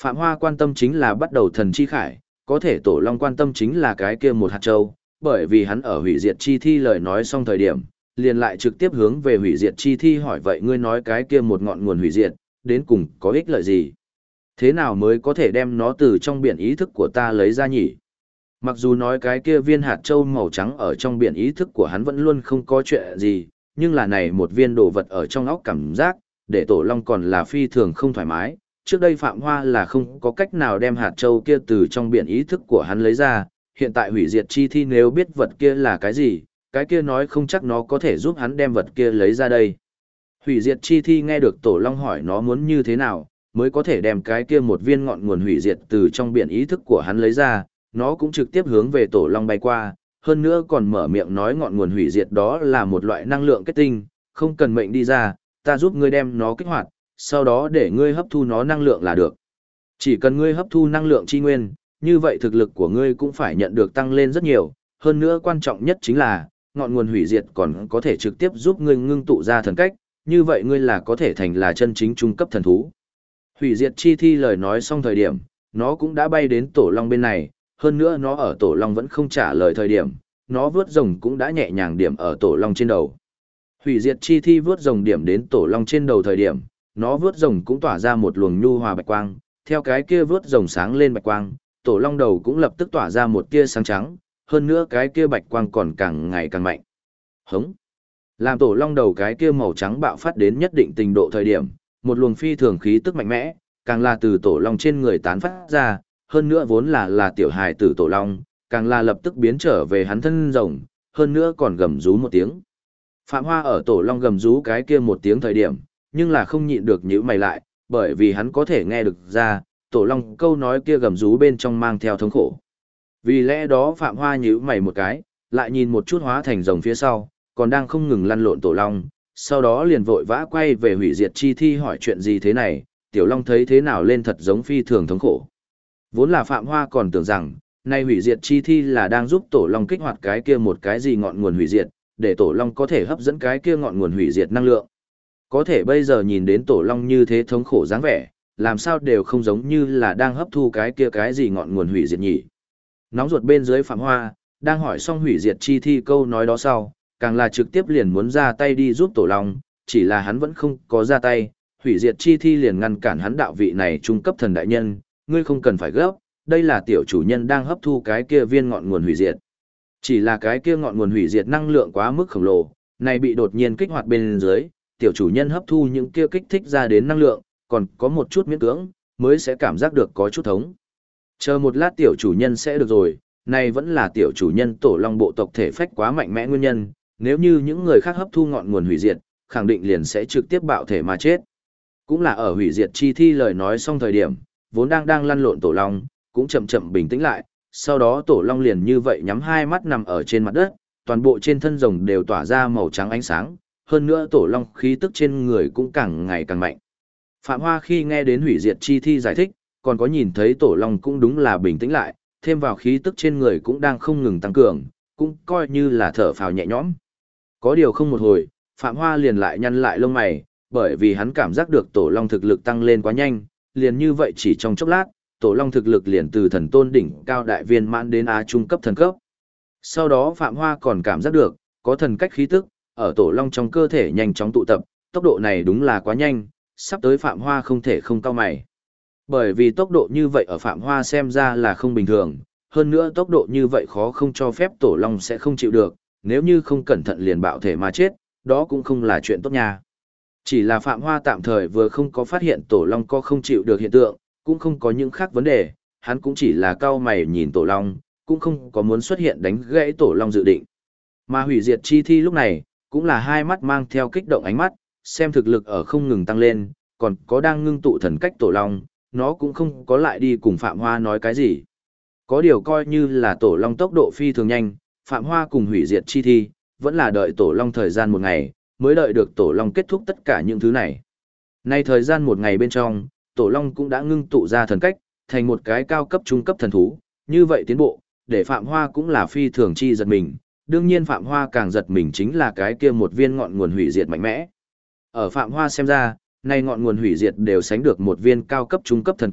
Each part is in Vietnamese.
Phạm Hoa quan tâm chính là bắt đầu thần chi khải, có thể Tổ Long quan tâm chính là cái kia một hạt châu, bởi vì hắn ở hủy diệt chi thi lời nói xong thời điểm, liền lại trực tiếp hướng về hủy diệt chi thi hỏi vậy ngươi nói cái kia một ngọn nguồn hủy diệt, đến cùng có ích lợi gì? Thế nào mới có thể đem nó từ trong biển ý thức của ta lấy ra nhỉ? Mặc dù nói cái kia viên hạt châu màu trắng ở trong biển ý thức của hắn vẫn luôn không có chuyện gì, nhưng là này một viên đồ vật ở trong óc cảm giác, để Tổ Long còn là phi thường không thoải mái. Trước đây Phạm Hoa là không có cách nào đem hạt châu kia từ trong biển ý thức của hắn lấy ra, hiện tại hủy diệt chi thi nếu biết vật kia là cái gì, cái kia nói không chắc nó có thể giúp hắn đem vật kia lấy ra đây. Hủy diệt chi thi nghe được Tổ Long hỏi nó muốn như thế nào, mới có thể đem cái kia một viên ngọn nguồn hủy diệt từ trong biển ý thức của hắn lấy ra, nó cũng trực tiếp hướng về Tổ Long bay qua, hơn nữa còn mở miệng nói ngọn nguồn hủy diệt đó là một loại năng lượng kết tinh, không cần mệnh đi ra, ta giúp ngươi đem nó kích hoạt, sau đó để ngươi hấp thu nó năng lượng là được. Chỉ cần ngươi hấp thu năng lượng chi nguyên, như vậy thực lực của ngươi cũng phải nhận được tăng lên rất nhiều, hơn nữa quan trọng nhất chính là, ngọn nguồn hủy diệt còn có thể trực tiếp giúp ngươi ngưng tụ ra thần cách, như vậy ngươi là có thể thành là chân chính trung cấp thần thú. Hủy diệt chi thi lời nói xong thời điểm, nó cũng đã bay đến Tổ Long bên này, hơn nữa nó ở Tổ Long vẫn không trả lời thời điểm, nó vướt rồng cũng đã nhẹ nhàng điểm ở Tổ Long trên đầu. Hủy diệt chi thi vướt rồng điểm đến Tổ Long trên đầu thời điểm, nó vướt rồng cũng tỏa ra một luồng nhu hòa bạch quang, theo cái kia vướt rồng sáng lên bạch quang, Tổ Long đầu cũng lập tức tỏa ra một tia sáng trắng, hơn nữa cái kia bạch quang còn càng ngày càng mạnh. Hống! Làm Tổ Long đầu cái kia màu trắng bạo phát đến nhất định trình độ thời điểm, một luồng phi thường khí tức mạnh mẽ, càng là từ Tổ Long trên người tán phát ra, hơn nữa vốn là tiểu hài tử Tổ Long, càng là lập tức biến trở về hắn thân rồng, hơn nữa còn gầm rú một tiếng. Phạm Hoa ở Tổ Long gầm rú cái kia một tiếng thời điểm, nhưng là không nhịn được nhíu mày lại, bởi vì hắn có thể nghe được ra, Tổ Long câu nói kia gầm rú bên trong mang theo thống khổ. Vì lẽ đó Phạm Hoa nhíu mày một cái, lại nhìn một chút hóa thành rồng phía sau, còn đang không ngừng lăn lộn Tổ Long, sau đó liền vội vã quay về hủy diệt chi thi hỏi chuyện gì thế này, Tiểu Long thấy thế nào lên thật giống phi thường thống khổ. Vốn là Phạm Hoa còn tưởng rằng, nay hủy diệt chi thi là đang giúp Tổ Long kích hoạt cái kia một cái gì ngọn nguồn hủy diệt, để Tổ Long có thể hấp dẫn cái kia ngọn nguồn hủy diệt năng lượng. Có thể bây giờ nhìn đến Tổ Long như thế thống khổ dáng vẻ, làm sao đều không giống như là đang hấp thu cái kia cái gì ngọn nguồn hủy diệt nhỉ. Nóng ruột bên dưới Phạm Hoa, đang hỏi xong hủy diệt chi thi câu nói đó sau, càng là trực tiếp liền muốn ra tay đi giúp Tổ Long, chỉ là hắn vẫn không có ra tay, hủy diệt chi thi liền ngăn cản hắn đạo vị này trung cấp thần đại nhân, ngươi không cần phải gấp, đây là tiểu chủ nhân đang hấp thu cái kia viên ngọn nguồn hủy diệt. Chỉ là cái kia ngọn nguồn hủy diệt năng lượng quá mức khổng lồ, này bị đột nhiên kích hoạt bên dưới, tiểu chủ nhân hấp thu những kia kích thích ra đến năng lượng, còn có một chút miễn cưỡng, mới sẽ cảm giác được có chút thống. Chờ một lát tiểu chủ nhân sẽ được rồi, này vẫn là tiểu chủ nhân Tổ Long bộ tộc thể phách quá mạnh mẽ nguyên nhân, nếu như những người khác hấp thu ngọn nguồn hủy diệt, khẳng định liền sẽ trực tiếp bạo thể mà chết. Cũng là ở hủy diệt chi thi lời nói xong thời điểm, vốn đang lăn lộn Tổ Long, cũng chậm chậm bình tĩnh lại, sau đó Tổ Long liền như vậy nhắm hai mắt nằm ở trên mặt đất, toàn bộ trên thân rồng đều tỏa ra màu trắng ánh sáng, hơn nữa Tổ Long khí tức trên người cũng càng ngày càng mạnh. Phạm Hoa khi nghe đến hủy diệt chi thi giải thích, còn có nhìn thấy Tổ Long cũng đúng là bình tĩnh lại, thêm vào khí tức trên người cũng đang không ngừng tăng cường, cũng coi như là thở phào nhẹ nhõm. Có điều không một hồi, Phạm Hoa liền lại nhăn lại lông mày, bởi vì hắn cảm giác được Tổ Long thực lực tăng lên quá nhanh, liền như vậy chỉ trong chốc lát, Tổ Long thực lực liền từ thần tôn đỉnh cao đại viên mãn đến Á trung cấp thần cấp. Sau đó Phạm Hoa còn cảm giác được, có thần cách khí tức, ở Tổ Long trong cơ thể nhanh chóng tụ tập, tốc độ này đúng là quá nhanh, sắp tới Phạm Hoa không thể không cau mày. Bởi vì tốc độ như vậy ở Phạm Hoa xem ra là không bình thường, hơn nữa tốc độ như vậy khó không cho phép Tổ Long sẽ không chịu được, nếu như không cẩn thận liền bạo thể mà chết, đó cũng không là chuyện tốt nha. Chỉ là Phạm Hoa tạm thời vừa không có phát hiện Tổ Long có không chịu được hiện tượng, cũng không có những khác vấn đề, hắn cũng chỉ là cau mày nhìn Tổ Long, cũng không có muốn xuất hiện đánh gãy Tổ Long dự định. Mà hủy diệt chi thi lúc này, cũng là hai mắt mang theo kích động ánh mắt, xem thực lực ở không ngừng tăng lên, còn có đang ngưng tụ thần cách Tổ Long, nó cũng không có lại đi cùng Phạm Hoa nói cái gì. Có điều coi như là Tổ Long tốc độ phi thường nhanh, Phạm Hoa cùng hủy diệt chi thi, vẫn là đợi Tổ Long thời gian một ngày, mới đợi được Tổ Long kết thúc tất cả những thứ này. Nay thời gian một ngày bên trong, Tổ Long cũng đã ngưng tụ ra thần cách, thành một cái cao cấp trung cấp thần thú, như vậy tiến bộ, để Phạm Hoa cũng là phi thường chi giật mình, đương nhiên Phạm Hoa càng giật mình chính là cái kia một viên ngọn nguồn hủy diệt mạnh mẽ. Ở Phạm Hoa xem ra, nay ngọn nguồn hủy diệt đều sánh được một viên cao cấp trung cấp thần cách,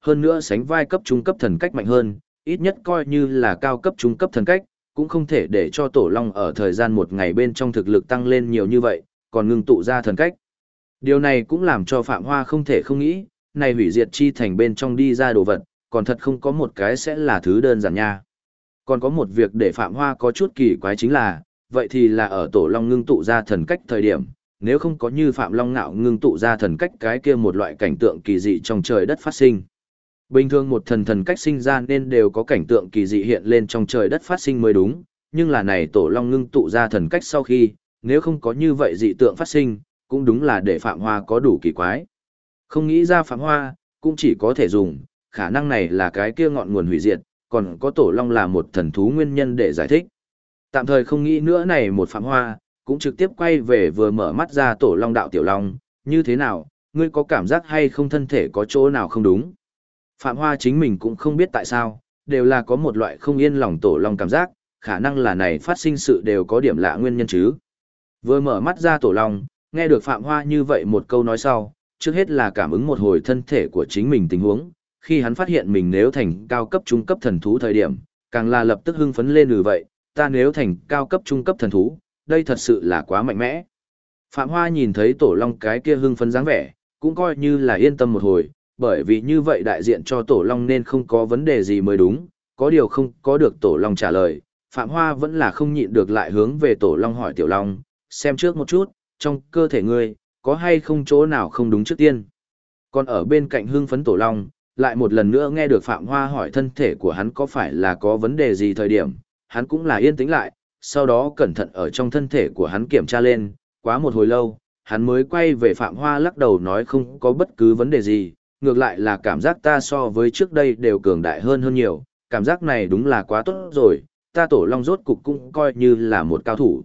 hơn nữa sánh vai cấp trung cấp thần cách mạnh hơn, ít nhất coi như là cao cấp trung cấp thần cách, cũng không thể để cho Tổ Long ở thời gian một ngày bên trong thực lực tăng lên nhiều như vậy, còn ngưng tụ ra thần cách. Điều này cũng làm cho Phạm Hoa không thể không nghĩ, này hủy diệt chi thành bên trong đi ra đồ vật, còn thật không có một cái sẽ là thứ đơn giản nha. Còn có một việc để Phạm Hoa có chút kỳ quái chính là, vậy thì là ở Tổ Long ngưng tụ ra thần cách thời điểm, nếu không có như Phạm Long Ngạo ngưng tụ ra thần cách cái kia một loại cảnh tượng kỳ dị trong trời đất phát sinh. Bình thường một thần cách sinh ra nên đều có cảnh tượng kỳ dị hiện lên trong trời đất phát sinh mới đúng, nhưng là này Tổ Long ngưng tụ ra thần cách sau khi, nếu không có như vậy dị tượng phát sinh, cũng đúng là để Phạm Hoa có đủ kỳ quái. Không nghĩ ra Phạm Hoa, cũng chỉ có thể dùng, khả năng này là cái kia ngọn nguồn hủy diệt, còn có Tổ Long là một thần thú nguyên nhân để giải thích. Tạm thời không nghĩ nữa này một Phạm Hoa, cũng trực tiếp quay về vừa mở mắt ra Tổ Long đạo Tiểu Long, như thế nào, ngươi có cảm giác hay không thân thể có chỗ nào không đúng? Phạm Hoa chính mình cũng không biết tại sao, đều là có một loại không yên lòng Tổ Long cảm giác, khả năng là này phát sinh sự đều có điểm lạ nguyên nhân chứ. Vừa mở mắt ra Tổ Long, nghe được Phạm Hoa như vậy một câu nói sau, trước hết là cảm ứng một hồi thân thể của chính mình tình huống, khi hắn phát hiện mình nếu thành cao cấp trung cấp thần thú thời điểm, càng là lập tức hưng phấn lên vậy, ta nếu thành cao cấp trung cấp thần thú, đây thật sự là quá mạnh mẽ. Phạm Hoa nhìn thấy Tổ Long cái kia hưng phấn dáng vẻ, cũng coi như là yên tâm một hồi, bởi vì như vậy đại diện cho Tổ Long nên không có vấn đề gì mới đúng, có điều không có được Tổ Long trả lời, Phạm Hoa vẫn là không nhịn được lại hướng về Tổ Long hỏi Tiểu Long, xem trước một chút, trong cơ thể ngươi, có hay không chỗ nào không đúng trước tiên. Còn ở bên cạnh hưng phấn Tổ Long, lại một lần nữa nghe được Phạm Hoa hỏi thân thể của hắn có phải là có vấn đề gì thời điểm, hắn cũng là yên tĩnh lại, sau đó cẩn thận ở trong thân thể của hắn kiểm tra lên, quá một hồi lâu, hắn mới quay về Phạm Hoa lắc đầu nói không có bất cứ vấn đề gì, ngược lại là cảm giác ta so với trước đây đều cường đại hơn nhiều, cảm giác này đúng là quá tốt rồi, ta Tổ Long rốt cục cũng coi như là một cao thủ.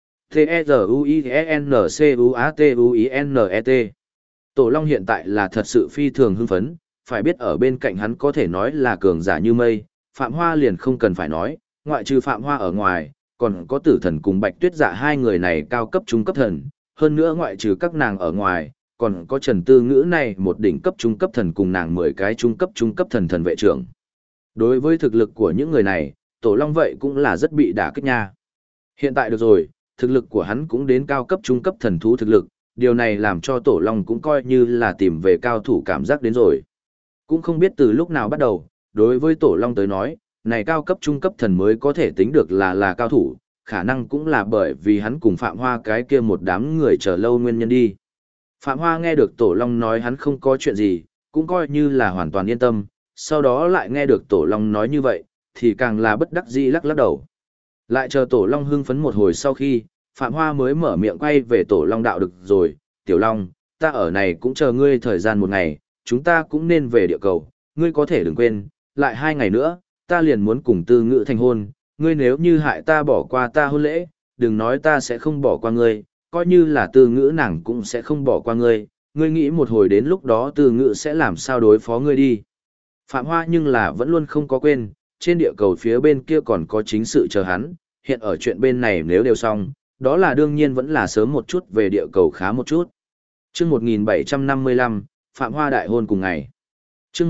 T-E-Z-U-I-N-C-U-A-T-U-I-N-E-T Tổ Long hiện tại là thật sự phi thường hưng phấn, phải biết ở bên cạnh hắn có thể nói là cường giả như mây, Phạm Hoa liền không cần phải nói, ngoại trừ Phạm Hoa ở ngoài, còn có Tử Thần cùng Bạch Tuyết Dạ hai người này cao cấp trung cấp thần, hơn nữa ngoại trừ các nàng ở ngoài, còn có Trần Tư Ngữ này một đỉnh cấp trung cấp thần cùng nàng 10 cái trung cấp thần vệ trưởng. Đối với thực lực của những người này, Tổ Long vậy cũng là rất bị đả kích nha. Hiện tại được rồi, thực lực của hắn cũng đến cao cấp trung cấp thần thú thực lực, điều này làm cho Tổ Long cũng coi như là tìm về cao thủ cảm giác đến rồi. Cũng không biết từ lúc nào bắt đầu, đối với Tổ Long tới nói, này cao cấp trung cấp thần mới có thể tính được là cao thủ, khả năng cũng là bởi vì hắn cùng Phạm Hoa cái kia một đám người chờ lâu nguyên nhân đi. Phạm Hoa nghe được Tổ Long nói hắn không có chuyện gì, cũng coi như là hoàn toàn yên tâm, sau đó lại nghe được Tổ Long nói như vậy, thì càng là bất đắc dĩ lắc đầu. Lại chờ Tổ Long hưng phấn một hồi sau khi, Phạm Hoa mới mở miệng quay về Tổ Long đạo được rồi, Tiểu Long, ta ở này cũng chờ ngươi thời gian một ngày, chúng ta cũng nên về địa cầu, ngươi có thể đừng quên, lại 2 ngày nữa, ta liền muốn cùng Tư Ngữ thành hôn, ngươi nếu như hại ta bỏ qua ta hôn lễ, đừng nói ta sẽ không bỏ qua ngươi, coi như là Tư Ngữ nàng cũng sẽ không bỏ qua ngươi, ngươi nghĩ một hồi đến lúc đó Tư Ngữ sẽ làm sao đối phó ngươi đi. Phạm Hoa nhưng là vẫn luôn không có quên, trên địa cầu phía bên kia còn có chính sự chờ hắn, hiện ở chuyện bên này nếu đều xong, đó là đương nhiên vẫn là sớm một chút về địa cầu khá một chút. Chương 1755, Phạm Hoa đại hôn cùng ngày. Chương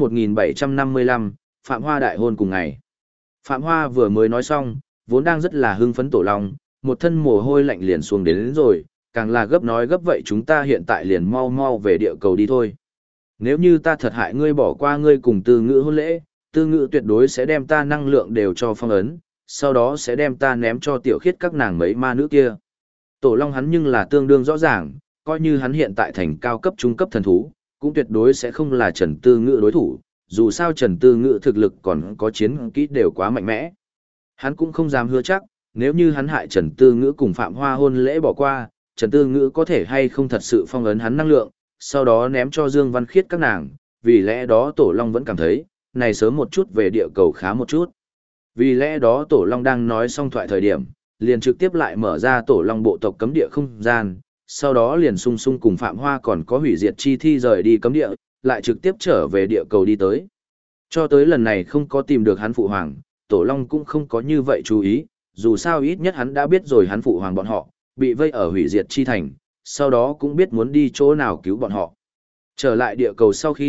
1755, Phạm Hoa đại hôn cùng ngày. Phạm Hoa vừa mới nói xong, vốn đang rất là hưng phấn Tổ Long, một thân mồ hôi lạnh liền xuống đến rồi, càng là gấp nói gấp vậy chúng ta hiện tại liền mau mau về địa cầu đi thôi. Nếu như ta thật hại ngươi bỏ qua ngươi cùng Tư Ngữ hôn lễ, Tư Ngữ tuyệt đối sẽ đem ta năng lượng đều cho phong ấn, sau đó sẽ đem ta ném cho tiểu khiết các nàng mấy ma nữ kia. Tổ Long hắn nhưng là tương đương rõ ràng, coi như hắn hiện tại thành cao cấp trung cấp thần thú, cũng tuyệt đối sẽ không là Trần Tư Ngữ đối thủ, dù sao Trần Tư Ngữ thực lực còn có chiến kỹ đều quá mạnh mẽ. Hắn cũng không dám hứa chắc, nếu như hắn hại Trần Tư Ngữ cùng Phạm Hoa hôn lễ bỏ qua, Trần Tư Ngữ có thể hay không thật sự phong ấn hắn năng lượng, sau đó ném cho Dương Văn Khiết các nàng, vì lẽ đó Tổ Long vẫn cảm thấy, này sớm một chút về địa cầu khá một chút. Vì lẽ đó Tổ Long đang nói xong thoại thời điểm, liền trực tiếp lại mở ra Tổ Long bộ tộc cấm địa không gian, sau đó liền sung sung cùng Phạm Hoa còn có hủy diệt chi thi rời đi cấm địa, lại trực tiếp trở về địa cầu đi tới. Cho tới lần này không có tìm được hắn phụ hoàng, Tổ Long cũng không có như vậy chú ý, dù sao ít nhất hắn đã biết rồi hắn phụ hoàng bọn họ, bị vây ở hủy diệt chi thành, sau đó cũng biết muốn đi chỗ nào cứu bọn họ. Trở lại địa cầu sau khi,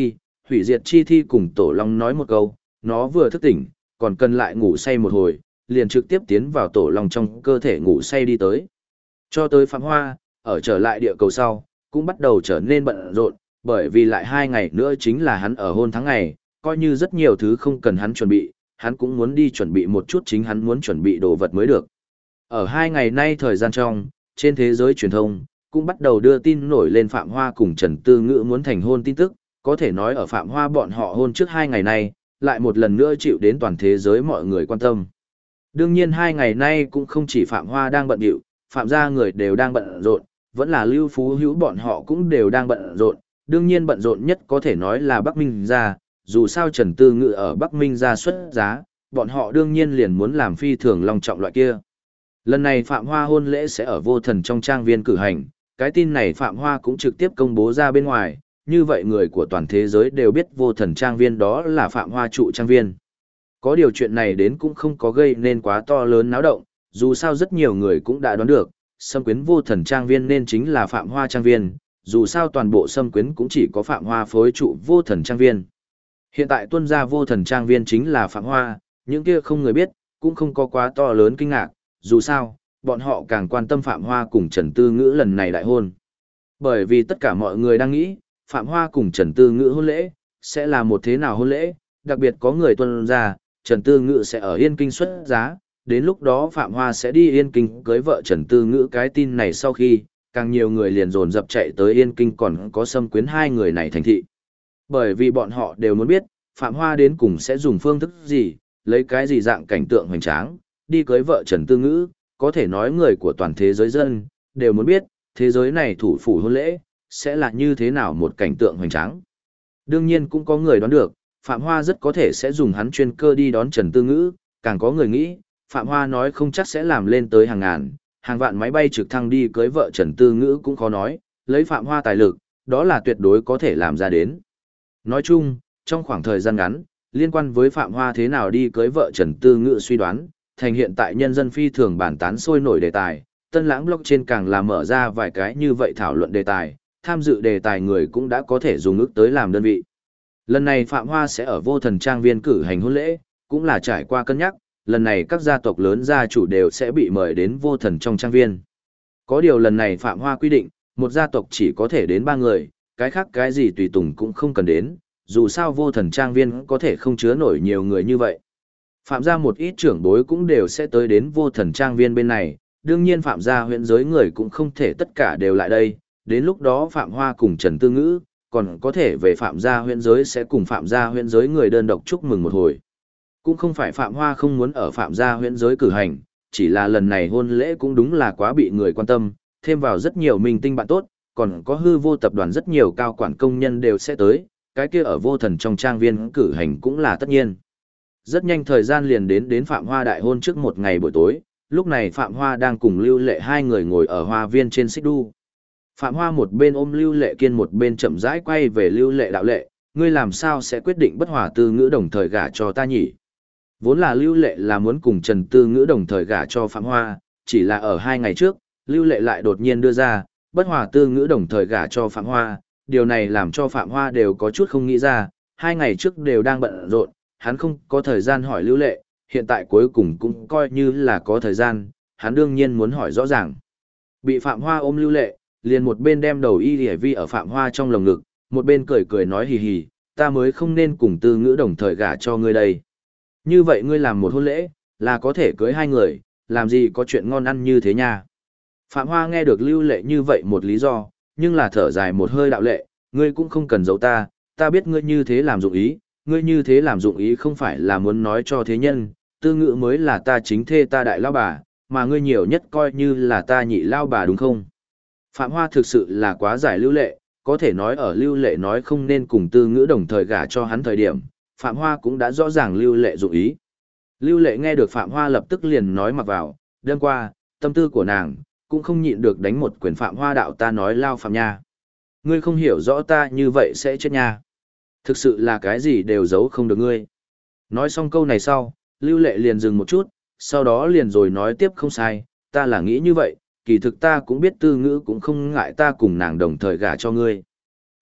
hủy diệt chi thi cùng Tổ Long nói một câu, nó vừa thức tỉnh, còn cần lại ngủ say một hồi, liền trực tiếp tiến vào Tổ Long trong cơ thể ngủ say đi tới. Cho tới Phạm Hoa, ở trở lại địa cầu sau, cũng bắt đầu trở nên bận rộn, bởi vì lại 2 ngày nữa chính là hắn ở hôn tháng ngày, coi như rất nhiều thứ không cần hắn chuẩn bị, hắn cũng muốn đi chuẩn bị một chút chính hắn muốn chuẩn bị đồ vật mới được. Ở 2 ngày nay thời gian trong, trên thế giới truyền thông, cũng bắt đầu đưa tin nổi lên Phạm Hoa cùng Trần Tư Ngữ muốn thành hôn tin tức, có thể nói ở Phạm Hoa bọn họ hôn trước 2 ngày nay, lại một lần nữa chịu đến toàn thế giới mọi người quan tâm. Đương nhiên 2 ngày nay cũng không chỉ Phạm Hoa đang bận rộn, Phạm gia người đều đang bận rộn, vẫn là Lưu Phú Hữu bọn họ cũng đều đang bận rộn, đương nhiên bận rộn nhất có thể nói là Bắc Minh gia, dù sao Trần Tư Ngữ ở Bắc Minh gia xuất giá, bọn họ đương nhiên liền muốn làm phi thường long trọng loại kia. Lần này Phạm Hoa hôn lễ sẽ ở Vô Thần trong trang viên cử hành, cái tin này Phạm Hoa cũng trực tiếp công bố ra bên ngoài, như vậy người của toàn thế giới đều biết Vô Thần trang viên đó là Phạm Hoa trụ trang viên. Có điều chuyện này đến cũng không có gây nên quá to lớn náo động, dù sao rất nhiều người cũng đã đoán được, Sâm Quyến Vô Thần trang viên nên chính là Phạm Hoa trang viên, dù sao toàn bộ Sâm Quyến cũng chỉ có Phạm Hoa phối trụ Vô Thần trang viên. Hiện tại tuân ra Vô Thần trang viên chính là Phạm Hoa, những kia không người biết, cũng không có quá to lớn kinh ngạc, dù sao, bọn họ càng quan tâm Phạm Hoa cùng Trần Tư Ngữ lần này đại hôn. Bởi vì tất cả mọi người đang nghĩ, Phạm Hoa cùng Trần Tư Ngữ hôn lễ, sẽ là một thế nào hôn lễ, đặc biệt có người tuân ra, Trần Tư Ngữ sẽ ở Yên Kinh xuất giá, đến lúc đó Phạm Hoa sẽ đi Yên Kinh cưới vợ Trần Tư Ngữ. Cái tin này sau khi, càng nhiều người liền dồn dập chạy tới Yên Kinh, còn có Sâm Quyến hai người này thành thị. Bởi vì bọn họ đều muốn biết, Phạm Hoa đến cùng sẽ dùng phương thức gì, lấy cái gì dạng cảnh tượng hoành tráng, đi cưới vợ Trần Tư Ngữ, có thể nói người của toàn thế giới dân, đều muốn biết, thế giới này thủ phủ hôn lễ, sẽ là như thế nào một cảnh tượng hoành tráng. Đương nhiên cũng có người đoán được, Phạm Hoa rất có thể sẽ dùng hắn chuyên cơ đi đón Trần Tư Ngữ, càng có người nghĩ, Phạm Hoa nói không chắc sẽ làm lên tới hàng ngàn, hàng vạn máy bay trực thăng đi cưới vợ Trần Tư Ngữ cũng khó nói, lấy Phạm Hoa tài lực, đó là tuyệt đối có thể làm ra đến. Nói chung, trong khoảng thời gian ngắn, liên quan với Phạm Hoa thế nào đi cưới vợ Trần Tư Ngữ suy đoán, thành hiện tại nhân dân phi thường bàn tán sôi nổi đề tài, Tân Lãng blog trên càng là mở ra vài cái như vậy thảo luận đề tài, tham dự đề tài người cũng đã có thể dùng ước tới làm đơn vị. Lần này Phạm Hoa sẽ ở Vô Thần trang viên cử hành hôn lễ, cũng là trải qua cân nhắc, lần này các gia tộc lớn gia chủ đều sẽ bị mời đến Vô Thần trong trang viên. Có điều lần này Phạm Hoa quy định, một gia tộc chỉ có thể đến 3 người, cái khác cái gì tùy tùng cũng không cần đến, dù sao Vô Thần trang viên có thể không chứa nổi nhiều người như vậy. Phạm gia một ít trưởng bối cũng đều sẽ tới đến Vô Thần trang viên bên này, đương nhiên Phạm gia huyện giới người cũng không thể tất cả đều lại đây, đến lúc đó Phạm Hoa cùng Trần Tư Ngữ, còn có thể về Phạm gia huyện giới sẽ cùng Phạm gia huyện giới người đơn độc chúc mừng một hồi. Cũng không phải Phạm Hoa không muốn ở Phạm gia huyện giới cử hành, chỉ là lần này hôn lễ cũng đúng là quá bị người quan tâm, thêm vào rất nhiều minh tinh bạn tốt, còn có Hư Vô tập đoàn rất nhiều cao quản công nhân đều sẽ tới, cái kia ở Vô Thần trong trang viên cử hành cũng là tất nhiên. Rất nhanh thời gian liền đến Phạm Hoa đại hôn trước một ngày buổi tối, lúc này Phạm Hoa đang cùng Lưu Lệ hai người ngồi ở hoa viên trên xích đu. Phạm Hoa một bên ôm Lưu Lệ Kiên một bên chậm rãi quay về Lưu Lệ đạo lệ, ngươi làm sao sẽ quyết định bất hòa Tư Ngữ đồng thời gả cho ta nhỉ? Vốn là Lưu Lệ là muốn cùng Trần Tư Ngữ đồng thời gả cho Phạm Hoa, chỉ là ở 2 ngày trước, Lưu Lệ lại đột nhiên đưa ra, bất hòa Tư Ngữ đồng thời gả cho Phạm Hoa, điều này làm cho Phạm Hoa đều có chút không nghĩ ra, 2 ngày trước đều đang bận rộn, hắn không có thời gian hỏi Lưu Lệ, hiện tại cuối cùng cũng coi như là có thời gian, hắn đương nhiên muốn hỏi rõ ràng. Bị Phạm Hoa ôm Lưu Lệ, liền một bên đem đầu y hề vi ở Phạm Hoa trong lồng ngực, một bên cười cười nói hì hì, ta mới không nên cùng Tư Ngữ đồng thời gả cho ngươi đây. Như vậy ngươi làm một hôn lễ, là có thể cưới 2 người, làm gì có chuyện ngon ăn như thế nha. Phạm Hoa nghe được Lưu Lệ như vậy một lý do, nhưng là thở dài một hơi đạo lệ, ngươi cũng không cần giấu ta biết ngươi như thế làm dụng ý, ngươi như thế làm dụng ý không phải là muốn nói cho thế nhân, Tư Ngữ mới là ta chính thê ta đại lao bà, mà ngươi nhiều nhất coi như là ta nhị lao bà đúng không? Phạm Hoa thực sự là quá giải Lưu Lệ, có thể nói ở Lưu Lệ nói không nên cùng Tư Ngữ đồng thời gả cho hắn thời điểm, Phạm Hoa cũng đã rõ ràng Lưu Lệ dụng ý. Lưu Lệ nghe được Phạm Hoa lập tức liền nói mặc vào, đêm qua, tâm tư của nàng, cũng không nhịn được đánh một quyền Phạm Hoa đạo ta nói lao Phạm nha. Ngươi không hiểu rõ ta như vậy sẽ chết nha. Thực sự là cái gì đều giấu không được ngươi. Nói xong câu này sau, Lưu Lệ liền dừng một chút, sau đó liền rồi nói tiếp không sai, ta là nghĩ như vậy, kỳ thực ta cũng biết Tư Ngữ cũng không ngại ta cùng nàng đồng thời gả cho ngươi.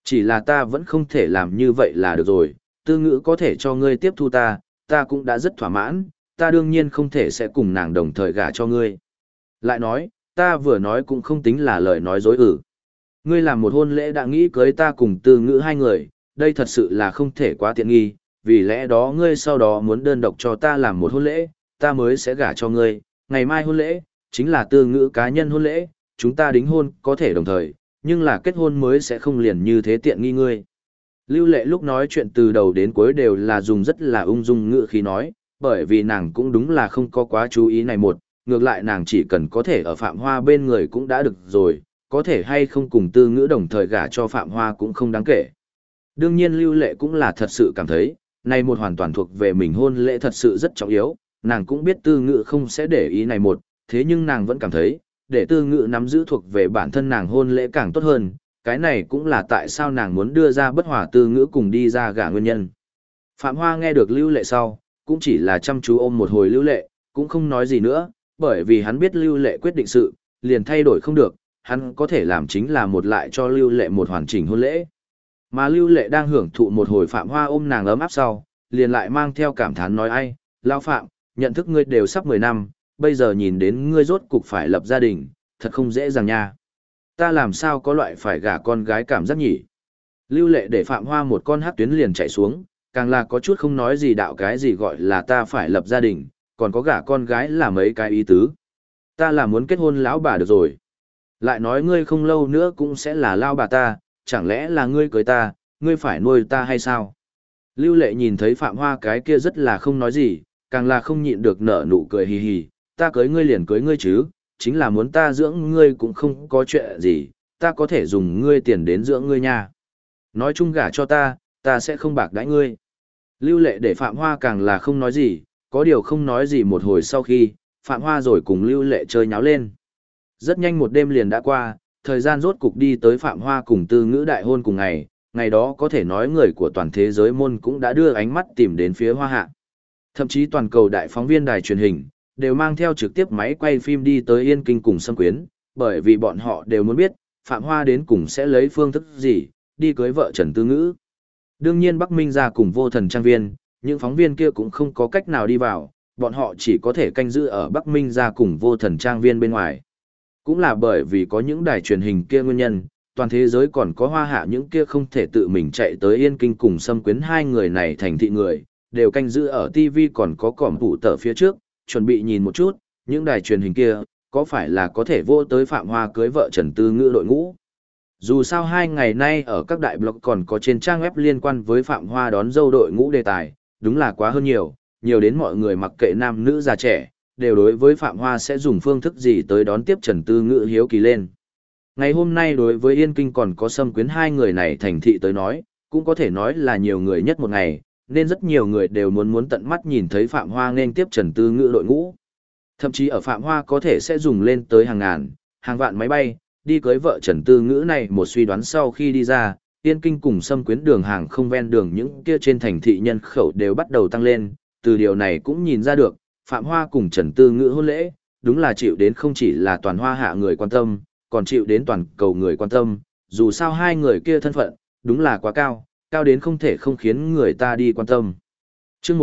Chỉ là ta vẫn không thể làm như vậy là được rồi, Tư Ngữ có thể cho ngươi tiếp thu ta, ta cũng đã rất thỏa mãn, ta đương nhiên không thể sẽ cùng nàng đồng thời gả cho ngươi. Lại nói, ta vừa nói cũng không tính là lời nói dối ử. Ngươi làm một hôn lễ đã nghĩ cưới ta cùng Tư Ngữ hai người, đây thật sự là không thể quá tiện nghi, vì lẽ đó ngươi sau đó muốn đơn độc cho ta làm một hôn lễ, ta mới sẽ gả cho ngươi, ngày mai hôn lễ, chính là Tư Ngữ cá nhân hôn lễ, chúng ta đính hôn có thể đồng thời, nhưng là kết hôn mới sẽ không liền như thế tiện nghi ngươi. Lưu Lệ lúc nói chuyện từ đầu đến cuối đều là dùng rất là ung dung ngữ khí nói, bởi vì nàng cũng đúng là không có quá chú ý này một, ngược lại nàng chỉ cần có thể ở Phạm Hoa bên người cũng đã được rồi, có thể hay không cùng Tư Ngữ đồng thời gả cho Phạm Hoa cũng không đáng kể. Đương nhiên Lưu Lệ cũng là thật sự cảm thấy, này một hoàn toàn thuộc về mình hôn lễ thật sự rất trọng yếu, nàng cũng biết Tư Ngữ không sẽ để ý này một, thế nhưng nàng vẫn cảm thấy, để Tư Ngữ nắm giữ thuộc về bản thân nàng hôn lễ càng tốt hơn, cái này cũng là tại sao nàng muốn đưa ra bất hòa Tư Ngữ cùng đi ra gả nguyên nhân. Phạm Hoa nghe được Lưu Lệ sau, cũng chỉ là chăm chú ôm một hồi Lưu Lệ, cũng không nói gì nữa, bởi vì hắn biết Lưu Lệ quyết định sự, liền thay đổi không được, hắn có thể làm chính là một lại cho Lưu Lệ một hoàn chỉnh hôn lễ. Mà Lưu Lệ đang hưởng thụ một hồi Phạm Hoa ôm nàng ấm áp sau, liền lại mang theo cảm thán nói ai, Lão Phạm, nhận thức ngươi đều sắp 10 năm, bây giờ nhìn đến ngươi rốt cục phải lập gia đình, thật không dễ dàng nha. Ta làm sao có loại phải gả con gái cảm giác nhỉ? Lưu Lệ để Phạm Hoa một con hát tuyến liền chạy xuống, càng là có chút không nói gì đạo cái gì gọi là ta phải lập gia đình, còn có gả con gái là mấy cái ý tứ. Ta là muốn kết hôn lão bà được rồi. Lại nói ngươi không lâu nữa cũng sẽ là lao bà ta, chẳng lẽ là ngươi cưới ta, ngươi phải nuôi ta hay sao? Lưu Lệ nhìn thấy Phạm Hoa cái kia rất là không nói gì, càng là không nhịn được nở nụ cười hì hì, ta cưới ngươi liền cưới ngươi chứ, chính là muốn ta dưỡng ngươi cũng không có chuyện gì, ta có thể dùng ngươi tiền đến dưỡng ngươi nha. Nói chung gả cho ta sẽ không bạc đãi ngươi. Lưu Lệ để Phạm Hoa càng là không nói gì, có điều không nói gì một hồi sau khi, Phạm Hoa rồi cùng Lưu Lệ chơi nháo lên. Rất nhanh một đêm liền đã qua, thời gian rốt cục đi tới Phạm Hoa cùng Tư Ngữ đại hôn cùng ngày, ngày đó có thể nói người của toàn thế giới môn cũng đã đưa ánh mắt tìm đến phía Hoa Hạ. Thậm chí toàn cầu đại phóng viên đài truyền hình, đều mang theo trực tiếp máy quay phim đi tới Yên Kinh cùng Sâm Quyến, bởi vì bọn họ đều muốn biết, Phạm Hoa đến cùng sẽ lấy phương thức gì, đi cưới vợ Trần Tư Ngữ. Đương nhiên Bắc Minh ra cùng Vô Thần trang viên, những phóng viên kia cũng không có cách nào đi vào, bọn họ chỉ có thể canh giữ ở Bắc Minh ra cùng Vô Thần trang viên bên ngoài. Cũng là bởi vì có những đài truyền hình kia nguyên nhân, toàn thế giới còn có Hoa Hạ những kia không thể tự mình chạy tới Yên Kinh cùng Sâm Quyến hai người này thành thị người, đều canh giữ ở TV còn có cỏm tủ tờ phía trước, chuẩn bị nhìn một chút, những đài truyền hình kia, có phải là có thể vô tới Phạm Hoa cưới vợ Trần Tư Ngữ đội ngũ. Dù sao 2 ngày nay ở các đại blog còn có trên trang web liên quan với Phạm Hoa đón dâu đội ngũ đề tài, đúng là quá hơn nhiều, nhiều đến mọi người mặc kệ nam nữ già trẻ, đều đối với Phạm Hoa sẽ dùng phương thức gì tới đón tiếp Trần Tư Ngữ hiếu kỳ lên. Ngày hôm nay đối với Yên Kinh còn có Sâm Quyến hai người này thành thị tới nói, cũng có thể nói là nhiều người nhất một ngày, nên rất nhiều người đều muốn tận mắt nhìn thấy Phạm Hoa nên tiếp Trần Tư Ngữ đội ngũ. Thậm chí ở Phạm Hoa có thể sẽ dùng lên tới hàng ngàn, hàng vạn máy bay, đi cưới vợ Trần Tư Ngữ này một suy đoán sau khi đi ra, Yên Kinh cùng Sâm Quyến đường hàng không ven đường những kia trên thành thị nhân khẩu đều bắt đầu tăng lên, từ điều này cũng nhìn ra được, Phạm Hoa cùng Trần Tư Ngữ hôn lễ, đúng là chịu đến không chỉ là toàn Hoa Hạ người quan tâm, còn chịu đến toàn cầu người quan tâm, dù sao hai người kia thân phận, đúng là quá cao, cao đến không thể không khiến người ta đi quan tâm. Chương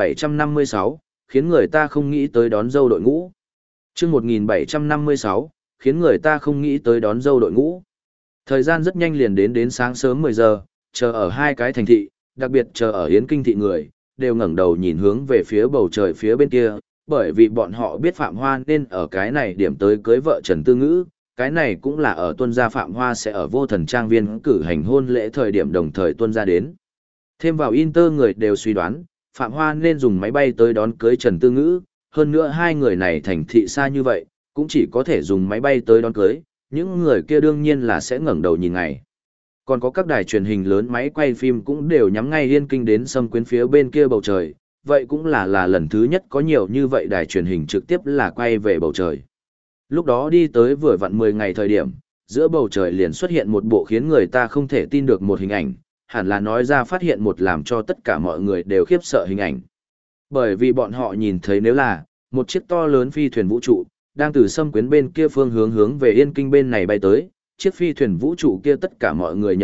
1756, khiến người ta không nghĩ tới đón dâu đội ngũ. Chương 1756, khiến người ta không nghĩ tới đón dâu đội ngũ. Thời gian rất nhanh liền đến sáng sớm 10 giờ, chờ ở hai cái thành thị, đặc biệt chờ ở Yến Kinh thị người, đều ngẩng đầu nhìn hướng về phía bầu trời phía bên kia, bởi vì bọn họ biết Phạm Hoa nên ở cái này điểm tới cưới vợ Trần Tư Ngữ, cái này cũng là ở tuân gia Phạm Hoa sẽ ở Vô Thần trang viên cử hành hôn lễ thời điểm đồng thời tuân gia đến. Thêm vào Inter người đều suy đoán, Phạm Hoa nên dùng máy bay tới đón cưới Trần Tư Ngữ, hơn nữa hai người này thành thị xa như vậy, cũng chỉ có thể dùng máy bay tới đón cưới, những người kia đương nhiên là sẽ ngẩng đầu nhìn ngày. Còn có các đài truyền hình lớn máy quay phim cũng đều nhắm ngay Yên Kinh đến Sâm Quyến phía bên kia bầu trời, vậy cũng là lần thứ nhất có nhiều như vậy đài truyền hình trực tiếp là quay về bầu trời. Lúc đó đi tới vừa vặn 10 ngày thời điểm, giữa bầu trời liền xuất hiện một bộ khiến người ta không thể tin được một hình ảnh, hẳn là nói ra phát hiện một làm cho tất cả mọi người đều khiếp sợ hình ảnh. Bởi vì bọn họ nhìn thấy nếu là một chiếc to lớn phi thuyền vũ trụ, đang từ Sâm Quyến bên kia phương hướng về Yên Kinh bên này bay tới, chiếc phi thuyền vũ trụ kia tất cả mọi người nhận thức,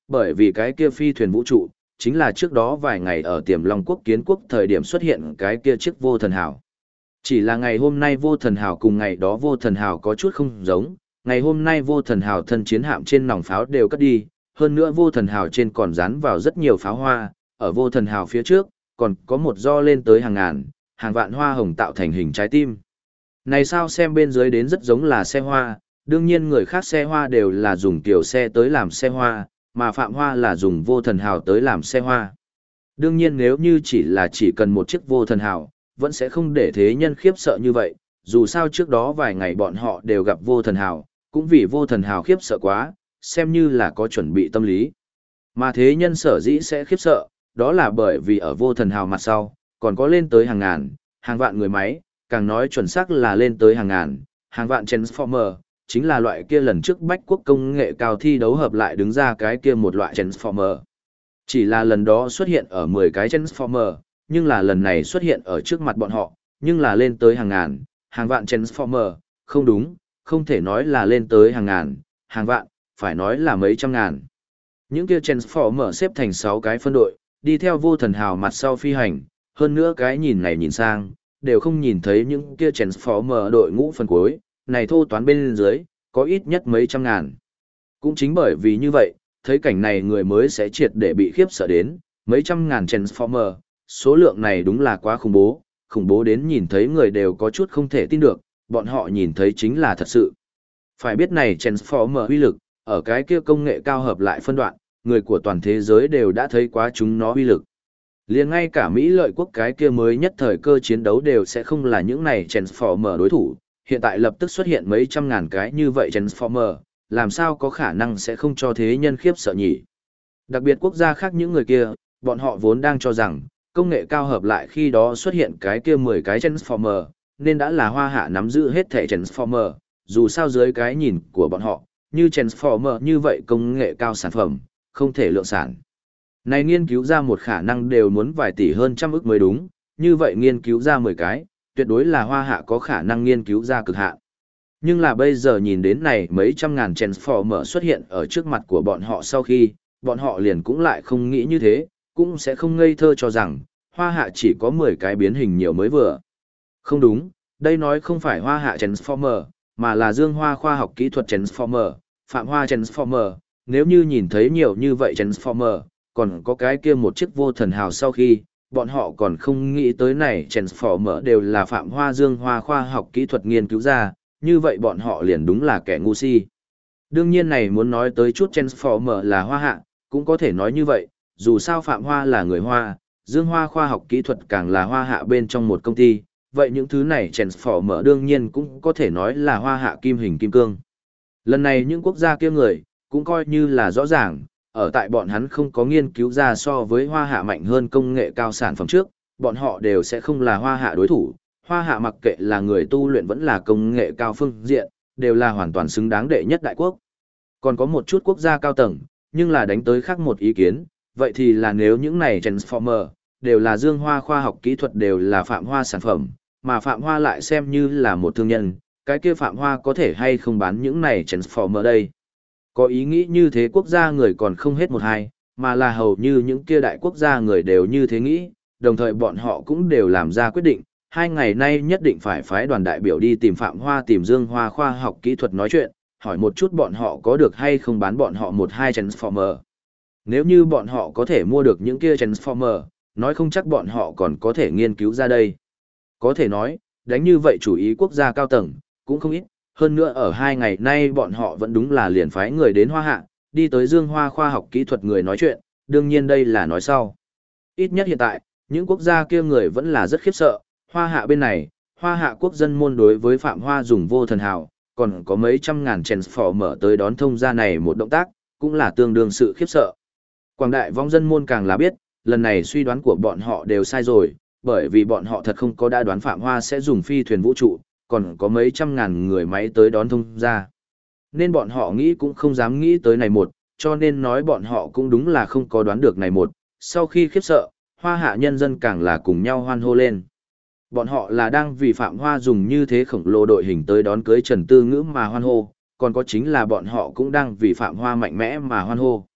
bởi vì cái kia phi thuyền vũ trụ, chính là trước đó vài ngày ở Tiềm Long quốc kiến quốc thời điểm xuất hiện cái kia chiếc vô thần hào. Chỉ là ngày hôm nay vô thần hào cùng ngày đó vô thần hào có chút không giống, ngày hôm nay vô thần hào thân chiến hạm trên nòng pháo đều cất đi, hơn nữa vô thần hào trên còn dán vào rất nhiều pháo hoa, ở vô thần hào phía trước, còn có một do lên tới hàng ngàn, hàng vạn hoa hồng tạo thành hình trái tim. Này sao xem bên dưới đến rất giống là xe hoa, đương nhiên người khác xe hoa đều là dùng kiểu xe tới làm xe hoa, mà Phạm Hoa là dùng vô thần hào tới làm xe hoa. Đương nhiên nếu như chỉ cần một chiếc vô thần hào, vẫn sẽ không để thế nhân khiếp sợ như vậy, dù sao trước đó vài ngày bọn họ đều gặp vô thần hào, cũng vì vô thần hào khiếp sợ quá, xem như là có chuẩn bị tâm lý. Mà thế nhân sở dĩ sẽ khiếp sợ, đó là bởi vì ở vô thần hào mặt sau, còn có lên tới hàng ngàn, hàng vạn người máy, càng nói chuẩn xác là lên tới hàng ngàn, hàng vạn Transformer, chính là loại kia lần trước Bách Quốc công nghệ cao thi đấu hợp lại đứng ra cái kia một loại Transformer. Chỉ là lần đó xuất hiện ở 10 cái Transformer, nhưng là lần này xuất hiện ở trước mặt bọn họ, nhưng là lên tới hàng ngàn, hàng vạn Transformer, không đúng, không thể nói là lên tới hàng ngàn, hàng vạn, phải nói là mấy trăm ngàn. Những kia Transformer xếp thành 6 cái phân đội, đi theo vô thần hào mặt sau phi hành, hơn nữa cái nhìn này nhìn sang, đều không nhìn thấy những kia Transformer đội ngũ phần cuối, này thô toán bên dưới, có ít nhất mấy trăm ngàn. Cũng chính bởi vì như vậy, thấy cảnh này người mới sẽ triệt để bị khiếp sợ đến, mấy trăm ngàn Transformer, số lượng này đúng là quá khủng bố đến nhìn thấy người đều có chút không thể tin được, bọn họ nhìn thấy chính là thật sự. Phải biết này Transformer uy lực, ở cái kia công nghệ cao hợp lại phân đoạn, người của toàn thế giới đều đã thấy quá chúng nó uy lực. Liền ngay cả Mỹ lợi quốc cái kia mới nhất thời cơ chiến đấu đều sẽ không là những này Transformer đối thủ, hiện tại lập tức xuất hiện mấy trăm ngàn cái như vậy Transformer, làm sao có khả năng sẽ không cho thế nhân khiếp sợ nhỉ? Đặc biệt quốc gia khác những người kia, bọn họ vốn đang cho rằng, công nghệ cao hợp lại khi đó xuất hiện cái kia 10 cái Transformer, nên đã là Hoa Hạ nắm giữ hết thể Transformer, dù sao dưới cái nhìn của bọn họ, như Transformer như vậy công nghệ cao sản phẩm, không thể lượng sản. Này nghiên cứu ra một khả năng đều muốn vài tỷ hơn trăm ức mới đúng, như vậy nghiên cứu ra 10 cái, tuyệt đối là Hoa Hạ có khả năng nghiên cứu ra cực hạn. Nhưng là bây giờ nhìn đến này mấy trăm ngàn Transformer xuất hiện ở trước mặt của bọn họ sau khi, bọn họ liền cũng lại không nghĩ như thế, cũng sẽ không ngây thơ cho rằng, Hoa Hạ chỉ có 10 cái biến hình nhiều mới vừa. Không đúng, đây nói không phải Hoa Hạ Transformer, mà là Dương Hoa khoa học kỹ thuật Transformer, Phạm Hoa Transformer, nếu như nhìn thấy nhiều như vậy Transformer, còn có cái kia một chiếc vô thần hào sau khi, bọn họ còn không nghĩ tới này Transformer đều là Phạm Hoa Dương Hoa khoa học kỹ thuật nghiên cứu ra, như vậy bọn họ liền đúng là kẻ ngu si. Đương nhiên này muốn nói tới chút Transformer là Hoa Hạ, cũng có thể nói như vậy, dù sao Phạm Hoa là người Hoa, Dương Hoa khoa học kỹ thuật càng là Hoa Hạ bên trong một công ty, vậy những thứ này Transformer đương nhiên cũng có thể nói là Hoa Hạ kim hình kim cương. Lần này những quốc gia kia người, cũng coi như là rõ ràng, ở tại bọn hắn không có nghiên cứu ra so với Hoa Hạ mạnh hơn công nghệ cao sản phẩm trước, bọn họ đều sẽ không là Hoa Hạ đối thủ. Hoa Hạ mặc kệ là người tu luyện vẫn là công nghệ cao phương diện, đều là hoàn toàn xứng đáng đệ nhất đại quốc. Còn có một chút quốc gia cao tầng, nhưng là đánh tới khác một ý kiến, vậy thì là nếu những này Transformer, đều là Dương Hoa khoa học kỹ thuật đều là Phạm Hoa sản phẩm, mà Phạm Hoa lại xem như là một thương nhân, cái kia Phạm Hoa có thể hay không bán những này Transformer đây. Có ý nghĩ như thế quốc gia người còn không hết một hai, mà là hầu như những kia đại quốc gia người đều như thế nghĩ, đồng thời bọn họ cũng đều làm ra quyết định, 2 ngày nay nhất định phải phái đoàn đại biểu đi tìm Phạm Hoa tìm Dương Hoa khoa học kỹ thuật nói chuyện, hỏi một chút bọn họ có được hay không bán bọn họ một hai Transformer. Nếu như bọn họ có thể mua được những kia Transformer, nói không chắc bọn họ còn có thể nghiên cứu ra đây. Có thể nói, đánh như vậy chủ ý quốc gia cao tầng, cũng không ít, hơn nữa ở 2 ngày nay bọn họ vẫn đúng là liền phái người đến Hoa Hạ, đi tới Dương Hoa khoa học kỹ thuật người nói chuyện, đương nhiên đây là nói sau. Ít nhất hiện tại, những quốc gia kia người vẫn là rất khiếp sợ, Hoa Hạ bên này, Hoa Hạ quốc dân môn đối với Phạm Hoa dùng vô thần hào, còn có mấy trăm ngàn Transformer tới đón thông gia này một động tác, cũng là tương đương sự khiếp sợ. Quảng đại vong dân môn càng là biết, lần này suy đoán của bọn họ đều sai rồi, bởi vì bọn họ thật không có đã đoán Phạm Hoa sẽ dùng phi thuyền vũ trụ, còn có mấy trăm ngàn người máy tới đón thông gia. Nên bọn họ nghĩ cũng không dám nghĩ tới này một, cho nên nói bọn họ cũng đúng là không có đoán được này một. Sau khi khiếp sợ, Hoa Hạ nhân dân càng là cùng nhau hoan hô lên. Bọn họ là đang vì Phạm Hoa dùng như thế khổng lồ đội hình tới đón cưới Trần Tư Ngữ mà hoan hô, còn có chính là bọn họ cũng đang vì Phạm Hoa mạnh mẽ mà hoan hô.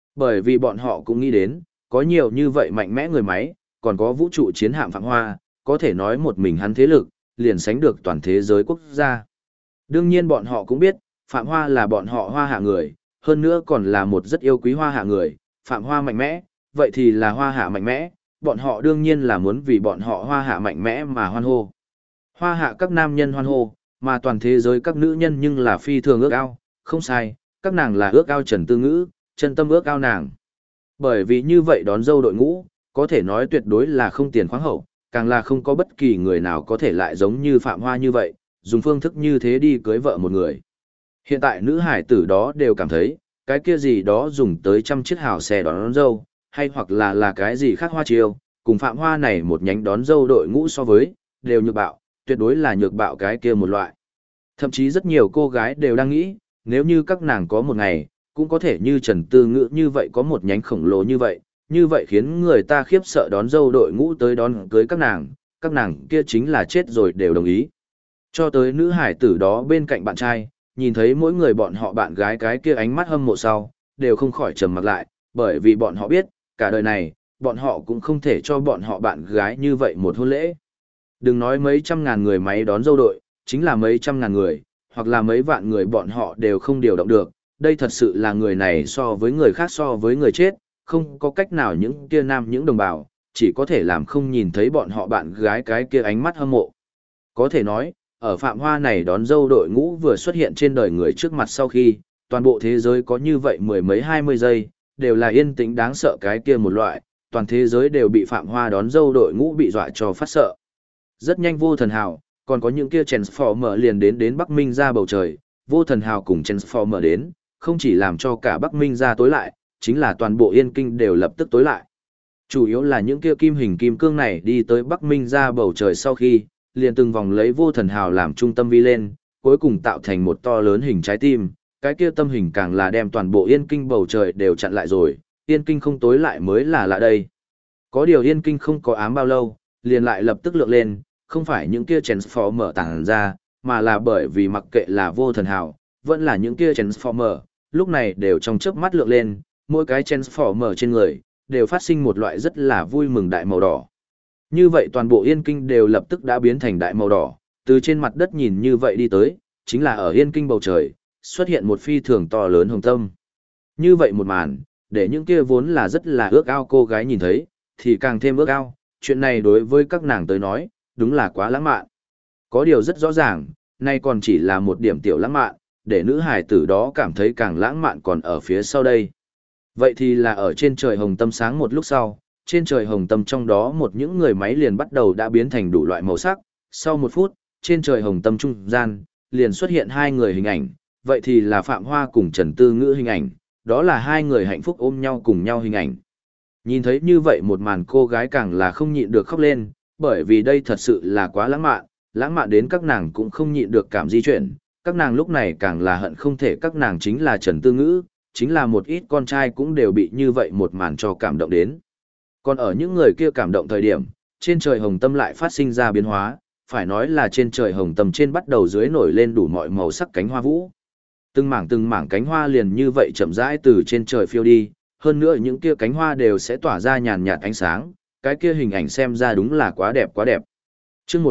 Bởi vì bọn họ cũng nghĩ đến, có nhiều như vậy mạnh mẽ người máy, còn có vũ trụ chiến hạm Phạm Hoa, có thể nói một mình hắn thế lực, liền sánh được toàn thế giới quốc gia. Đương nhiên bọn họ cũng biết, Phạm Hoa là bọn họ Hoa Hạ người, hơn nữa còn là một rất yêu quý Hoa Hạ người, Phạm Hoa mạnh mẽ, vậy thì là Hoa Hạ mạnh mẽ, bọn họ đương nhiên là muốn vì bọn họ Hoa Hạ mạnh mẽ mà hoan hô. Hoa Hạ các nam nhân hoan hô, mà toàn thế giới các nữ nhân nhưng là phi thường ước ao, không sai, các nàng là ước ao Trần Tư Ngữ, chân tâm ước ao nàng. Bởi vì như vậy đón dâu đội ngũ, có thể nói tuyệt đối là không tiền khoáng hậu, càng là không có bất kỳ người nào có thể lại giống như Phạm Hoa như vậy, dùng phương thức như thế đi cưới vợ một người. Hiện tại nữ hải tử đó đều cảm thấy, cái kia gì đó dùng tới trăm chiếc hào xe đón dâu, hay hoặc là cái gì khác hoa chiêu, cùng Phạm Hoa này một nhánh đón dâu đội ngũ so với, đều nhược bạo, tuyệt đối là nhược bạo cái kia một loại. Thậm chí rất nhiều cô gái đều đang nghĩ, nếu như các nàng có một ngày, cũng có thể như Trần Tư Ngữ như vậy có một nhánh khổng lồ như vậy khiến người ta khiếp sợ đón dâu đội ngũ tới đón cưới các nàng kia chính là chết rồi đều đồng ý. Cho tới nữ hải tử đó bên cạnh bạn trai, nhìn thấy mỗi người bọn họ bạn gái cái kia ánh mắt hâm mộ sau, đều không khỏi trầm mặc lại, bởi vì bọn họ biết, cả đời này, bọn họ cũng không thể cho bọn họ bạn gái như vậy một hôn lễ. Đừng nói mấy trăm ngàn người máy đón dâu đội, chính là mấy trăm ngàn người, hoặc là mấy vạn người bọn họ đều không điều động được. Đây thật sự là người này so với người khác so với người chết, không có cách nào những kia nam những đồng bào, chỉ có thể làm không nhìn thấy bọn họ bạn gái cái kia ánh mắt hâm mộ. Có thể nói, ở Phạm Hoa này đón dâu đội ngũ vừa xuất hiện trên đời người trước mặt sau khi, toàn bộ thế giới có như vậy mười mấy 20 giây, đều là yên tĩnh đáng sợ cái kia một loại, toàn thế giới đều bị Phạm Hoa đón dâu đội ngũ bị dọa cho phát sợ. Rất nhanh Vô Thần Hào, còn có những kia Transformer liền đến Bắc Minh ra bầu trời, Vô Thần Hào cùng Transformer đến, không chỉ làm cho cả Bắc Minh ra tối lại, chính là toàn bộ Yên Kinh đều lập tức tối lại. Chủ yếu là những kia kim hình kim cương này đi tới Bắc Minh ra bầu trời sau khi, liền từng vòng lấy Vô Thần Hào làm trung tâm vi lên, cuối cùng tạo thành một to lớn hình trái tim, cái kia tâm hình càng là đem toàn bộ Yên Kinh bầu trời đều chặn lại rồi, Yên Kinh không tối lại mới là lạ đây. Có điều Yên Kinh không có ám bao lâu, liền lại lập tức lượng lên, không phải những kia Transformer tàng ra, mà là bởi vì mặc kệ là Vô Thần Hào, vẫn là những kia Transformer, lúc này đều trong chớp mắt lượng lên, mỗi cái Transformer trên người, đều phát sinh một loại rất là vui mừng đại màu đỏ. Như vậy toàn bộ Yên Kinh đều lập tức đã biến thành đại màu đỏ, từ trên mặt đất nhìn như vậy đi tới, chính là ở Yên Kinh bầu trời, xuất hiện một phi thường to lớn hồng tâm. Như vậy một màn, để những kia vốn là rất là ước ao cô gái nhìn thấy, thì càng thêm ước ao, chuyện này đối với các nàng tới nói, đúng là quá lãng mạn. Có điều rất rõ ràng, nay còn chỉ là một điểm tiểu lãng mạn, để nữ hài tử đó cảm thấy càng lãng mạn còn ở phía sau đây. Vậy thì là ở trên trời hồng tâm sáng một lúc sau, trên trời hồng tâm trong đó một những người máy liền bắt đầu đã biến thành đủ loại màu sắc, sau một phút, trên trời hồng tâm trung gian, liền xuất hiện hai người hình ảnh, vậy thì là Phạm Hoa cùng Trần Tư Ngữ hình ảnh, đó là hai người hạnh phúc ôm nhau cùng nhau hình ảnh. Nhìn thấy như vậy một màn cô gái càng là không nhịn được khóc lên, bởi vì đây thật sự là quá lãng mạn đến các nàng cũng không nhịn được cảm di chuyển, các nàng lúc này càng là hận không thể các nàng chính là Trần Tư Ngữ, chính là một ít con trai cũng đều bị như vậy một màn cho cảm động đến. Còn ở những người kia cảm động thời điểm, trên trời hồng tâm lại phát sinh ra biến hóa, phải nói là trên trời hồng tâm trên bắt đầu dưới nổi lên đủ mọi màu sắc cánh hoa vũ. Từng mảng cánh hoa liền như vậy chậm rãi từ trên trời phiêu đi, hơn nữa những kia cánh hoa đều sẽ tỏa ra nhàn nhạt ánh sáng, cái kia hình ảnh xem ra đúng là quá đẹp quá đẹp. Chương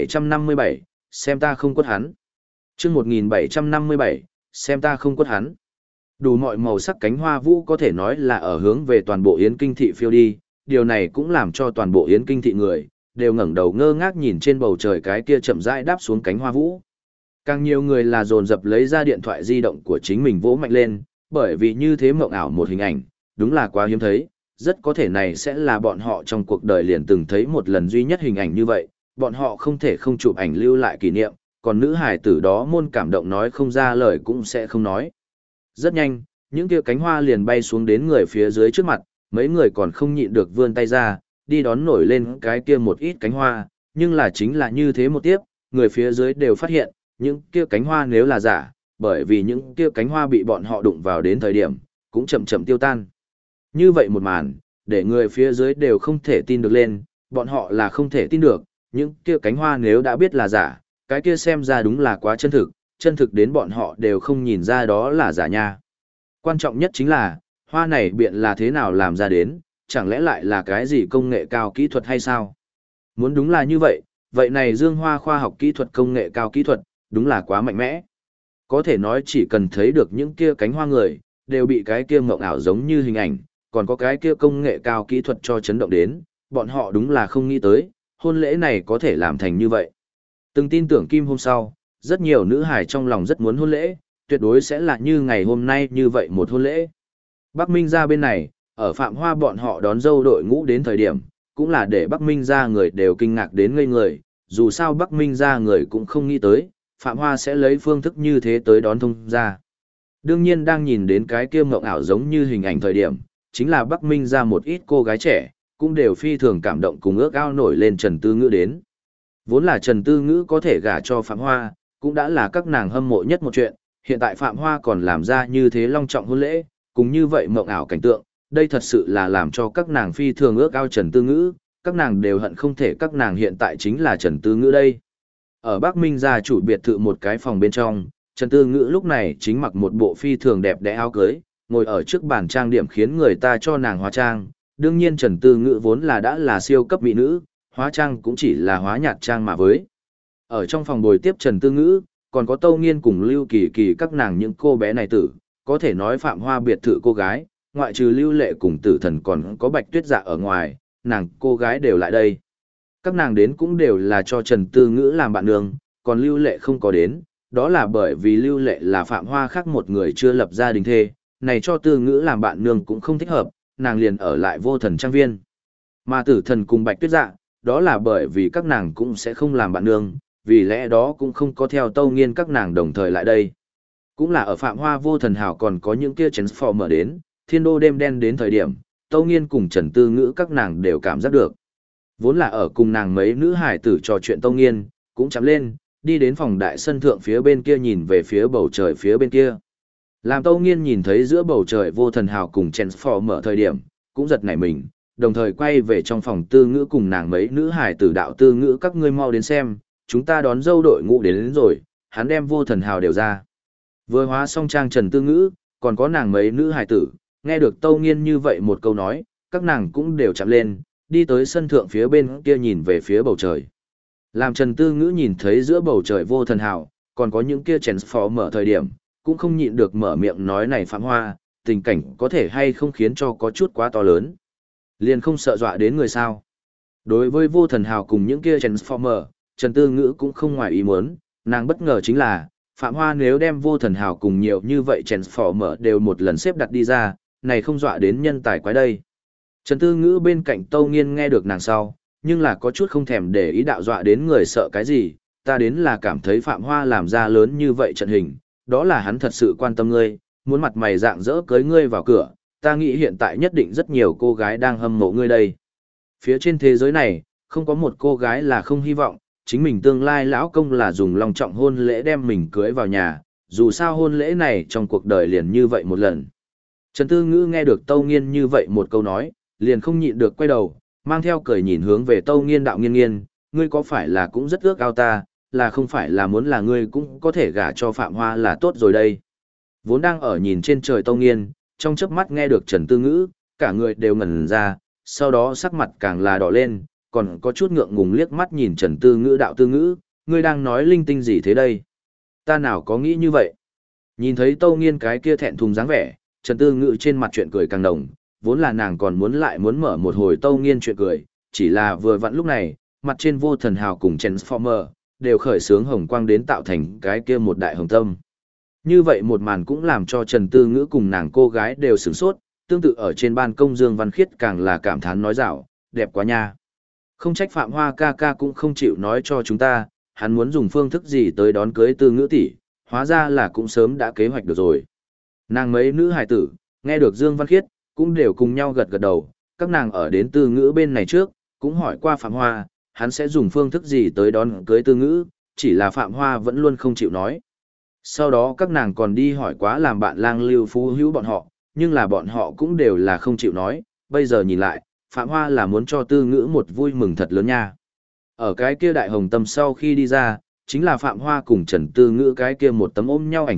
1757, xem ta không quất hắn. Chương 1757, xem ta không quất hắn. Đủ mọi màu sắc cánh hoa vũ có thể nói là ở hướng về toàn bộ Yến Kinh thị phiêu đi, điều này cũng làm cho toàn bộ Yến Kinh thị người đều ngẩng đầu ngơ ngác nhìn trên bầu trời cái kia chậm rãi đáp xuống cánh hoa vũ. Càng nhiều người là dồn dập lấy ra điện thoại di động của chính mình vỗ mạnh lên, bởi vì như thế mộng ảo một hình ảnh, đúng là quá hiếm thấy, rất có thể này sẽ là bọn họ trong cuộc đời liền từng thấy một lần duy nhất hình ảnh như vậy, bọn họ không thể không chụp ảnh lưu lại kỷ niệm, còn nữ hài tử đó môn cảm động nói không ra lời cũng sẽ không nói. Rất nhanh, những kia cánh hoa liền bay xuống đến người phía dưới trước mặt, mấy người còn không nhịn được vươn tay ra, đi đón nổi lên cái kia một ít cánh hoa, nhưng là chính là như thế một tiếp, người phía dưới đều phát hiện, những kia cánh hoa nếu là giả, bởi vì những kia cánh hoa bị bọn họ đụng vào đến thời điểm, cũng chậm chậm tiêu tan. Như vậy một màn, để người phía dưới đều không thể tin được lên, bọn họ là không thể tin được, những kia cánh hoa nếu đã biết là giả, cái kia xem ra đúng là quá chân thực đến bọn họ đều không nhìn ra đó là giả nha. Quan trọng nhất chính là, Hoa này biện là thế nào làm ra đến, chẳng lẽ lại là cái gì công nghệ cao kỹ thuật hay sao? Muốn đúng là như vậy, vậy này Dương Hoa khoa học kỹ thuật công nghệ cao kỹ thuật, đúng là quá mạnh mẽ. Có thể nói chỉ cần thấy được những kia cánh hoa người, đều bị cái kia mộng ảo giống như hình ảnh, còn có cái kia công nghệ cao kỹ thuật cho chấn động đến, bọn họ đúng là không nghĩ tới, hôn lễ này có thể làm thành như vậy. Từng tin tưởng Kim hôm sau, rất nhiều nữ hài trong lòng rất muốn hôn lễ, tuyệt đối sẽ là như ngày hôm nay như vậy một hôn lễ. Bắc Minh ra bên này, ở Phạm Hoa bọn họ đón dâu đội ngũ đến thời điểm, cũng là để Bắc Minh ra người đều kinh ngạc đến ngây người, dù sao Bắc Minh ra người cũng không nghĩ tới, Phạm Hoa sẽ lấy phương thức như thế tới đón thông ra. Đương nhiên đang nhìn đến cái kia mộng ảo giống như hình ảnh thời điểm, chính là Bắc Minh ra một ít cô gái trẻ, cũng đều phi thường cảm động cùng ước ao nổi lên Trần Tư Ngữ đến. Vốn là Trần Tư Ngữ có thể gả cho Phạm Hoa, cũng đã là các nàng hâm mộ nhất một chuyện, hiện tại Phạm Hoa còn làm ra như thế long trọng hôn lễ, cùng như vậy mộng ảo cảnh tượng, đây thật sự là làm cho các nàng phi thường ước ao Trần Tư Ngữ, các nàng đều hận không thể các nàng hiện tại chính là Trần Tư Ngữ đây. Ở Bắc Minh gia chủ biệt thự một cái phòng bên trong, Trần Tư Ngữ lúc này chính mặc một bộ phi thường đẹp đẽ áo cưới, ngồi ở trước bàn trang điểm khiến người ta cho nàng hóa trang. Đương nhiên Trần Tư Ngữ vốn là đã là siêu cấp mỹ nữ, hóa trang cũng chỉ là hóa nhạt trang mà với. Ở trong phòng bồi tiếp Trần Tư Ngữ, còn có Tâu Nghiên cùng Lưu Kỳ Kỳ các nàng những cô bé này tử, có thể nói Phạm Hoa biệt thự cô gái, ngoại trừ Lưu Lệ cùng Tử Thần còn có Bạch Tuyết Dạ ở ngoài, nàng cô gái đều lại đây. Các nàng đến cũng đều là cho Trần Tư Ngữ làm bạn nương, còn Lưu Lệ không có đến, đó là bởi vì Lưu Lệ là Phạm Hoa khác một người chưa lập gia đình thê, này cho Tư Ngữ làm bạn nương cũng không thích hợp, nàng liền ở lại Vô Thần trang viên. Mà Tử Thần cùng Bạch Tuyết Dạ, đó là bởi vì các nàng cũng sẽ không làm bạn nương, vì lẽ đó cũng không có theo Tâu Nghiên các nàng đồng thời lại đây. Cũng là ở Phạm Hoa Vô Thần Hào còn có những kia Transformer đến, Thiên Đô đêm đen đến thời điểm, Tâu Nghiên cùng Trần Tư Ngữ các nàng đều cảm giác được. Vốn là ở cùng nàng mấy nữ hải tử trò chuyện Tâu Nghiên, cũng chạm lên, đi đến phòng đại sân thượng phía bên kia nhìn về phía bầu trời phía bên kia. Làm Tâu Nghiên nhìn thấy giữa bầu trời Vô Thần Hào cùng Transformer thời điểm, cũng giật nảy mình, đồng thời quay về trong phòng Tư Ngữ cùng nàng mấy nữ hải tử đạo Tư Ngữ các ngươi mau đến xem, chúng ta đón dâu đội ngũ đến rồi, hắn đem Vô Thần Hào đều ra. Vừa hóa xong trang Trần Tư Ngữ, còn có nàng mấy nữ hải tử, nghe được Tâu Nghiên như vậy một câu nói, các nàng cũng đều chạm lên, đi tới sân thượng phía bên kia nhìn về phía bầu trời. Làm Trần Tư Ngữ nhìn thấy giữa bầu trời Vô Thần Hào, còn có những kia Transformer thời điểm, cũng không nhịn được mở miệng nói này Phạm Hoa, tình cảnh có thể hay không khiến cho có chút quá to lớn. Liền không sợ dọa đến người sao. Đối với Vô Thần Hào cùng những kia Transformer, Trần Tư Ngữ cũng không ngoài ý muốn, nàng bất ngờ chính là, Phạm Hoa nếu đem Vô Thần Hào cùng nhiều như vậy Transformer đều một lần xếp đặt đi ra, này không dọa đến nhân tài quái đây. Trần Tư Ngữ bên cạnh Tâu Nghiên nghe được nàng sau, nhưng là có chút không thèm để ý đạo dọa đến người sợ cái gì, ta đến là cảm thấy Phạm Hoa làm ra lớn như vậy trận hình, đó là hắn thật sự quan tâm ngươi, muốn mặt mày rạng rỡ cưới ngươi vào cửa, ta nghĩ hiện tại nhất định rất nhiều cô gái đang hâm mộ ngươi đây. Phía trên thế giới này, không có một cô gái là không hy vọng, chính mình tương lai lão công là dùng long trọng hôn lễ đem mình cưới vào nhà, dù sao hôn lễ này trong cuộc đời liền như vậy một lần. Trần Tư Ngữ nghe được Tâu Nghiên như vậy một câu nói, liền không nhịn được quay đầu, mang theo cười nhìn hướng về Tâu Nghiên đạo Nghiên Nghiên, ngươi có phải là cũng rất ước ao ta, là không phải là muốn là ngươi cũng có thể gả cho Phạm Hoa là tốt rồi đây. Vốn đang ở nhìn trên trời Tâu Nghiên, trong chớp mắt nghe được Trần Tư Ngữ, cả người đều ngẩn ra, sau đó sắc mặt càng là đỏ lên, còn có chút ngượng ngùng liếc mắt nhìn Trần Tư Ngữ đạo Tư Ngữ, ngươi đang nói linh tinh gì thế đây? Ta nào có nghĩ như vậy? Nhìn thấy Tâu Nghiên cái kia thẹn thùng dáng vẻ, Trần Tư Ngữ trên mặt chuyện cười càng đồng, vốn là nàng còn muốn mở một hồi Tâu Nghiên chuyện cười, chỉ là vừa vặn lúc này, mặt trên Vô Thần Hào cùng Transformer, đều khởi sướng hồng quang đến tạo thành cái kia một đại hồng tâm. Như vậy một màn cũng làm cho Trần Tư Ngữ cùng nàng cô gái đều sửng sốt, tương tự ở trên ban công Dương Văn Khiết càng là cảm thán nói dạo, đẹp quá nha. Không trách Phạm Hoa ca ca cũng không chịu nói cho chúng ta, hắn muốn dùng phương thức gì tới đón cưới Tư Ngữ tỷ, hóa ra là cũng sớm đã kế hoạch được rồi. Nàng mấy nữ hài tử, nghe được Dương Văn Khiết, cũng đều cùng nhau gật gật đầu, các nàng ở đến Tư Ngữ bên này trước, cũng hỏi qua Phạm Hoa, hắn sẽ dùng phương thức gì tới đón cưới Tư Ngữ, chỉ là Phạm Hoa vẫn luôn không chịu nói. Sau đó các nàng còn đi hỏi quá làm bạn Lang Lưu Phú Hữu bọn họ, nhưng là bọn họ cũng đều là không chịu nói, bây giờ nhìn lại, Phạm Hoa là muốn cho Tư Ngữ một vui mừng thật lớn nha. Ở cái kia đại hồng tâm sau khi đi ra, chính là Phạm Hoa cùng Trần Tư Ngữ cái kia một tấm ôm nhau ảnh chụp,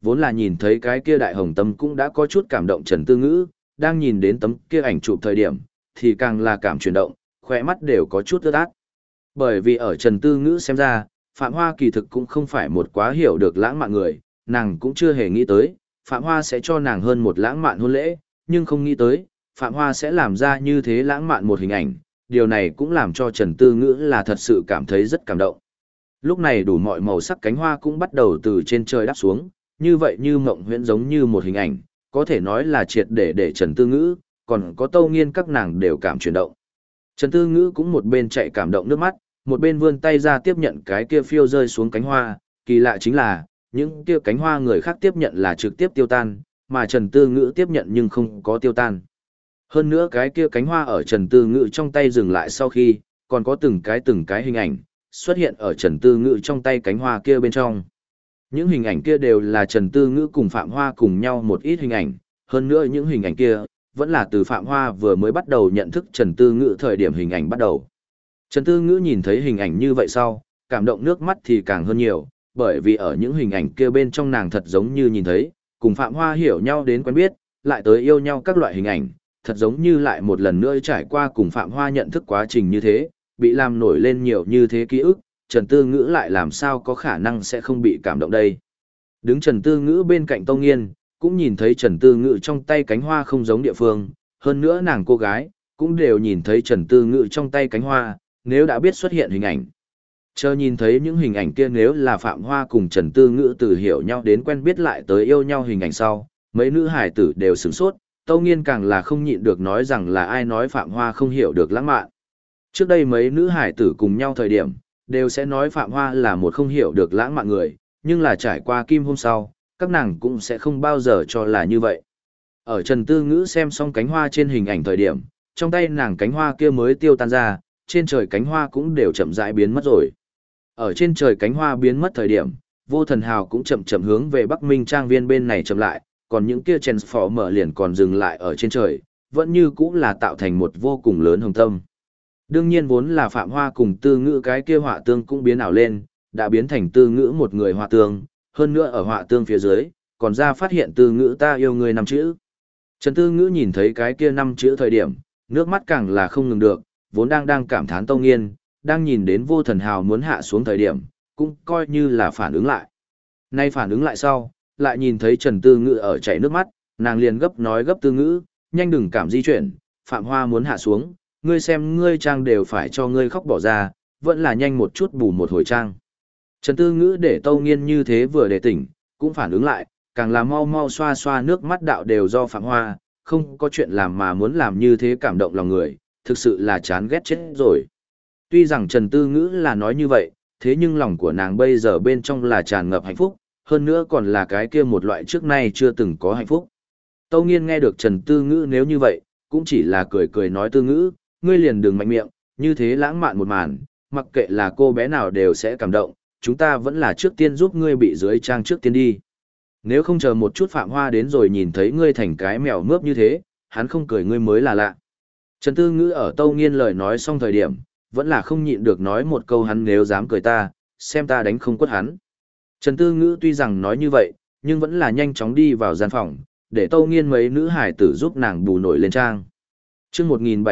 vốn là nhìn thấy cái kia đại hồng tâm cũng đã có chút cảm động Trần Tư Ngữ, đang nhìn đến tấm kia ảnh chụp thời điểm, thì càng là cảm chuyển động, khỏe mắt đều có chút ướt át. Bởi vì ở Trần Tư Ngữ xem ra, Phạm Hoa kỳ thực cũng không phải một quá hiểu được lãng mạn người, nàng cũng chưa hề nghĩ tới, Phạm Hoa sẽ cho nàng hơn một lãng mạn hôn lễ, nhưng không nghĩ tới, Phạm Hoa sẽ làm ra như thế lãng mạn một hình ảnh, điều này cũng làm cho Trần Tư Ngữ là thật sự cảm thấy rất cảm động. Lúc này đủ mọi màu sắc cánh hoa cũng bắt đầu từ trên trời đáp xuống, như vậy như mộng huyễn giống như một hình ảnh, có thể nói là triệt để Trần Tư Ngữ, còn có Tâu Nghiên các nàng đều cảm chuyển động. Trần Tư Ngữ cũng một bên chạy cảm động nước mắt, một bên vươn tay ra tiếp nhận cái kia phiêu rơi xuống cánh hoa, kỳ lạ chính là, những kia cánh hoa người khác tiếp nhận là trực tiếp tiêu tan, mà Trần Tư Ngữ tiếp nhận nhưng không có tiêu tan. Hơn nữa cái kia cánh hoa ở Trần Tư Ngữ trong tay dừng lại sau khi, còn có từng cái hình ảnh, xuất hiện ở Trần Tư Ngữ trong tay cánh hoa kia bên trong. Những hình ảnh kia đều là Trần Tư Ngữ cùng Phạm Hoa cùng nhau một ít hình ảnh, hơn nữa những hình ảnh kia, vẫn là từ Phạm Hoa vừa mới bắt đầu nhận thức Trần Tư Ngữ thời điểm hình ảnh bắt đầu. Trần Tư Ngữ nhìn thấy hình ảnh như vậy sau, cảm động nước mắt thì càng hơn nhiều, bởi vì ở những hình ảnh kia bên trong nàng thật giống như nhìn thấy, cùng Phạm Hoa hiểu nhau đến quen biết, lại tới yêu nhau các loại hình ảnh, thật giống như lại một lần nữa trải qua cùng Phạm Hoa nhận thức quá trình như thế, bị làm nổi lên nhiều như thế ký ức, Trần Tư Ngữ lại làm sao có khả năng sẽ không bị cảm động đây. Đứng Trần Tư Ngữ bên cạnh Tâu Nghiên, cũng nhìn thấy Trần Tư Ngữ trong tay cánh hoa không giống địa phương, hơn nữa nàng cô gái, cũng đều nhìn thấy Trần Tư Ngữ trong tay cánh hoa, nếu đã biết xuất hiện hình ảnh. Chờ nhìn thấy những hình ảnh kia nếu là Phạm Hoa cùng Trần Tư Ngữ từ hiểu nhau đến quen biết lại tới yêu nhau hình ảnh sau, mấy nữ hải tử đều sửng sốt, Tâu Nghiên càng là không nhịn được nói rằng là ai nói Phạm Hoa không hiểu được lãng mạn. Trước đây mấy nữ hải tử cùng nhau thời điểm, đều sẽ nói Phạm Hoa là một không hiểu được lãng mạn người, nhưng là trải qua kim hôm sau, các nàng cũng sẽ không bao giờ cho là như vậy. Ở Trần Tư Ngữ xem xong cánh hoa trên hình ảnh thời điểm, trong tay nàng cánh hoa kia mới tiêu tan ra, trên trời cánh hoa cũng đều chậm rãi biến mất rồi. Ở trên trời cánh hoa biến mất thời điểm, Vô Thần Hào cũng chậm chậm hướng về Bắc Minh Trang Viên bên này chậm lại, còn những kia Transformer liền còn dừng lại ở trên trời, vẫn như cũng là tạo thành một vô cùng lớn hồng tâm. Đương nhiên vốn là Phạm Hoa cùng Tư Ngữ cái kia họa tương cũng biến ảo lên, đã biến thành Tư Ngữ một người họa tương, hơn nữa ở họa tương phía dưới, còn ra phát hiện Tư Ngữ ta yêu người 5 chữ. Trần Tư Ngữ nhìn thấy cái kia 5 chữ thời điểm, nước mắt càng là không ngừng được, vốn đang cảm thán Tâu Nghiên, đang nhìn đến Vô Thần Hào muốn hạ xuống thời điểm, cũng coi như là phản ứng lại. Nay phản ứng lại sau, lại nhìn thấy Trần Tư Ngữ ở chảy nước mắt, nàng liền gấp nói gấp Tư Ngữ, nhanh đừng cảm di chuyển, Phạm Hoa muốn hạ xuống, ngươi xem ngươi trang đều phải cho ngươi khóc bỏ ra, vẫn là nhanh một chút bù một hồi trang. Trần Tư Ngữ để Tâu Nghiên như thế vừa để tỉnh, cũng phản ứng lại, càng là mau mau xoa xoa nước mắt đạo đều do Phạm Hoa, không có chuyện làm mà muốn làm như thế cảm động lòng người, thực sự là chán ghét chết rồi. Tuy rằng Trần Tư Ngữ là nói như vậy, thế nhưng lòng của nàng bây giờ bên trong là tràn ngập hạnh phúc, hơn nữa còn là cái kia một loại trước nay chưa từng có hạnh phúc. Tâu Nghiên nghe được Trần Tư Ngữ nếu như vậy, cũng chỉ là cười cười nói Tư Ngữ, ngươi liền đừng mạnh miệng, như thế lãng mạn một màn, mặc kệ là cô bé nào đều sẽ cảm động, chúng ta vẫn là trước tiên giúp ngươi bị dưới trang trước tiên đi. Nếu không chờ một chút Phạm Hoa đến rồi nhìn thấy ngươi thành cái mèo mướp như thế, hắn không cười ngươi mới là lạ. Trần Tư Ngữ ở Tâu Nghiên lời nói xong thời điểm, vẫn là không nhịn được nói một câu hắn nếu dám cười ta, xem ta đánh không quất hắn. Trần Tư Ngữ tuy rằng nói như vậy, nhưng vẫn là nhanh chóng đi vào gian phòng, để Tâu Nghiên mấy nữ hải tử giúp nàng bù nổi lên trang. Chương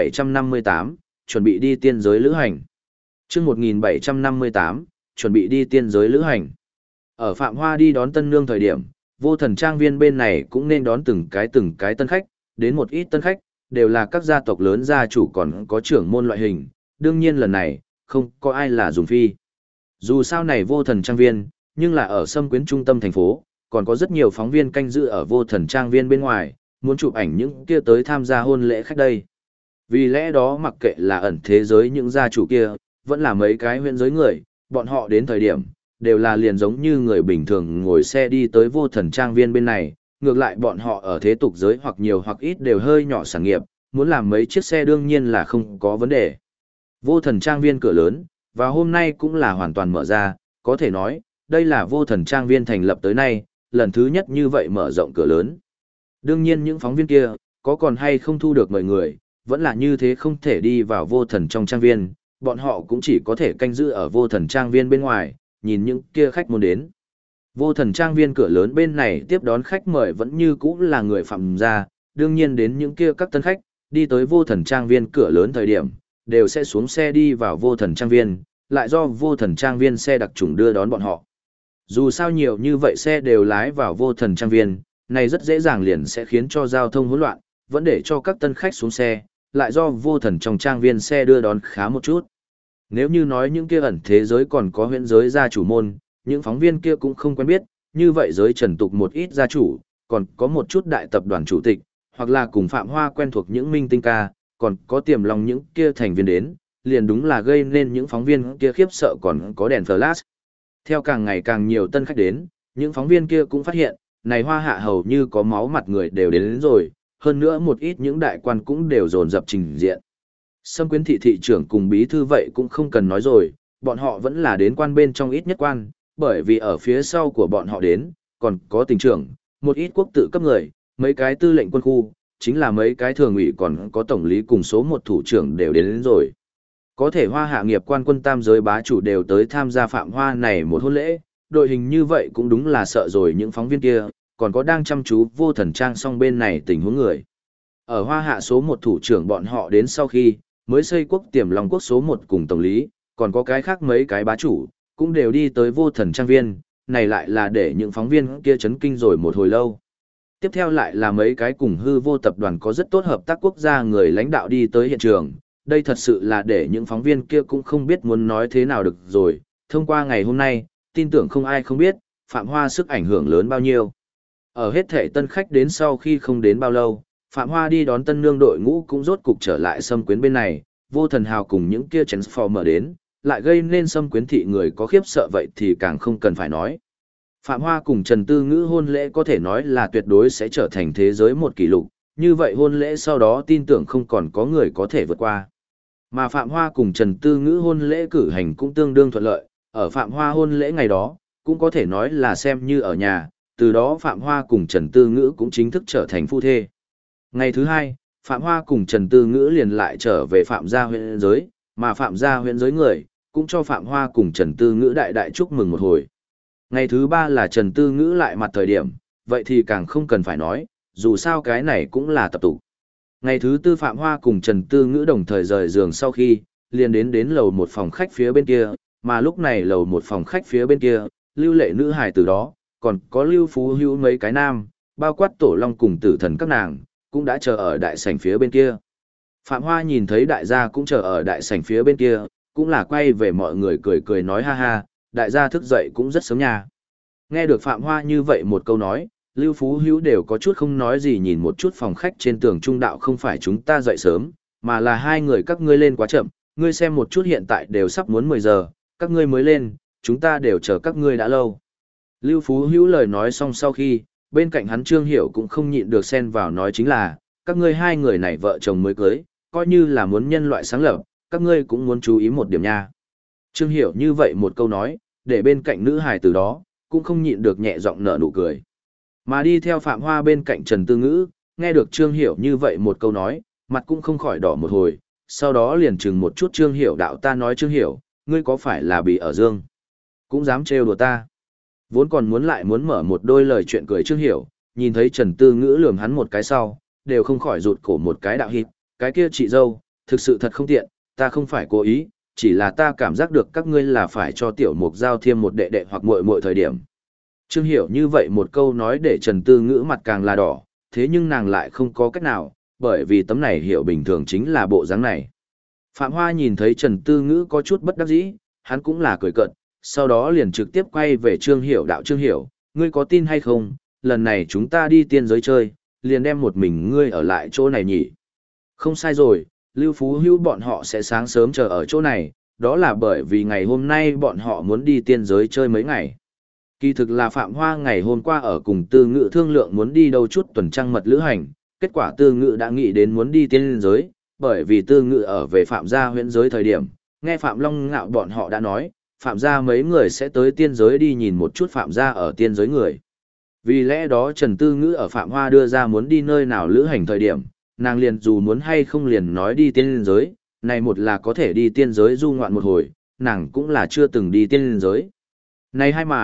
1758, chuẩn bị đi tiên giới lữ hành. Chương 1758, chuẩn bị đi tiên giới lữ hành. Ở Phạm Hoa đi đón tân nương thời điểm, Vô Thần Trang Viên bên này cũng nên đón từng cái tân khách, đến một ít tân khách, đều là các gia tộc lớn gia chủ còn có trưởng môn loại hình, đương nhiên lần này, không có ai là dùng phi. Dù sao này Vô Thần Trang Viên, nhưng là ở xâm quyến trung tâm thành phố, còn có rất nhiều phóng viên canh giữ ở Vô Thần Trang Viên bên ngoài, muốn chụp ảnh những kia tới tham gia hôn lễ khách đây. Vì lẽ đó mặc kệ là ẩn thế giới những gia chủ kia, vẫn là mấy cái huyện giới người, bọn họ đến thời điểm, đều là liền giống như người bình thường ngồi xe đi tới Vô Thần Trang Viên bên này, ngược lại bọn họ ở thế tục giới hoặc nhiều hoặc ít đều hơi nhỏ sản nghiệp, muốn làm mấy chiếc xe đương nhiên là không có vấn đề. Vô Thần Trang Viên cửa lớn, và hôm nay cũng là hoàn toàn mở ra, có thể nói, đây là Vô Thần Trang Viên thành lập tới nay, lần thứ nhất như vậy mở rộng cửa lớn. Đương nhiên những phóng viên kia, có còn hay không thu được mời người, vẫn là như thế không thể đi vào Vô Thần trong trang viên, bọn họ cũng chỉ có thể canh giữ ở Vô Thần Trang Viên bên ngoài, nhìn những kia khách muốn đến. Vô Thần Trang viên cửa lớn bên này tiếp đón khách mời vẫn như cũ là người Phạm gia, đương nhiên đến những kia các tân khách, đi tới Vô Thần Trang viên cửa lớn thời điểm, đều sẽ xuống xe đi vào Vô Thần Trang viên, lại do Vô Thần Trang viên xe đặc trùng đưa đón bọn họ. Dù sao nhiều như vậy xe đều lái vào Vô Thần Trang viên, này rất dễ dàng liền sẽ khiến cho giao thông hỗn loạn, vẫn để cho các tân khách xuống xe, lại do Vô Thần trong trang viên xe đưa đón khá một chút. Nếu như nói những kia ẩn thế giới còn có huyễn giới gia chủ môn, những phóng viên kia cũng không quen biết, như vậy giới trần tục một ít gia chủ, còn có một chút đại tập đoàn chủ tịch, hoặc là cùng Phạm Hoa quen thuộc những minh tinh ca, còn có tiềm lòng những kia thành viên đến, liền đúng là gây nên những phóng viên kia khiếp sợ còn có đèn flash. Theo càng ngày càng nhiều tân khách đến, những phóng viên kia cũng phát hiện, này Hoa Hạ hầu như có máu mặt người đều đến rồi, hơn nữa một ít những đại quan cũng đều dồn dập trình diện. Sâm Quyến thị thị trưởng cùng bí thư vậy cũng không cần nói rồi, bọn họ vẫn là đến quan bên trong ít nhất quan, bởi vì ở phía sau của bọn họ đến, còn có tỉnh trưởng, một ít quốc tự cấp người, mấy cái tư lệnh quân khu, chính là mấy cái thường ủy còn có tổng lý cùng số một thủ trưởng đều đến rồi. Có thể Hoa Hạ nghiệp quan quân tam giới bá chủ đều tới tham gia Phạm Hoa này một hôn lễ, đội hình như vậy cũng đúng là sợ rồi những phóng viên kia, còn có đang chăm chú Vô Thần Trang song bên này tình huống người. Ở Hoa Hạ số một thủ trưởng bọn họ đến sau khi, mới xây quốc tiềm lòng quốc số một cùng tổng lý, còn có cái khác mấy cái bá chủ, cũng đều đi tới Vô Thần Trang viên, này lại là để những phóng viên kia chấn kinh rồi một hồi lâu. Tiếp theo lại là mấy cái cùng hư vô tập đoàn có rất tốt hợp tác quốc gia người lãnh đạo đi tới hiện trường, đây thật sự là để những phóng viên kia cũng không biết muốn nói thế nào được rồi, thông qua ngày hôm nay, tin tưởng không ai không biết, Phạm Hoa sức ảnh hưởng lớn bao nhiêu. Ở hết thể tân khách đến sau khi không đến bao lâu, Phạm Hoa đi đón tân nương đội ngũ cũng rốt cục trở lại Sâm Quyến bên này, Vô Thần Hào cùng những kia Transformer đến, lại gây nên Sâm Quyến thị người có khiếp sợ vậy thì càng không cần phải nói. Phạm Hoa cùng Trần Tư Ngữ hôn lễ có thể nói là tuyệt đối sẽ trở thành thế giới một kỷ lục, như vậy hôn lễ sau đó tin tưởng không còn có người có thể vượt qua. Mà Phạm Hoa cùng Trần Tư Ngữ hôn lễ cử hành cũng tương đương thuận lợi, ở Phạm Hoa hôn lễ ngày đó, cũng có thể nói là xem như ở nhà, từ đó Phạm Hoa cùng Trần Tư Ngữ cũng chính thức trở thành phu thê. Ngày thứ hai, Phạm Hoa cùng Trần Tư Ngữ liền lại trở về Phạm gia huyện giới, mà Phạm gia huyện giới người, cũng cho Phạm Hoa cùng Trần Tư Ngữ đại đại chúc mừng một hồi. Ngày thứ ba là Trần Tư Ngữ lại mặt thời điểm, vậy thì càng không cần phải nói, dù sao cái này cũng là tập tục. Ngày thứ tư Phạm Hoa cùng Trần Tư Ngữ đồng thời rời giường sau khi, liền đến lầu một phòng khách phía bên kia, mà lúc này lầu một phòng khách phía bên kia, lưu lệ nữ hài từ đó, còn có lưu phú hữu mấy cái nam, bao quát tổ long cùng tử thần các nàng, cũng đã chờ ở đại sảnh phía bên kia. Phạm Hoa nhìn thấy đại gia cũng chờ ở đại sảnh phía bên kia, cũng là quay về mọi người cười cười nói ha ha, đại gia thức dậy cũng rất sớm nha. Nghe được Phạm Hoa như vậy một câu nói, Lưu Phú Hữu đều có chút không nói gì nhìn một chút phòng khách trên tường trung đạo không phải chúng ta dậy sớm, mà là hai người các ngươi lên quá chậm, ngươi xem một chút hiện tại đều sắp muốn 10 giờ, các ngươi mới lên, chúng ta đều chờ các ngươi đã lâu. Lưu Phú Hữu lời nói xong sau khi, bên cạnh hắn Trương Hiểu cũng không nhịn được xen vào nói chính là, các ngươi hai người này vợ chồng mới cưới, coi như là muốn nhân loại sáng lập, các ngươi cũng muốn chú ý một điểm nha. Trương Hiểu như vậy một câu nói, để bên cạnh nữ hài từ đó, cũng không nhịn được nhẹ giọng nở nụ cười. Mà đi theo Phạm Hoa bên cạnh Trần Tư Ngữ, nghe được Trương Hiểu như vậy một câu nói, mặt cũng không khỏi đỏ một hồi, sau đó liền chừng một chút Trương Hiểu đạo ta nói Trương Hiểu, ngươi có phải là bị ở dương? Cũng dám trêu đùa ta. Vốn còn muốn mở một đôi lời chuyện cười Trương Hiểu, nhìn thấy Trần Tư Ngữ lườm hắn một cái sau, đều không khỏi rụt cổ một cái đạo hít, cái kia chị dâu, thực sự thật không tiện, ta không phải cố ý, chỉ là ta cảm giác được các ngươi là phải cho tiểu mục giao thêm một đệ đệ hoặc muội muội thời điểm. Trương Hiểu như vậy một câu nói để Trần Tư Ngữ mặt càng là đỏ, thế nhưng nàng lại không có cách nào, bởi vì tấm này hiểu bình thường chính là bộ dáng này. Phạm Hoa nhìn thấy Trần Tư Ngữ có chút bất đắc dĩ, hắn cũng là cười cợt, sau đó liền trực tiếp quay về Trương Hiểu đạo Trương Hiểu, ngươi có tin hay không, lần này chúng ta đi tiên giới chơi, liền đem một mình ngươi ở lại chỗ này nhỉ. Không sai rồi, Lưu Phú Hữu bọn họ sẽ sáng sớm chờ ở chỗ này, đó là bởi vì ngày hôm nay bọn họ muốn đi tiên giới chơi mấy ngày. Kỳ thực là Phạm Hoa ngày hôm qua ở cùng Tư Ngữ thương lượng muốn đi đâu chút tuần trăng mật lữ hành, kết quả Tư Ngữ đã nghĩ đến muốn đi tiên giới, bởi vì Tư Ngữ ở về Phạm gia huyện giới thời điểm, nghe Phạm Long Ngạo bọn họ đã nói, Phạm gia mấy người sẽ tới tiên giới đi nhìn một chút Phạm gia ở tiên giới người. Vì lẽ đó Trần Tư Ngữ ở Phạm Hoa đưa ra muốn đi nơi nào lữ hành thời điểm, nàng liền dù muốn hay không liền nói đi tiên giới, này một là có thể đi tiên giới du ngoạn một hồi, nàng cũng là chưa từng đi tiên giới. Này hai mà,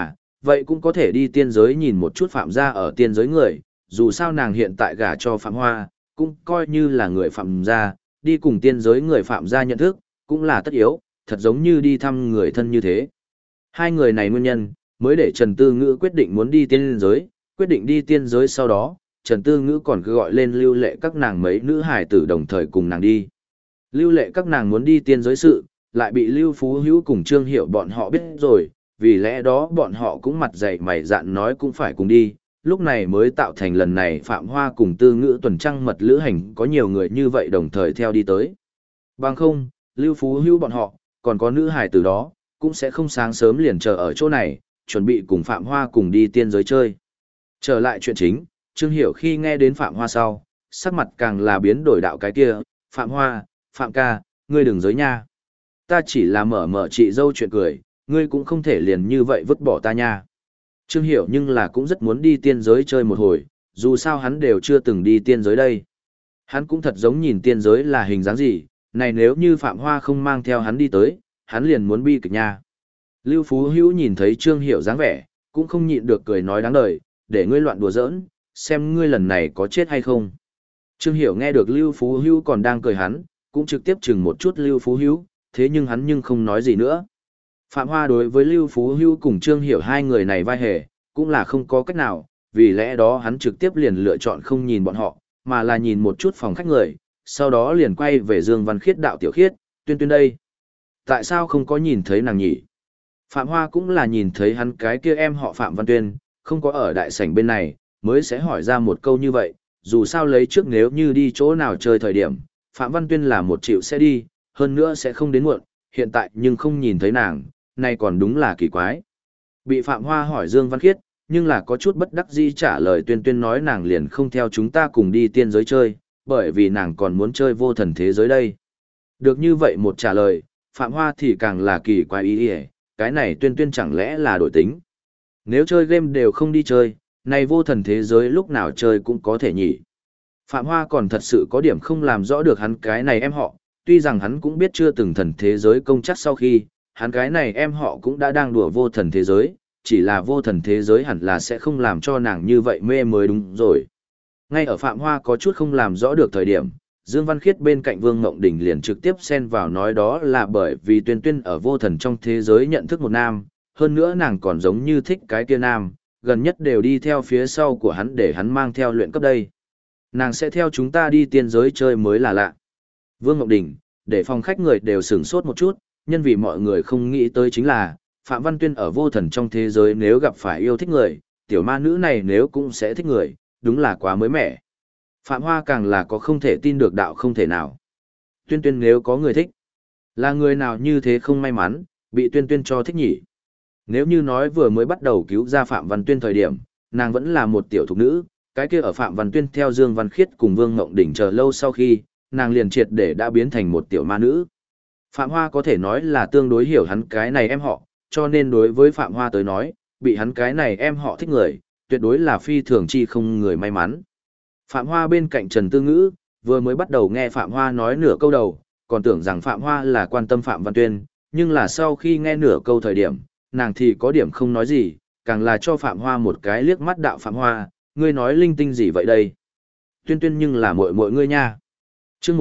vậy cũng có thể đi tiên giới nhìn một chút Phạm gia ở tiên giới người, dù sao nàng hiện tại gả cho Phạm Hoa, cũng coi như là người Phạm gia, đi cùng tiên giới người Phạm gia nhận thức, cũng là tất yếu, thật giống như đi thăm người thân như thế. Hai người này nguyên nhân, mới để Trần Tư Ngữ quyết định muốn đi tiên giới, quyết định đi tiên giới sau đó, Trần Tư Ngữ còn cứ gọi lên Lưu Lệ các nàng mấy nữ hài tử đồng thời cùng nàng đi. Lưu Lệ các nàng muốn đi tiên giới sự, lại bị Lưu Phú Hữu cùng Trương Hiểu bọn họ biết rồi, vì lẽ đó bọn họ cũng mặt dày mày dạn nói cũng phải cùng đi, lúc này mới tạo thành lần này Phạm Hoa cùng Tư Ngữ tuần trăng mật lữ hành có nhiều người như vậy đồng thời theo đi tới. Bằng không, Lưu Phú Hữu bọn họ, còn có nữ hài tử đó, cũng sẽ không sáng sớm liền chờ ở chỗ này, chuẩn bị cùng Phạm Hoa cùng đi tiên giới chơi. Trở lại chuyện chính, Trương Hiểu khi nghe đến Phạm Hoa sau, sắc mặt càng là biến đổi đạo cái kia, Phạm Hoa, Phạm ca, ngươi đừng giới nha. Ta chỉ là mở chị dâu chuyện cười, ngươi cũng không thể liền như vậy vứt bỏ ta nha. Trương Hiểu nhưng là cũng rất muốn đi tiên giới chơi một hồi, dù sao hắn đều chưa từng đi tiên giới đây. Hắn cũng thật giống nhìn tiên giới là hình dáng gì, này nếu như Phạm Hoa không mang theo hắn đi tới, hắn liền muốn bi kịch nha. Lưu Phú Hữu nhìn thấy Trương Hiểu dáng vẻ, cũng không nhịn được cười nói đáng đời, để ngươi loạn đùa giỡn, xem ngươi lần này có chết hay không. Trương Hiểu nghe được Lưu Phú Hữu còn đang cười hắn, cũng trực tiếp chừng một chút Lưu Phú Hữu, thế nhưng hắn nhưng không nói gì nữa. Phạm Hoa đối với Lưu Phú Hữu cùng Trương Hiểu hai người này vai hề, cũng là không có cách nào, vì lẽ đó hắn trực tiếp liền lựa chọn không nhìn bọn họ, mà là nhìn một chút phòng khách người, sau đó liền quay về Dương Văn Khiết đạo tiểu khiết, Tuyên Tuyên đây. Tại sao không có nhìn thấy nàng nhỉ? Phạm Hoa cũng là nhìn thấy hắn cái kia em họ Phạm Văn Tuyên, không có ở đại sảnh bên này, mới sẽ hỏi ra một câu như vậy, dù sao lấy trước nếu như đi chỗ nào chơi thời điểm, Phạm Văn Tuyên là một triệu sẽ đi, hơn nữa sẽ không đến muộn, hiện tại nhưng không nhìn thấy nàng, này còn đúng là kỳ quái. Bị Phạm Hoa hỏi Dương Văn Khiết, nhưng là có chút bất đắc dĩ trả lời Tuyên Tuyên nói nàng liền không theo chúng ta cùng đi tiên giới chơi, bởi vì nàng còn muốn chơi vô thần thế giới đây. Được như vậy một trả lời, Phạm Hoa thì càng là kỳ quái ý ý, cái này Tuyên Tuyên chẳng lẽ là đổi tính. Nếu chơi game đều không đi chơi, này vô thần thế giới lúc nào chơi cũng có thể nhỉ. Phạm Hoa còn thật sự có điểm không làm rõ được hắn cái này em họ, tuy rằng hắn cũng biết chưa từng thần thế giới công chắc sau khi, hắn cái này em họ cũng đã đang đùa vô thần thế giới, chỉ là vô thần thế giới hẳn là sẽ không làm cho nàng như vậy mê mới đúng rồi. Ngay ở Phạm Hoa có chút không làm rõ được thời điểm, Dương Văn Khiết bên cạnh Vương Ngộng Đình liền trực tiếp xen vào nói đó là bởi vì Tuyên Tuyên ở vô thần trong thế giới nhận thức một nam, hơn nữa nàng còn giống như thích cái kia nam, gần nhất đều đi theo phía sau của hắn để hắn mang theo luyện cấp đây. Nàng sẽ theo chúng ta đi tiên giới chơi mới là lạ. Vương Ngọc Đình, để phòng khách người đều sửng sốt một chút, nhân vì mọi người không nghĩ tới chính là, Phạm Văn Tuyên ở vô thần trong thế giới nếu gặp phải yêu thích người, tiểu ma nữ này nếu cũng sẽ thích người, đúng là quá mới mẻ. Phạm Hoa càng là có không thể tin được đạo không thể nào. Tuyên Tuyên nếu có người thích, là người nào như thế không may mắn, bị Tuyên Tuyên cho thích nhỉ? Nếu như nói vừa mới bắt đầu cứu ra Phạm Văn Tuyên thời điểm, nàng vẫn là một tiểu thục nữ, cái kia ở Phạm Văn Tuyên theo Dương Văn Khiết cùng Vương Ngộng Đỉnh chờ lâu sau khi, nàng liền triệt để đã biến thành một tiểu ma nữ. Phạm Hoa có thể nói là tương đối hiểu hắn cái này em họ, cho nên đối với Phạm Hoa tới nói, bị hắn cái này em họ thích người, tuyệt đối là phi thường chi không người may mắn. Phạm Hoa bên cạnh Trần Tư Ngữ, vừa mới bắt đầu nghe Phạm Hoa nói nửa câu đầu, còn tưởng rằng Phạm Hoa là quan tâm Phạm Văn Tuyên, nhưng là sau khi nghe nửa câu thời điểm, nàng thì có điểm không nói gì, càng là cho Phạm Hoa một cái liếc mắt đạo Phạm Hoa, ngươi nói linh tinh gì vậy đây? Tuyên Tuyên nhưng là muội muội ngươi nha. Chương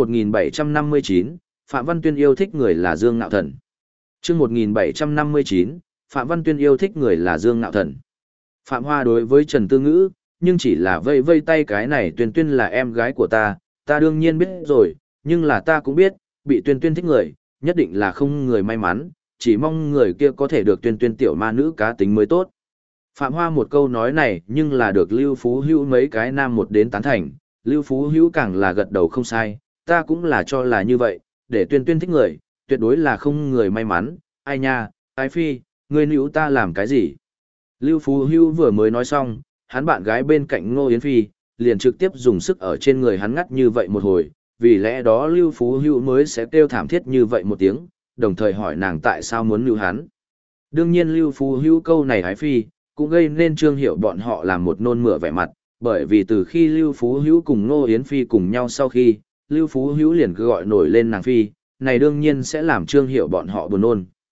1759, Phạm Văn Tuyên yêu thích người là Dương Ngạo Thần. Chương 1759, Phạm Văn Tuyên yêu thích người là Dương Ngạo Thần. Phạm Hoa đối với Trần Tư Ngữ, nhưng chỉ là vây vây tay cái này Tuyên Tuyên là em gái của ta đương nhiên biết rồi, nhưng là ta cũng biết, bị Tuyên Tuyên thích người, nhất định là không người may mắn, chỉ mong người kia có thể được Tuyên Tuyên tiểu ma nữ cá tính mới tốt. Phạm Hoa một câu nói này nhưng là được Lưu Phú Hữu mấy cái nam một đến tán thành, Lưu Phú Hữu càng là gật đầu không sai, ta cũng là cho là như vậy, để Tuyên Tuyên thích người, tuyệt đối là không người may mắn, ai nha, ai phi, ngươi níu ta làm cái gì? Lưu Phú Hữu vừa mới nói xong, hắn bạn gái bên cạnh Ngô Yến Phi, liền trực tiếp dùng sức ở trên người hắn ngắt như vậy một hồi, vì lẽ đó Lưu Phú Hữu mới sẽ kêu thảm thiết như vậy một tiếng, đồng thời hỏi nàng tại sao muốn níu hắn. Đương nhiên Lưu Phú Hữu câu này ái phi, cũng gây nên Trương Hiểu bọn họ làm một nôn mửa vẻ mặt, bởi vì từ khi Lưu Phú Hữu cùng Ngô Yến Phi cùng nhau sau khi, Lưu Phú Hữu liền cứ gọi nổi lên nàng phi, này đương nhiên sẽ làm Trương Hiểu bọn họ buồn nôn.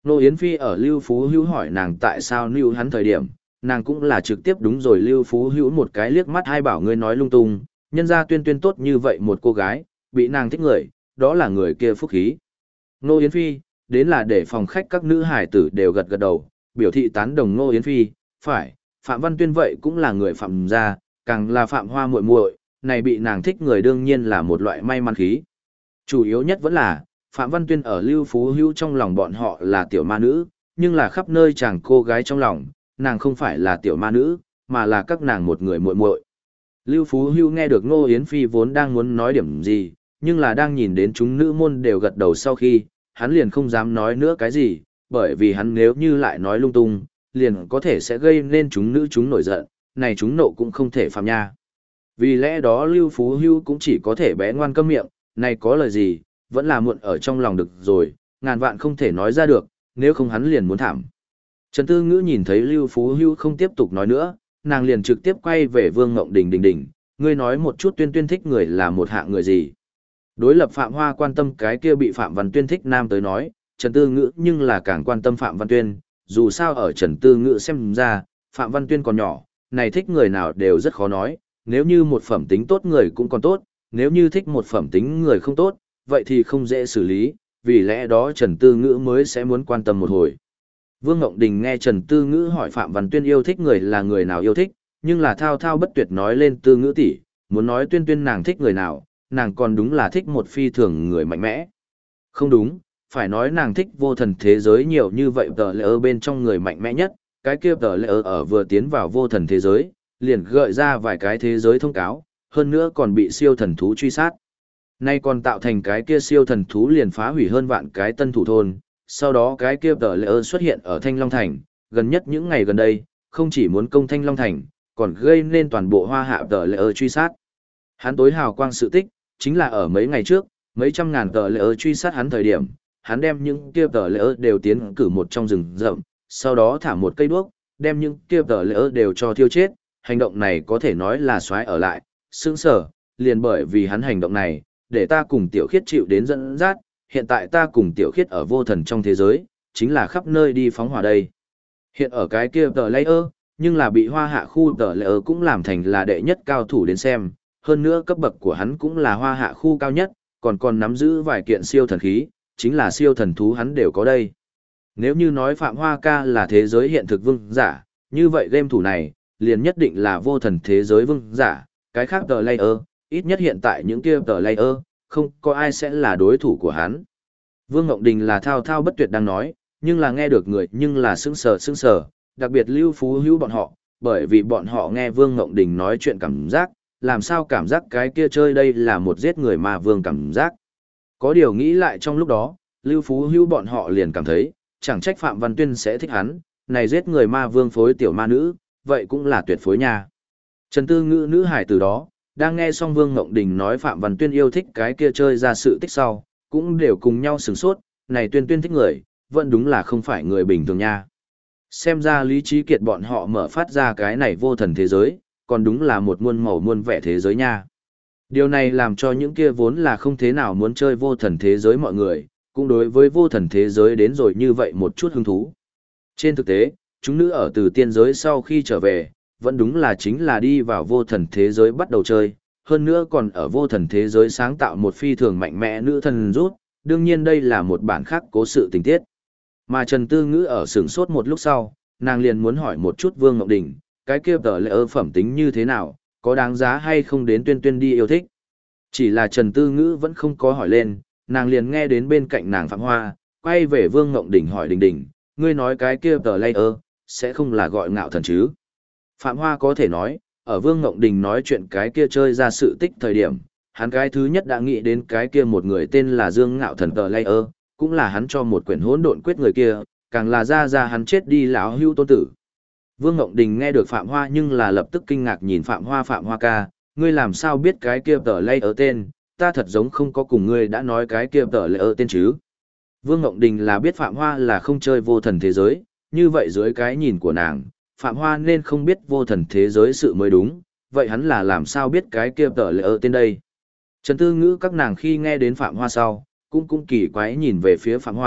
Nô Yến Phi ở Lưu Phú Hữu hỏi nàng tại sao lưu hắn thời điểm, nàng cũng là trực tiếp đúng rồi Lưu Phú Hữu một cái liếc mắt hai bảo ngươi nói lung tung, nhân ra Tuyên Tuyên tốt như vậy một cô gái, bị nàng thích người, đó là người kia phúc khí. Nô Yến Phi, đến là để phòng khách các nữ hải tử đều gật gật đầu, biểu thị tán đồng Nô Yến Phi, phải, Phạm Văn Tuyên vậy cũng là người Phạm gia, càng là Phạm Hoa muội muội, này bị nàng thích người đương nhiên là một loại may mắn khí. Chủ yếu nhất vẫn là, Phạm Văn Tuyên ở Lưu Phú Hữu trong lòng bọn họ là tiểu ma nữ, nhưng là khắp nơi chàng cô gái trong lòng, nàng không phải là tiểu ma nữ, mà là các nàng một người muội muội. Lưu Phú Hữu nghe được Ngô Yến Phi vốn đang muốn nói điểm gì, nhưng là đang nhìn đến chúng nữ môn đều gật đầu sau khi, hắn liền không dám nói nữa cái gì, bởi vì hắn nếu như lại nói lung tung, liền có thể sẽ gây nên chúng nữ chúng nổi giận, này chúng nộ cũng không thể phạm nha. Vì lẽ đó Lưu Phú Hữu cũng chỉ có thể bé ngoan câm miệng, này có lời gì, vẫn là muộn ở trong lòng được rồi, ngàn vạn không thể nói ra được, nếu không hắn liền muốn thảm. Trần Tư Ngữ nhìn thấy Lưu Phú Hữu không tiếp tục nói nữa, nàng liền trực tiếp quay về Vương Ngộng Đình, ngươi nói một chút Tuyên Tuyên thích người là một hạng người gì. Đối lập Phạm Hoa quan tâm cái kia bị Phạm Văn Tuyên thích nam tới nói, Trần Tư Ngữ nhưng là càng quan tâm Phạm Văn Tuyên, dù sao ở Trần Tư Ngữ xem ra, Phạm Văn Tuyên còn nhỏ, này thích người nào đều rất khó nói, nếu như một phẩm tính tốt người cũng còn tốt, nếu như thích một phẩm tính người không tốt, vậy thì không dễ xử lý, vì lẽ đó Trần Tư Ngữ mới sẽ muốn quan tâm một hồi. Vương Ngộng Đình nghe Trần Tư Ngữ hỏi Phạm Văn Tuyên yêu thích người là người nào yêu thích, nhưng là thao thao bất tuyệt nói lên Tư Ngữ tỷ, muốn nói Tuyên Tuyên nàng thích người nào, nàng còn đúng là thích một phi thường người mạnh mẽ. Không đúng, phải nói nàng thích vô thần thế giới nhiều như vậy tờ lệ ở bên trong người mạnh mẽ nhất, cái kia tờ lệ ở vừa tiến vào vô thần thế giới, liền gợi ra vài cái thế giới thông cáo, hơn nữa còn bị siêu thần thú truy sát. Nay còn tạo thành cái kia siêu thần thú liền phá hủy hơn vạn cái tân thủ thôn, sau đó cái kia tờ lệ xuất hiện ở Thanh Long Thành, gần nhất những ngày gần đây, không chỉ muốn công Thanh Long Thành, còn gây nên toàn bộ hoa hạ tờ lệ truy sát. Hắn tối hào quang sự tích, chính là ở mấy ngày trước, mấy trăm ngàn tờ lệ truy sát hắn thời điểm, hắn đem những kia tờ lệ đều tiến cử một trong rừng rậm, sau đó thả một cây đuốc, đem những kia tờ lệ đều cho thiêu chết, hành động này có thể nói là xoái ở lại, sững sở, liền bởi vì hắn hành động này, để ta cùng tiểu khiết chịu đến dẫn dắt, hiện tại ta cùng tiểu khiết ở vô thần trong thế giới, chính là khắp nơi đi phóng hỏa đây. Hiện ở cái kia tờ layer, nhưng là bị hoa hạ khu tờ layer cũng làm thành là đệ nhất cao thủ đến xem, hơn nữa cấp bậc của hắn cũng là hoa hạ khu cao nhất, còn nắm giữ vài kiện siêu thần khí, chính là siêu thần thú hắn đều có đây. Nếu như nói Phạm Hoa ca là thế giới hiện thực vương giả, như vậy game thủ này, liền nhất định là vô thần thế giới vương giả, cái khác tờ layer, ít nhất hiện tại những kia tờ layer, không có ai sẽ là đối thủ của hắn. Vương Ngộng Đình là thao thao bất tuyệt đang nói, nhưng là nghe được người nhưng là sững sờ, đặc biệt Lưu Phú Hữu bọn họ, bởi vì bọn họ nghe Vương Ngộng Đình nói chuyện cảm giác, làm sao cảm giác cái kia chơi đây là một giết người mà vương cảm giác. Có điều nghĩ lại trong lúc đó, Lưu Phú Hữu bọn họ liền cảm thấy, chẳng trách Phạm Văn Tuyên sẽ thích hắn, này giết người ma vương phối tiểu ma nữ, vậy cũng là tuyệt phối nha. Trần Tư Ngữ nữ hải từ đó, đang nghe xong Vương Ngộng Đình nói Phạm Văn Tuyên yêu thích cái kia chơi ra sự tích sau, cũng đều cùng nhau sửng sốt, này Tuyên Tuyên thích người, vẫn đúng là không phải người bình thường nha. Xem ra Lý Trí Kiệt bọn họ mở phát ra cái này vô thần thế giới, còn đúng là một muôn màu muôn vẻ thế giới nha. Điều này làm cho những kia vốn là không thế nào muốn chơi vô thần thế giới mọi người, cũng đối với vô thần thế giới đến rồi như vậy một chút hứng thú. Trên thực tế, chúng nữ ở từ tiên giới sau khi trở về, vẫn đúng là chính là đi vào vô thần thế giới bắt đầu chơi, hơn nữa còn ở vô thần thế giới sáng tạo một phi thường mạnh mẽ nữ thần rút, đương nhiên đây là một bản khác cố sự tình tiết. Mà Trần Tư Ngữ ở sửng sốt một lúc sau, nàng liền muốn hỏi một chút Vương Ngọc Đình, cái kia tờ lệ ơ phẩm tính như thế nào, có đáng giá hay không đến Tuyên Tuyên đi yêu thích. Chỉ là Trần Tư Ngữ vẫn không có hỏi lên, nàng liền nghe đến bên cạnh nàng Phạm Hoa, quay về Vương Ngộng Đình hỏi Đình, ngươi nói cái kia tờ lệ ơ, sẽ không là gọi ngạo thần chứ. Phạm Hoa có thể nói, ở Vương Ngộng Đình nói chuyện cái kia chơi ra sự tích thời điểm, hắn cái thứ nhất đã nghĩ đến cái kia một người tên là Dương Ngạo Thần tờ layer, cũng là hắn cho một quyển hỗn độn quyết người kia, càng là ra hắn chết đi lão hưu tôn tử. Vương Ngộng Đình nghe được Phạm Hoa nhưng là lập tức kinh ngạc nhìn Phạm Hoa ca, ngươi làm sao biết cái kia tờ layer tên, ta thật giống không có cùng ngươi đã nói cái kia tờ layer tên chứ. Vương Ngộng Đình là biết Phạm Hoa là không chơi vô thần thế giới, như vậy dưới cái nhìn của nàng, Phạm Hoa nên không biết vô thần thế giới sự mới đúng, vậy hắn là làm sao biết cái kia tờ lệ ở tên đây. Trần Tư Ngữ các nàng khi nghe đến Phạm Hoa sau, cũng kỳ quái nhìn về phía Phạm Hoa,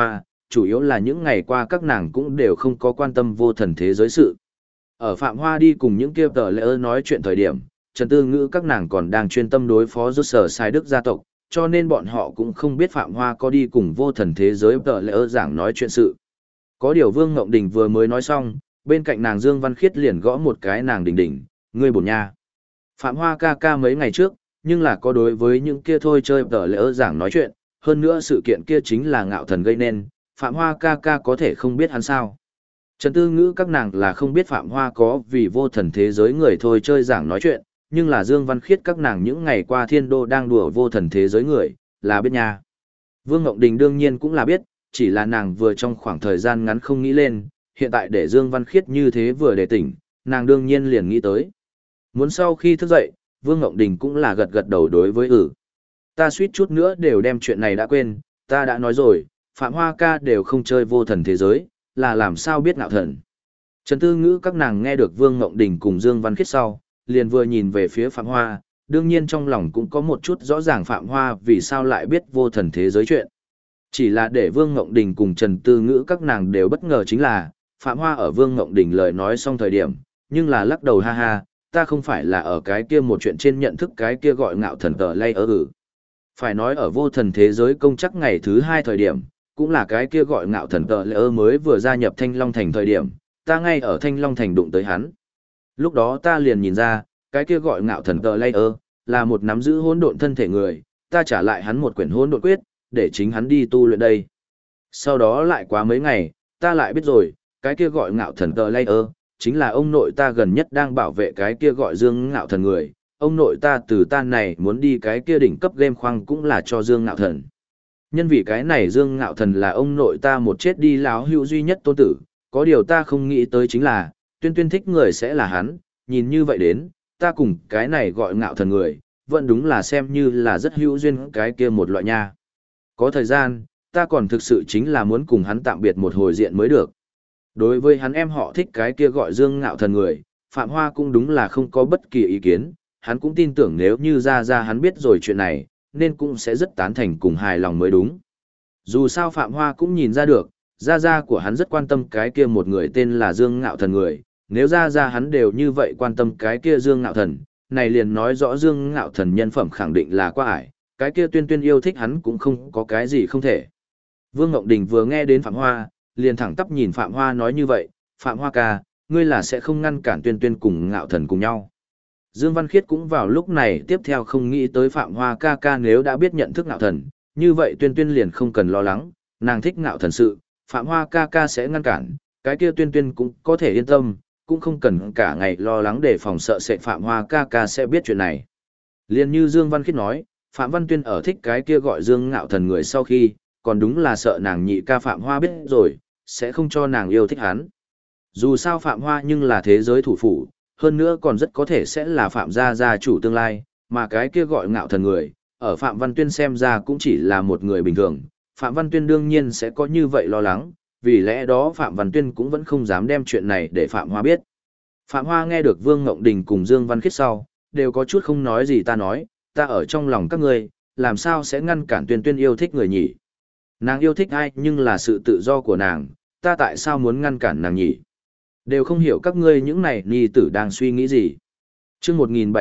chủ yếu là những ngày qua các nàng cũng đều không có quan tâm vô thần thế giới sự. Ở Phạm Hoa đi cùng những kia tờ lễ nói chuyện thời điểm, Trần Tư Ngữ các nàng còn đang chuyên tâm đối phó rốt sở sai đức gia tộc, cho nên bọn họ cũng không biết Phạm Hoa có đi cùng vô thần thế giới tờ lễ giảng nói chuyện sự. Có điều Vương Ngộng Đình vừa mới nói xong, bên cạnh nàng Dương Văn Khiết liền gõ một cái nàng đỉnh đỉnh, ngươi bổn nha. Phạm Hoa ca ca mấy ngày trước, nhưng là có đối với những kia thôi chơi tờ lễ giảng nói chuyện, hơn nữa sự kiện kia chính là Ngạo Thần gây nên, Phạm Hoa ca ca có thể không biết hắn sao. Trần Tư Ngữ các nàng là không biết Phạm Hoa có vì vô thần thế giới người thôi chơi giảng nói chuyện, nhưng là Dương Văn Khiết các nàng những ngày qua thiên đô đang đùa vô thần thế giới người, là biết nha. Vương Ngộng Đình đương nhiên cũng là biết, chỉ là nàng vừa trong khoảng thời gian ngắn không nghĩ lên, hiện tại để Dương Văn Khiết như thế vừa để tỉnh, nàng đương nhiên liền nghĩ tới. Muốn sau khi thức dậy, Vương Ngộng Đình cũng là gật gật đầu đối với ta suýt chút nữa đều đem chuyện này đã quên, ta đã nói rồi, Phạm Hoa ca đều không chơi vô thần thế giới, là làm sao biết Ngạo Thần. Trần Tư Ngữ các nàng nghe được Vương Ngộng Đình cùng Dương Văn Khiết sau, liền vừa nhìn về phía Phạm Hoa, đương nhiên trong lòng cũng có một chút rõ ràng Phạm Hoa vì sao lại biết vô thần thế giới chuyện. Chỉ là để Vương Ngộng Đình cùng Trần Tư Ngữ các nàng đều bất ngờ chính là, Phạm Hoa ở Vương Ngộng Đình lời nói xong thời điểm, nhưng là lắc đầu ha ha, ta không phải là ở cái kia một chuyện trên nhận thức cái kia gọi Ngạo Thần tờ lay Phải nói ở vô thần thế giới công chắc ngày thứ 2 thời điểm, cũng là cái kia gọi Ngạo Thần tờ lay mới vừa gia nhập Thanh Long Thành thời điểm, ta ngay ở Thanh Long Thành đụng tới hắn. Lúc đó ta liền nhìn ra, cái kia gọi Ngạo Thần tờ lay là một nắm giữ hỗn độn thân thể người, ta trả lại hắn một quyển hỗn độn quyết, để chính hắn đi tu luyện đây. Sau đó lại quá mấy ngày, ta lại biết rồi, cái kia gọi Ngạo Thần tờ lay chính là ông nội ta gần nhất đang bảo vệ cái kia gọi Dương Ngạo Thần người. Ông nội ta từ tan này muốn đi cái kia đỉnh cấp game khoang cũng là cho Dương Ngạo Thần. Nhân vì cái này Dương Ngạo Thần là ông nội ta một chết đi láo hữu duy nhất tôn tử, có điều ta không nghĩ tới chính là, Tuyên Tuyên thích người sẽ là hắn, nhìn như vậy đến, ta cùng cái này gọi Ngạo Thần người, vẫn đúng là xem như là rất hữu duyên cái kia một loại nha. Có thời gian, ta còn thực sự chính là muốn cùng hắn tạm biệt một hồi diện mới được. Đối với hắn em họ thích cái kia gọi Dương Ngạo Thần người, Phạm Hoa cũng đúng là không có bất kỳ ý kiến, hắn cũng tin tưởng nếu như ra hắn biết rồi chuyện này, nên cũng sẽ rất tán thành cùng hài lòng mới đúng. Dù sao Phạm Hoa cũng nhìn ra được, ra của hắn rất quan tâm cái kia một người tên là Dương Ngạo Thần người, nếu ra hắn đều như vậy quan tâm cái kia Dương Ngạo Thần, này liền nói rõ Dương Ngạo Thần nhân phẩm khẳng định là quá ải, cái kia Tuyên yêu thích hắn cũng không có cái gì không thể. Vương Ngộng Đình vừa nghe đến Phạm Hoa, liền thẳng tắp nhìn Phạm Hoa nói như vậy, Phạm Hoa ca, ngươi là sẽ không ngăn cản Tuyên cùng Ngạo Thần cùng nhau. Dương Văn Khiết cũng vào lúc này tiếp theo không nghĩ tới Phạm Hoa ca ca nếu đã biết nhận thức Ngạo Thần, như vậy Tuyên liền không cần lo lắng, nàng thích Ngạo Thần sự, Phạm Hoa ca ca sẽ ngăn cản, cái kia Tuyên cũng có thể yên tâm, cũng không cần cả ngày lo lắng để phòng sợ sẽ Phạm Hoa ca ca sẽ biết chuyện này. Liên như Dương Văn Khiết nói, Phạm Văn Tuyên ở thích cái kia gọi Dương Ngạo Thần người sau khi, còn đúng là sợ nàng nhị ca Phạm Hoa biết rồi, sẽ không cho nàng yêu thích hắn. Dù sao Phạm Hoa nhưng là thế giới thủ phủ, hơn nữa còn rất có thể sẽ là Phạm gia chủ tương lai, mà cái kia gọi Ngạo Thần người, ở Phạm Văn Tuyên xem ra cũng chỉ là một người bình thường, Phạm Văn Tuyên đương nhiên sẽ có như vậy lo lắng, vì lẽ đó Phạm Văn Tuyên cũng vẫn không dám đem chuyện này để Phạm Hoa biết. Phạm Hoa nghe được Vương Ngộng Đình cùng Dương Văn Khiết sau, đều có chút không nói gì ta nói, ta ở trong lòng các ngươi, làm sao sẽ ngăn cản Tuyên yêu thích người nhỉ? Nàng yêu thích ai nhưng là sự tự do của nàng, ta tại sao muốn ngăn cản nàng nhỉ? Đều không hiểu các ngươi những này ni tử đang suy nghĩ gì. Chương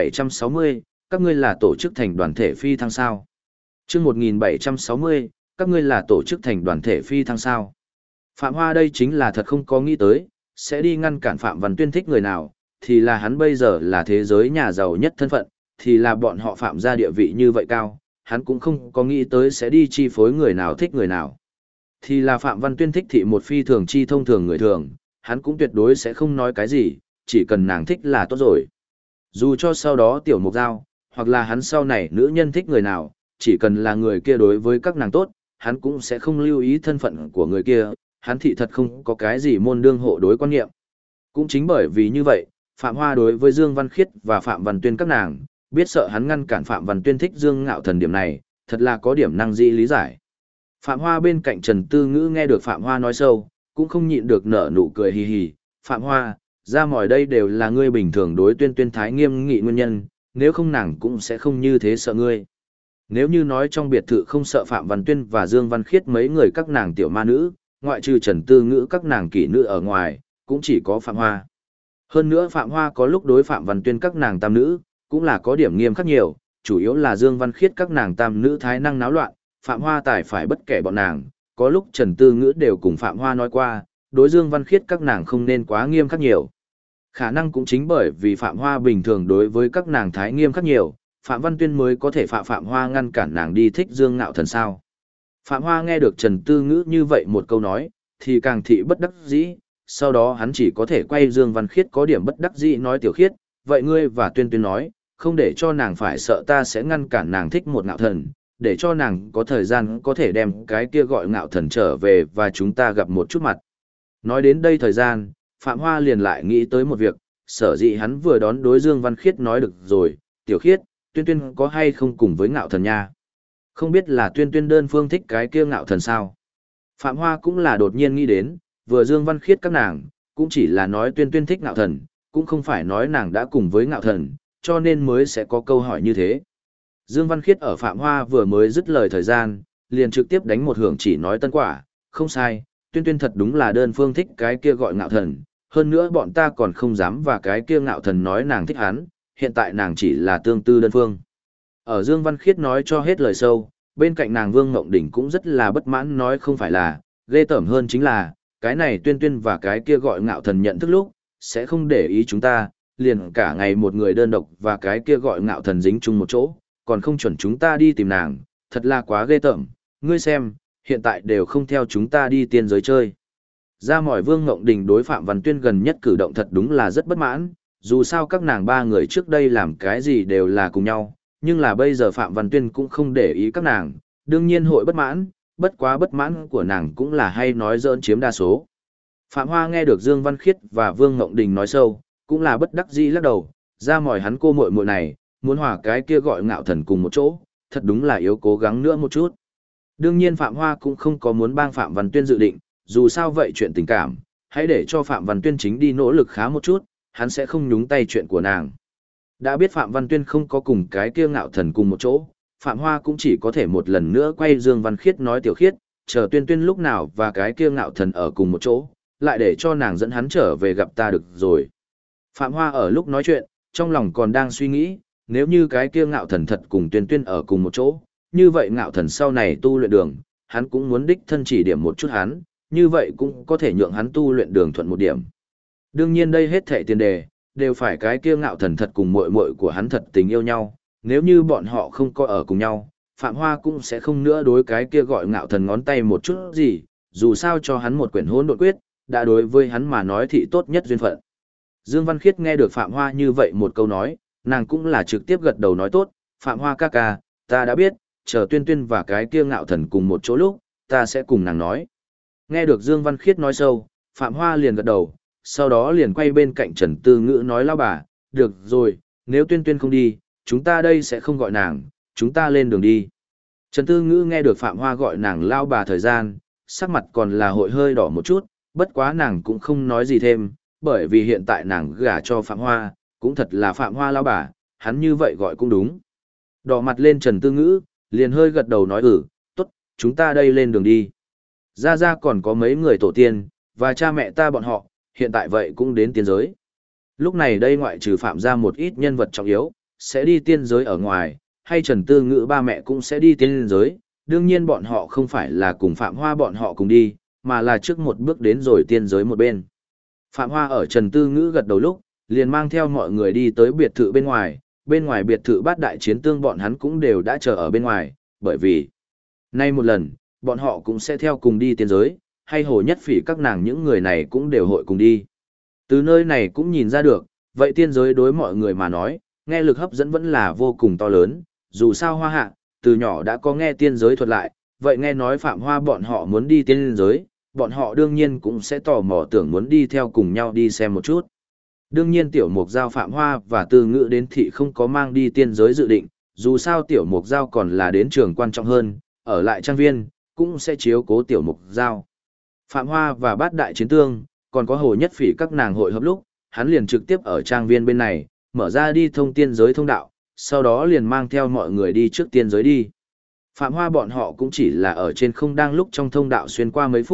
1760, các ngươi là tổ chức thành đoàn thể phi thăng sao? Chương 1760, các ngươi là tổ chức thành đoàn thể phi thăng sao? Phạm Hoa đây chính là thật không có nghĩ tới, sẽ đi ngăn cản Phạm Văn Tuyên thích người nào, thì là hắn bây giờ là thế giới nhà giàu nhất thân phận, thì là bọn họ Phạm gia địa vị như vậy cao, hắn cũng không có nghĩ tới sẽ đi chi phối người nào thích người nào. Thì là Phạm Văn Tuyên thích thị một phi thường chi thông thường người thường, hắn cũng tuyệt đối sẽ không nói cái gì, chỉ cần nàng thích là tốt rồi. Dù cho sau đó tiểu mục giao, hoặc là hắn sau này nữ nhân thích người nào, chỉ cần là người kia đối với các nàng tốt, hắn cũng sẽ không lưu ý thân phận của người kia, hắn thị thật không có cái gì môn đương hộ đối quan niệm. Cũng chính bởi vì như vậy, Phạm Hoa đối với Dương Văn Khiết và Phạm Văn Tuyên các nàng, biết sợ hắn ngăn cản Phạm Văn Tuyên thích Dương Ngạo Thần điểm này, thật là có điểm năng dĩ lý giải. Phạm Hoa bên cạnh Trần Tư Ngữ nghe được Phạm Hoa nói sâu, cũng không nhịn được nở nụ cười hì hì. Phạm Hoa, ra mỏi đây đều là ngươi bình thường đối Tuyên thái nghiêm nghị nguyên nhân, nếu không nàng cũng sẽ không như thế sợ ngươi. Nếu như nói trong biệt thự không sợ Phạm Văn Tuyên và Dương Văn Khiết mấy người các nàng tiểu ma nữ, ngoại trừ Trần Tư Ngữ các nàng kỹ nữ ở ngoài, cũng chỉ có Phạm Hoa. Hơn nữa Phạm Hoa có lúc đối Phạm Văn Tuyên các nàng tam nữ, cũng là có điểm nghiêm khắc nhiều, chủ yếu là Dương Văn Khiết các nàng tam nữ thái năng náo loạn, Phạm Hoa tài phải bất kể bọn nàng, có lúc Trần Tư Ngữ đều cùng Phạm Hoa nói qua, đối Dương Văn Khiết các nàng không nên quá nghiêm khắc nhiều. Khả năng cũng chính bởi vì Phạm Hoa bình thường đối với các nàng thái nghiêm khắc nhiều, Phạm Văn Tuyên mới có thể Phạm Hoa ngăn cản nàng đi thích Dương Ngạo Thần sao. Phạm Hoa nghe được Trần Tư Ngữ như vậy một câu nói, thì càng thị bất đắc dĩ, sau đó hắn chỉ có thể quay Dương Văn Khiết có điểm bất đắc dĩ nói Tiểu Khiết, vậy ngươi và Tuyên Tuyên nói, không để cho nàng phải sợ ta sẽ ngăn cản nàng thích một Ngạo Thần, để cho nàng có thời gian có thể đem cái kia gọi Ngạo Thần trở về và chúng ta gặp một chút mặt. Nói đến đây thời gian, Phạm Hoa liền lại nghĩ tới một việc, sở dĩ hắn vừa đón đối Dương Văn Khiết nói được rồi, Tiểu Khiết, Tuyên Tuyên có hay không cùng với Ngạo Thần nha? Không biết là Tuyên Tuyên đơn phương thích cái kia Ngạo Thần sao? Phạm Hoa cũng là đột nhiên nghĩ đến, vừa Dương Văn Khiết các nàng, cũng chỉ là nói Tuyên Tuyên thích Ngạo Thần, cũng không phải nói nàng đã cùng với Ngạo Thần, cho nên mới sẽ có câu hỏi như thế. Dương Văn Khiết ở Phạm Hoa vừa mới dứt lời thời gian, liền trực tiếp đánh một hưởng chỉ nói tân quả, không sai, Tuyên Tuyên thật đúng là đơn phương thích cái kia gọi Ngạo Thần, hơn nữa bọn ta còn không dám và cái kia Ngạo Thần nói nàng thích hắn, hiện tại nàng chỉ là tương tư đơn phương. Ở Dương Văn Khiết nói cho hết lời sâu, bên cạnh nàng Vương Ngộng Đỉnh cũng rất là bất mãn nói không phải là, ghê tởm hơn chính là, cái này Tuyên Tuyên và cái kia gọi Ngạo Thần nhận thức lúc, sẽ không để ý chúng ta, liền cả ngày một người đơn độc và cái kia gọi Ngạo Thần dính chung một chỗ, còn không chuẩn chúng ta đi tìm nàng, thật là quá ghê tởm, ngươi xem, hiện tại đều không theo chúng ta đi tiên giới chơi. Ra mỏi Vương Ngộng Đình đối Phạm Văn Tuyên gần nhất cử động thật đúng là rất bất mãn, dù sao các nàng ba người trước đây làm cái gì đều là cùng nhau, nhưng là bây giờ Phạm Văn Tuyên cũng không để ý các nàng, đương nhiên hội bất mãn, bất quá bất mãn của nàng cũng là hay nói giỡn chiếm đa số. Phạm Hoa nghe được Dương Văn Khiết và Vương Ngộng Đình nói sâu, cũng là bất đắc dĩ lắc đầu, ra mỏi hắn cô muội muội này, muốn hòa cái kia gọi Ngạo Thần cùng một chỗ, thật đúng là yếu cố gắng nữa một chút. Đương nhiên Phạm Hoa cũng không có muốn bang Phạm Văn Tuyên dự định, dù sao vậy chuyện tình cảm, hãy để cho Phạm Văn Tuyên chính đi nỗ lực khá một chút, hắn sẽ không nhúng tay chuyện của nàng. Đã biết Phạm Văn Tuyên không có cùng cái kia Ngạo Thần cùng một chỗ, Phạm Hoa cũng chỉ có thể một lần nữa quay Dương Văn Khiết nói Tiểu Khiết, chờ Tuyên Tuyên lúc nào và cái kia Ngạo Thần ở cùng một chỗ, lại để cho nàng dẫn hắn trở về gặp ta được rồi. Phạm Hoa ở lúc nói chuyện, trong lòng còn đang suy nghĩ, nếu như cái kia Ngạo Thần thật cùng Tuyên Tuyên ở cùng một chỗ, như vậy Ngạo Thần sau này tu luyện đường, hắn cũng muốn đích thân chỉ điểm một chút hắn, như vậy cũng có thể nhượng hắn tu luyện đường thuận một điểm. Đương nhiên đây hết thảy tiền đề, đều phải cái kia Ngạo Thần thật cùng muội muội của hắn thật tình yêu nhau, nếu như bọn họ không có ở cùng nhau, Phạm Hoa cũng sẽ không nữa đối cái kia gọi Ngạo Thần ngón tay một chút gì, dù sao cho hắn một quyển hôn độn quyết, đã đối với hắn mà nói thì tốt nhất duyên phận. Dương Văn Khiết nghe được Phạm Hoa như vậy một câu nói, nàng cũng là trực tiếp gật đầu nói tốt, Phạm Hoa ca ca, ta đã biết, chờ Tuyên Tuyên và cái kia Ngạo Thần cùng một chỗ lúc, ta sẽ cùng nàng nói. Nghe được Dương Văn Khiết nói sâu, Phạm Hoa liền gật đầu, sau đó liền quay bên cạnh Trần Tư Ngữ nói lao bà, được rồi, nếu Tuyên Tuyên không đi, chúng ta đây sẽ không gọi nàng, chúng ta lên đường đi. Trần Tư Ngữ nghe được Phạm Hoa gọi nàng lao bà thời gian, sắc mặt còn là hội hơi đỏ một chút, bất quá nàng cũng không nói gì thêm, bởi vì hiện tại nàng gả cho Phạm Hoa, cũng thật là Phạm Hoa lao bà, hắn như vậy gọi cũng đúng. Đỏ mặt lên Trần Tư Ngữ, liền hơi gật đầu nói tốt, chúng ta đây lên đường đi. Ra còn có mấy người tổ tiên, và cha mẹ ta bọn họ, hiện tại vậy cũng đến tiên giới. Lúc này đây ngoại trừ Phạm ra một ít nhân vật trọng yếu, sẽ đi tiên giới ở ngoài, hay Trần Tư Ngữ ba mẹ cũng sẽ đi tiên giới, đương nhiên bọn họ không phải là cùng Phạm Hoa bọn họ cùng đi, mà là trước một bước đến rồi tiên giới một bên. Phạm Hoa ở Trần Tư Ngữ gật đầu lúc, liền mang theo mọi người đi tới biệt thự bên ngoài biệt thự Bát Đại Chiến Tương bọn hắn cũng đều đã chờ ở bên ngoài, bởi vì nay một lần, bọn họ cũng sẽ theo cùng đi tiên giới, hay Hồ Nhất Phỉ các nàng những người này cũng đều hội cùng đi. Từ nơi này cũng nhìn ra được, vậy tiên giới đối mọi người mà nói, nghe lực hấp dẫn vẫn là vô cùng to lớn, dù sao Hoa Hạ, từ nhỏ đã có nghe tiên giới thuật lại, vậy nghe nói Phạm Hoa bọn họ muốn đi tiên giới, bọn họ đương nhiên cũng sẽ tò mò tưởng muốn đi theo cùng nhau đi xem một chút. Đương nhiên Tiểu Mục Giao Phạm Hoa và Tư Ngữ đến thị không có mang đi tiên giới dự định, dù sao Tiểu Mục Giao còn là đến trường quan trọng hơn, ở lại trang viên, cũng sẽ chiếu cố Tiểu Mục Giao. Phạm Hoa và Bát Đại Chiến Tương, còn có Hồ Nhất Phỉ các nàng hội hợp lúc, hắn liền trực tiếp ở trang viên bên này, mở ra đi thông tiên giới thông đạo, sau đó liền mang theo mọi người đi trước tiên giới đi. Phạm Hoa bọn họ cũng chỉ là ở trên không đang lúc trong thông đạo xuyên qua mấy phút,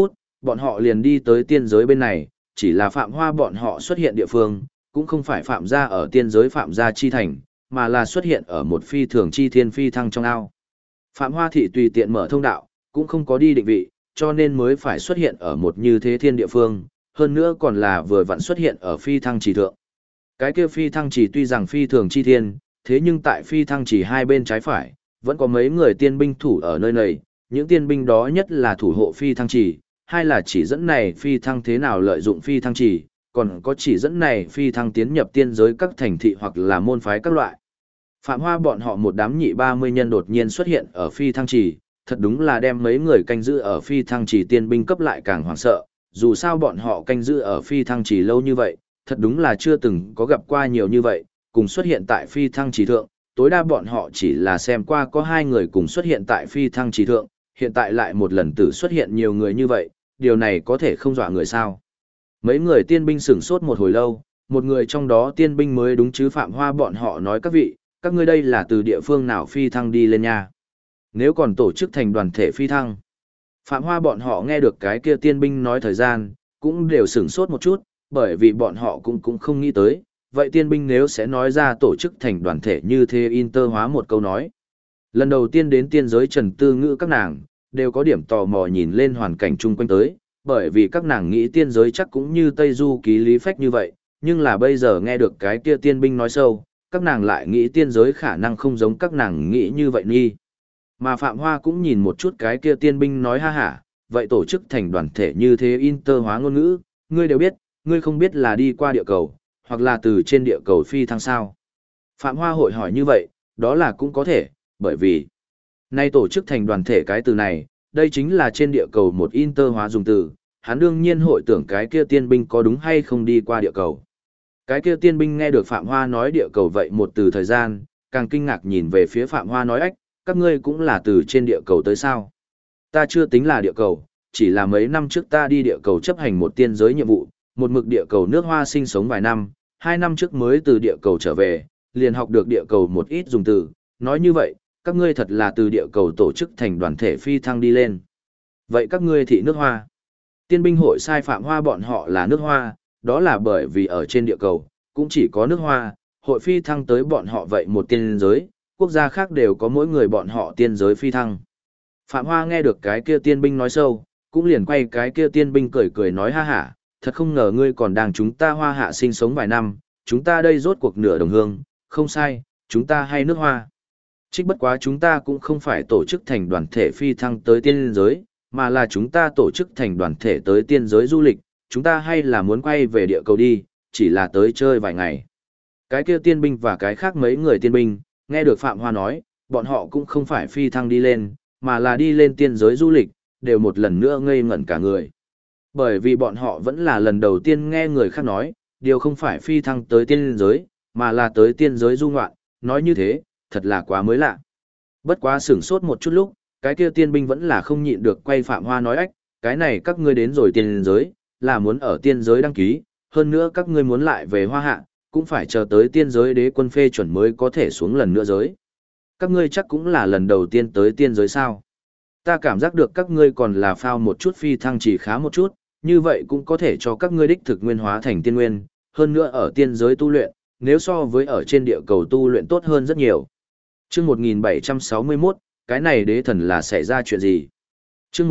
bọn họ liền đi tới tiên giới bên này, chỉ là Phạm Hoa bọn họ xuất hiện địa phương, cũng không phải Phạm gia ở tiên giới Phạm gia chi thành, mà là xuất hiện ở một phi thường chi thiên phi thăng trong ao. Phạm Hoa thị tùy tiện mở thông đạo, cũng không có đi định vị, cho nên mới phải xuất hiện ở một như thế thiên địa phương, hơn nữa còn là vừa vặn xuất hiện ở phi thăng chỉ thượng. Cái kia phi thăng chỉ tuy rằng phi thường chi thiên, thế nhưng tại phi thăng chỉ hai bên trái phải, vẫn có mấy người tiên binh thủ ở nơi này, những tiên binh đó nhất là thủ hộ phi thăng chỉ, hai là chỉ dẫn này phi thăng thế nào lợi dụng phi thăng chỉ, còn có chỉ dẫn này phi thăng tiến nhập tiên giới các thành thị hoặc là môn phái các loại. Phạm Hoa bọn họ một đám nhị 30 nhân đột nhiên xuất hiện ở phi thăng trì, thật đúng là đem mấy người canh giữ ở phi thăng trì tiên binh cấp lại càng hoảng sợ, dù sao bọn họ canh giữ ở phi thăng trì lâu như vậy, thật đúng là chưa từng có gặp qua nhiều như vậy, cùng xuất hiện tại phi thăng trì thượng, tối đa bọn họ chỉ là xem qua có hai người cùng xuất hiện tại phi thăng trì thượng, hiện tại lại một lần tử xuất hiện nhiều người như vậy, điều này có thể không dọa người sao. Mấy người tiên binh sửng sốt một hồi lâu, một người trong đó tiên binh mới đúng chứ Phạm Hoa bọn họ nói các vị, các ngươi đây là từ địa phương nào phi thăng đi lên nha. Nếu còn tổ chức thành đoàn thể phi thăng. Phạm Hoa bọn họ nghe được cái kia tiên binh nói thời gian, cũng đều sửng sốt một chút, bởi vì bọn họ cũng không nghĩ tới, vậy tiên binh nếu sẽ nói ra tổ chức thành đoàn thể như thế inter hóa một câu nói. Lần đầu tiên đến tiên giới Trần Tư Ngữ các nàng, đều có điểm tò mò nhìn lên hoàn cảnh chung quanh tới, bởi vì các nàng nghĩ tiên giới chắc cũng như Tây Du Ký Lý Phách như vậy, nhưng là bây giờ nghe được cái kia tiên binh nói sâu, các nàng lại nghĩ tiên giới khả năng không giống các nàng nghĩ như vậy nghi. Mà Phạm Hoa cũng nhìn một chút cái kia tiên binh nói ha hả, vậy tổ chức thành đoàn thể như thế inter hóa ngôn ngữ, ngươi đều biết, ngươi không biết là đi qua địa cầu, hoặc là từ trên địa cầu phi thăng sao. Phạm Hoa hội hỏi như vậy, đó là cũng có thể, bởi vì nay tổ chức thành đoàn thể cái từ này, đây chính là trên địa cầu một inter hóa dùng từ, hắn đương nhiên hội tưởng cái kia tiên binh có đúng hay không đi qua địa cầu. Cái kia tiên binh nghe được Phạm Hoa nói địa cầu vậy một từ thời gian, càng kinh ngạc nhìn về phía Phạm Hoa nói ách, các ngươi cũng là từ trên địa cầu tới sao. Ta chưa tính là địa cầu, chỉ là mấy năm trước ta đi địa cầu chấp hành một tiên giới nhiệm vụ, một mực địa cầu nước Hoa sinh sống vài năm, 2 năm trước mới từ địa cầu trở về, liền học được địa cầu một ít dùng từ, nói như vậy, các ngươi thật là từ địa cầu tổ chức thành đoàn thể phi thăng đi lên. Vậy các ngươi thị nước Hoa. Tiên binh hội sai Phạm Hoa bọn họ là nước Hoa, đó là bởi vì ở trên địa cầu, cũng chỉ có nước Hoa, hội phi thăng tới bọn họ vậy một tiên giới, quốc gia khác đều có mỗi người bọn họ tiên giới phi thăng. Phạm Hoa nghe được cái kia tiên binh nói sâu, cũng liền quay cái kia tiên binh cười cười nói ha hả, thật không ngờ ngươi còn đang chúng ta Hoa hạ sinh sống vài năm, chúng ta đây rốt cuộc nửa đồng hương, không sai, chúng ta hay nước Hoa. Trích bất quá chúng ta cũng không phải tổ chức thành đoàn thể phi thăng tới tiên giới, mà là chúng ta tổ chức thành đoàn thể tới tiên giới du lịch, chúng ta hay là muốn quay về địa cầu đi, chỉ là tới chơi vài ngày. Cái kia tiên binh và cái khác mấy người tiên binh, nghe được Phạm Hoa nói, bọn họ cũng không phải phi thăng đi lên, mà là đi lên tiên giới du lịch, đều một lần nữa ngây ngẩn cả người. Bởi vì bọn họ vẫn là lần đầu tiên nghe người khác nói, điều không phải phi thăng tới tiên giới, mà là tới tiên giới du ngoạn, nói như thế, thật là quá mới lạ. Bất quá sửng sốt một chút lúc, cái kia tiên binh vẫn là không nhịn được quay Phạm Hoa nói ách, cái này các ngươi đến rồi tiên giới, là muốn ở tiên giới đăng ký, hơn nữa các ngươi muốn lại về Hoa hạ, cũng phải chờ tới tiên giới đế quân phê chuẩn mới có thể xuống lần nữa giới. Các ngươi chắc cũng là lần đầu tiên tới tiên giới sao. Ta cảm giác được các ngươi còn là phao một chút phi thăng chỉ khá một chút, như vậy cũng có thể cho các ngươi đích thực nguyên hóa thành tiên nguyên, hơn nữa ở tiên giới tu luyện, nếu so với ở trên địa cầu tu luyện tốt hơn rất nhiều. Chương 1761, cái này đế thần là xảy ra chuyện gì? Chương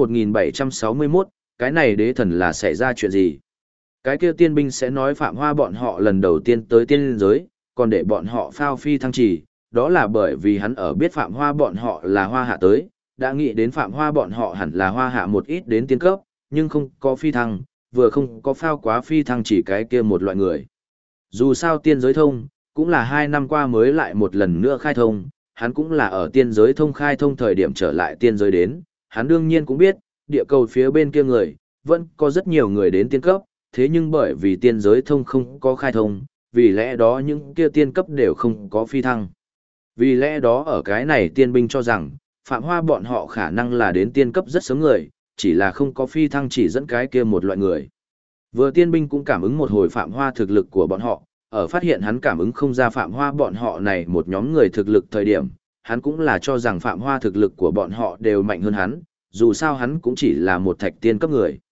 1761, cái này đế thần là xảy ra chuyện gì? Cái kia tiên binh sẽ nói Phạm Hoa bọn họ lần đầu tiên tới tiên giới, còn để bọn họ phao phi thăng chỉ, đó là bởi vì hắn ở biết Phạm Hoa bọn họ là Hoa hạ tới, đã nghĩ đến Phạm Hoa bọn họ hẳn là Hoa hạ một ít đến tiên cấp, nhưng không có phi thăng, vừa không có phao quá phi thăng chỉ cái kia một loại người. Dù sao tiên giới thông, cũng là 2 năm qua mới lại một lần nữa khai thông, hắn cũng là ở tiên giới thông khai thông thời điểm trở lại tiên giới đến, hắn đương nhiên cũng biết, địa cầu phía bên kia người, vẫn có rất nhiều người đến tiên cấp, thế nhưng bởi vì tiên giới thông không có khai thông, vì lẽ đó những kia tiên cấp đều không có phi thăng. Vì lẽ đó ở cái này tiên binh cho rằng, Phạm Hoa bọn họ khả năng là đến tiên cấp rất sớm người, chỉ là không có phi thăng chỉ dẫn cái kia một loại người. Vừa tiên binh cũng cảm ứng một hồi Phạm Hoa thực lực của bọn họ, ở phát hiện hắn cảm ứng không ra Phạm Hoa bọn họ này một nhóm người thực lực thời điểm, hắn cũng là cho rằng Phạm Hoa thực lực của bọn họ đều mạnh hơn hắn, dù sao hắn cũng chỉ là một thạch tiên cấp người.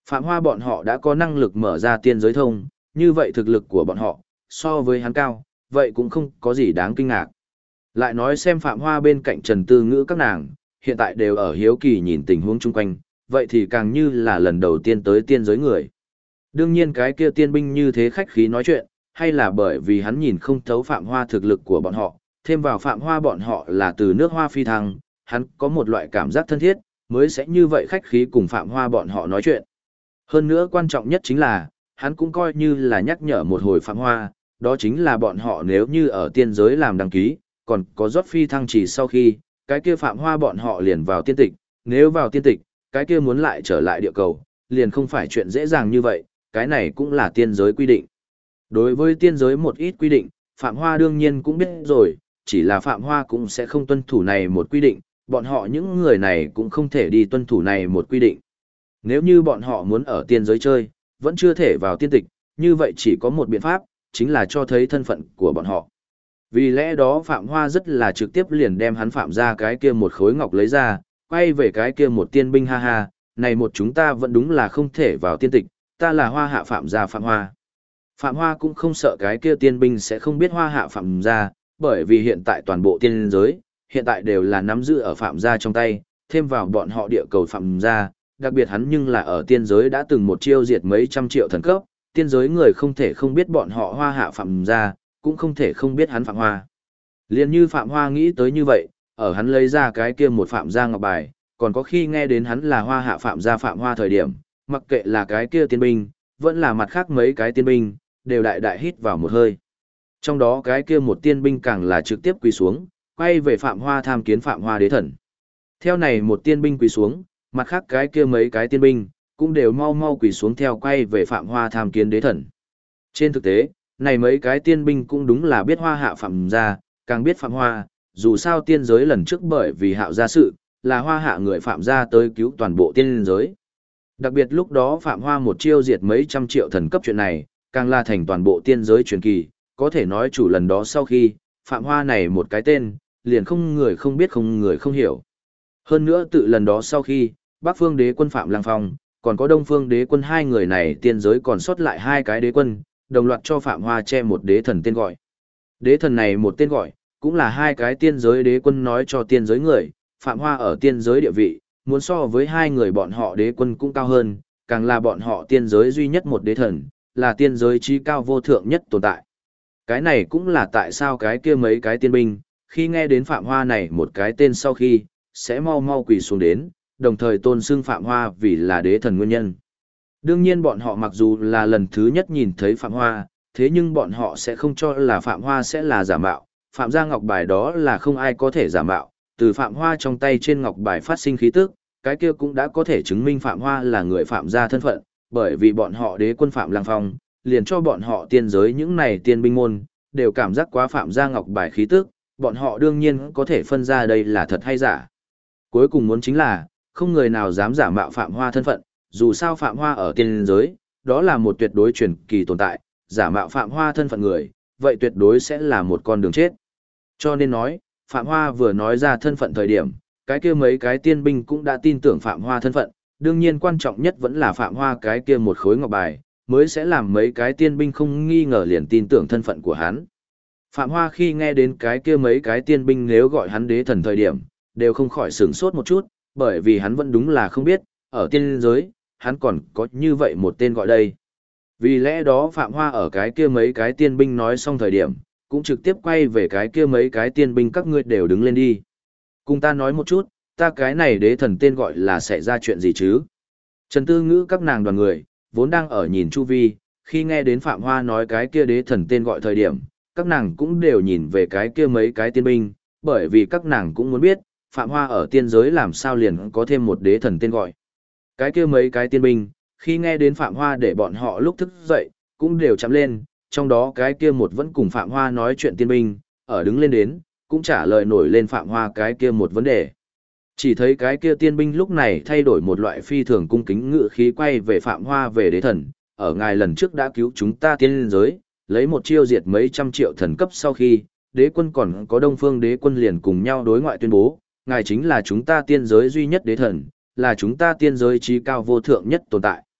Phạm Hoa bọn họ đã có năng lực mở ra tiên giới thông, như vậy thực lực của bọn họ, so với hắn cao, vậy cũng không có gì đáng kinh ngạc. Lại nói xem Phạm Hoa bên cạnh Trần Tư Ngữ các nàng, hiện tại đều ở hiếu kỳ nhìn tình huống chung quanh, vậy thì càng như là lần đầu tiên tới tiên giới người. Đương nhiên cái kia tiên binh như thế khách khí nói chuyện, hay là bởi vì hắn nhìn không thấu Phạm Hoa thực lực của bọn họ, thêm vào Phạm Hoa bọn họ là từ nước Hoa phi thăng, hắn có một loại cảm giác thân thiết, mới sẽ như vậy khách khí cùng Phạm Hoa bọn họ nói chuyện. Hơn nữa quan trọng nhất chính là, hắn cũng coi như là nhắc nhở một hồi Phạm Hoa, đó chính là bọn họ nếu như ở tiên giới làm đăng ký, còn có rót phi thăng chỉ sau khi, cái kia Phạm Hoa bọn họ liền vào tiên tịch, nếu vào tiên tịch, cái kia muốn lại trở lại địa cầu, liền không phải chuyện dễ dàng như vậy, cái này cũng là tiên giới quy định. Đối với tiên giới một ít quy định, Phạm Hoa đương nhiên cũng biết rồi, chỉ là Phạm Hoa cũng sẽ không tuân thủ này một quy định, bọn họ những người này cũng không thể đi tuân thủ này một quy định. Nếu như bọn họ muốn ở tiên giới chơi, vẫn chưa thể vào tiên tịch, như vậy chỉ có một biện pháp, chính là cho thấy thân phận của bọn họ. Vì lẽ đó Phạm Hoa rất là trực tiếp liền đem hắn Phạm ra cái kia một khối ngọc lấy ra, quay về cái kia một tiên binh ha ha, này một chúng ta vẫn đúng là không thể vào tiên tịch, ta là Hoa hạ Phạm gia Phạm Hoa. Phạm Hoa cũng không sợ cái kia tiên binh sẽ không biết Hoa hạ Phạm gia, bởi vì hiện tại toàn bộ tiên giới, hiện tại đều là nắm giữ ở Phạm gia trong tay, thêm vào bọn họ địa cầu Phạm gia, đặc biệt hắn nhưng là ở tiên giới đã từng một chiêu diệt mấy trăm triệu thần cấp, tiên giới người không thể không biết bọn họ Hoa hạ Phạm gia, cũng không thể không biết hắn Phạm Hoa. Liên như Phạm Hoa nghĩ tới như vậy, ở hắn lấy ra cái kia một Phạm gia ngọc bài, còn có khi nghe đến hắn là Hoa hạ Phạm gia Phạm Hoa thời điểm, mặc kệ là cái kia tiên binh, vẫn là mặt khác mấy cái tiên binh, đều đại đại hít vào một hơi. Trong đó cái kia một tiên binh càng là trực tiếp quỳ xuống, quay về Phạm Hoa tham kiến Phạm Hoa đế thần. Theo này một tiên binh quỳ xuống, mặt khác cái kia mấy cái tiên binh, cũng đều mau mau quỳ xuống theo quay về Phạm Hoa tham kiến đế thần. Trên thực tế, này mấy cái tiên binh cũng đúng là biết Hoa hạ Phạm gia, càng biết Phạm Hoa, dù sao tiên giới lần trước bởi vì hạo gia sự, là Hoa hạ người Phạm gia tới cứu toàn bộ tiên giới. Đặc biệt lúc đó Phạm Hoa một chiêu diệt mấy trăm triệu thần cấp chuyện này, càng là thành toàn bộ tiên giới truyền kỳ, có thể nói chủ lần đó sau khi, Phạm Hoa này một cái tên, liền không người không biết không người không hiểu. Hơn nữa tự lần đó sau khi, Bắc Phương đế quân Phạm Lăng Phong, còn có Đông Phương đế quân hai người này tiên giới còn sót lại hai cái đế quân, đồng loạt cho Phạm Hoa che một đế thần tên gọi. Đế thần này một tên gọi, cũng là hai cái tiên giới đế quân nói cho tiên giới người, Phạm Hoa ở tiên giới địa vị, muốn so với hai người bọn họ đế quân cũng cao hơn, càng là bọn họ tiên giới duy nhất một đế thần, là tiên giới trí cao vô thượng nhất tồn tại. Cái này cũng là tại sao cái kia mấy cái tiên binh, khi nghe đến Phạm Hoa này một cái tên sau khi, sẽ mau mau quỳ xuống đến, đồng thời tôn xưng Phạm Hoa vì là đế thần nguyên nhân. Đương nhiên bọn họ mặc dù là lần thứ nhất nhìn thấy Phạm Hoa, thế nhưng bọn họ sẽ không cho là Phạm Hoa sẽ là giả mạo, Phạm gia ngọc bài đó là không ai có thể giả mạo, từ Phạm Hoa trong tay trên ngọc bài phát sinh khí tức, cái kia cũng đã có thể chứng minh Phạm Hoa là người Phạm gia thân phận, bởi vì bọn họ đế quân Phạm Lăng Phong, liền cho bọn họ tiên giới những này tiên binh môn, đều cảm giác quá Phạm gia ngọc bài khí tức, bọn họ đương nhiên có thể phân ra đây là thật hay giả. Cuối cùng muốn chính là, không người nào dám giả mạo Phạm Hoa thân phận, dù sao Phạm Hoa ở tiên giới, đó là một tuyệt đối truyền kỳ tồn tại, giả mạo Phạm Hoa thân phận người, vậy tuyệt đối sẽ là một con đường chết. Cho nên nói, Phạm Hoa vừa nói ra thân phận thời điểm, cái kia mấy cái tiên binh cũng đã tin tưởng Phạm Hoa thân phận, đương nhiên quan trọng nhất vẫn là Phạm Hoa cái kia một khối ngọc bài, mới sẽ làm mấy cái tiên binh không nghi ngờ liền tin tưởng thân phận của hắn. Phạm Hoa khi nghe đến cái kia mấy cái tiên binh nếu gọi hắn đế thần thời điểm, đều không khỏi sửng sốt một chút, bởi vì hắn vẫn đúng là không biết, ở tiên giới, hắn còn có như vậy một tên gọi đây. Vì lẽ đó Phạm Hoa ở cái kia mấy cái tiên binh nói xong thời điểm, cũng trực tiếp quay về cái kia mấy cái tiên binh các ngươi đều đứng lên đi. Cùng ta nói một chút, ta cái này đế thần tên gọi là xảy ra chuyện gì chứ? Trần Tư Ngữ các nàng đoàn người, vốn đang ở nhìn chu vi, khi nghe đến Phạm Hoa nói cái kia đế thần tên gọi thời điểm, các nàng cũng đều nhìn về cái kia mấy cái tiên binh, bởi vì các nàng cũng muốn biết, Phạm Hoa ở tiên giới làm sao liền có thêm một đế thần tên gọi. Cái kia mấy cái tiên binh, khi nghe đến Phạm Hoa để bọn họ lúc thức dậy, cũng đều chạm lên, trong đó cái kia một vẫn cùng Phạm Hoa nói chuyện tiên binh, ở đứng lên đến, cũng trả lời nổi lên Phạm Hoa cái kia một vấn đề. Chỉ thấy cái kia tiên binh lúc này thay đổi một loại phi thường cung kính ngự khí quay về Phạm Hoa về đế thần, ở ngài lần trước đã cứu chúng ta tiên giới, lấy một chiêu diệt mấy trăm triệu thần cấp sau khi, đế quân còn có Đông Phương đế quân liền cùng nhau đối ngoại tuyên bố, ngài chính là chúng ta tiên giới duy nhất đế thần, là chúng ta tiên giới trí cao vô thượng nhất tồn tại.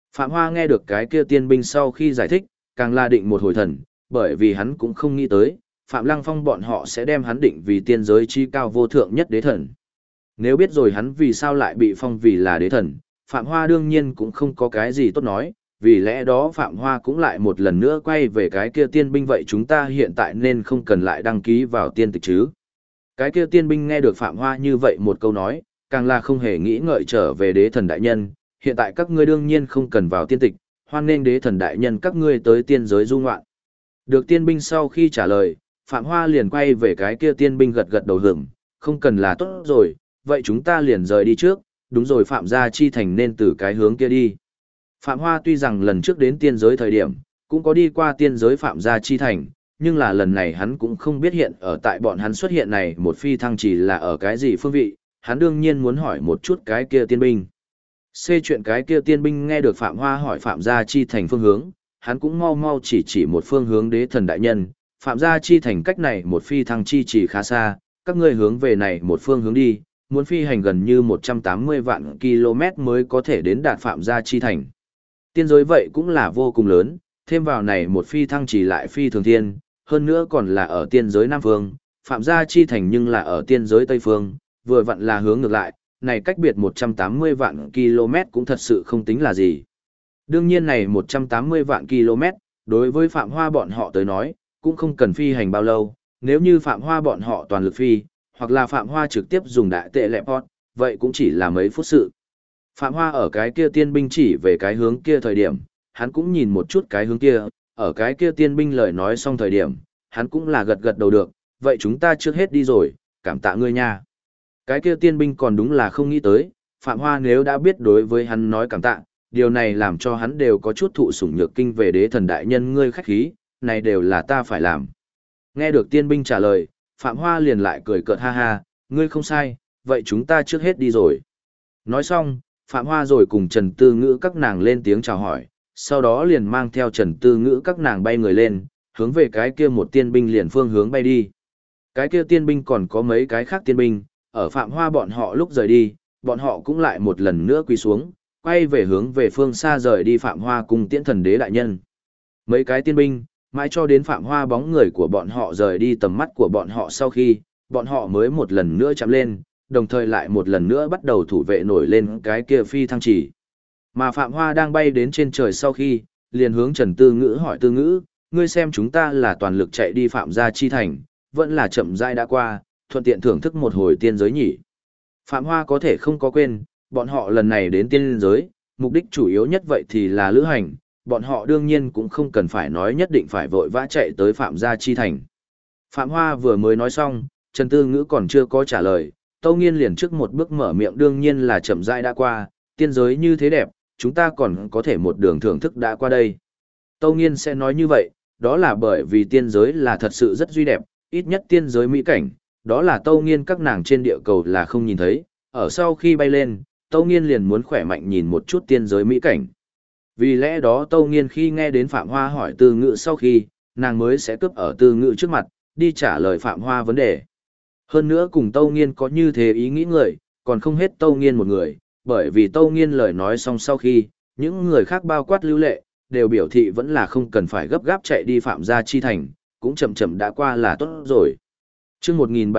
Phạm Hoa nghe được cái kia tiên binh sau khi giải thích, càng là định một hồi thần, bởi vì hắn cũng không nghĩ tới, Phạm Lăng Phong bọn họ sẽ đem hắn định vì tiên giới chi cao vô thượng nhất đế thần. Nếu biết rồi hắn vì sao lại bị phong vì là đế thần, Phạm Hoa đương nhiên cũng không có cái gì tốt nói, vì lẽ đó Phạm Hoa cũng lại một lần nữa quay về cái kia tiên binh, vậy chúng ta hiện tại nên không cần lại đăng ký vào tiên tịch chứ. Cái kia tiên binh nghe được Phạm Hoa như vậy một câu nói, càng là không hề nghĩ ngợi trở về đế thần đại nhân, hiện tại các ngươi đương nhiên không cần vào tiên tịch, hoan nghênh đế thần đại nhân các ngươi tới tiên giới du ngoạn. Được tiên binh sau khi trả lời, Phạm Hoa liền quay về cái kia tiên binh gật gật đầu hưởng, không cần là tốt rồi, vậy chúng ta liền rời đi trước, đúng rồi Phạm gia chi thành nên từ cái hướng kia đi. Phạm Hoa tuy rằng lần trước đến tiên giới thời điểm, cũng có đi qua tiên giới Phạm gia chi thành, nhưng là lần này hắn cũng không biết hiện ở tại bọn hắn xuất hiện này một phi thăng chỉ là ở cái gì phương vị, hắn đương nhiên muốn hỏi một chút cái kia tiên binh. Chuyện cái kia tiên binh nghe được Phạm Hoa hỏi Phạm gia chi thành phương hướng, hắn cũng mau mau chỉ một phương hướng đế thần đại nhân, Phạm gia chi thành cách này một phi thăng chi chỉ khá xa, các ngươi hướng về này một phương hướng đi, muốn phi hành gần như 180 vạn km mới có thể đến đạt Phạm gia chi thành. Tiên giới vậy cũng là vô cùng lớn, thêm vào này một phi thăng chỉ lại phi thường thiên, hơn nữa còn là ở tiên giới Nam Phương, Phạm gia chi thành nhưng là ở tiên giới Tây Phương, vừa vặn là hướng ngược lại, này cách biệt 180 vạn km cũng thật sự không tính là gì. Đương nhiên này 180 vạn km, đối với Phạm Hoa bọn họ tới nói, cũng không cần phi hành bao lâu, nếu như Phạm Hoa bọn họ toàn lực phi, hoặc là Phạm Hoa trực tiếp dùng đại tệ lẹ pot, vậy cũng chỉ là mấy phút sự. Phạm Hoa ở cái kia tiên binh chỉ về cái hướng kia thời điểm, hắn cũng nhìn một chút cái hướng kia, ở cái kia tiên binh lời nói xong thời điểm, hắn cũng là gật gật đầu được, vậy chúng ta trước hết đi rồi, cảm tạ ngươi nha. Cái kia tiên binh còn đúng là không nghĩ tới, Phạm Hoa nếu đã biết đối với hắn nói cảm tạ, điều này làm cho hắn đều có chút thụ sủng nhược kinh về đế thần đại nhân ngươi khách khí, này đều là ta phải làm. Nghe được tiên binh trả lời, Phạm Hoa liền lại cười cợt ha ha, ngươi không sai, vậy chúng ta trước hết đi rồi. Nói xong, Phạm Hoa rồi cùng Trần Tư Ngữ các nàng lên tiếng chào hỏi, sau đó liền mang theo Trần Tư Ngữ các nàng bay người lên, hướng về cái kia một tiên binh liền phương hướng bay đi. Cái kia tiên binh còn có mấy cái khác tiên binh, ở Phạm Hoa bọn họ lúc rời đi, bọn họ cũng lại một lần nữa quỳ xuống, quay về hướng về phương xa rời đi Phạm Hoa cùng tiễn thần đế đại nhân. Mấy cái tiên binh, mãi cho đến Phạm Hoa bóng người của bọn họ rời đi tầm mắt của bọn họ sau khi, bọn họ mới một lần nữa chạm lên, đồng thời lại một lần nữa bắt đầu thủ vệ nổi lên cái kia phi thăng chỉ. Mà Phạm Hoa đang bay đến trên trời sau khi, liền hướng Trần Tư Ngữ hỏi Tư Ngữ, ngươi xem chúng ta là toàn lực chạy đi Phạm gia chi thành, vẫn là chậm rãi đã qua, thuận tiện thưởng thức một hồi tiên giới nhỉ. Phạm Hoa có thể không có quên, bọn họ lần này đến tiên giới, mục đích chủ yếu nhất vậy thì là lữ hành, bọn họ đương nhiên cũng không cần phải nói nhất định phải vội vã chạy tới Phạm gia chi thành. Phạm Hoa vừa mới nói xong, Trần Tư Ngữ còn chưa có trả lời, Tâu Nghiên liền trước một bước mở miệng đương nhiên là chậm rãi đã qua, tiên giới như thế đẹp, chúng ta còn có thể một đường thưởng thức đã qua đây. Tâu Nghiên sẽ nói như vậy, đó là bởi vì tiên giới là thật sự rất duy đẹp, ít nhất tiên giới mỹ cảnh, đó là Tâu Nghiên các nàng trên địa cầu là không nhìn thấy, ở sau khi bay lên, Tâu Nghiên liền muốn khỏe mạnh nhìn một chút tiên giới mỹ cảnh. Vì lẽ đó Tâu Nghiên khi nghe đến Phạm Hoa hỏi Tư Ngữ sau khi, nàng mới sẽ cướp ở Tư Ngữ trước mặt, đi trả lời Phạm Hoa vấn đề. Hơn nữa cùng Tâu Nghiên có như thế ý nghĩ người, còn không hết Tâu Nghiên một người, bởi vì Tâu Nghiên lời nói xong sau khi, những người khác bao quát Lưu Lệ, đều biểu thị vẫn là không cần phải gấp gáp chạy đi Phạm gia chi thành, cũng chậm chậm đã qua là tốt rồi. Chương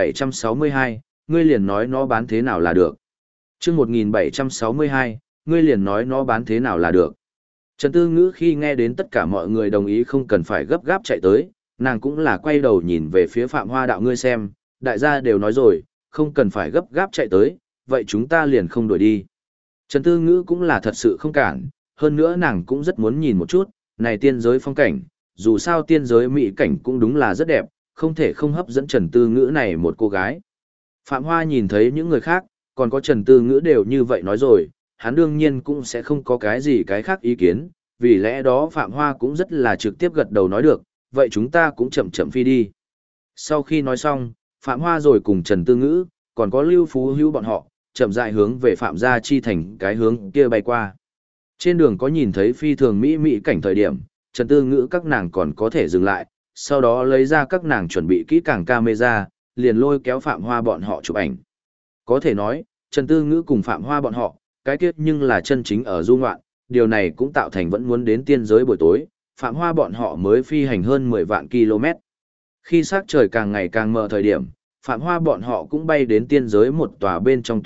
1762, ngươi liền nói nó bán thế nào là được. Chương 1762, ngươi liền nói nó bán thế nào là được. Trần Tư Ngữ khi nghe đến tất cả mọi người đồng ý không cần phải gấp gáp chạy tới, nàng cũng là quay đầu nhìn về phía Phạm Hoa đạo ngươi xem, đại gia đều nói rồi, không cần phải gấp gáp chạy tới, vậy chúng ta liền không đuổi đi. Trần Tư Ngữ cũng là thật sự không cản, hơn nữa nàng cũng rất muốn nhìn một chút, này tiên giới phong cảnh, dù sao tiên giới mỹ cảnh cũng đúng là rất đẹp, không thể không hấp dẫn Trần Tư Ngữ này một cô gái. Phạm Hoa nhìn thấy những người khác, còn có Trần Tư Ngữ đều như vậy nói rồi, hắn đương nhiên cũng sẽ không có cái gì cái khác ý kiến, vì lẽ đó Phạm Hoa cũng rất là trực tiếp gật đầu nói được, vậy chúng ta cũng chậm chậm phi đi. Sau khi nói xong, Phạm Hoa rồi cùng Trần Tư Ngữ, còn có Lưu Phú Hữu bọn họ, chậm rãi hướng về Phạm gia chi thành cái hướng kia bay qua. Trên đường có nhìn thấy phi thường mỹ cảnh thời điểm, Trần Tư Ngữ các nàng còn có thể dừng lại, sau đó lấy ra các nàng chuẩn bị kỹ càng camera, liền lôi kéo Phạm Hoa bọn họ chụp ảnh. Có thể nói, Trần Tư Ngữ cùng Phạm Hoa bọn họ, cái kết nhưng là chân chính ở du ngoạn, điều này cũng tạo thành vẫn muốn đến tiên giới buổi tối, Phạm Hoa bọn họ mới phi hành hơn 10 vạn km. Khi sắc trời càng ngày càng mờ thời điểm, Phạm Hoa bọn họ cũng bay đến tiên giới một tòa bên trong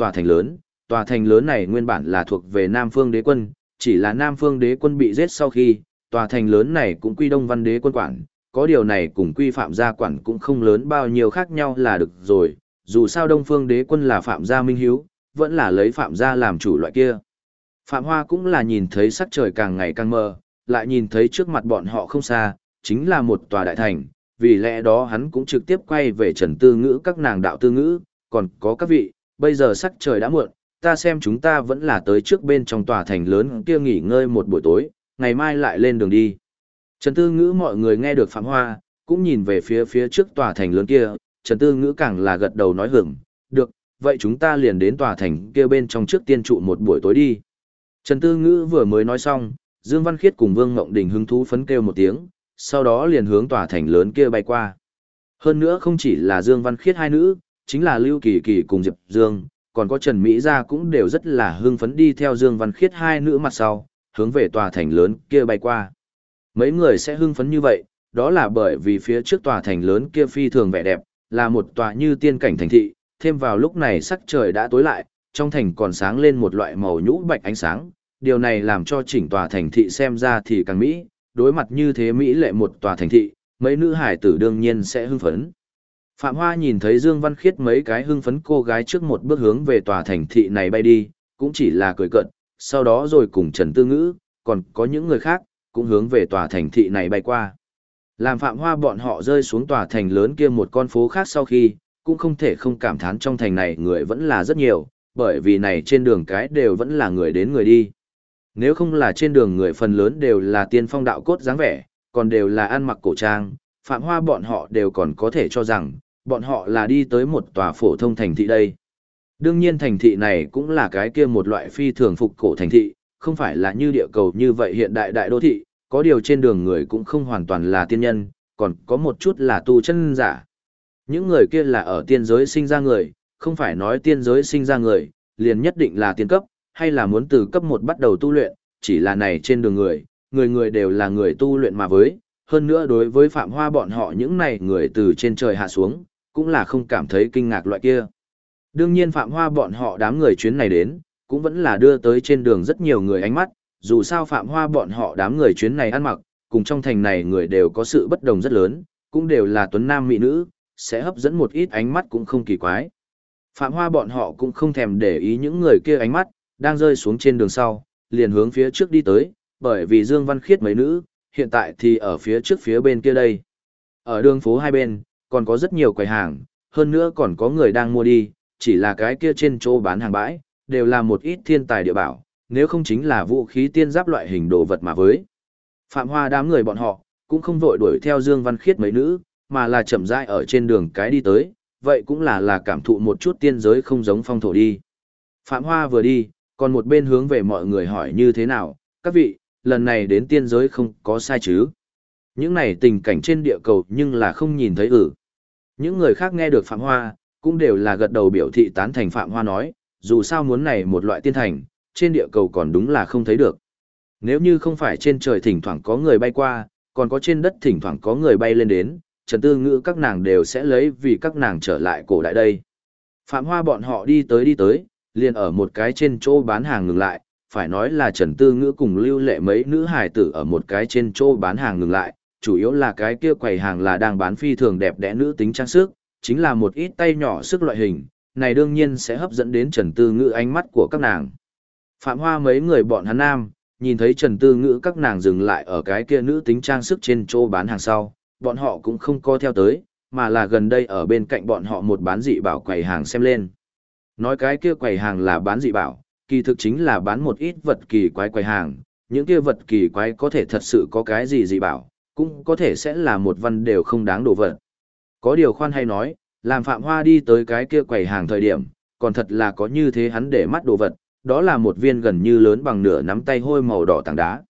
tòa thành lớn này nguyên bản là thuộc về Nam Phương Đế Quân, chỉ là Nam Phương Đế Quân bị giết sau khi, tòa thành lớn này cũng quy Đông Văn Đế Quân quản, có điều này cùng quy Phạm gia quản cũng không lớn bao nhiêu khác nhau là được rồi, dù sao Đông Phương Đế Quân là Phạm gia minh hiếu, vẫn là lấy Phạm gia làm chủ loại kia. Phạm Hoa cũng là nhìn thấy sắc trời càng ngày càng mờ, lại nhìn thấy trước mặt bọn họ không xa, chính là một tòa đại thành, vì lẽ đó hắn cũng trực tiếp quay về Trần Tư Ngữ các nàng đạo tư ngữ, còn có các vị, bây giờ sắc trời đã muộn, ta xem chúng ta vẫn là tới trước bên trong tòa thành lớn kia nghỉ ngơi một buổi tối, ngày mai lại lên đường đi. Trần Tư Ngữ mọi người nghe được Phạm Hoa, cũng nhìn về phía trước tòa thành lớn kia, Trần Tư Ngữ càng là gật đầu nói hưởng, được, vậy chúng ta liền đến tòa thành kia bên trong trước tiên trụ một buổi tối đi. Trần Tư Ngữ vừa mới nói xong, Dương Văn Khiết cùng Vương Ngộng Đình hứng thú phấn kêu một tiếng, sau đó liền hướng tòa thành lớn kia bay qua. Hơn nữa không chỉ là Dương Văn Khiết hai nữ, chính là Lưu Kỳ Kỳ cùng Diệp Dương, còn có Trần Mỹ Gia cũng đều rất là hưng phấn đi theo Dương Văn Khiết hai nữ mặt sau, hướng về tòa thành lớn kia bay qua. Mấy người sẽ hưng phấn như vậy, đó là bởi vì phía trước tòa thành lớn kia phi thường vẻ đẹp, là một tòa như tiên cảnh thành thị, thêm vào lúc này sắc trời đã tối lại, trong thành còn sáng lên một loại màu nhũ bạch ánh sáng, điều này làm cho chỉnh tòa thành thị xem ra thì càng mỹ, đối mặt như thế mỹ lệ một tòa thành thị, mấy nữ hải tử đương nhiên sẽ hưng phấn. Phạm Hoa nhìn thấy Dương Văn Khiết mấy cái hưng phấn cô gái trước một bước hướng về tòa thành thị này bay đi, cũng chỉ là cười cợt, sau đó rồi cùng Trần Tư Ngữ, còn có những người khác, cũng hướng về tòa thành thị này bay qua. Làm Phạm Hoa bọn họ rơi xuống tòa thành lớn kia một con phố khác sau khi, cũng không thể không cảm thán trong thành này người vẫn là rất nhiều, bởi vì này trên đường cái đều vẫn là người đến người đi. Nếu không là trên đường người phần lớn đều là tiên phong đạo cốt dáng vẻ, còn đều là ăn mặc cổ trang, Phạm Hoa bọn họ đều còn có thể cho rằng, bọn họ là đi tới một tòa phổ thông thành thị đây. Đương nhiên thành thị này cũng là cái kia một loại phi thường phục cổ thành thị, không phải là như địa cầu như vậy hiện đại đại đô thị, có điều trên đường người cũng không hoàn toàn là tiên nhân, còn có một chút là tu chân giả. Những người kia là ở tiên giới sinh ra người, không phải nói tiên giới sinh ra người, liền nhất định là tiên cấp, hay là muốn từ cấp 1 bắt đầu tu luyện, chỉ là này trên đường người, người đều là người tu luyện mà với, hơn nữa đối với Phạm Hoa bọn họ những này người từ trên trời hạ xuống, cũng là không cảm thấy kinh ngạc loại kia. Đương nhiên Phạm Hoa bọn họ đám người chuyến này đến, cũng vẫn là đưa tới trên đường rất nhiều người ánh mắt, dù sao Phạm Hoa bọn họ đám người chuyến này ăn mặc, cùng trong thành này người đều có sự bất đồng rất lớn, cũng đều là tuấn nam mỹ nữ, sẽ hấp dẫn một ít ánh mắt cũng không kỳ quái. Phạm Hoa bọn họ cũng không thèm để ý những người kia ánh mắt, đang rơi xuống trên đường sau, liền hướng phía trước đi tới, bởi vì Dương Văn Khiết mấy nữ, hiện tại thì ở phía trước phía bên kia đây. Ở đường phố hai bên, còn có rất nhiều quầy hàng, hơn nữa còn có người đang mua đi, chỉ là cái kia trên chỗ bán hàng bãi, đều là một ít thiên tài địa bảo, nếu không chính là vũ khí tiên giáp loại hình đồ vật mà với. Phạm Hoa đám người bọn họ, cũng không vội đuổi theo Dương Văn Khiết mấy nữ, mà là chậm rãi ở trên đường cái đi tới, vậy cũng là cảm thụ một chút tiên giới không giống phong thổ đi. Phạm Hoa vừa đi, còn một bên hướng về mọi người hỏi như thế nào, các vị, lần này đến tiên giới không có sai chứ. Những này tình cảnh trên địa cầu nhưng là không nhìn thấy ử. Những người khác nghe được Phạm Hoa, cũng đều là gật đầu biểu thị tán thành Phạm Hoa nói, dù sao muốn này một loại tiên thành, trên địa cầu còn đúng là không thấy được. Nếu như không phải trên trời thỉnh thoảng có người bay qua, còn có trên đất thỉnh thoảng có người bay lên đến, Trần Tư Ngữ các nàng đều sẽ lấy vì các nàng trở lại cổ đại đây. Phạm Hoa bọn họ đi tới, liền ở một cái trên chỗ bán hàng ngừng lại, phải nói là Trần Tư Ngữ cùng Lưu Lệ mấy nữ hài tử ở một cái trên chỗ bán hàng ngừng lại, chủ yếu là cái kia quầy hàng là đang bán phi thường đẹp đẽ nữ tính trang sức, chính là một ít tay nhỏ sức loại hình, này đương nhiên sẽ hấp dẫn đến Trần Tư Ngữ ánh mắt của các nàng. Phạm Hoa mấy người bọn hắn nam, nhìn thấy Trần Tư Ngữ các nàng dừng lại ở cái kia nữ tính trang sức trên chỗ bán hàng sau, bọn họ cũng không co theo tới, mà là gần đây ở bên cạnh bọn họ một bán dị bảo quầy hàng xem lên. Nói cái kia quầy hàng là bán dị bảo, kỳ thực chính là bán một ít vật kỳ quái quầy hàng, những kia vật kỳ quái có thể thật sự có cái gì dị bảo, cũng có thể sẽ là một văn đều không đáng đồ vật. Có điều khoan hay nói, làm Phạm Hoa đi tới cái kia quầy hàng thời điểm, còn thật là có như thế hắn để mắt đồ vật, đó là một viên gần như lớn bằng nửa nắm tay hôi màu đỏ tảng đá.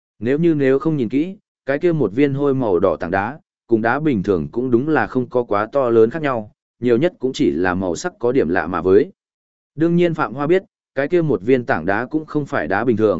Nếu không nhìn kỹ, cái kia một viên hôi màu đỏ tảng đá, cùng đá bình thường cũng đúng là không có quá to lớn khác nhau, nhiều nhất cũng chỉ là màu sắc có điểm lạ mà với. Đương nhiên Phạm Hoa biết, cái kia một viên tảng đá cũng không phải đá bình thường,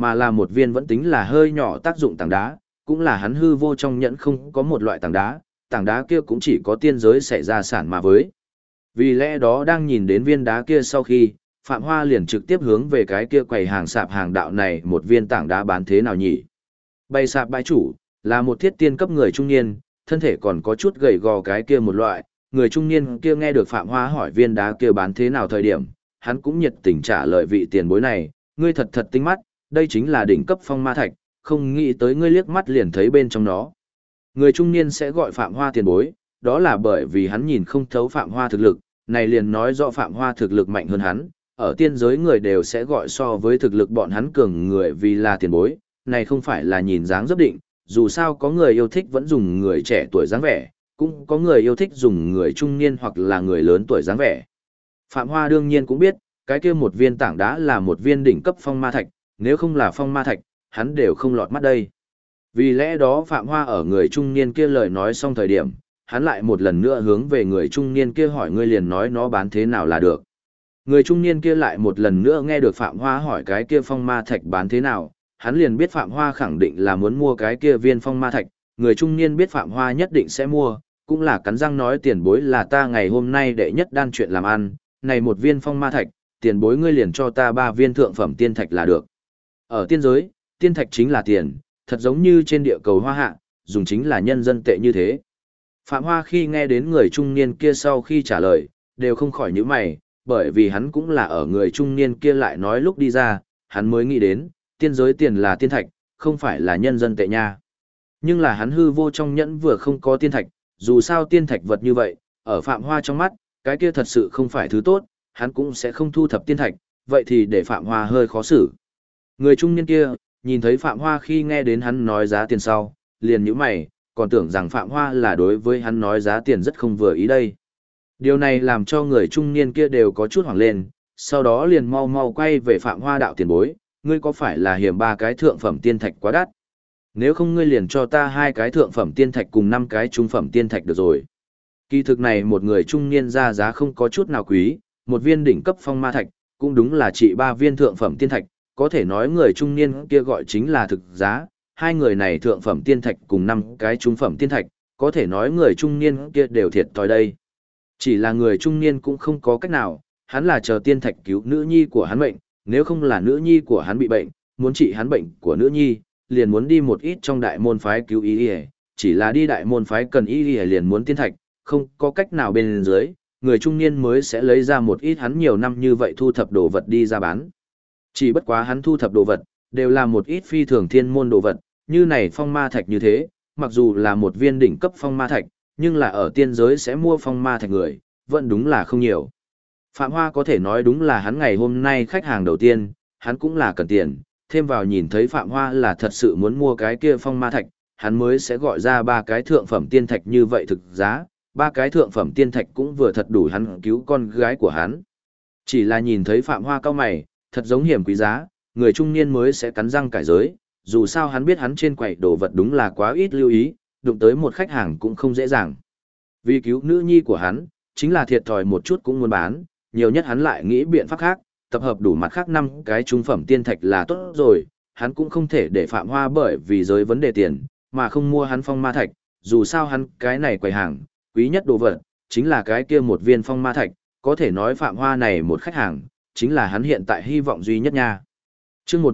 mà là một viên vẫn tính là hơi nhỏ tác dụng tảng đá, cũng là hắn hư vô trong nhẫn không có một loại tảng đá kia cũng chỉ có tiên giới xảy ra sản mà với. Vì lẽ đó đang nhìn đến viên đá kia sau khi, Phạm Hoa liền trực tiếp hướng về cái kia quầy hàng sạp hàng đạo này một viên tảng đá bán thế nào nhỉ? Bày sạp bãi chủ, là một thiết tiên cấp người trung niên, thân thể còn có chút gầy gò cái kia một loại, người trung niên kia nghe được Phạm Hoa hỏi viên đá kia bán thế nào thời điểm, hắn cũng nhiệt tình trả lời vị tiền bối này, ngươi thật thật tinh mắt, đây chính là đỉnh cấp phong ma thạch, không nghĩ tới ngươi liếc mắt liền thấy bên trong nó. Người trung niên sẽ gọi Phạm Hoa tiền bối, đó là bởi vì hắn nhìn không thấu Phạm Hoa thực lực, này liền nói rõ Phạm Hoa thực lực mạnh hơn hắn, ở tiên giới người đều sẽ gọi so với thực lực bọn hắn cường người vì là tiền bối, này không phải là nhìn dáng dấp định, dù sao có người yêu thích vẫn dùng người trẻ tuổi dáng vẻ, cũng có người yêu thích dùng người trung niên hoặc là người lớn tuổi dáng vẻ. Phạm Hoa đương nhiên cũng biết, cái kia một viên tảng đá là một viên đỉnh cấp phong ma thạch, nếu không là phong ma thạch, hắn đều không lọt mắt đây. Vì lẽ đó Phạm Hoa ở người trung niên kia lời nói xong thời điểm, hắn lại một lần nữa hướng về người trung niên kia hỏi ngươi liền nói nó bán thế nào là được. Người trung niên kia lại một lần nữa nghe được Phạm Hoa hỏi cái kia phong ma thạch bán thế nào, hắn liền biết Phạm Hoa khẳng định là muốn mua cái kia viên phong ma thạch, người trung niên biết Phạm Hoa nhất định sẽ mua, cũng là cắn răng nói tiền bối là ta ngày hôm nay đệ nhất đan chuyện làm ăn, này một viên phong ma thạch, tiền bối ngươi liền cho ta 3 viên thượng phẩm tiên thạch là được. Ở tiên giới, tiên thạch chính là tiền, thật giống như trên địa cầu Hoa Hạ, dùng chính là nhân dân tệ như thế. Phạm Hoa khi nghe đến người trung niên kia sau khi trả lời, đều không khỏi nhíu mày, bởi vì hắn cũng là ở người trung niên kia lại nói lúc đi ra, hắn mới nghĩ đến, tiên giới tiền là tiên thạch, không phải là nhân dân tệ nha. Nhưng là hắn hư vô trong nhẫn vừa không có tiên thạch, dù sao tiên thạch vật như vậy, ở Phạm Hoa trong mắt, cái kia thật sự không phải thứ tốt, hắn cũng sẽ không thu thập tiên thạch, vậy thì để Phạm Hoa hơi khó xử. Người trung niên kia, nhìn thấy Phạm Hoa khi nghe đến hắn nói giá tiền sau, liền nhíu mày, còn tưởng rằng Phạm Hoa là đối với hắn nói giá tiền rất không vừa ý đây. Điều này làm cho người trung niên kia đều có chút hoảng lên, sau đó liền mau mau quay về Phạm Hoa đạo tiền bối, ngươi có phải là hiểm 3 cái thượng phẩm tiên thạch quá đắt? Nếu không ngươi liền cho ta 2 cái thượng phẩm tiên thạch cùng 5 cái trung phẩm tiên thạch được rồi. Kỳ thực này một người trung niên ra giá không có chút nào quý, một viên đỉnh cấp phong ma thạch, cũng đúng là trị 3 viên thượng phẩm tiên thạch, có thể nói người trung niên kia gọi chính là thực giá, hai người này thượng phẩm tiên thạch cùng 5 cái trung phẩm tiên thạch, có thể nói người trung niên kia đều thiệt thòi đây. Chỉ là người trung niên cũng không có cách nào, hắn là chờ tiên thạch cứu nữ nhi của hắn bệnh, nếu không là nữ nhi của hắn bị bệnh, muốn trị hắn bệnh của nữ nhi, liền muốn đi một ít trong đại môn phái cứu y y, chỉ là đi đại môn phái cần y y liền muốn tiên thạch, không có cách nào bên dưới, người trung niên mới sẽ lấy ra một ít hắn nhiều năm như vậy thu thập đồ vật đi ra bán. Chỉ bất quá hắn thu thập đồ vật, đều là một ít phi thường thiên môn đồ vật, như này phong ma thạch như thế, mặc dù là một viên đỉnh cấp phong ma thạch, nhưng là ở tiên giới sẽ mua phong ma thạch người, vẫn đúng là không nhiều. Phạm Hoa có thể nói đúng là hắn ngày hôm nay khách hàng đầu tiên, hắn cũng là cần tiền, thêm vào nhìn thấy Phạm Hoa là thật sự muốn mua cái kia phong ma thạch, hắn mới sẽ gọi ra 3 cái thượng phẩm tiên thạch như vậy thực giá, 3 cái thượng phẩm tiên thạch cũng vừa thật đủ hắn cứu con gái của hắn. Chỉ là nhìn thấy Phạm Hoa cao mày, thật giống hiểm quý giá, người trung niên mới sẽ cắn răng cải giới, dù sao hắn biết hắn trên quầy đồ vật đúng là quá ít lưu ý, đụng tới một khách hàng cũng không dễ dàng. Vì cứu nữ nhi của hắn, chính là thiệt thòi một chút cũng muốn bán, nhiều nhất hắn lại nghĩ biện pháp khác, tập hợp đủ mặt khác 5 cái trung phẩm tiên thạch là tốt rồi, hắn cũng không thể để Phạm Hoa bởi vì giới vấn đề tiền, mà không mua hắn phong ma thạch, dù sao hắn cái này quầy hàng, quý nhất đồ vật, chính là cái kia một viên phong ma thạch, có thể nói Phạm Hoa này một khách hàng, chính là hắn hiện tại hy vọng duy nhất nha. Chương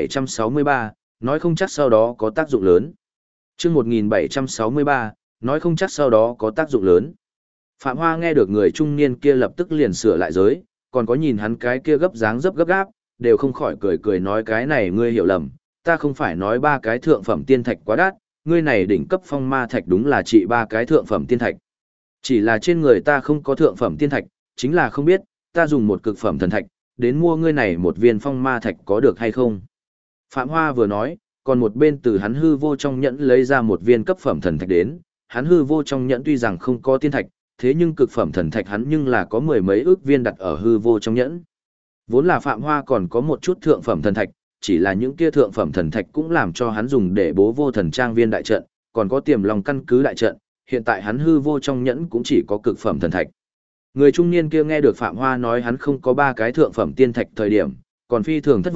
1763, nói không chắc sau đó có tác dụng lớn. Chương 1763, nói không chắc sau đó có tác dụng lớn. Phạm Hoa nghe được người trung niên kia lập tức liền sửa lại giới, còn có nhìn hắn cái kia gấp dáng gấp gáp, đều không khỏi cười cười nói cái này ngươi hiểu lầm, ta không phải nói 3 cái thượng phẩm tiên thạch quá đắt, ngươi này đỉnh cấp phong ma thạch đúng là trị 3 cái thượng phẩm tiên thạch. Chỉ là trên người ta không có thượng phẩm tiên thạch, chính là không biết, ta dùng một cực phẩm thần thạch, đến mua ngươi này một viên phong ma thạch có được hay không. Phạm Hoa vừa nói, còn một bên từ hắn hư vô trong nhẫn lấy ra một viên cấp phẩm thần thạch đến, hắn hư vô trong nhẫn tuy rằng không có tiên thạch, thế nhưng cực phẩm thần thạch hắn nhưng là có 10 mấy ước viên đặt ở hư vô trong nhẫn. Vốn là Phạm Hoa còn có một chút thượng phẩm thần thạch, chỉ là những kia thượng phẩm thần thạch cũng làm cho hắn dùng để bố vô thần trang viên đại trận, còn có tiềm lòng căn cứ đại trận, hiện tại hắn hư vô trong nhẫn cũng chỉ có cực phẩm thần thạch. Người trung niên kia nghe được Phạm Hoa nói hắn không có 3 cái thượng phẩm tiên thạch thời điểm, còn phi thường thất vọng,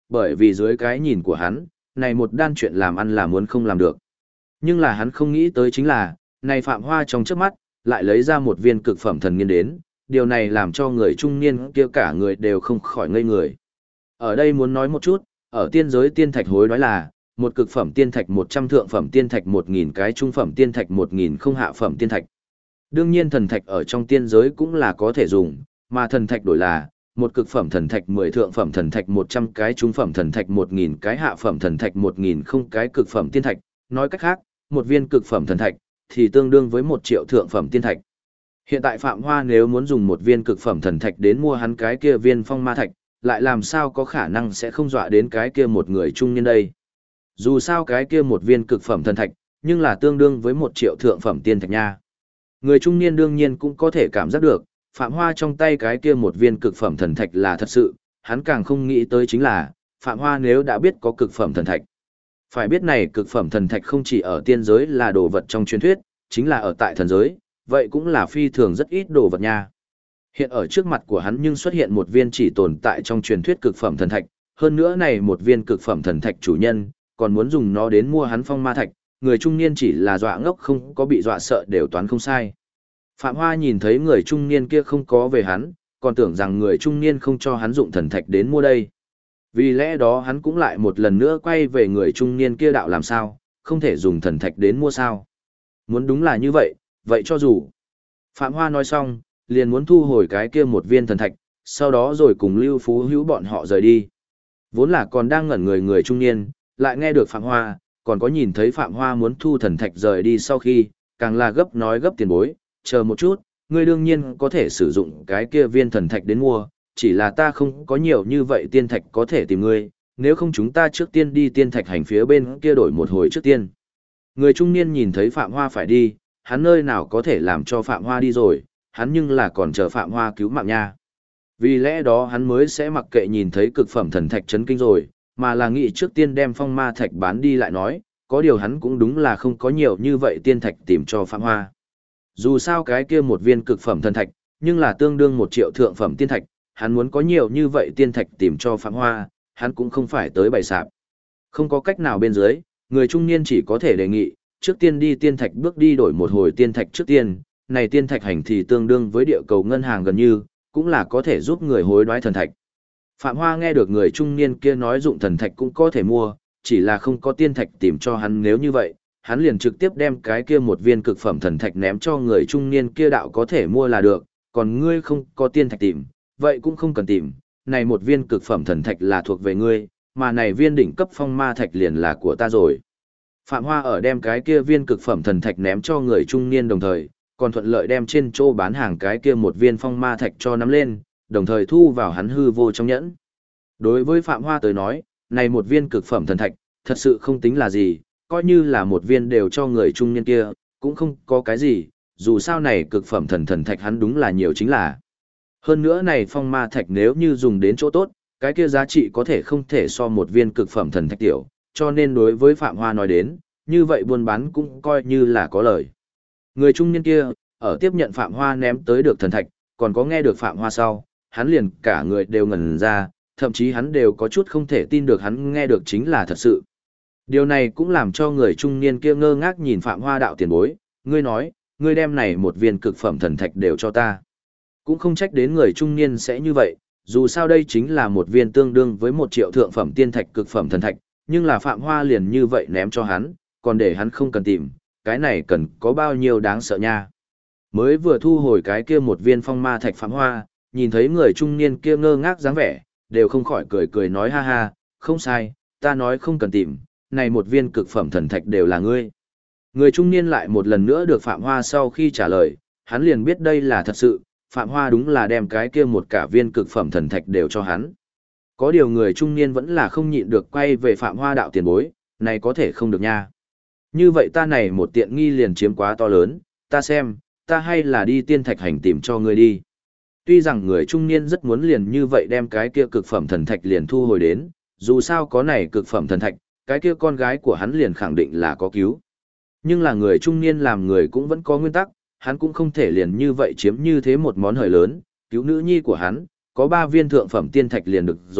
bởi vì dưới cái nhìn của hắn, này một đan chuyện làm ăn là muốn không làm được. Nhưng là hắn không nghĩ tới chính là, này Phạm Hoa trong trước mắt, lại lấy ra một viên cực phẩm thần nghiên đến, điều này làm cho người trung niên kia cả người đều không khỏi ngây người. Ở đây muốn nói một chút, ở tiên giới tiên thạch hối nói là, một cực phẩm tiên thạch 100 thượng phẩm tiên thạch 1000 cái trung phẩm tiên thạch 1000 không hạ phẩm tiên thạch. Đương nhiên thần thạch ở trong tiên giới cũng là có thể dùng, mà thần thạch đổi là, một cực phẩm thần thạch 10 thượng phẩm thần thạch 100 cái trung phẩm thần thạch 1000 cái hạ phẩm thần thạch 1000 không cái cực phẩm tiên thạch, nói cách khác, một viên cực phẩm thần thạch thì tương đương với 1 triệu thượng phẩm tiên thạch. Hiện tại Phạm Hoa nếu muốn dùng một viên cực phẩm thần thạch đến mua hắn cái kia viên phong ma thạch, lại làm sao có khả năng sẽ không dọa đến cái kia một người trung niên đây. Dù sao cái kia một viên cực phẩm thần thạch, nhưng là tương đương với 1 triệu thượng phẩm tiên thạch nha. Người trung niên đương nhiên cũng có thể cảm giác được, Phạm Hoa trong tay cái kia một viên cực phẩm thần thạch là thật sự, hắn càng không nghĩ tới chính là, Phạm Hoa nếu đã biết có cực phẩm thần thạch. Phải biết này cực phẩm thần thạch không chỉ ở tiên giới là đồ vật trong truyền thuyết, chính là ở tại thần giới, vậy cũng là phi thường rất ít đồ vật nha. Hiện ở trước mặt của hắn nhưng xuất hiện một viên chỉ tồn tại trong truyền thuyết cực phẩm thần thạch, hơn nữa này một viên cực phẩm thần thạch chủ nhân, còn muốn dùng nó đến mua hắn phong ma thạch, người trung niên chỉ là dọa ngốc không có bị dọa sợ đều toán không sai. Phạm Hoa nhìn thấy người trung niên kia không có về hắn, còn tưởng rằng người trung niên không cho hắn dụng thần thạch đến mua đây. Vì lẽ đó hắn cũng lại một lần nữa quay về người trung niên kia đạo làm sao, không thể dùng thần thạch đến mua sao. Muốn đúng là như vậy, vậy cho dù. Phạm Hoa nói xong, liền muốn thu hồi cái kia một viên thần thạch, sau đó rồi cùng Lưu Phú Hữu bọn họ rời đi. Vốn là còn đang ngẩn người trung niên, lại nghe được Phạm Hoa, còn có nhìn thấy Phạm Hoa muốn thu thần thạch rời đi sau khi, càng là gấp nói gấp tiền bối, chờ một chút, ngươi đương nhiên có thể sử dụng cái kia viên thần thạch đến mua, chỉ là ta không có nhiều như vậy tiên thạch có thể tìm ngươi, nếu không chúng ta trước tiên đi tiên thạch hành phía bên kia đổi một hồi trước tiên. Người trung niên nhìn thấy Phạm Hoa phải đi, hắn nơi nào có thể làm cho Phạm Hoa đi rồi, hắn nhưng là còn chờ Phạm Hoa cứu mạng nha. Vì lẽ đó hắn mới sẽ mặc kệ nhìn thấy cực phẩm thần thạch chấn kinh rồi, mà là nghĩ trước tiên đem phong ma thạch bán đi lại nói, có điều hắn cũng đúng là không có nhiều như vậy tiên thạch tìm cho Phạm Hoa. Dù sao cái kia một viên cực phẩm thần thạch, nhưng là tương đương 1 triệu thượng phẩm tiên thạch, hắn muốn có nhiều như vậy tiên thạch tìm cho Phạm Hoa, hắn cũng không phải tới bày sạp. Không có cách nào bên dưới, người trung niên chỉ có thể đề nghị, trước tiên đi tiên thạch bước đi đổi một hồi tiên thạch trước tiên, này tiên thạch hành thì tương đương với địa cầu ngân hàng gần như, cũng là có thể giúp người hối đoái thần thạch. Phạm Hoa nghe được người trung niên kia nói dụng thần thạch cũng có thể mua, chỉ là không có tiên thạch tìm cho hắn, nếu như vậy, hắn liền trực tiếp đem cái kia một viên cực phẩm thần thạch ném cho người trung niên kia đạo có thể mua là được, còn ngươi không có tiên thạch tìm, vậy cũng không cần tìm, này một viên cực phẩm thần thạch là thuộc về ngươi, mà này viên đỉnh cấp phong ma thạch liền là của ta rồi. Phạm Hoa ở đem cái kia viên cực phẩm thần thạch ném cho người trung niên đồng thời, còn thuận lợi đem trên chỗ bán hàng cái kia một viên phong ma thạch cho nắm lên, đồng thời thu vào hắn hư vô trong nhẫn. Đối với Phạm Hoa tới nói, này một viên cực phẩm thần thạch, thật sự không tính là gì, coi như là một viên đều cho người trung niên kia, cũng không có cái gì, dù sao này cực phẩm thần thạch hắn đúng là nhiều chính là. Hơn nữa này phong ma thạch nếu như dùng đến chỗ tốt, cái kia giá trị có thể không thể so một viên cực phẩm thần thạch tiểu, cho nên đối với Phạm Hoa nói đến, như vậy buôn bán cũng coi như là có lời. Người trung niên kia, ở tiếp nhận Phạm Hoa ném tới được thần thạch, còn có nghe được Phạm Hoa sau, hắn liền cả người đều ngẩn ra, thậm chí hắn đều có chút không thể tin được hắn nghe được chính là thật sự. Điều này cũng làm cho người trung niên kia ngơ ngác nhìn Phạm Hoa đạo tiền bối, ngươi nói, ngươi đem này một viên cực phẩm thần thạch đều cho ta. Cũng không trách đến người trung niên sẽ như vậy, dù sao đây chính là một viên tương đương với 1 triệu thượng phẩm tiên thạch cực phẩm thần thạch, nhưng là Phạm Hoa liền như vậy ném cho hắn, còn để hắn không cần tìm, cái này cần có bao nhiêu đáng sợ nha. Mới vừa thu hồi cái kia một viên phong ma thạch Phạm Hoa, nhìn thấy người trung niên kia ngơ ngác dáng vẻ, đều không khỏi cười cười nói ha ha, không sai, ta nói không cần tìm, này một viên cực phẩm thần thạch đều là ngươi. Người trung niên lại một lần nữa được Phạm Hoa sau khi trả lời, hắn liền biết đây là thật sự, Phạm Hoa đúng là đem cái kia một cả viên cực phẩm thần thạch đều cho hắn. Có điều người trung niên vẫn là không nhịn được quay về Phạm Hoa đạo tiền bối, này có thể không được nha. Như vậy ta này một tiện nghi liền chiếm quá to lớn, ta xem, ta hay là đi tiên thạch hành tìm cho ngươi đi. Tuy rằng người trung niên rất muốn liền như vậy đem cái kia cực phẩm thần thạch liền thu hồi đến, dù sao có này cực phẩm thần thạch, cái kia con gái của hắn liền khẳng định là có cứu. Nhưng là người trung niên làm người cũng vẫn có nguyên tắc, hắn cũng không thể liền như vậy chiếm như thế một món hời lớn, cứu nữ nhi của hắn, có 3 viên thượng phẩm tiên thạch liền được rồi,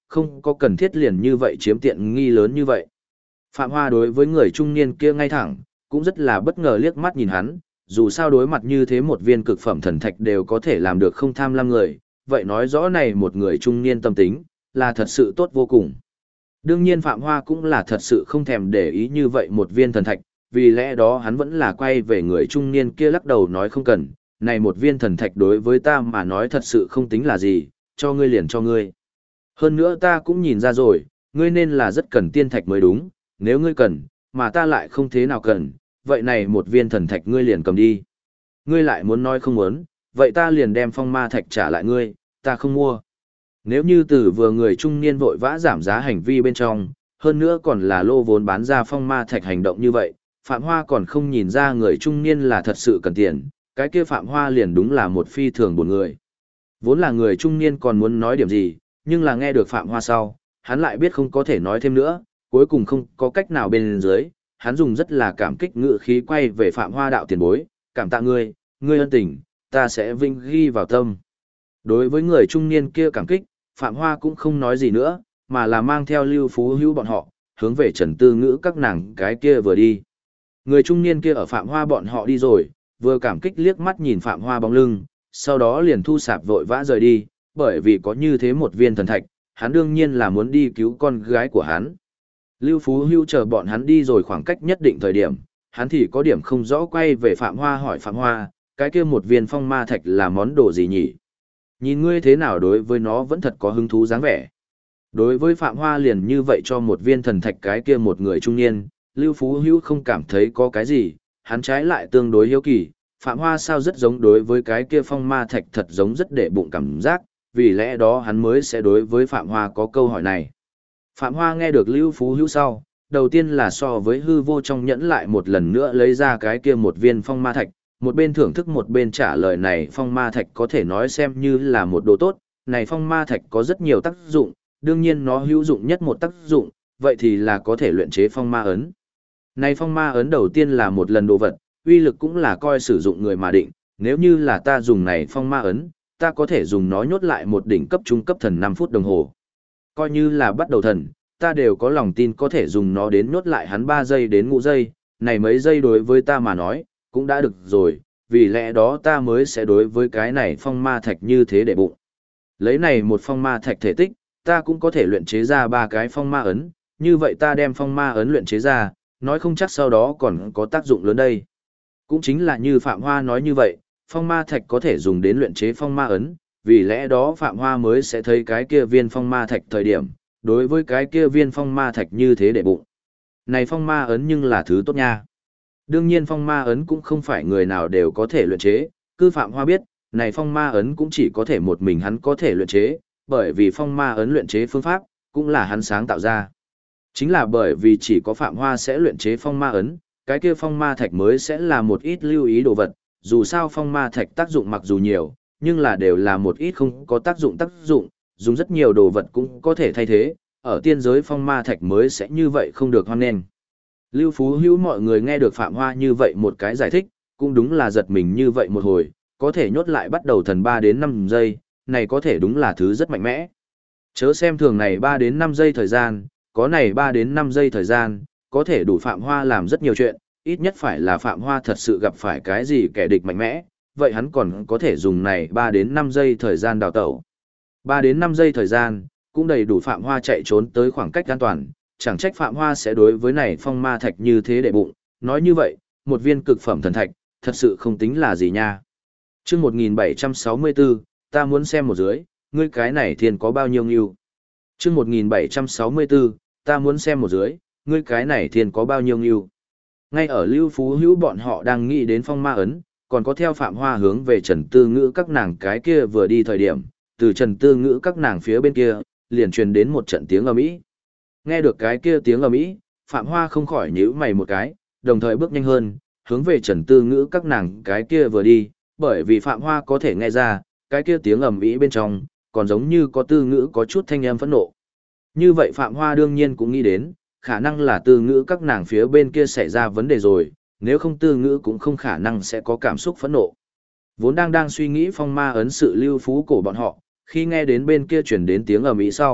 không có cần thiết liền như vậy chiếm tiện nghi lớn như vậy. Phạm Hoa đối với người trung niên kia ngay thẳng, cũng rất là bất ngờ liếc mắt nhìn hắn, dù sao đối mặt như thế một viên cực phẩm thần thạch đều có thể làm được không tham lam người, vậy nói rõ này một người trung niên tâm tính, là thật sự tốt vô cùng. Đương nhiên Phạm Hoa cũng là thật sự không thèm để ý như vậy một viên thần thạch, vì lẽ đó hắn vẫn là quay về người trung niên kia lắc đầu nói không cần, này một viên thần thạch đối với ta mà nói thật sự không tính là gì, cho ngươi liền cho ngươi. Hơn nữa ta cũng nhìn ra rồi, ngươi nên là rất cần tiên thạch mới đúng, nếu ngươi cần, mà ta lại không thế nào cần, vậy này một viên thần thạch ngươi liền cầm đi. Ngươi lại muốn nói không muốn, vậy ta liền đem phong ma thạch trả lại ngươi, ta không mua. Nếu như từ vừa người trung niên vội vã giảm giá hành vi bên trong, hơn nữa còn là lô vốn bán ra phong ma thạch hành động như vậy, Phạm Hoa còn không nhìn ra người trung niên là thật sự cần tiền, cái kia Phạm Hoa liền đúng là một phi thường buồn người. Vốn là người trung niên còn muốn nói điểm gì, nhưng là nghe được Phạm Hoa sau, hắn lại biết không có thể nói thêm nữa, cuối cùng không có cách nào bên dưới, hắn dùng rất là cảm kích ngữ khí quay về Phạm Hoa đạo tiền bối, cảm tạ ngươi, ngươi ân tình, ta sẽ vinh ghi vào tâm. Đối với người trung niên kia cảm kích, Phạm Hoa cũng không nói gì nữa, mà là mang theo Lưu Phú Hữu bọn họ, hướng về Trần Tư Ngữ các nàng cái kia vừa đi. Người trung niên kia ở Phạm Hoa bọn họ đi rồi, vừa cảm kích liếc mắt nhìn Phạm Hoa bóng lưng, sau đó liền thu sạp vội vã rời đi, bởi vì có như thế một viên thần thạch, hắn đương nhiên là muốn đi cứu con gái của hắn. Lưu Phú Hữu chờ bọn hắn đi rồi khoảng cách nhất định thời điểm, hắn thì có điểm không rõ quay về Phạm Hoa hỏi Phạm Hoa, cái kia một viên phong ma thạch là món đồ gì nhỉ? Nhìn ngươi thế nào đối với nó vẫn thật có hứng thú dáng vẻ. Đối với Phạm Hoa liền như vậy cho một viên thần thạch cái kia một người trung niên, Lưu Phú Hữu không cảm thấy có cái gì, hắn trái lại tương đối hiếu kỳ, Phạm Hoa sao rất giống đối với cái kia phong ma thạch thật giống rất để bụng cảm giác, vì lẽ đó hắn mới sẽ đối với Phạm Hoa có câu hỏi này. Phạm Hoa nghe được Lưu Phú Hữu sau, đầu tiên là so với hư vô trong nhẫn lại một lần nữa lấy ra cái kia một viên phong ma thạch, một bên thưởng thức một bên trả lời này phong ma thạch có thể nói xem như là một đồ tốt, này phong ma thạch có rất nhiều tác dụng, đương nhiên nó hữu dụng nhất một tác dụng, vậy thì là có thể luyện chế phong ma ấn. Này phong ma ấn đầu tiên là một lần đồ vật, uy lực cũng là coi sử dụng người mà định, nếu như là ta dùng này phong ma ấn, ta có thể dùng nó nhốt lại một đỉnh cấp trung cấp thần 5 phút đồng hồ. Coi như là bắt đầu thần, ta đều có lòng tin có thể dùng nó đến nhốt lại hắn 3 giây đến ngũ giây, này mấy giây đối với ta mà nói, cũng đã được rồi, vì lẽ đó ta mới sẽ đối với cái này phong ma thạch như thế để bụng. Lấy này một phong ma thạch thể tích, ta cũng có thể luyện chế ra 3 cái phong ma ấn, như vậy ta đem phong ma ấn luyện chế ra, nói không chắc sau đó còn có tác dụng lớn đây. Cũng chính là như Phạm Hoa nói như vậy, phong ma thạch có thể dùng đến luyện chế phong ma ấn, vì lẽ đó Phạm Hoa mới sẽ thấy cái kia viên phong ma thạch thời điểm, đối với cái kia viên phong ma thạch như thế để bụng. Này phong ma ấn nhưng là thứ tốt nha. Đương nhiên phong ma ấn cũng không phải người nào đều có thể luyện chế, cứ Phạm Hoa biết, này phong ma ấn cũng chỉ có thể một mình hắn có thể luyện chế, bởi vì phong ma ấn luyện chế phương pháp, cũng là hắn sáng tạo ra. Chính là bởi vì chỉ có Phạm Hoa sẽ luyện chế phong ma ấn, cái kia phong ma thạch mới sẽ là một ít lưu ý đồ vật, dù sao phong ma thạch tác dụng mặc dù nhiều, nhưng là đều là một ít không có tác dụng, dùng rất nhiều đồ vật cũng có thể thay thế, ở tiên giới phong ma thạch mới sẽ như vậy không được hoan nghênh. Lưu Phú Hữu mọi người nghe được Phạm Hoa như vậy một cái giải thích, cũng đúng là giật mình như vậy một hồi, có thể nhốt lại bắt đầu thần 3 đến 5 giây, này có thể đúng là thứ rất mạnh mẽ. Chớ xem thường này 3 đến 5 giây thời gian, có này 3 đến 5 giây thời gian, có thể đủ Phạm Hoa làm rất nhiều chuyện, ít nhất phải là Phạm Hoa thật sự gặp phải cái gì kẻ địch mạnh mẽ, vậy hắn còn có thể dùng này 3 đến 5 giây thời gian đào tẩu. 3 đến 5 giây thời gian, cũng đầy đủ Phạm Hoa chạy trốn tới khoảng cách an toàn, chẳng trách Phạm Hoa sẽ đối với này phong ma thạch như thế để bụng, nói như vậy, một viên cực phẩm thần thạch, thật sự không tính là gì nha. Chương 1764, ta muốn xem một dưới, ngươi cái này thiên có bao nhiêu nghiêu. Chương 1764, ta muốn xem một dưới, ngươi cái này thiên có bao nhiêu nghiêu. Ngay ở Lưu Phú Hữu bọn họ đang nghĩ đến phong ma ấn, còn có theo Phạm Hoa hướng về Trần Tư Ngữ các nàng cái kia vừa đi thời điểm, từ Trần Tư Ngữ các nàng phía bên kia, liền truyền đến một trận tiếng ầm ĩ. Nghe được cái kia tiếng ầm ĩ, Phạm Hoa không khỏi nhíu mày một cái, đồng thời bước nhanh hơn, hướng về Trần Tư Ngữ các nàng cái kia vừa đi, bởi vì Phạm Hoa có thể nghe ra, cái kia tiếng ầm ĩ bên trong, còn giống như có Tư Ngữ có chút thanh âm phẫn nộ. Như vậy Phạm Hoa đương nhiên cũng nghĩ đến, khả năng là Tư Ngữ các nàng phía bên kia xảy ra vấn đề rồi, nếu không Tư Ngữ cũng không khả năng sẽ có cảm xúc phẫn nộ. Vốn đang suy nghĩ phong ma ấn sự Lưu Phú cổ bọn họ, khi nghe đến bên kia chuyển đến tiếng ầm ĩ sau,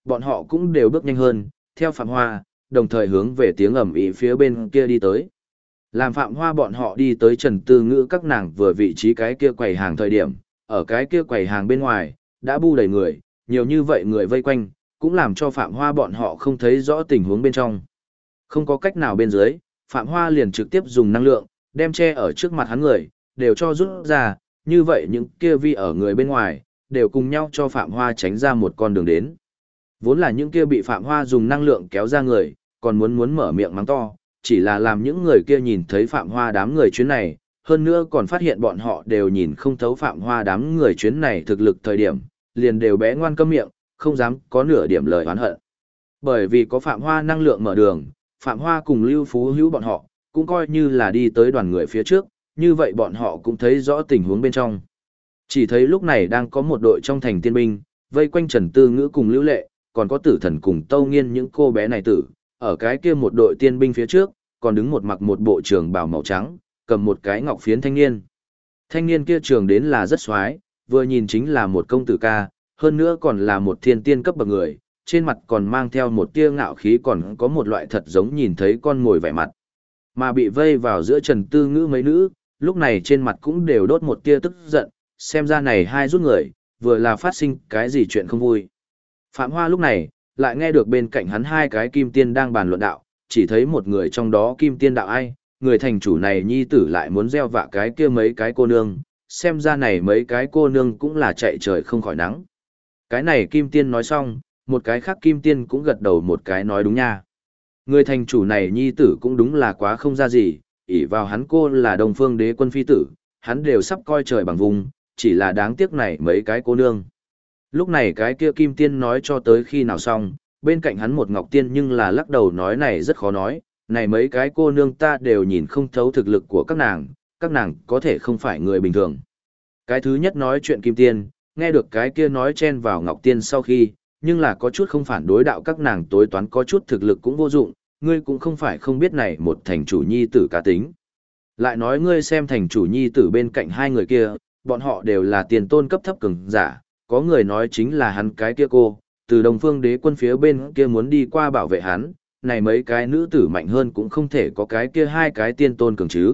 bọn họ cũng đều bước nhanh hơn, theo Phạm Hoa, đồng thời hướng về tiếng ầm ĩ phía bên kia đi tới. Làm Phạm Hoa bọn họ đi tới Trần Tư Ngữ các nàng vừa vị trí cái kia quầy hàng thời điểm, ở cái kia quầy hàng bên ngoài, đã bu đầy người, nhiều như vậy người vây quanh, cũng làm cho Phạm Hoa bọn họ không thấy rõ tình huống bên trong. Không có cách nào bên dưới, Phạm Hoa liền trực tiếp dùng năng lượng, đem che ở trước mặt hắn người, đều cho rút ra, như vậy những kia vi ở người bên ngoài, đều cùng nhau cho Phạm Hoa tránh ra một con đường đến. Vốn là những kia bị Phạm Hoa dùng năng lượng kéo ra người, còn muốn mở miệng mắng to, chỉ là làm những người kia nhìn thấy Phạm Hoa đám người chuyến này, hơn nữa còn phát hiện bọn họ đều nhìn không thấu Phạm Hoa đám người chuyến này thực lực thời điểm, liền đều bé ngoan câm miệng, không dám có nửa điểm lời oán hận. Bởi vì có Phạm Hoa năng lượng mở đường, Phạm Hoa cùng Lưu Phú Hữu bọn họ, cũng coi như là đi tới đoàn người phía trước, như vậy bọn họ cũng thấy rõ tình huống bên trong. Chỉ thấy lúc này đang có một đội trong thành tiên binh, vây quanh Trần Tư Ngữ cùng Lưu Lệ, còn có Tử Thần cùng Tâu Nghiên những cô bé này tử, ở cái kia một đội tiên binh phía trước, còn đứng một mặc một bộ trường bào màu trắng, cầm một cái ngọc phiến thanh niên. Thanh niên kia trường đến là rất xoái, vừa nhìn chính là một công tử ca, hơn nữa còn là một thiên tiên cấp bậc người, trên mặt còn mang theo một tia ngạo khí, còn có một loại thật giống nhìn thấy con mồi vẻ mặt. Mà bị vây vào giữa Trần Tư Ngữ mấy nữ, lúc này trên mặt cũng đều đốt một tia tức giận, xem ra này hai rút người, vừa là phát sinh cái gì chuyện không vui. Phạm Hoa lúc này, lại nghe được bên cạnh hắn hai cái kim tiên đang bàn luận đạo, chỉ thấy một người trong đó kim tiên đạo ai, người thành chủ này nhi tử lại muốn gieo vạ cái kia mấy cái cô nương, xem ra này mấy cái cô nương cũng là chạy trời không khỏi nắng. Cái này kim tiên nói xong, một cái khác kim tiên cũng gật đầu một cái nói đúng nha. Người thành chủ này nhi tử cũng đúng là quá không ra gì, ỷ vào hắn cô là Đông Phương Đế quân phi tử, hắn đều sắp coi trời bằng vùng, chỉ là đáng tiếc này mấy cái cô nương. Lúc này cái kia kim tiên nói cho tới khi nào xong, bên cạnh hắn một ngọc tiên nhưng là lắc đầu nói này rất khó nói, này mấy cái cô nương ta đều nhìn không thấu thực lực của các nàng có thể không phải người bình thường. Cái thứ nhất nói chuyện kim tiên, nghe được cái kia nói chen vào ngọc tiên sau khi, nhưng là có chút không phản đối đạo các nàng tối toán có chút thực lực cũng vô dụng, ngươi cũng không phải không biết này một thành chủ nhi tử cá tính. Lại nói ngươi xem thành chủ nhi tử bên cạnh hai người kia, bọn họ đều là tiền tôn cấp thấp cường giả, có người nói chính là hắn cái kia cô, từ Đông Phương Đế quân phía bên kia muốn đi qua bảo vệ hắn, này mấy cái nữ tử mạnh hơn cũng không thể có cái kia hai cái tiên tôn cường chứ.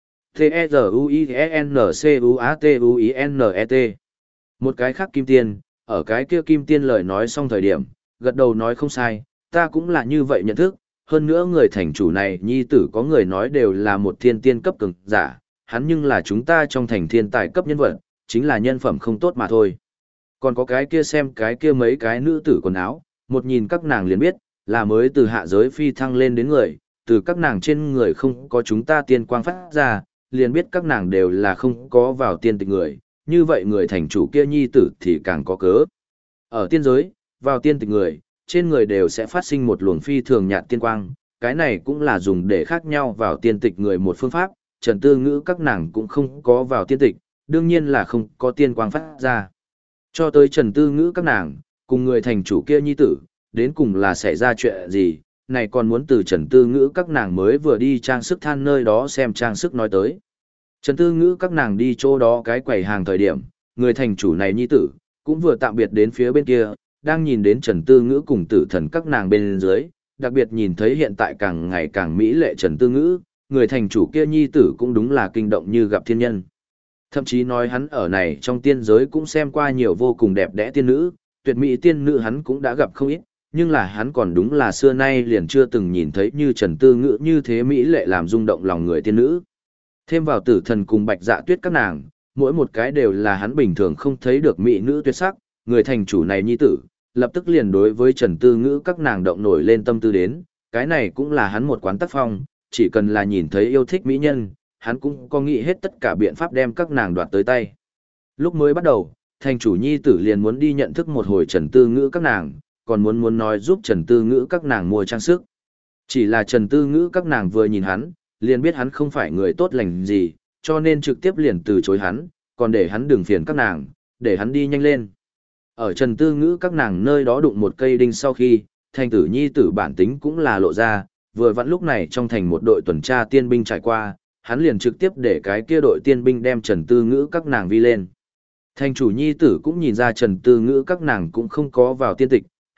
T-E-Z-U-I-E-N-C-U-A-T-U-I-N-E-T. Một cái khác kim tiên, ở cái kia kim tiên lời nói xong thời điểm, gật đầu nói không sai, ta cũng là như vậy nhận thức, hơn nữa người thành chủ này nhi tử có người nói đều là một thiên tiên cấp cường giả, hắn nhưng là chúng ta trong thành thiên tài cấp nhân vật, chính là nhân phẩm không tốt mà thôi. Còn có cái kia xem cái kia mấy cái nữ tử quần áo, một nhìn các nàng liền biết, là mới từ hạ giới phi thăng lên đến người, từ các nàng trên người không có chúng ta tiên quang phát ra, liền biết các nàng đều là không có vào tiên tịch người, như vậy người thành chủ kia nhi tử thì càng có cớ. Ở tiên giới, vào tiên tịch người, trên người đều sẽ phát sinh một luồng phi thường nhạt tiên quang, cái này cũng là dùng để khác nhau vào tiên tịch người một phương pháp, Trần Tư Ngữ các nàng cũng không có vào tiên tịch, đương nhiên là không có tiên quang phát ra. Cho tới Trần Tư Ngữ các nàng, cùng người thành chủ kia nhi tử, đến cùng là xảy ra chuyện gì, này còn muốn từ Trần Tư Ngữ các nàng mới vừa đi trang sức than nơi đó xem trang sức nói tới. Trần Tư Ngữ các nàng đi chỗ đó cái quầy hàng thời điểm, người thành chủ này nhi tử, cũng vừa tạm biệt đến phía bên kia, đang nhìn đến Trần Tư Ngữ cùng Tử Thần các nàng bên dưới, đặc biệt nhìn thấy hiện tại càng ngày càng mỹ lệ Trần Tư Ngữ, người thành chủ kia nhi tử cũng đúng là kinh động như gặp thiên nhân. Thậm chí nói hắn ở này trong tiên giới cũng xem qua nhiều vô cùng đẹp đẽ tiên nữ, tuyệt mỹ tiên nữ hắn cũng đã gặp không ít, nhưng là hắn còn đúng là xưa nay liền chưa từng nhìn thấy như Trần Tư Ngữ như thế mỹ lệ làm rung động lòng người tiên nữ. Thêm vào Tử Thần cùng Bạch Dạ Tuyết các nàng, mỗi một cái đều là hắn bình thường không thấy được mỹ nữ tuyệt sắc, người thành chủ này nhi tử, lập tức liền đối với Trần Tư Ngữ các nàng động nổi lên tâm tư đến, cái này cũng là hắn một quán tác phong, chỉ cần là nhìn thấy yêu thích mỹ nhân, hắn cũng có nghĩ hết tất cả biện pháp đem các nàng đoạt tới tay. Lúc mới bắt đầu, thành chủ nhi tử liền muốn đi nhận thức một hồi Trần Tư Ngữ các nàng, còn muốn nói giúp Trần Tư Ngữ các nàng mua trang sức. Chỉ là Trần Tư Ngữ các nàng vừa nhìn hắn, liền biết hắn không phải người tốt lành gì, cho nên trực tiếp liền từ chối hắn, còn để hắn đừng phiền các nàng, để hắn đi nhanh lên. Ở Trần Tư Ngữ các nàng nơi đó đụng một cây đinh sau khi, thành tử nhi tử bản tính cũng là lộ ra, vừa vặn lúc này trong thành một đội tuần tra tiên binh trải qua, hắn liền trực tiếp để cái kia đội tiên binh đem Trần Tư Ngữ các nàng vi lên. Thành chủ nhi tử cũng nhìn ra Trần Tư Ngữ các nàng cũng không có vào tiên tịch,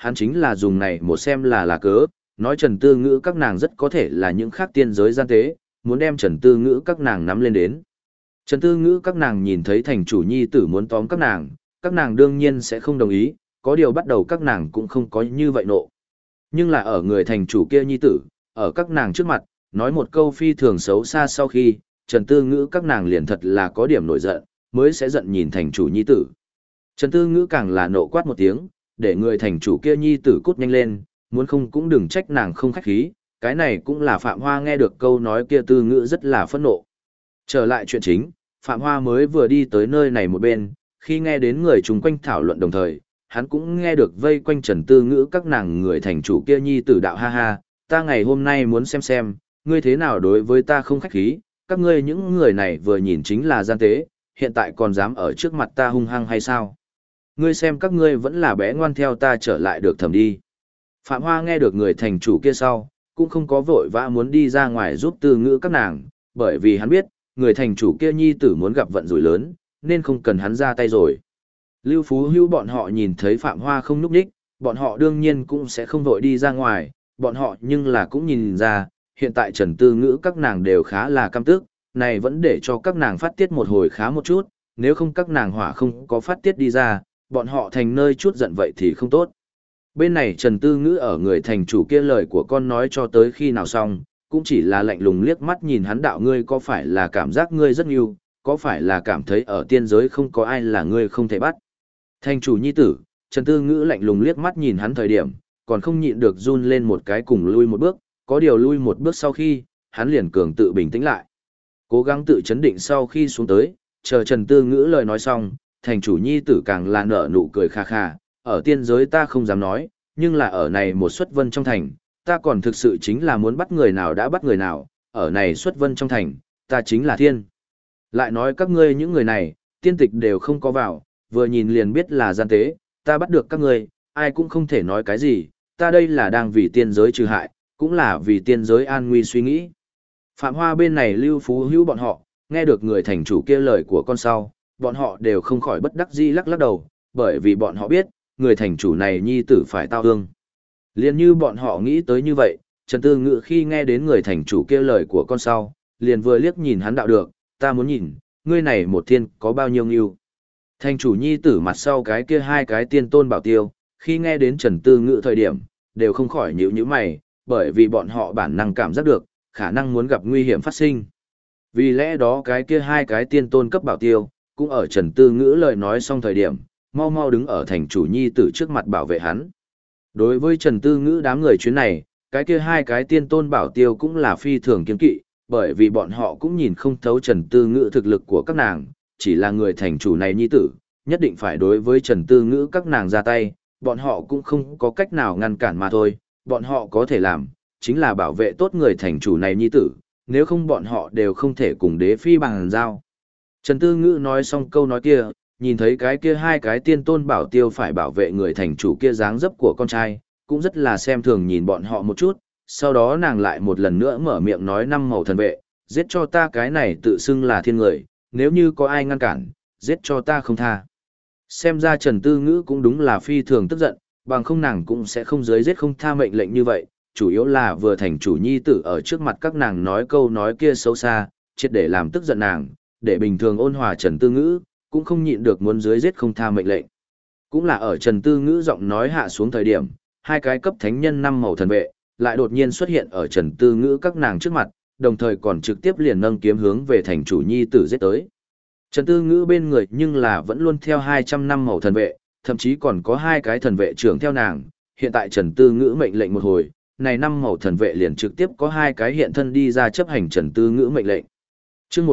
hắn chính là dùng này một xem là cớ, nói Trần Tư Ngữ các nàng rất có thể là những khác tiên giới gian tế, muốn đem Trần Tư Ngữ các nàng nắm lên đến. Trần Tư Ngữ các nàng nhìn thấy thành chủ nhi tử muốn tóm các nàng đương nhiên sẽ không đồng ý, có điều bắt đầu các nàng cũng không có như vậy nộ. Nhưng là ở người thành chủ kia nhi tử, ở các nàng trước mặt, nói một câu phi thường xấu xa sau khi, Trần Tư Ngữ các nàng liền thật là có điểm nổi giận, mới sẽ giận nhìn thành chủ nhi tử. Trần Tư Ngữ càng là nộ quát một tiếng, để người thành chủ kia nhi tử cút nhanh lên, muốn không cũng đừng trách nàng không khách khí, cái này cũng là Phạm Hoa nghe được câu nói kia Tư Ngữ rất là phẫn nộ. Trở lại chuyện chính, Phạm Hoa mới vừa đi tới nơi này một bên, khi nghe đến người chung quanh thảo luận đồng thời, hắn cũng nghe được vây quanh Trần Tư Ngữ các nàng người thành chủ kia nhi tử đạo ha ha, ta ngày hôm nay muốn xem, ngươi thế nào đối với ta không khách khí, các ngươi những người này vừa nhìn chính là gian tế, hiện tại còn dám ở trước mặt ta hung hăng hay sao? Ngươi xem các ngươi vẫn là bé ngoan theo ta trở lại được thầm đi. Phạm Hoa nghe được người thành chủ kia sau, cũng không có vội vã muốn đi ra ngoài giúp Tư Ngữ các nàng, bởi vì hắn biết, người thành chủ kia nhi tử muốn gặp vận rủi lớn, nên không cần hắn ra tay rồi. Lưu Phú Hữu bọn họ nhìn thấy Phạm Hoa không núp đích, bọn họ đương nhiên cũng sẽ không vội đi ra ngoài, bọn họ nhưng là cũng nhìn ra, hiện tại Trần Tư Ngữ các nàng đều khá là căm tức, này vẫn để cho các nàng phát tiết một hồi khá một chút, nếu không các nàng hỏa không có phát tiết đi ra, bọn họ thành nơi chút giận vậy thì không tốt. Bên này Trần Tư Ngữ ở người thành chủ kia lời của con nói cho tới khi nào xong, cũng chỉ là lạnh lùng liếc mắt nhìn hắn đạo ngươi có phải là cảm giác ngươi rất nhiều, có phải là cảm thấy ở tiên giới không có ai là ngươi không thể bắt. Thành chủ nhi tử, Trần Tư Ngữ lạnh lùng liếc mắt nhìn hắn thời điểm, còn không nhịn được run lên một cái cùng lui một bước, có điều lui một bước sau khi, hắn liền cường tự bình tĩnh lại. Cố gắng tự chấn định sau khi xuống tới, chờ Trần Tư Ngữ lời nói xong, thành chủ nhi tử càng là nở nụ cười kha kha, ở tiên giới ta không dám nói, nhưng là ở này một xuất vân trong thành, ta còn thực sự chính là muốn bắt người nào đã bắt người nào, ở này xuất vân trong thành, ta chính là thiên. Lại nói các ngươi những người này, tiên tịch đều không có vào, vừa nhìn liền biết là gian tế, ta bắt được các ngươi, ai cũng không thể nói cái gì, ta đây là đang vì tiên giới trừ hại, cũng là vì tiên giới an nguy suy nghĩ. Phạm Hoa bên này Lưu Phú Hữu bọn họ, nghe được người thành chủ kia lời của con sau, bọn họ đều không khỏi bất đắc dĩ lắc lắc đầu, bởi vì bọn họ biết, người thành chủ này nhi tử phải tao ương. Liền như bọn họ nghĩ tới như vậy, Trần Tư Ngữ khi nghe đến người thành chủ kia lời của con sau, liền vừa liếc nhìn hắn đạo được, ta muốn nhìn, ngươi này một thiên có bao nhiêu nghiêu. Thành chủ nhi tử mặt sau cái kia hai cái tiên tôn bảo tiêu, khi nghe đến Trần Tư Ngữ thời điểm, đều không khỏi nhíu mày, bởi vì bọn họ bản năng cảm giác được, khả năng muốn gặp nguy hiểm phát sinh. Vì lẽ đó cái kia hai cái tiên tôn cấp bảo tiêu, cũng ở Trần Tư Ngữ lời nói xong thời điểm, mau mau đứng ở thành chủ nhi tử trước mặt bảo vệ hắn. Đối với Trần Tư Ngữ đám người chuyến này, cái kia hai cái tiên tôn bảo tiêu cũng là phi thường kiêng kỵ, bởi vì bọn họ cũng nhìn không thấu Trần Tư Ngữ thực lực của các nàng, chỉ là người thành chủ này nhi tử, nhất định phải đối với Trần Tư Ngữ các nàng ra tay, bọn họ cũng không có cách nào ngăn cản mà thôi, bọn họ có thể làm, chính là bảo vệ tốt người thành chủ này nhi tử, nếu không bọn họ đều không thể cùng đế phi bằng giao. Trần Tư Ngữ nói xong câu nói kia, nhìn thấy cái kia hai cái tiên tôn bảo tiêu phải bảo vệ người thành chủ kia dáng dấp của con trai, cũng rất là xem thường nhìn bọn họ một chút, sau đó nàng lại một lần nữa mở miệng nói năm màu thần vệ, giết cho ta cái này tự xưng là thiên người, nếu như có ai ngăn cản, giết cho ta không tha. Xem ra Trần Tư Ngữ cũng đúng là phi thường tức giận, bằng không nàng cũng sẽ không giới giết không tha mệnh lệnh như vậy, chủ yếu là vừa thành chủ nhi tử ở trước mặt các nàng nói câu nói kia xấu xa, triệt để làm tức giận nàng, để bình thường ôn hòa Trần Tư Ngữ, cũng không nhịn được muốn dưới giết không tha mệnh lệnh. Cũng là ở Trần Tư Ngữ giọng nói hạ xuống thời điểm, hai cái cấp thánh nhân năm màu thần vệ, lại đột nhiên xuất hiện ở Trần Tư Ngữ các nàng trước mặt, đồng thời còn trực tiếp liền nâng kiếm hướng về thành chủ nhi tử giết tới. Trần Tư Ngữ bên người nhưng là vẫn luôn theo 200 năm màu thần vệ, thậm chí còn có hai cái thần vệ trưởng theo nàng, hiện tại Trần Tư Ngữ mệnh lệnh một hồi, này năm màu thần vệ liền trực tiếp có hai cái hiện thân đi ra chấp hành Trần Tư Ngữ mệnh lệnh. Chương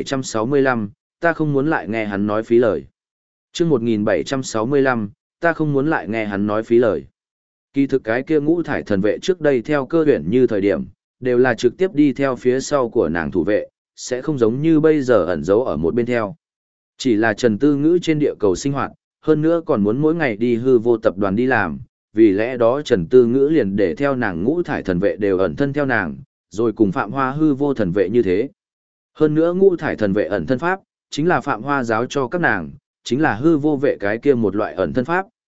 1765, ta không muốn lại nghe hắn nói phí lời. Chương 1765, ta không muốn lại nghe hắn nói phí lời. Kỳ thực cái kia ngũ thải thần vệ trước đây theo cơ huyển như thời điểm, đều là trực tiếp đi theo phía sau của nàng thủ vệ, sẽ không giống như bây giờ ẩn giấu ở một bên theo. Chỉ là Trần Tư Ngữ trên địa cầu sinh hoạt, hơn nữa còn muốn mỗi ngày đi hư vô tập đoàn đi làm, vì lẽ đó Trần Tư Ngữ liền để theo nàng ngũ thải thần vệ đều ẩn thân theo nàng, rồi cùng Phạm Hoa hư vô thần vệ như thế. Hơn nữa ngũ thải thần vệ ẩn thân pháp, chính là Phạm Hoa giáo cho các nàng, chính là hư vô vệ cái kia một loại ẩn thân pháp,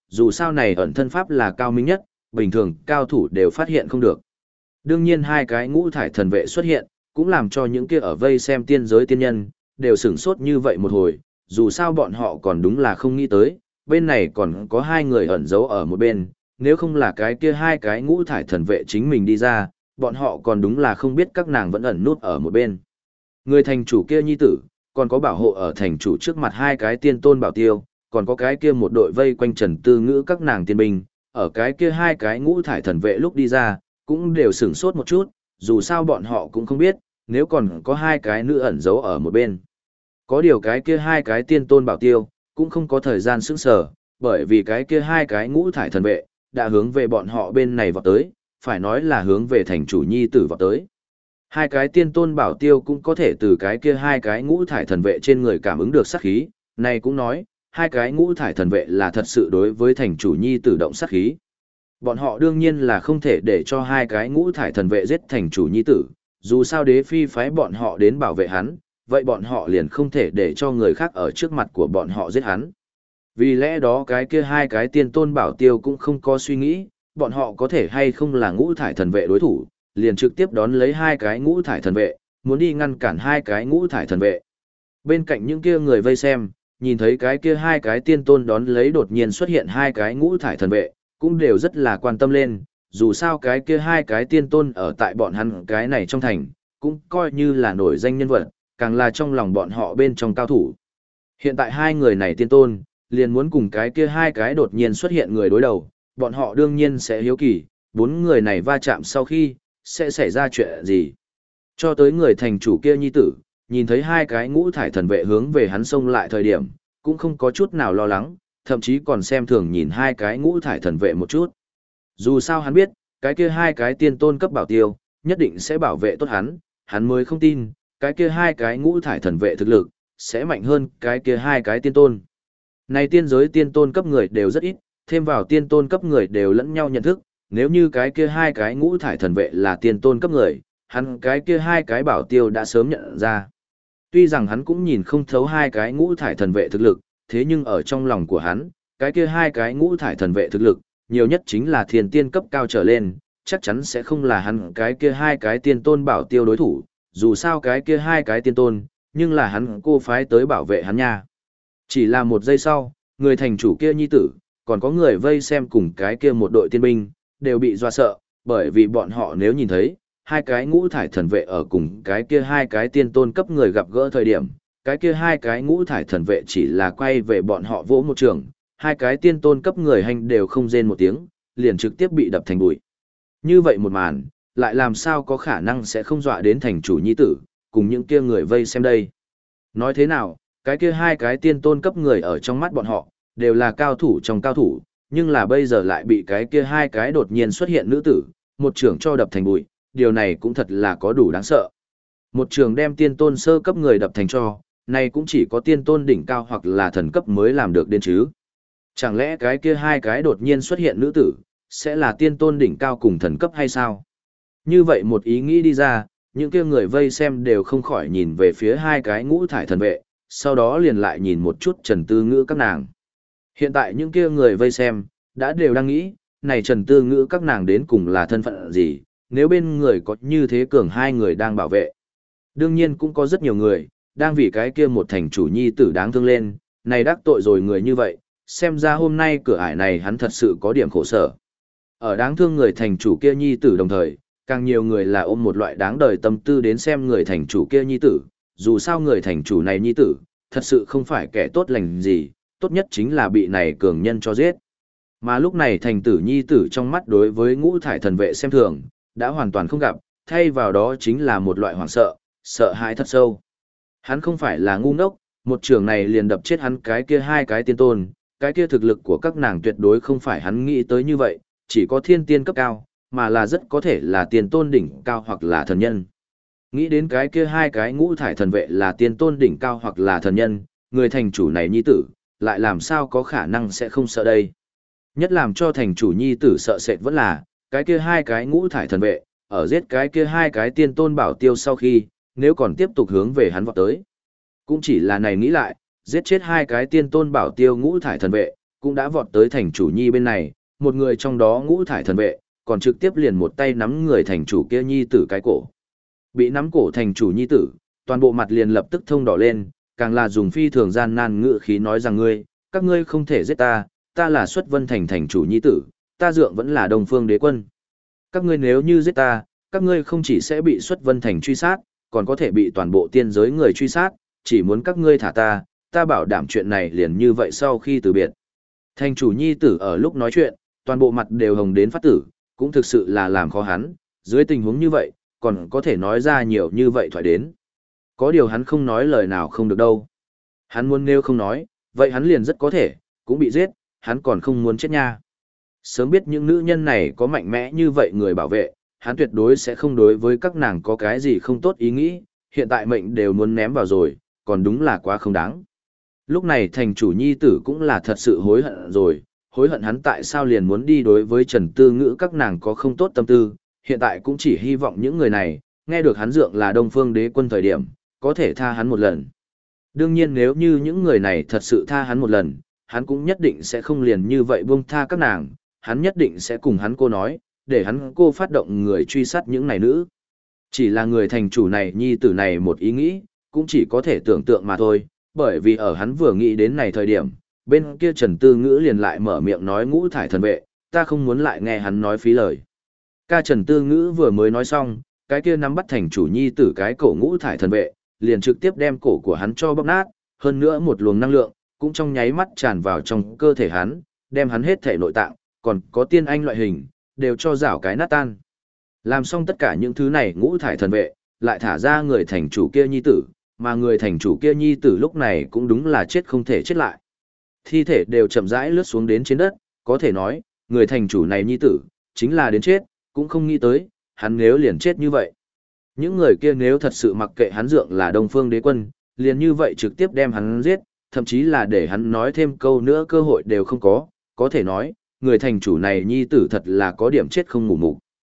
dù sao này ẩn thân pháp là cao minh nhất, bình thường cao thủ đều phát hiện không được. Đương nhiên hai cái ngũ thải thần vệ xuất hiện, cũng làm cho những kia ở vây xem tiên giới tiên nhân, đều sửng sốt như vậy một hồi, dù sao bọn họ còn đúng là không nghĩ tới, bên này còn có hai người ẩn giấu ở một bên, nếu không là cái kia hai cái ngũ thải thần vệ chính mình đi ra, bọn họ còn đúng là không biết các nàng vẫn ẩn nút ở một bên. Người thành chủ kia nhi tử, còn có bảo hộ ở thành chủ trước mặt hai cái tiên tôn bảo tiêu, còn có cái kia một đội vây quanh Trần Tư Ngữ các nàng tiên binh, ở cái kia hai cái ngũ thải thần vệ lúc đi ra, cũng đều sửng sốt một chút, dù sao bọn họ cũng không biết, nếu còn có hai cái nữ ẩn giấu ở một bên. Có điều cái kia hai cái tiên tôn bảo tiêu, cũng không có thời gian sững sờ, bởi vì cái kia hai cái ngũ thải thần vệ, đã hướng về bọn họ bên này vọt tới, phải nói là hướng về thành chủ nhi tử vọt tới. Hai cái tiên tôn bảo tiêu cũng có thể từ cái kia hai cái ngũ thải thần vệ trên người cảm ứng được sát khí, này cũng nói, hai cái ngũ thải thần vệ là thật sự đối với thành chủ nhi tử động sát khí. Bọn họ đương nhiên là không thể để cho hai cái ngũ thải thần vệ giết thành chủ nhi tử, dù sao đế phi phái bọn họ đến bảo vệ hắn, vậy bọn họ liền không thể để cho người khác ở trước mặt của bọn họ giết hắn. Vì lẽ đó cái kia hai cái tiên tôn bảo tiêu cũng không có suy nghĩ, bọn họ có thể hay không là ngũ thải thần vệ đối thủ, liền trực tiếp đón lấy hai cái ngũ thải thần vệ, muốn đi ngăn cản hai cái ngũ thải thần vệ. Bên cạnh những kia người vây xem, nhìn thấy cái kia hai cái tiên tôn đón lấy đột nhiên xuất hiện hai cái ngũ thải thần vệ, cũng đều rất là quan tâm lên, dù sao cái kia hai cái tiên tôn ở tại bọn hắn cái này trong thành, cũng coi như là nổi danh nhân vật, càng là trong lòng bọn họ bên trong cao thủ. Hiện tại hai người này tiên tôn, liền muốn cùng cái kia hai cái đột nhiên xuất hiện người đối đầu, bọn họ đương nhiên sẽ hiếu kỳ, bốn người này va chạm sau khi, sẽ xảy ra chuyện gì. Cho tới người thành chủ kia nhi tử, nhìn thấy hai cái ngũ thải thần vệ hướng về hắn xông lại thời điểm, cũng không có chút nào lo lắng, thậm chí còn xem thường nhìn hai cái ngũ thải thần vệ một chút. Dù sao hắn biết, cái kia hai cái tiên tôn cấp bảo tiêu, nhất định sẽ bảo vệ tốt hắn mới không tin, cái kia hai cái ngũ thải thần vệ thực lực, sẽ mạnh hơn cái kia hai cái tiên tôn. Này tiên giới tiên tôn cấp người đều rất ít, thêm vào tiên tôn cấp người đều lẫn nhau nhận thức, nếu như cái kia hai cái ngũ thải thần vệ là tiên tôn cấp người, hắn cái kia hai cái bảo tiêu đã sớm nhận ra. Tuy rằng hắn cũng nhìn không thấu hai cái ngũ thải thần vệ thực lực, thế nhưng ở trong lòng của hắn, cái kia hai cái ngũ thải thần vệ thực lực, nhiều nhất chính là thiên tiên cấp cao trở lên, chắc chắn sẽ không là hắn cái kia hai cái tiên tôn bảo tiêu đối thủ, dù sao cái kia hai cái tiên tôn, nhưng là hắn cô phái tới bảo vệ hắn nha. Chỉ là một giây sau, người thành chủ kia nhi tử, còn có người vây xem cùng cái kia một đội tiên binh, đều bị dọa sợ, bởi vì bọn họ nếu nhìn thấy, hai cái ngũ thải thần vệ ở cùng cái kia hai cái tiên tôn cấp người gặp gỡ thời điểm, cái kia hai cái ngũ thải thần vệ chỉ là quay về bọn họ vỗ một trường, hai cái tiên tôn cấp người hành đều không rên một tiếng, liền trực tiếp bị đập thành bụi. Như vậy một màn, lại làm sao có khả năng sẽ không dọa đến thành chủ nhi tử, cùng những kia người vây xem đây. Nói thế nào, cái kia hai cái tiên tôn cấp người ở trong mắt bọn họ, đều là cao thủ trong cao thủ, nhưng là bây giờ lại bị cái kia hai cái đột nhiên xuất hiện nữ tử, một trường cho đập thành bụi, điều này cũng thật là có đủ đáng sợ. Một trường đem tiên tôn sơ cấp người đập thành cho, này cũng chỉ có tiên tôn đỉnh cao hoặc là thần cấp mới làm được đến chứ. Chẳng lẽ cái kia hai cái đột nhiên xuất hiện nữ tử, sẽ là tiên tôn đỉnh cao cùng thần cấp hay sao? Như vậy một ý nghĩ đi ra, những kia người vây xem đều không khỏi nhìn về phía hai cái ngũ thải thần vệ, sau đó liền lại nhìn một chút Trần Tư Ngữ các nàng. Hiện tại những kia người vây xem, đã đều đang nghĩ, này Trần Tư Ngữ các nàng đến cùng là thân phận gì, nếu bên người có như thế cường hai người đang bảo vệ. Đương nhiên cũng có rất nhiều người, đang vì cái kia một thành chủ nhi tử đáng thương lên, này đắc tội rồi người như vậy, xem ra hôm nay cửa ải này hắn thật sự có điểm khổ sở. Ở đáng thương người thành chủ kia nhi tử đồng thời, càng nhiều người là ôm một loại đáng đời tâm tư đến xem người thành chủ kia nhi tử, dù sao người thành chủ này nhi tử, thật sự không phải kẻ tốt lành gì, tốt nhất chính là bị này cường nhân cho giết. Mà lúc này thành tử nhi tử trong mắt đối với ngũ thải thần vệ xem thường, đã hoàn toàn không gặp, thay vào đó chính là một loại hoảng sợ, sợ hãi thật sâu. Hắn không phải là ngu ngốc, một trường này liền đập chết hắn cái kia hai cái tiên tôn, cái kia thực lực của các nàng tuyệt đối không phải hắn nghĩ tới như vậy, chỉ có thiên tiên cấp cao, mà là rất có thể là tiên tôn đỉnh cao hoặc là thần nhân. Nghĩ đến cái kia hai cái ngũ thải thần vệ là tiên tôn đỉnh cao hoặc là thần nhân, người thành chủ này nhi tử, lại làm sao có khả năng sẽ không sợ đây. Nhất làm cho thành chủ nhi tử sợ sệt vẫn là, cái kia hai cái ngũ thải thần vệ, ở giết cái kia hai cái tiên tôn bảo tiêu sau khi, nếu còn tiếp tục hướng về hắn vọt tới. Cũng chỉ là này nghĩ lại, giết chết hai cái tiên tôn bảo tiêu ngũ thải thần vệ, cũng đã vọt tới thành chủ nhi bên này, một người trong đó ngũ thải thần vệ, còn trực tiếp liền một tay nắm người thành chủ kia nhi tử cái cổ. Bị nắm cổ thành chủ nhi tử, toàn bộ mặt liền lập tức thông đỏ lên, càng là dùng phi thường gian nan ngữ khí nói rằng các ngươi không thể giết ta, ta là Xuất Vân Thành thành chủ nhi tử, ta dượng vẫn là Đông Phương Đế Quân. Các ngươi nếu như giết ta, các ngươi không chỉ sẽ bị Xuất Vân Thành truy sát, còn có thể bị toàn bộ tiên giới người truy sát, chỉ muốn các ngươi thả ta, ta bảo đảm chuyện này liền như vậy sau khi từ biệt. Thành chủ nhi tử ở lúc nói chuyện, toàn bộ mặt đều hồng đến phát tử, cũng thực sự là làm khó hắn, dưới tình huống như vậy, còn có thể nói ra nhiều như vậy thoại đến. Có điều hắn không nói lời nào không được đâu. Hắn muốn nếu không nói, vậy hắn liền rất có thể, cũng bị giết, hắn còn không muốn chết nha. Sớm biết những nữ nhân này có mạnh mẽ như vậy người bảo vệ, hắn tuyệt đối sẽ không đối với các nàng có cái gì không tốt ý nghĩ, hiện tại mệnh đều muốn ném vào rồi, còn đúng là quá không đáng. Lúc này thành chủ nhi tử cũng là thật sự hối hận rồi, hối hận hắn tại sao liền muốn đi đối với Trần Tư Ngữ các nàng có không tốt tâm tư, hiện tại cũng chỉ hy vọng những người này, nghe được hắn dượng là Đông Phương Đế Quân thời điểm, có thể tha hắn một lần. Đương nhiên nếu như những người này thật sự tha hắn một lần, hắn cũng nhất định sẽ không liền như vậy buông tha các nàng, hắn nhất định sẽ cùng hắn cô nói, để hắn cô phát động người truy sát những này nữ. Chỉ là người thành chủ này nhi tử này một ý nghĩ, cũng chỉ có thể tưởng tượng mà thôi, bởi vì ở hắn vừa nghĩ đến này thời điểm, bên kia Trần Tư Ngữ liền lại mở miệng nói ngũ thải thần vệ, ta không muốn lại nghe hắn nói phí lời. Ca Trần Tư Ngữ vừa mới nói xong, cái kia nắm bắt thành chủ nhi tử cái cổ ngũ thải thần vệ, liền trực tiếp đem cổ của hắn cho bóp nát, hơn nữa một luồng năng lượng, cũng trong nháy mắt tràn vào trong cơ thể hắn, đem hắn hết thể nội tạng, còn có tiên anh loại hình, đều cho rảo cái nát tan. Làm xong tất cả những thứ này ngũ thải thần vệ, lại thả ra người thành chủ kia nhi tử, mà người thành chủ kia nhi tử lúc này cũng đúng là chết không thể chết lại. Thi thể đều chậm rãi lướt xuống đến trên đất, có thể nói, người thành chủ này nhi tử, chính là đến chết, cũng không nghĩ tới, hắn nếu liền chết như vậy. Những người kia nếu thật sự mặc kệ hắn dượng là Đông Phương Đế Quân, liền như vậy trực tiếp đem hắn giết, thậm chí là để hắn nói thêm câu nữa cơ hội đều không có thể nói, người thành chủ này nhi tử thật là có điểm chết không ngủ mục.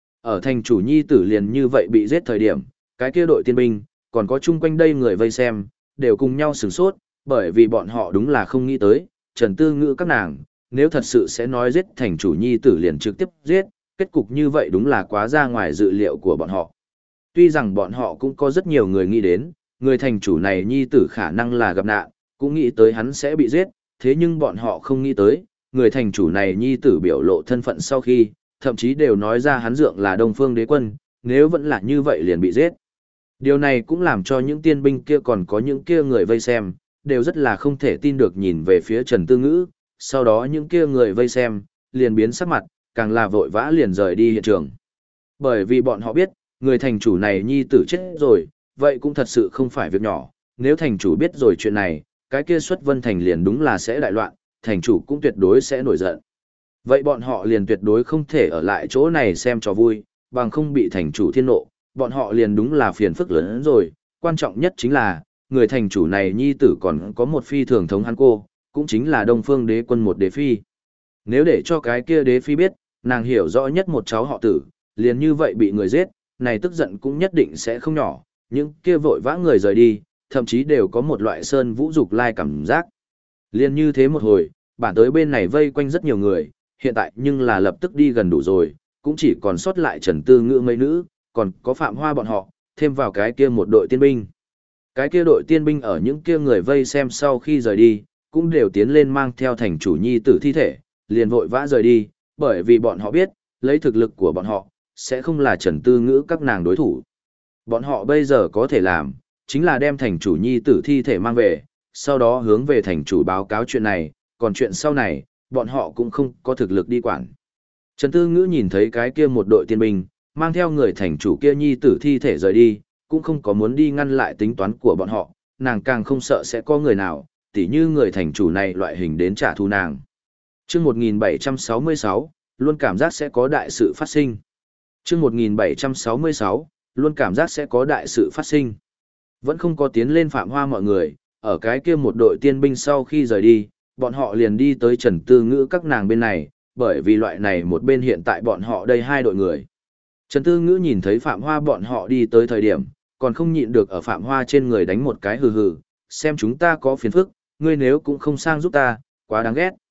Ở thành chủ nhi tử liền như vậy bị giết thời điểm, cái kia đội tiên binh, còn có chung quanh đây người vây xem, đều cùng nhau sửng sốt, bởi vì bọn họ đúng là không nghĩ tới, Trần Tư Ngữ các nàng, nếu thật sự sẽ nói giết thành chủ nhi tử liền trực tiếp giết, kết cục như vậy đúng là quá ra ngoài dự liệu của bọn họ. Tuy rằng bọn họ cũng có rất nhiều người nghĩ đến, người thành chủ này nhi tử khả năng là gặp nạn, cũng nghĩ tới hắn sẽ bị giết, thế nhưng bọn họ không nghĩ tới, người thành chủ này nhi tử biểu lộ thân phận sau khi, thậm chí đều nói ra hắn dượng là Đông Phương Đế Quân, nếu vẫn là như vậy liền bị giết. Điều này cũng làm cho những tiên binh kia còn có những kia người vây xem, đều rất là không thể tin được nhìn về phía Trần Tư Ngữ, sau đó những kia người vây xem, liền biến sắc mặt, càng là vội vã liền rời đi hiện trường. Bởi vì bọn họ biết, người thành chủ này nhi tử chết rồi, vậy cũng thật sự không phải việc nhỏ, nếu thành chủ biết rồi chuyện này, cái kia Xuất Vân Thành liền đúng là sẽ đại loạn, thành chủ cũng tuyệt đối sẽ nổi giận. Vậy bọn họ liền tuyệt đối không thể ở lại chỗ này xem trò vui, bằng không bị thành chủ thiên nộ, bọn họ liền đúng là phiền phức lớn hơn rồi, quan trọng nhất chính là, người thành chủ này nhi tử còn có một phi thường thống hắn cô, cũng chính là Đông Phương Đế Quân một đế phi. Nếu để cho cái kia đế phi biết, nàng hiểu rõ nhất một cháu họ tử, liền như vậy bị người giết, này tức giận cũng nhất định sẽ không nhỏ, những kia vội vã người rời đi, thậm chí đều có một loại sơn vũ dục lai cảm giác. Liền như thế một hồi, bản tới bên này vây quanh rất nhiều người, hiện tại nhưng là lập tức đi gần đủ rồi, cũng chỉ còn sót lại Trần Tư Ngữ mấy nữ, còn có Phạm Hoa bọn họ, thêm vào cái kia một đội tiên binh. Cái kia đội tiên binh ở những kia người vây xem sau khi rời đi, cũng đều tiến lên mang theo thành chủ nhi tử thi thể, liền vội vã rời đi, bởi vì bọn họ biết, lấy thực lực của bọn họ, sẽ không là Trần Tư Ngữ các nàng đối thủ. Bọn họ bây giờ có thể làm, chính là đem thành chủ nhi tử thi thể mang về, sau đó hướng về thành chủ báo cáo chuyện này, còn chuyện sau này, bọn họ cũng không có thực lực đi quản. Trần Tư Ngữ nhìn thấy cái kia một đội tiên binh, mang theo người thành chủ kia nhi tử thi thể rời đi, cũng không có muốn đi ngăn lại tính toán của bọn họ, nàng càng không sợ sẽ có người nào, tỉ như người thành chủ này loại hình đến trả thù nàng. Chương 1766, luôn cảm giác sẽ có đại sự phát sinh. Chương 1766, luôn cảm giác sẽ có đại sự phát sinh. Vẫn không có tiến lên Phạm Hoa mọi người, ở cái kia một đội tiên binh sau khi rời đi, bọn họ liền đi tới Trần Tư Ngữ các nàng bên này, bởi vì loại này một bên hiện tại bọn họ đây hai đội người. Trần Tư Ngữ nhìn thấy Phạm Hoa bọn họ đi tới thời điểm, còn không nhịn được ở Phạm Hoa trên người đánh một cái hừ hừ, xem chúng ta có phiền phức, ngươi nếu cũng không sang giúp ta, quá đáng ghét.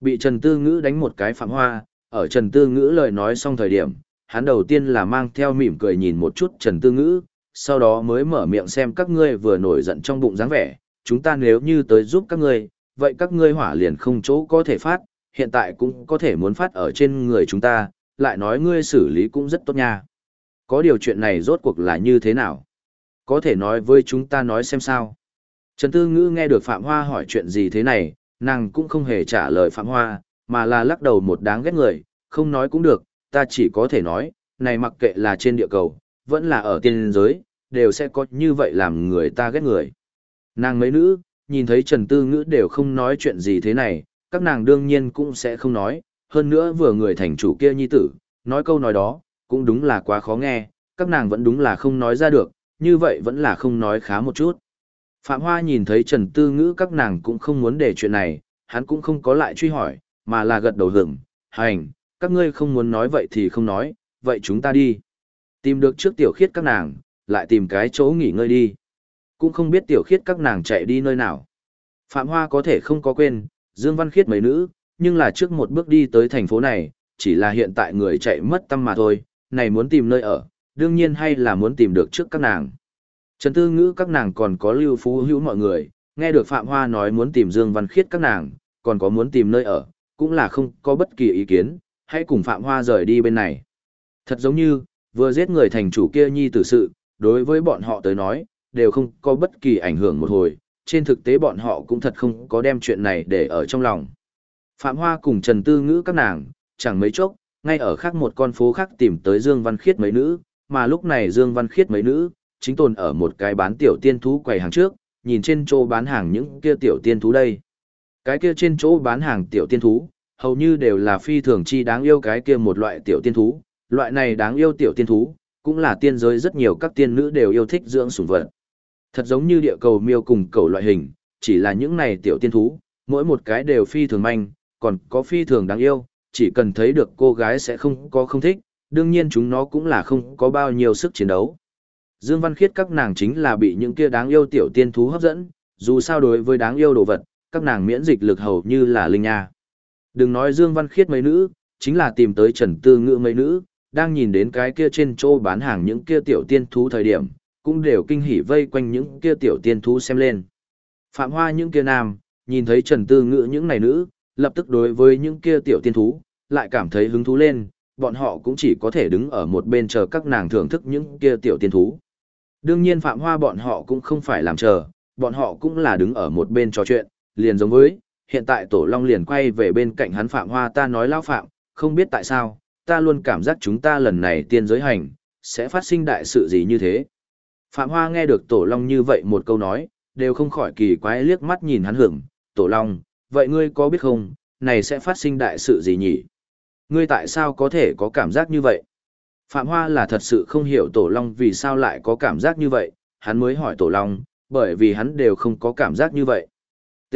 Bị Trần Tư Ngữ đánh một cái Phạm Hoa, ở Trần Tư Ngữ lời nói xong thời điểm, hắn đầu tiên là mang theo mỉm cười nhìn một chút Trần Tư Ngữ, sau đó mới mở miệng xem các ngươi vừa nổi giận trong bụng dáng vẻ, chúng ta nếu như tới giúp các ngươi, vậy các ngươi hỏa liền không chỗ có thể phát, hiện tại cũng có thể muốn phát ở trên người chúng ta, lại nói ngươi xử lý cũng rất tốt nha. Có điều chuyện này rốt cuộc là như thế nào? Có thể nói với chúng ta nói xem sao. Trần Tư Ngữ nghe được Phạm Hoa hỏi chuyện gì thế này, nàng cũng không hề trả lời Phạm Hoa, mà là lắc đầu một đáng ghét người, không nói cũng được, ta chỉ có thể nói, này mặc kệ là trên địa cầu, vẫn là ở tiên giới, đều sẽ có như vậy làm người ta ghét người. Nàng mấy nữ, nhìn thấy Trần Tư Ngữ đều không nói chuyện gì thế này, các nàng đương nhiên cũng sẽ không nói, hơn nữa vừa người thành chủ kia nhi tử, nói câu nói đó, cũng đúng là quá khó nghe, các nàng vẫn đúng là không nói ra được, như vậy vẫn là không nói khá một chút. Phạm Hoa nhìn thấy Trần Tư Ngữ các nàng cũng không muốn để chuyện này, hắn cũng không có lại truy hỏi, mà là gật đầu hưởng, hành, các ngươi không muốn nói vậy thì không nói, vậy chúng ta đi. Tìm được trước tiểu khiết các nàng, lại tìm cái chỗ nghỉ ngơi đi. Cũng không biết tiểu khiết các nàng chạy đi nơi nào. Phạm Hoa có thể không có quên, Dương Văn Khiết mấy nữ, nhưng là trước một bước đi tới thành phố này, chỉ là hiện tại người chạy mất tâm mà thôi, này muốn tìm nơi ở, đương nhiên hay là muốn tìm được trước các nàng. Trần Tư Ngữ các nàng còn có Lưu Phú Hữu mọi người, nghe được Phạm Hoa nói muốn tìm Dương Văn Khiết các nàng, còn có muốn tìm nơi ở, cũng là không có bất kỳ ý kiến, hãy cùng Phạm Hoa rời đi bên này. Thật giống như, vừa giết người thành chủ kia nhi tử sự, đối với bọn họ tới nói, đều không có bất kỳ ảnh hưởng một hồi, trên thực tế bọn họ cũng thật không có đem chuyện này để ở trong lòng. Phạm Hoa cùng Trần Tư Ngữ các nàng, chẳng mấy chốc, ngay ở khác một con phố khác tìm tới Dương Văn Khiết mấy nữ, mà lúc này Dương Văn Khiết mấy nữ, chính tồn ở một cái bán tiểu tiên thú quầy hàng trước, nhìn trên chỗ bán hàng những kia tiểu tiên thú đây. Cái kia trên chỗ bán hàng tiểu tiên thú, hầu như đều là phi thường chi đáng yêu cái kia một loại tiểu tiên thú, loại này đáng yêu tiểu tiên thú, cũng là tiên giới rất nhiều các tiên nữ đều yêu thích dưỡng sủng vật. Thật giống như địa cầu miêu cùng cầu loại hình, chỉ là những này tiểu tiên thú, mỗi một cái đều phi thường manh, còn có phi thường đáng yêu, chỉ cần thấy được cô gái sẽ không có không thích, đương nhiên chúng nó cũng là không có bao nhiêu sức chiến đấu. Dương Văn Khiết các nàng chính là bị những kia đáng yêu tiểu tiên thú hấp dẫn, dù sao đối với đáng yêu đồ vật, các nàng miễn dịch lực hầu như là linh nha. Đừng nói Dương Văn Khiết mấy nữ, chính là tìm tới Trần Tư Ngữ mấy nữ, đang nhìn đến cái kia trên chỗ bán hàng những kia tiểu tiên thú thời điểm, cũng đều kinh hỉ vây quanh những kia tiểu tiên thú xem lên. Phạm Hoa những kia nam, nhìn thấy Trần Tư Ngữ những này nữ, lập tức đối với những kia tiểu tiên thú, lại cảm thấy hứng thú lên, bọn họ cũng chỉ có thể đứng ở một bên chờ các nàng thưởng thức những kia tiểu tiên thú. Đương nhiên Phạm Hoa bọn họ cũng không phải làm chờ, bọn họ cũng là đứng ở một bên trò chuyện, liền giống với, hiện tại Tổ Long liền quay về bên cạnh hắn Phạm Hoa ta nói lão Phạm, không biết tại sao, ta luôn cảm giác chúng ta lần này tiên giới hành, sẽ phát sinh đại sự gì như thế. Phạm Hoa nghe được Tổ Long như vậy một câu nói, đều không khỏi kỳ quái liếc mắt nhìn hắn hưởng, Tổ Long, vậy ngươi có biết không, này sẽ phát sinh đại sự gì nhỉ? Ngươi tại sao có thể có cảm giác như vậy? Phạm Hoa là thật sự không hiểu Tổ Long vì sao lại có cảm giác như vậy, hắn mới hỏi Tổ Long, bởi vì hắn đều không có cảm giác như vậy. T.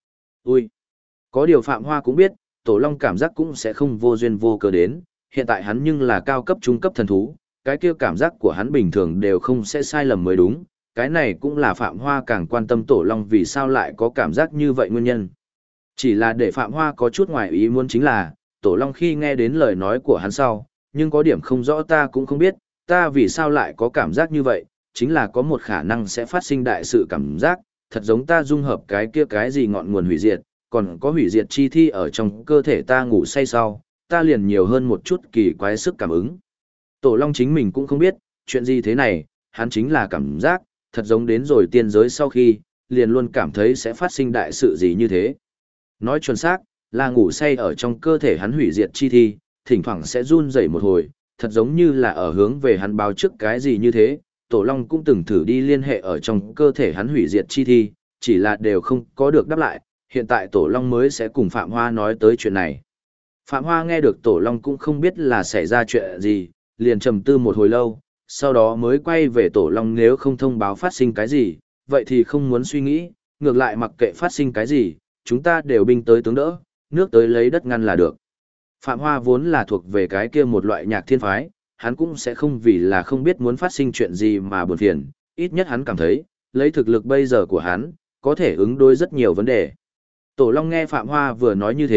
Ui. Có điều Phạm Hoa cũng biết, Tổ Long cảm giác cũng sẽ không vô duyên vô cớ đến, hiện tại hắn nhưng là cao cấp trung cấp thần thú, cái kia cảm giác của hắn bình thường đều không sẽ sai lầm mới đúng, cái này cũng là Phạm Hoa càng quan tâm Tổ Long vì sao lại có cảm giác như vậy nguyên nhân. Chỉ là để Phạm Hoa có chút ngoài ý muốn chính là, Tổ Long khi nghe đến lời nói của hắn sau, nhưng có điểm không rõ ta cũng không biết, ta vì sao lại có cảm giác như vậy, chính là có một khả năng sẽ phát sinh đại sự cảm giác, thật giống ta dung hợp cái kia cái gì ngọn nguồn hủy diệt, còn có hủy diệt chi thi ở trong cơ thể ta ngủ say sau, ta liền nhiều hơn một chút kỳ quái sức cảm ứng. Tổ Long chính mình cũng không biết, chuyện gì thế này, hắn chính là cảm giác, thật giống đến rồi tiên giới sau khi, liền luôn cảm thấy sẽ phát sinh đại sự gì như thế. Nói chuẩn xác, là ngủ say ở trong cơ thể hắn hủy diệt chi thi, thỉnh thoảng sẽ run rẩy một hồi, thật giống như là ở hướng về hắn báo trước cái gì như thế. Tổ Long cũng từng thử đi liên hệ ở trong cơ thể hắn hủy diệt chi thi, chỉ là đều không có được đáp lại, hiện tại Tổ Long mới sẽ cùng Phạm Hoa nói tới chuyện này. Phạm Hoa nghe được Tổ Long cũng không biết là xảy ra chuyện gì, liền trầm tư một hồi lâu, sau đó mới quay về Tổ Long nếu không thông báo phát sinh cái gì, vậy thì không muốn suy nghĩ, ngược lại mặc kệ phát sinh cái gì, chúng ta đều binh tới tướng đỡ, nước tới lấy đất ngăn là được. Phạm Hoa vốn là thuộc về cái kia một loại nhạc thiên phái, hắn cũng sẽ không vì là không biết muốn phát sinh chuyện gì mà buồn phiền, ít nhất hắn cảm thấy, lấy thực lực bây giờ của hắn, có thể ứng đối rất nhiều vấn đề. Tổ Long nghe Phạm Hoa vừa nói như thế,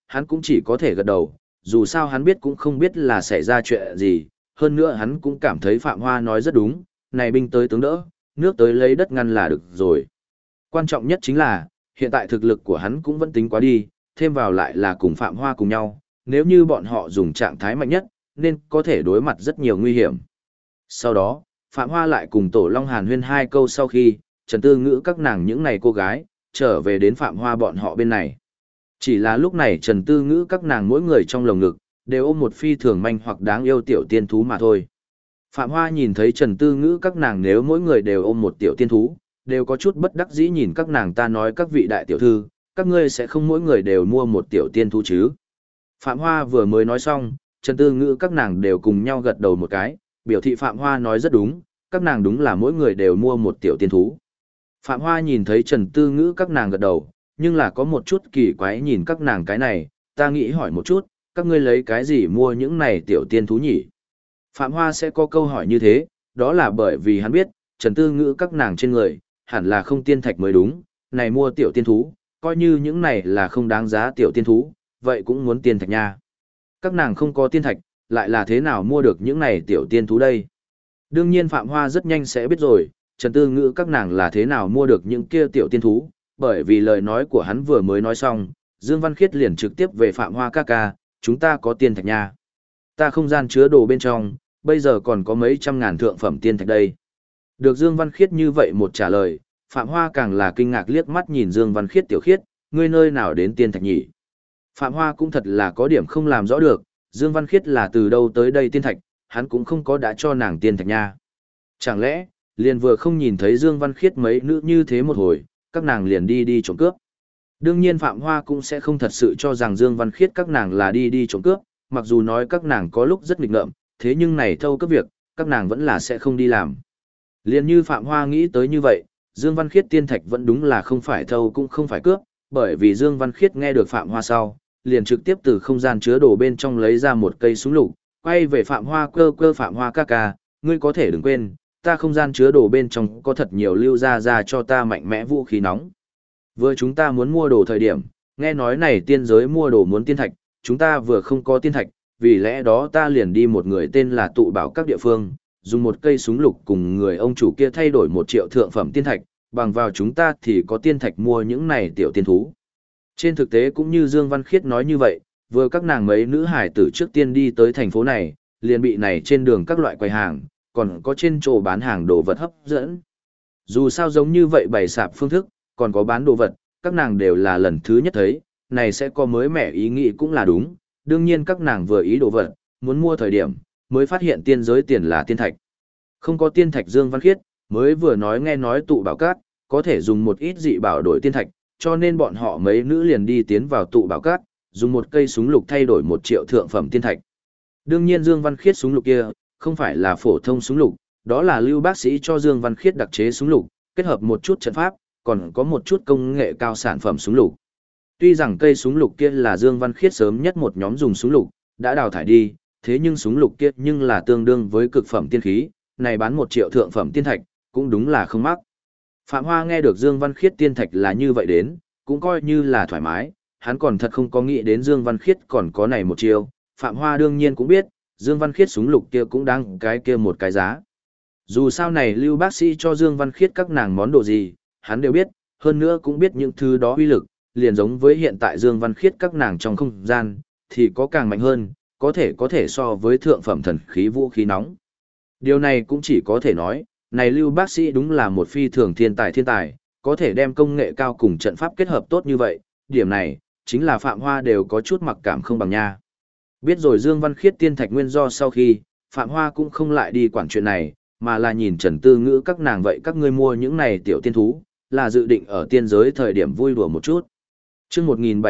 hắn cũng chỉ có thể gật đầu, dù sao hắn biết cũng không biết là xảy ra chuyện gì, hơn nữa hắn cũng cảm thấy Phạm Hoa nói rất đúng, này binh tới tướng đỡ, nước tới lấy đất ngăn là được rồi. Quan trọng nhất chính là, hiện tại thực lực của hắn cũng vẫn tính quá đi, thêm vào lại là cùng Phạm Hoa cùng nhau, nếu như bọn họ dùng trạng thái mạnh nhất, nên có thể đối mặt rất nhiều nguy hiểm. Sau đó, Phạm Hoa lại cùng Tổ Long hàn huyên 2 câu sau khi, Trần Tư Ngữ các nàng những này cô gái, trở về đến Phạm Hoa bọn họ bên này. Chỉ là lúc này Trần Tư Ngữ các nàng mỗi người trong lồng ngực, đều ôm một phi thường manh hoặc đáng yêu tiểu tiên thú mà thôi. Phạm Hoa nhìn thấy Trần Tư Ngữ các nàng nếu mỗi người đều ôm một tiểu tiên thú, đều có chút bất đắc dĩ nhìn các nàng ta nói các vị đại tiểu thư, các ngươi sẽ không mỗi người đều mua một tiểu tiên thú chứ. Phạm Hoa vừa mới nói xong, Trần Tư Ngữ các nàng đều cùng nhau gật đầu một cái, biểu thị Phạm Hoa nói rất đúng, các nàng đúng là mỗi người đều mua một tiểu tiên thú. Phạm Hoa nhìn thấy Trần Tư Ngữ các nàng gật đầu, nhưng là có một chút kỳ quái nhìn các nàng cái này, ta nghĩ hỏi một chút, các ngươi lấy cái gì mua những này tiểu tiên thú nhỉ? Phạm Hoa sẽ có câu hỏi như thế, đó là bởi vì hắn biết, Trần Tư Ngữ các nàng trên người, hẳn là không tiên thạch mới đúng, này mua tiểu tiên thú, coi như những này là không đáng giá tiểu tiên thú, vậy cũng muốn tiên thạch nha. Các nàng không có tiên thạch, lại là thế nào mua được những này tiểu tiên thú đây? Đương nhiên Phạm Hoa rất nhanh sẽ biết rồi, Trần Tư Ngữ các nàng là thế nào mua được những kia tiểu tiên thú, bởi vì lời nói của hắn vừa mới nói xong, Dương Văn Khiết liền trực tiếp về Phạm Hoa ca ca, chúng ta có tiên thạch nha. Ta không gian chứa đồ bên trong, bây giờ còn có mấy trăm ngàn thượng phẩm tiên thạch đây. Được Dương Văn Khiết như vậy một trả lời, Phạm Hoa càng là kinh ngạc liếc mắt nhìn Dương Văn Khiết tiểu khiết, ngươi nơi nào đến tiên thạch nhỉ? Phạm Hoa cũng thật là có điểm không làm rõ được, Dương Văn Khiết là từ đâu tới đây tiên thạch, hắn cũng không có đã cho nàng tiên thạch nha. Chẳng lẽ, liền vừa không nhìn thấy Dương Văn Khiết mấy nữ như thế một hồi, các nàng liền đi trộm cướp. Đương nhiên Phạm Hoa cũng sẽ không thật sự cho rằng Dương Văn Khiết các nàng là đi trộm cướp, mặc dù nói các nàng có lúc rất nghịch ngợm, thế nhưng này thâu cấp việc, các nàng vẫn là sẽ không đi làm. Liền như Phạm Hoa nghĩ tới như vậy, Dương Văn Khiết tiên thạch vẫn đúng là không phải thâu cũng không phải cướp, bởi vì Dương Văn Khiết nghe được Phạm Hoa sau, liền trực tiếp từ không gian chứa đồ bên trong lấy ra một cây súng lục, quay về Phạm Hoa cơ Phạm Hoa ca ca, ngươi có thể đừng quên, ta không gian chứa đồ bên trong có thật nhiều lưu ra cho ta mạnh mẽ vũ khí nóng. Vừa chúng ta muốn mua đồ thời điểm, nghe nói này tiên giới mua đồ muốn tiên thạch, chúng ta vừa không có tiên thạch, vì lẽ đó ta liền đi một người tên là tụ bảo các địa phương, dùng một cây súng lục cùng người ông chủ kia thay đổi 1 triệu thượng phẩm tiên thạch, bằng vào chúng ta thì có tiên thạch mua những này tiểu tiên thú. Trên thực tế cũng như Dương Văn Khiết nói như vậy, vừa các nàng mấy nữ hải tử trước tiên đi tới thành phố này, liền bị này trên đường các loại quầy hàng, còn có trên chỗ bán hàng đồ vật hấp dẫn. Dù sao giống như vậy bày sạp phương thức, còn có bán đồ vật, các nàng đều là lần thứ nhất thấy, này sẽ có mới mẻ ý nghĩ cũng là đúng, đương nhiên các nàng vừa ý đồ vật, muốn mua thời điểm, mới phát hiện tiên giới tiền là tiên thạch. Không có tiên thạch Dương Văn Khiết, mới vừa nói nghe nói tụ bảo cát, có thể dùng một ít dị bảo đổi tiên thạch, cho nên bọn họ mấy nữ liền đi tiến vào tụ bảo cát, dùng một cây súng lục thay đổi 1 triệu thượng phẩm tiên thạch. Đương nhiên Dương Văn Khiết súng lục kia, không phải là phổ thông súng lục, đó là Lưu bác sĩ cho Dương Văn Khiết đặc chế súng lục, kết hợp một chút trận pháp, còn có một chút công nghệ cao sản phẩm súng lục. Tuy rằng cây súng lục kia là Dương Văn Khiết sớm nhất một nhóm dùng súng lục, đã đào thải đi, thế nhưng súng lục kia nhưng là tương đương với cực phẩm tiên khí, này bán 1 triệu thượng phẩm tiên thạch, cũng đúng là không mắc. Phạm Hoa nghe được Dương Văn Khiết tiên thạch là như vậy đến, cũng coi như là thoải mái, hắn còn thật không có nghĩ đến Dương Văn Khiết còn có này một chiêu. Phạm Hoa đương nhiên cũng biết, Dương Văn Khiết súng lục kia cũng đáng cái kia một cái giá. Dù sao này Lưu bác sĩ cho Dương Văn Khiết các nàng món đồ gì, hắn đều biết, hơn nữa cũng biết những thứ đó uy lực, liền giống với hiện tại Dương Văn Khiết các nàng trong không gian, thì có càng mạnh hơn, có thể so với thượng phẩm thần khí vũ khí nóng. Điều này cũng chỉ có thể nói, này Lưu bác sĩ đúng là một phi thường thiên tài, có thể đem công nghệ cao cùng trận pháp kết hợp tốt như vậy, điểm này, chính là Phạm Hoa đều có chút mặc cảm không bằng nha. Biết rồi Dương Văn Khiết tiên thạch nguyên do sau khi, Phạm Hoa cũng không lại đi quản chuyện này, mà là nhìn Trần Tư Ngữ các nàng vậy các ngươi mua những này tiểu tiên thú, là dự định ở tiên giới thời điểm vui đùa một chút. Chương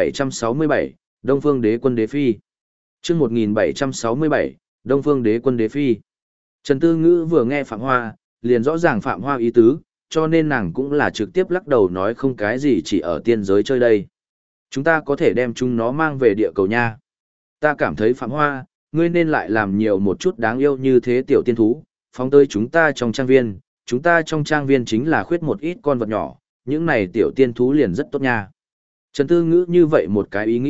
1767, Đông Phương Đế Quân Đế Phi. Chương 1767, Đông Phương Đế Quân Đế Phi. Trần Tư Ngữ vừa nghe Phạm Hoa, liền rõ ràng Phạm Hoa ý tứ, cho nên nàng cũng là trực tiếp lắc đầu nói không cái gì chỉ ở tiên giới chơi đây. Chúng ta có thể đem chúng nó mang về địa cầu nha. Ta cảm thấy Phạm Hoa, ngươi nên lại làm nhiều một chút đáng yêu như thế tiểu tiên thú, phóng tới chúng ta trong trang viên, chúng ta trong trang viên chính là khuyết một ít con vật nhỏ, những này tiểu tiên thú liền rất tốt nha. Trần Tư Ngữ như vậy một cái ý nghĩ,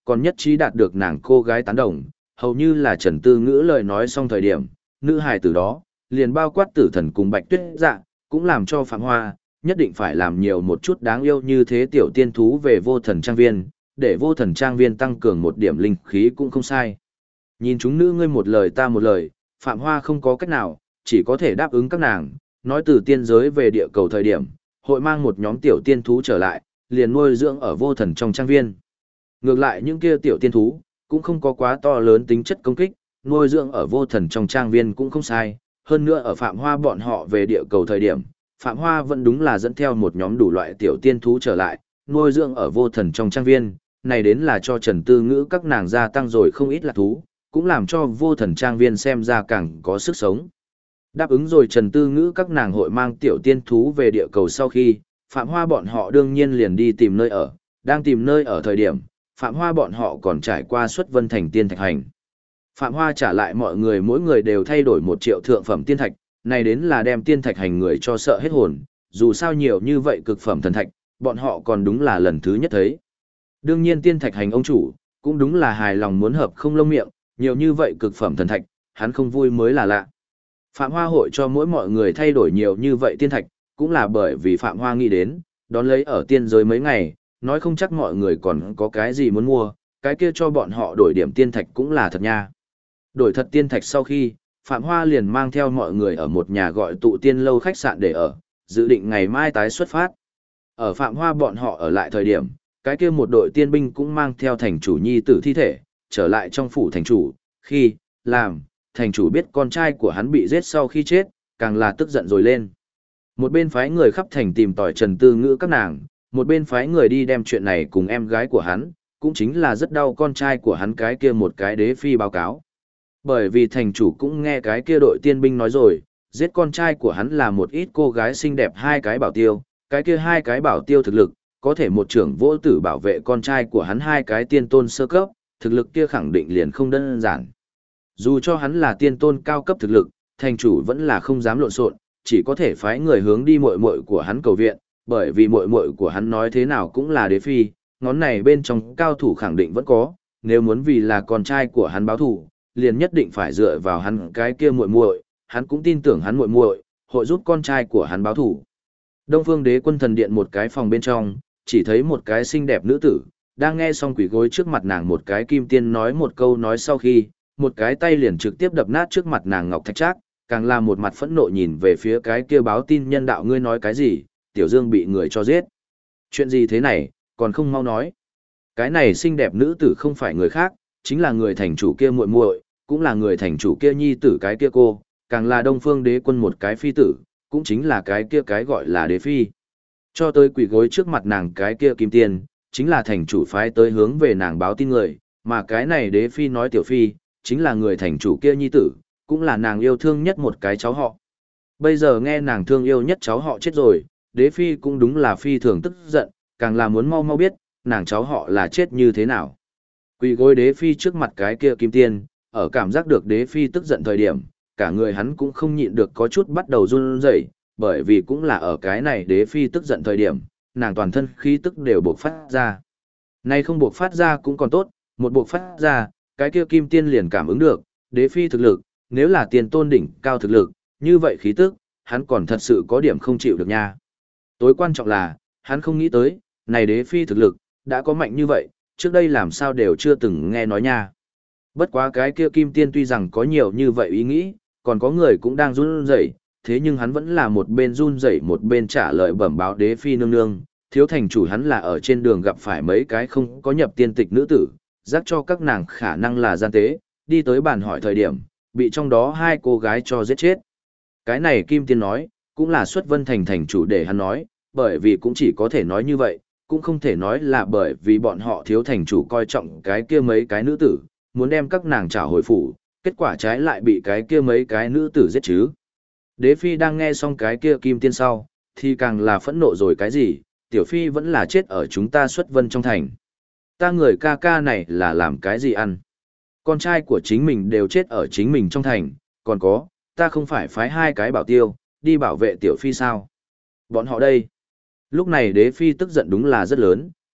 còn nhất trí đạt được nàng cô gái tán đồng, hầu như là Trần Tư Ngữ lời nói xong thời điểm, nữ hài từ đó, liền bao quát Tử Thần cùng Bạch Tuyết Dạ, cũng làm cho Phạm Hoa, nhất định phải làm nhiều một chút đáng yêu như thế tiểu tiên thú về Vô Thần Trang Viên, để Vô Thần Trang Viên tăng cường một điểm linh khí cũng không sai. Nhìn chúng nữ ngươi một lời ta một lời, Phạm Hoa không có cách nào, chỉ có thể đáp ứng các nàng, nói từ tiên giới về địa cầu thời điểm, hội mang một nhóm tiểu tiên thú trở lại, liền nuôi dưỡng ở Vô Thần trong trang viên. Ngược lại những kia tiểu tiên thú, cũng không có quá to lớn tính chất công kích, nuôi dưỡng ở Vô Thần trong trang viên cũng không sai, hơn nữa ở Phạm Hoa bọn họ về địa cầu thời điểm, Phạm Hoa vẫn đúng là dẫn theo một nhóm đủ loại tiểu tiên thú trở lại, nuôi dưỡng ở Vô Thần trong trang viên, này đến là cho Trần Tư Ngữ các nàng gia tăng rồi không ít là thú, cũng làm cho Vô Thần trang viên xem ra càng có sức sống. Đáp ứng rồi Trần Tư Ngữ các nàng hội mang tiểu tiên thú về địa cầu sau khi, Phạm Hoa bọn họ đương nhiên liền đi tìm nơi ở, đang tìm nơi ở thời điểm, Phạm Hoa bọn họ còn trải qua xuất vân thành tiên thạch hành. Phạm Hoa trả lại mọi người mỗi người đều thay đổi 1 triệu thượng phẩm tiên thạch, này đến là đem tiên thạch hành người cho sợ hết hồn, dù sao nhiều như vậy cực phẩm thần thạch, bọn họ còn đúng là lần thứ nhất thấy. Đương nhiên tiên thạch hành ông chủ, cũng đúng là hài lòng muốn hợp không lông miệng, nhiều như vậy cực phẩm thần thạch, hắn không vui mới là lạ. Phạm Hoa hội cho mỗi mọi người thay đổi nhiều như vậy tiên thạch, cũng là bởi vì Phạm Hoa nghĩ đến, đón lấy ở tiên giới mấy ngày, nói không chắc mọi người còn có cái gì muốn mua, cái kia cho bọn họ đổi điểm tiên thạch cũng là thật nha. Đổi thật tiên thạch sau khi, Phạm Hoa liền mang theo mọi người ở một nhà gọi tụ tiên lâu khách sạn để ở, dự định ngày mai tái xuất phát. Ở Phạm Hoa bọn họ ở lại thời điểm, cái kia một đội tiên binh cũng mang theo thành chủ nhi tử thi thể, trở lại trong phủ thành chủ, khi, làm, thành chủ biết con trai của hắn bị giết sau khi chết, càng là tức giận rồi lên. Một bên phái người khắp thành tìm tòi Trần Tư Ngữ các nàng, một bên phái người đi đem chuyện này cùng em gái của hắn, cũng chính là rất đau con trai của hắn cái kia một cái đế phi báo cáo. Bởi vì thành chủ cũng nghe cái kia đội tiên binh nói rồi, giết con trai của hắn là một ít cô gái xinh đẹp 2 cái bảo tiêu, cái kia 2 cái bảo tiêu thực lực, có thể một trưởng võ tử bảo vệ con trai của hắn 2 cái tiên tôn sơ cấp, thực lực kia khẳng định liền không đơn giản. Dù cho hắn là tiên tôn cao cấp thực lực, thành chủ vẫn là không dám lộn xộn, chỉ có thể phái người hướng đi muội muội của hắn cầu viện, bởi vì muội muội của hắn nói thế nào cũng là đế phi, ngón này bên trong cao thủ khẳng định vẫn có, nếu muốn vì là con trai của hắn báo thù, liền nhất định phải dựa vào hắn cái kia muội muội, hắn cũng tin tưởng hắn muội muội hội giúp con trai của hắn báo thù. Đông Phương Đế Quân thần điện một cái phòng bên trong, chỉ thấy một cái xinh đẹp nữ tử, đang nghe xong quỷ gối trước mặt nàng một cái kim tiên nói một câu nói sau khi, một cái tay liền trực tiếp đập nát trước mặt nàng ngọc thạch trác, càng là một mặt phẫn nộ nhìn về phía cái kia báo tin nhân đạo ngươi nói cái gì, Tiểu Dương bị người cho giết. Chuyện gì thế này, còn không mau nói. Cái này xinh đẹp nữ tử không phải người khác, chính là người thành chủ kia muội muội, cũng là người thành chủ kia nhi tử cái kia cô, càng là Đông Phương Đế Quân một cái phi tử, cũng chính là cái kia cái gọi là đế phi. Cho tới quỷ gối trước mặt nàng cái kia kim tiên, chính là thành chủ phái tới hướng về nàng báo tin người, mà cái này đế phi nói tiểu phi, chính là người thành chủ kia nhi tử, cũng là nàng yêu thương nhất một cái cháu họ. Bây giờ nghe nàng thương yêu nhất cháu họ chết rồi, đế phi cũng đúng là phi thường tức giận, càng là muốn mau mau biết, nàng cháu họ là chết như thế nào. Quỷ gối đế phi trước mặt cái kia kim tiên, ở cảm giác được đế phi tức giận thời điểm, cả người hắn cũng không nhịn được có chút bắt đầu run rẩy, bởi vì cũng là ở cái này đế phi tức giận thời điểm, nàng toàn thân khí tức đều bộc phát ra. Nay không bộc phát ra cũng còn tốt, một bộc phát ra, cái kia kim tiên liền cảm ứng được, đế phi thực lực, nếu là tiền tôn đỉnh cao thực lực, như vậy khí tức, hắn còn thật sự có điểm không chịu được nha. Tối quan trọng là, hắn không nghĩ tới, này đế phi thực lực, đã có mạnh như vậy, trước đây làm sao đều chưa từng nghe nói nha. Bất quá cái kia kim tiên tuy rằng có nhiều như vậy ý nghĩ, còn có người cũng đang run rẩy, thế nhưng hắn vẫn là một bên run rẩy một bên trả lời bẩm báo đế phi nương nương, thiếu thành chủ hắn là ở trên đường gặp phải mấy cái không có nhập tiên tịch nữ tử, giác cho các nàng khả năng là gian tế, đi tới bàn hỏi thời điểm, bị trong đó 2 cô gái cho giết chết. Cái này kim tiên nói, cũng là xuất vân thành thành chủ để hắn nói, bởi vì cũng chỉ có thể nói như vậy, cũng không thể nói là bởi vì bọn họ thiếu thành chủ coi trọng cái kia mấy cái nữ tử, muốn đem các nàng trả hồi phủ, kết quả trái lại bị cái kia mấy cái nữ tử giết chứ. Đế phi đang nghe xong cái kia kim tiên sau, thì càng là phẫn nộ rồi cái gì, tiểu phi vẫn là chết ở chúng ta xuất vân trong thành. Ta người ca ca này là làm cái gì ăn? Con trai của chính mình đều chết ở chính mình trong thành, còn có, ta không phải phái 2 cái bảo tiêu, đi bảo vệ tiểu phi sao? Bọn họ đây. Lúc này đế phi tức giận đúng là rất lớn,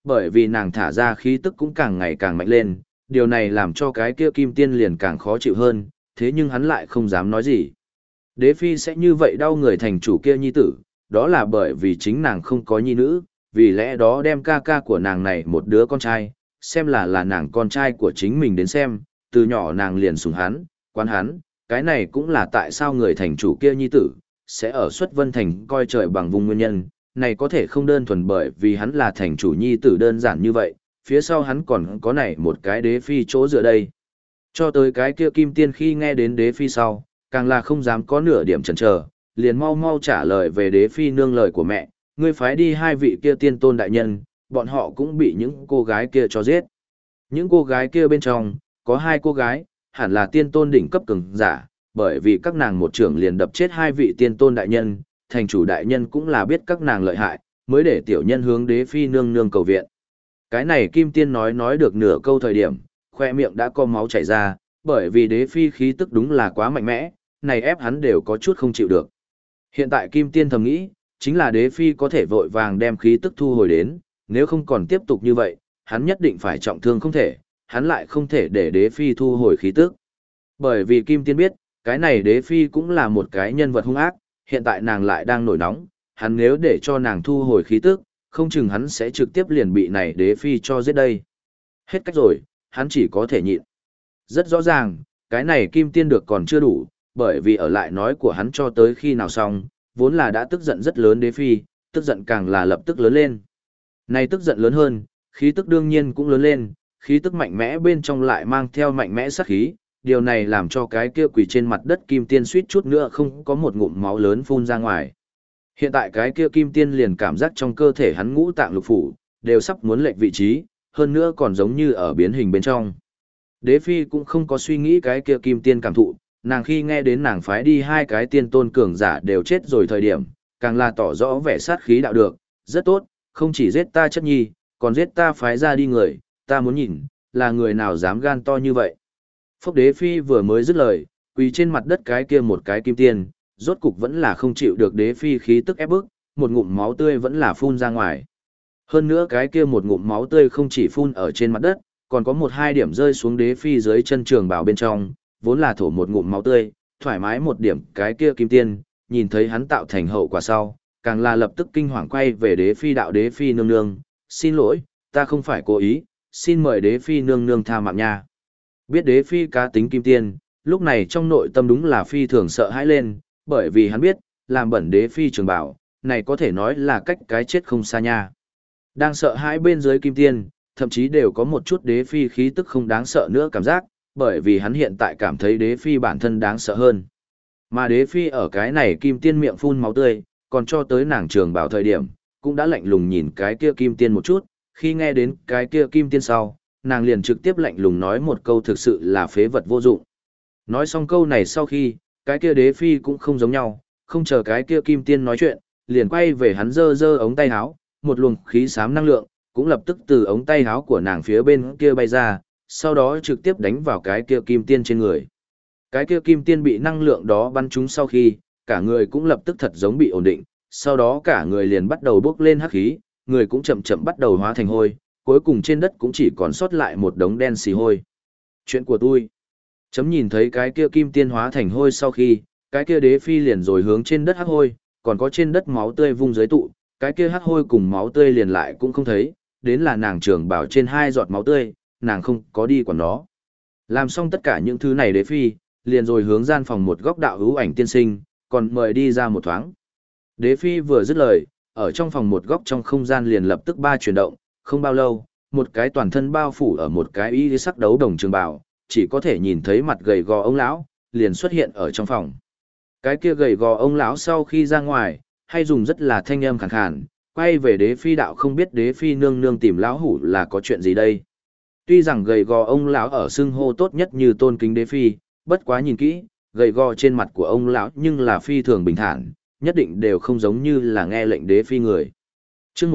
Bởi vì nàng thả ra khí tức cũng càng ngày càng mạnh lên, điều này làm cho cái kia kim tiên liền càng khó chịu hơn, thế nhưng hắn lại không dám nói gì. Đế phi sẽ như vậy đau người thành chủ kia nhi tử, đó là bởi vì chính nàng không có nhi nữ, vì lẽ đó đem ca ca của nàng này một đứa con trai, xem là nàng con trai của chính mình đến xem, từ nhỏ nàng liền sủng hắn, quan hắn, cái này cũng là tại sao người thành chủ kia nhi tử, sẽ ở xuất vân thành coi trời bằng vùng nguyên nhân, này có thể không đơn thuần bởi vì hắn là thành chủ nhi tử đơn giản như vậy, phía sau hắn còn có này một cái đế phi chỗ dựa đây. Cho tới cái kia kim tiên khi nghe đến đế phi sau, càng là không dám có nửa điểm chần chờ, liền mau mau trả lời về đế phi nương lời của mẹ, ngươi phái đi hai vị kia tiên tôn đại nhân, bọn họ cũng bị những cô gái kia cho giết. Những cô gái kia bên trong, có hai cô gái, hẳn là tiên tôn đỉnh cấp cường giả, bởi vì các nàng một trưởng liền đập chết hai vị tiên tôn đại nhân, thành chủ đại nhân cũng là biết các nàng lợi hại, mới để tiểu nhân hướng đế phi nương nương cầu viện. Cái này kim tiên nói được nửa câu thời điểm, khoe miệng đã có máu chảy ra, bởi vì đế phi khí tức đúng là quá mạnh mẽ, này ép hắn đều có chút không chịu được. Hiện tại kim tiên thầm nghĩ, chính là đế phi có thể vội vàng đem khí tức thu hồi đến, nếu không còn tiếp tục như vậy, hắn nhất định phải trọng thương không thể, hắn lại không thể để đế phi thu hồi khí tức. Bởi vì kim tiên biết, cái này đế phi cũng là một cái nhân vật hung ác, hiện tại nàng lại đang nổi nóng, hắn nếu để cho nàng thu hồi khí tức, không chừng hắn sẽ trực tiếp liền bị này đế phi cho giết đây. Hết cách rồi, hắn chỉ có thể nhịn. Rất rõ ràng, cái này kim tiên được còn chưa đủ, bởi vì ở lại nói của hắn cho tới khi nào xong, vốn là đã tức giận rất lớn đế phi, tức giận càng là lập tức lớn lên. Này tức giận lớn hơn, khí tức đương nhiên cũng lớn lên, khí tức mạnh mẽ bên trong lại mang theo mạnh mẽ sát khí, điều này làm cho cái kia quỳ trên mặt đất kim tiên suýt chút nữa không có một ngụm máu lớn phun ra ngoài. Hiện tại cái kia kim tiên liền cảm giác trong cơ thể hắn ngũ tạng lục phủ, đều sắp muốn lệch vị trí, hơn nữa còn giống như ở biến hình bên trong. Đế phi cũng không có suy nghĩ cái kia kim tiên cảm thụ, nàng khi nghe đến nàng phái đi hai cái tiên tôn cường giả đều chết rồi thời điểm, càng là tỏ rõ vẻ sát khí đạo được, rất tốt, không chỉ giết ta chất nhi, còn giết ta phái ra đi người, ta muốn nhìn, là người nào dám gan to như vậy. Phốc đế phi vừa mới dứt lời, quỳ trên mặt đất cái kia một cái kim tiên, rốt cục vẫn là không chịu được đế phi khí tức ép bức, một ngụm máu tươi vẫn là phun ra ngoài. Hơn nữa cái kia một ngụm máu tươi không chỉ phun ở trên mặt đất, còn có một hai điểm rơi xuống đế phi dưới chân trường bào bên trong, vốn là thổ một ngụm máu tươi, thoải mái một điểm cái kia kim tiên, nhìn thấy hắn tạo thành hậu quả sau, càng là lập tức kinh hoàng quay về đế phi đạo đế phi nương nương, xin lỗi, ta không phải cố ý, xin mời đế phi nương nương tha mạng nha. Biết đế phi cá tính kim tiên, lúc này trong nội tâm đúng là phi thường sợ hãi lên, bởi vì hắn biết, làm bẩn đế phi trường bảo, này có thể nói là cách cái chết không xa nha. Đang sợ hãi bên dưới kim tiên, thậm chí đều có một chút đế phi khí tức không đáng sợ nữa cảm giác, bởi vì hắn hiện tại cảm thấy đế phi bản thân đáng sợ hơn. Mà đế phi ở cái này kim tiên miệng phun máu tươi, còn cho tới nàng trường bảo thời điểm, cũng đã lạnh lùng nhìn cái kia kim tiên một chút, khi nghe đến cái kia kim tiên sau, nàng liền trực tiếp lạnh lùng nói một câu thực sự là phế vật vô dụng. Nói xong câu này sau khi, cái kia đế phi cũng không giống nhau, không chờ cái kia kim tiên nói chuyện, liền quay về hắn giơ giơ ống tay áo, một luồng khí xám năng lượng, cũng lập tức từ ống tay áo của nàng phía bên kia bay ra, sau đó trực tiếp đánh vào cái kia kim tiên trên người. Cái kia kim tiên bị năng lượng đó bắn trúng sau khi, cả người cũng lập tức thật giống bị ổn định, sau đó cả người liền bắt đầu bốc lên hắc khí, người cũng chậm chậm bắt đầu hóa thành hôi, cuối cùng trên đất cũng chỉ còn sót lại một đống đen xì hôi. Chuyện của tôi. Chấm nhìn thấy cái kia kim tiên hóa thành hôi sau khi, cái kia đế phi liền rồi hướng trên đất hắc hôi, còn có trên đất máu tươi vung dưới tụ, cái kia hắc hôi cùng máu tươi liền lại cũng không thấy, đến là nàng trưởng bảo trên hai giọt máu tươi, nàng không có đi quản nó. Làm xong tất cả những thứ này đế phi, liền rồi hướng gian phòng một góc đạo hữu ảnh tiên sinh, còn mời đi ra một thoáng. Đế phi vừa dứt lời, ở trong phòng một góc trong không gian liền lập tức ba chuyển động, không bao lâu, một cái toàn thân bao phủ ở một cái y sắc đấu đồng trường bào, chỉ có thể nhìn thấy mặt gầy gò ông lão, liền xuất hiện ở trong phòng. Cái kia gầy gò ông lão sau khi ra ngoài, hay dùng rất là thanh âm khàn khàn, quay về đế phi đạo không biết đế phi nương nương tìm lão hủ là có chuyện gì đây. Tuy rằng gầy gò ông lão ở xưng hô tốt nhất như tôn kính đế phi, bất quá nhìn kỹ, gầy gò trên mặt của ông lão nhưng là phi thường bình thản, nhất định đều không giống như là nghe lệnh đế phi người. Chương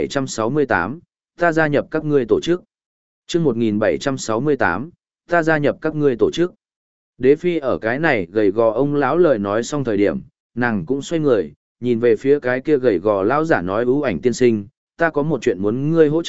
1768, ta gia nhập các ngươi tổ chức. Chương 1768, ta gia nhập các ngươi tổ chức. Đế phi ở cái này gầy gò ông lão lời nói xong thời điểm, nàng cũng xoay người, nhìn về phía cái kia gầy gò lão giả nói ưu ảnh tiên sinh, ta có một chuyện muốn ngươi hỗ trợ,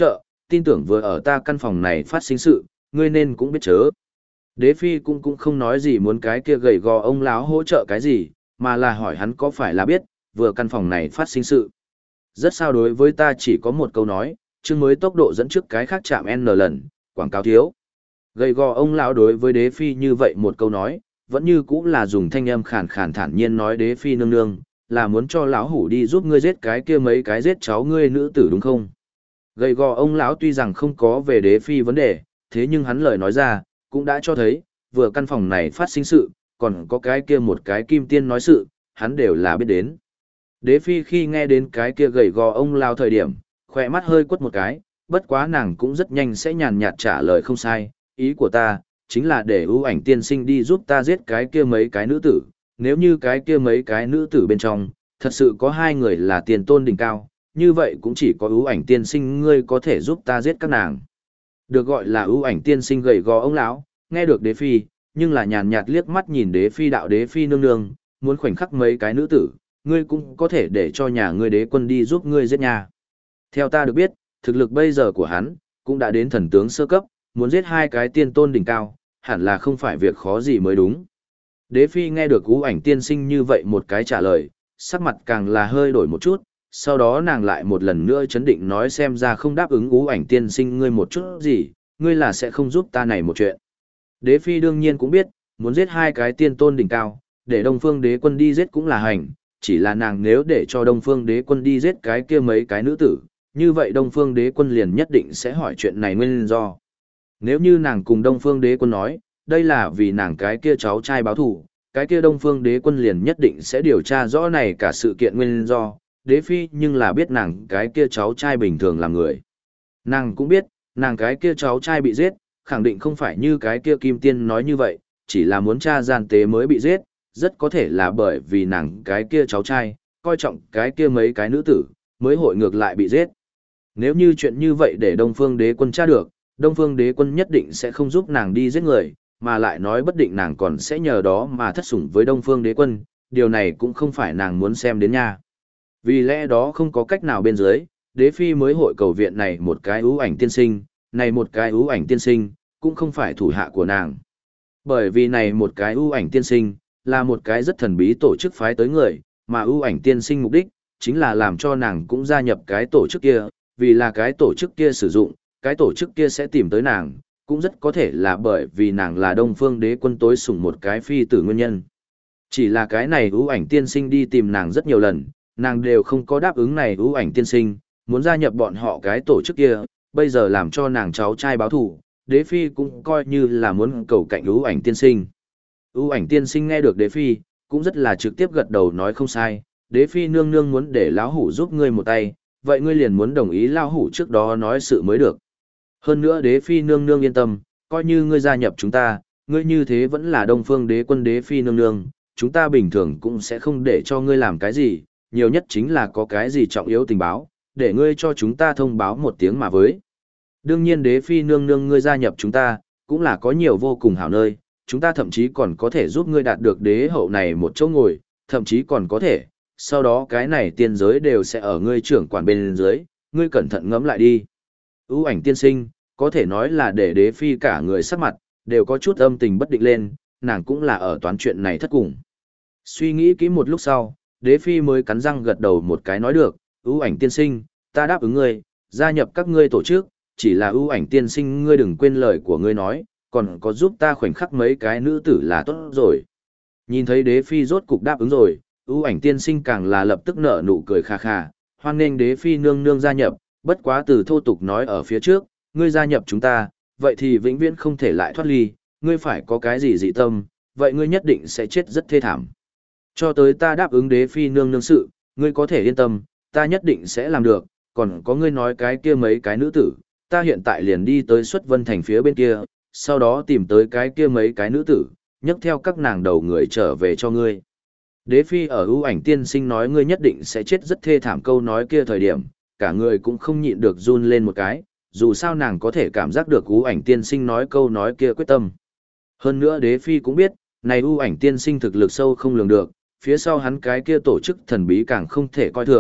tin tưởng vừa ở ta căn phòng này phát sinh sự, ngươi nên cũng biết chớ. Đế phi cũng không nói gì muốn cái kia gầy gò ông lão hỗ trợ cái gì, mà là hỏi hắn có phải là biết, vừa căn phòng này phát sinh sự. Rất sao đối với ta chỉ có một câu nói, chương mới tốc độ dẫn trước cái khác chạm N lần, quảng cáo thiếu. Gầy gò ông lão đối với đế phi như vậy một câu nói, vẫn như cũng là dùng thanh âm khàn khàn thản nhiên nói đế phi nương nương, là muốn cho lão hủ đi giúp ngươi giết cái kia mấy cái giết cháu ngươi nữ tử đúng không? Gầy gò ông lão tuy rằng không có về đế phi vấn đề, thế nhưng hắn lời nói ra, cũng đã cho thấy, vừa căn phòng này phát sinh sự, còn có cái kia một cái kim tiên nói sự, hắn đều là biết đến. Đế phi khi nghe đến cái kia gầy gò ông lão thời điểm, khỏe mắt hơi quất một cái, bất quá nàng cũng rất nhanh sẽ nhàn nhạt trả lời không sai, ý của ta, chính là để ưu ảnh tiên sinh đi giúp ta giết cái kia mấy cái nữ tử, nếu như cái kia mấy cái nữ tử bên trong, thật sự có hai người là tiền tôn đỉnh cao, như vậy cũng chỉ có ưu ảnh tiên sinh ngươi có thể giúp ta giết các nàng. Được gọi là ưu ảnh tiên sinh gầy gò ông lão, nghe được đế phi, nhưng là nhàn nhạt liếc mắt nhìn đế phi đạo đế phi nương nương, muốn khoảnh khắc mấy cái nữ tử, ngươi cũng có thể để cho nhà ngươi đế quân đi giúp ngươi giết nhà. Theo ta được biết, thực lực bây giờ của hắn, cũng đã đến thần tướng sơ cấp, muốn giết hai cái tiên tôn đỉnh cao, hẳn là không phải việc khó gì mới đúng. Đế phi nghe được ưu ảnh tiên sinh như vậy một cái trả lời, sắc mặt càng là hơi đổi một chút, sau đó nàng lại một lần nữa chấn định nói xem ra không đáp ứng ưu ảnh tiên sinh ngươi một chút gì, ngươi là sẽ không giúp ta này một chuyện. Đế phi đương nhiên cũng biết, muốn giết hai cái tiên tôn đỉnh cao, để Đông Phương Đế quân đi giết cũng là hành, chỉ là nàng nếu để cho Đông Phương Đế quân đi giết cái kia mấy cái nữ tử, như vậy Đông Phương Đế quân liền nhất định sẽ hỏi chuyện này nguyên do. Nếu như nàng cùng Đông Phương Đế quân nói, đây là vì nàng cái kia cháu trai báo thù, cái kia Đông Phương Đế quân liền nhất định sẽ điều tra rõ này cả sự kiện nguyên do, đế phi nhưng là biết nàng cái kia cháu trai bình thường là người. Nàng cũng biết, nàng cái kia cháu trai bị giết, khẳng định không phải như cái kia Kim Tiên nói như vậy, chỉ là muốn tra gian tế mới bị giết, rất có thể là bởi vì nàng cái kia cháu trai, coi trọng cái kia mấy cái nữ tử, mới hội ngược lại bị giết. Nếu như chuyện như vậy để Đông Phương Đế quân tra được, Đông Phương Đế quân nhất định sẽ không giúp nàng đi giết người, mà lại nói bất định nàng còn sẽ nhờ đó mà thất sủng với Đông Phương Đế quân, điều này cũng không phải nàng muốn xem đến nha. Vì lẽ đó không có cách nào bên dưới, đế phi mới hội cầu viện này một cái ưu ảnh tiên sinh, này một cái ưu ảnh tiên sinh, cũng không phải thủ hạ của nàng. Bởi vì này một cái ưu ảnh tiên sinh, là một cái rất thần bí tổ chức phái tới người, mà ưu ảnh tiên sinh mục đích, chính là làm cho nàng cũng gia nhập cái tổ chức kia, vì là cái tổ chức kia sử dụng, cái tổ chức kia sẽ tìm tới nàng, cũng rất có thể là bởi vì nàng là Đông Phương Đế quân tối sủng một cái phi tử nguyên nhân. Chỉ là cái này ưu ảnh tiên sinh đi tìm nàng rất nhiều lần, nàng đều không có đáp ứng này ưu ảnh tiên sinh, muốn gia nhập bọn họ cái tổ chức kia, bây giờ làm cho nàng cháu trai báo thù, đế phi cũng coi như là muốn cầu cạnh ưu ảnh tiên sinh. Ưu ảnh tiên sinh nghe được đế phi, cũng rất là trực tiếp gật đầu nói không sai, đế phi nương nương muốn để lão hủ giúp ngươi một tay, vậy ngươi liền muốn đồng ý lão hủ trước đó nói sự mới được. Hơn nữa đế phi nương nương yên tâm, coi như ngươi gia nhập chúng ta, ngươi như thế vẫn là Đông Phương Đế quân đế phi nương nương, chúng ta bình thường cũng sẽ không để cho ngươi làm cái gì, nhiều nhất chính là có cái gì trọng yếu tình báo, để ngươi cho chúng ta thông báo một tiếng mà với. Đương nhiên đế phi nương nương ngươi gia nhập chúng ta, cũng là có nhiều vô cùng hảo nơi, chúng ta thậm chí còn có thể giúp ngươi đạt được đế hậu này một chỗ ngồi, thậm chí còn có thể, sau đó cái này tiên giới đều sẽ ở ngươi trưởng quản bên dưới, ngươi cẩn thận ngẫm lại đi. Ưu ảnh tiên sinh, có thể nói là để đế phi cả người sắc mặt, đều có chút âm tình bất định lên, nàng cũng là ở toán chuyện này thất cùng. Suy nghĩ kỹ một lúc sau, đế phi mới cắn răng gật đầu một cái nói được, ưu ảnh tiên sinh, ta đáp ứng ngươi, gia nhập các ngươi tổ chức, chỉ là ưu ảnh tiên sinh ngươi đừng quên lời của ngươi nói, còn có giúp ta khoảnh khắc mấy cái nữ tử là tốt rồi. Nhìn thấy đế phi rốt cục đáp ứng rồi, ưu ảnh tiên sinh càng là lập tức nở nụ cười khà khà, hoan nghênh đế phi nương nương gia nhập, bất quá từ thô tục nói ở phía trước, ngươi gia nhập chúng ta, vậy thì vĩnh viễn không thể lại thoát ly, ngươi phải có cái gì dị tâm, vậy ngươi nhất định sẽ chết rất thê thảm. Cho tới ta đáp ứng đế phi nương nương sự, ngươi có thể yên tâm, ta nhất định sẽ làm được, còn có ngươi nói cái kia mấy cái nữ tử, ta hiện tại liền đi tới Xuất Vân Thành phía bên kia, sau đó tìm tới cái kia mấy cái nữ tử, nhấc theo các nàng đầu người trở về cho ngươi. Đế phi ở ưu ảnh tiên sinh nói ngươi nhất định sẽ chết rất thê thảm câu nói kia thời điểm, cả người cũng không nhịn được run lên một cái, dù sao nàng có thể cảm giác được ưu ảnh tiên sinh nói câu nói kia quyết tâm. Hơn nữa đế phi cũng biết, này ưu ảnh tiên sinh thực lực sâu không lường được, phía sau hắn cái kia tổ chức thần bí càng không thể coi thường,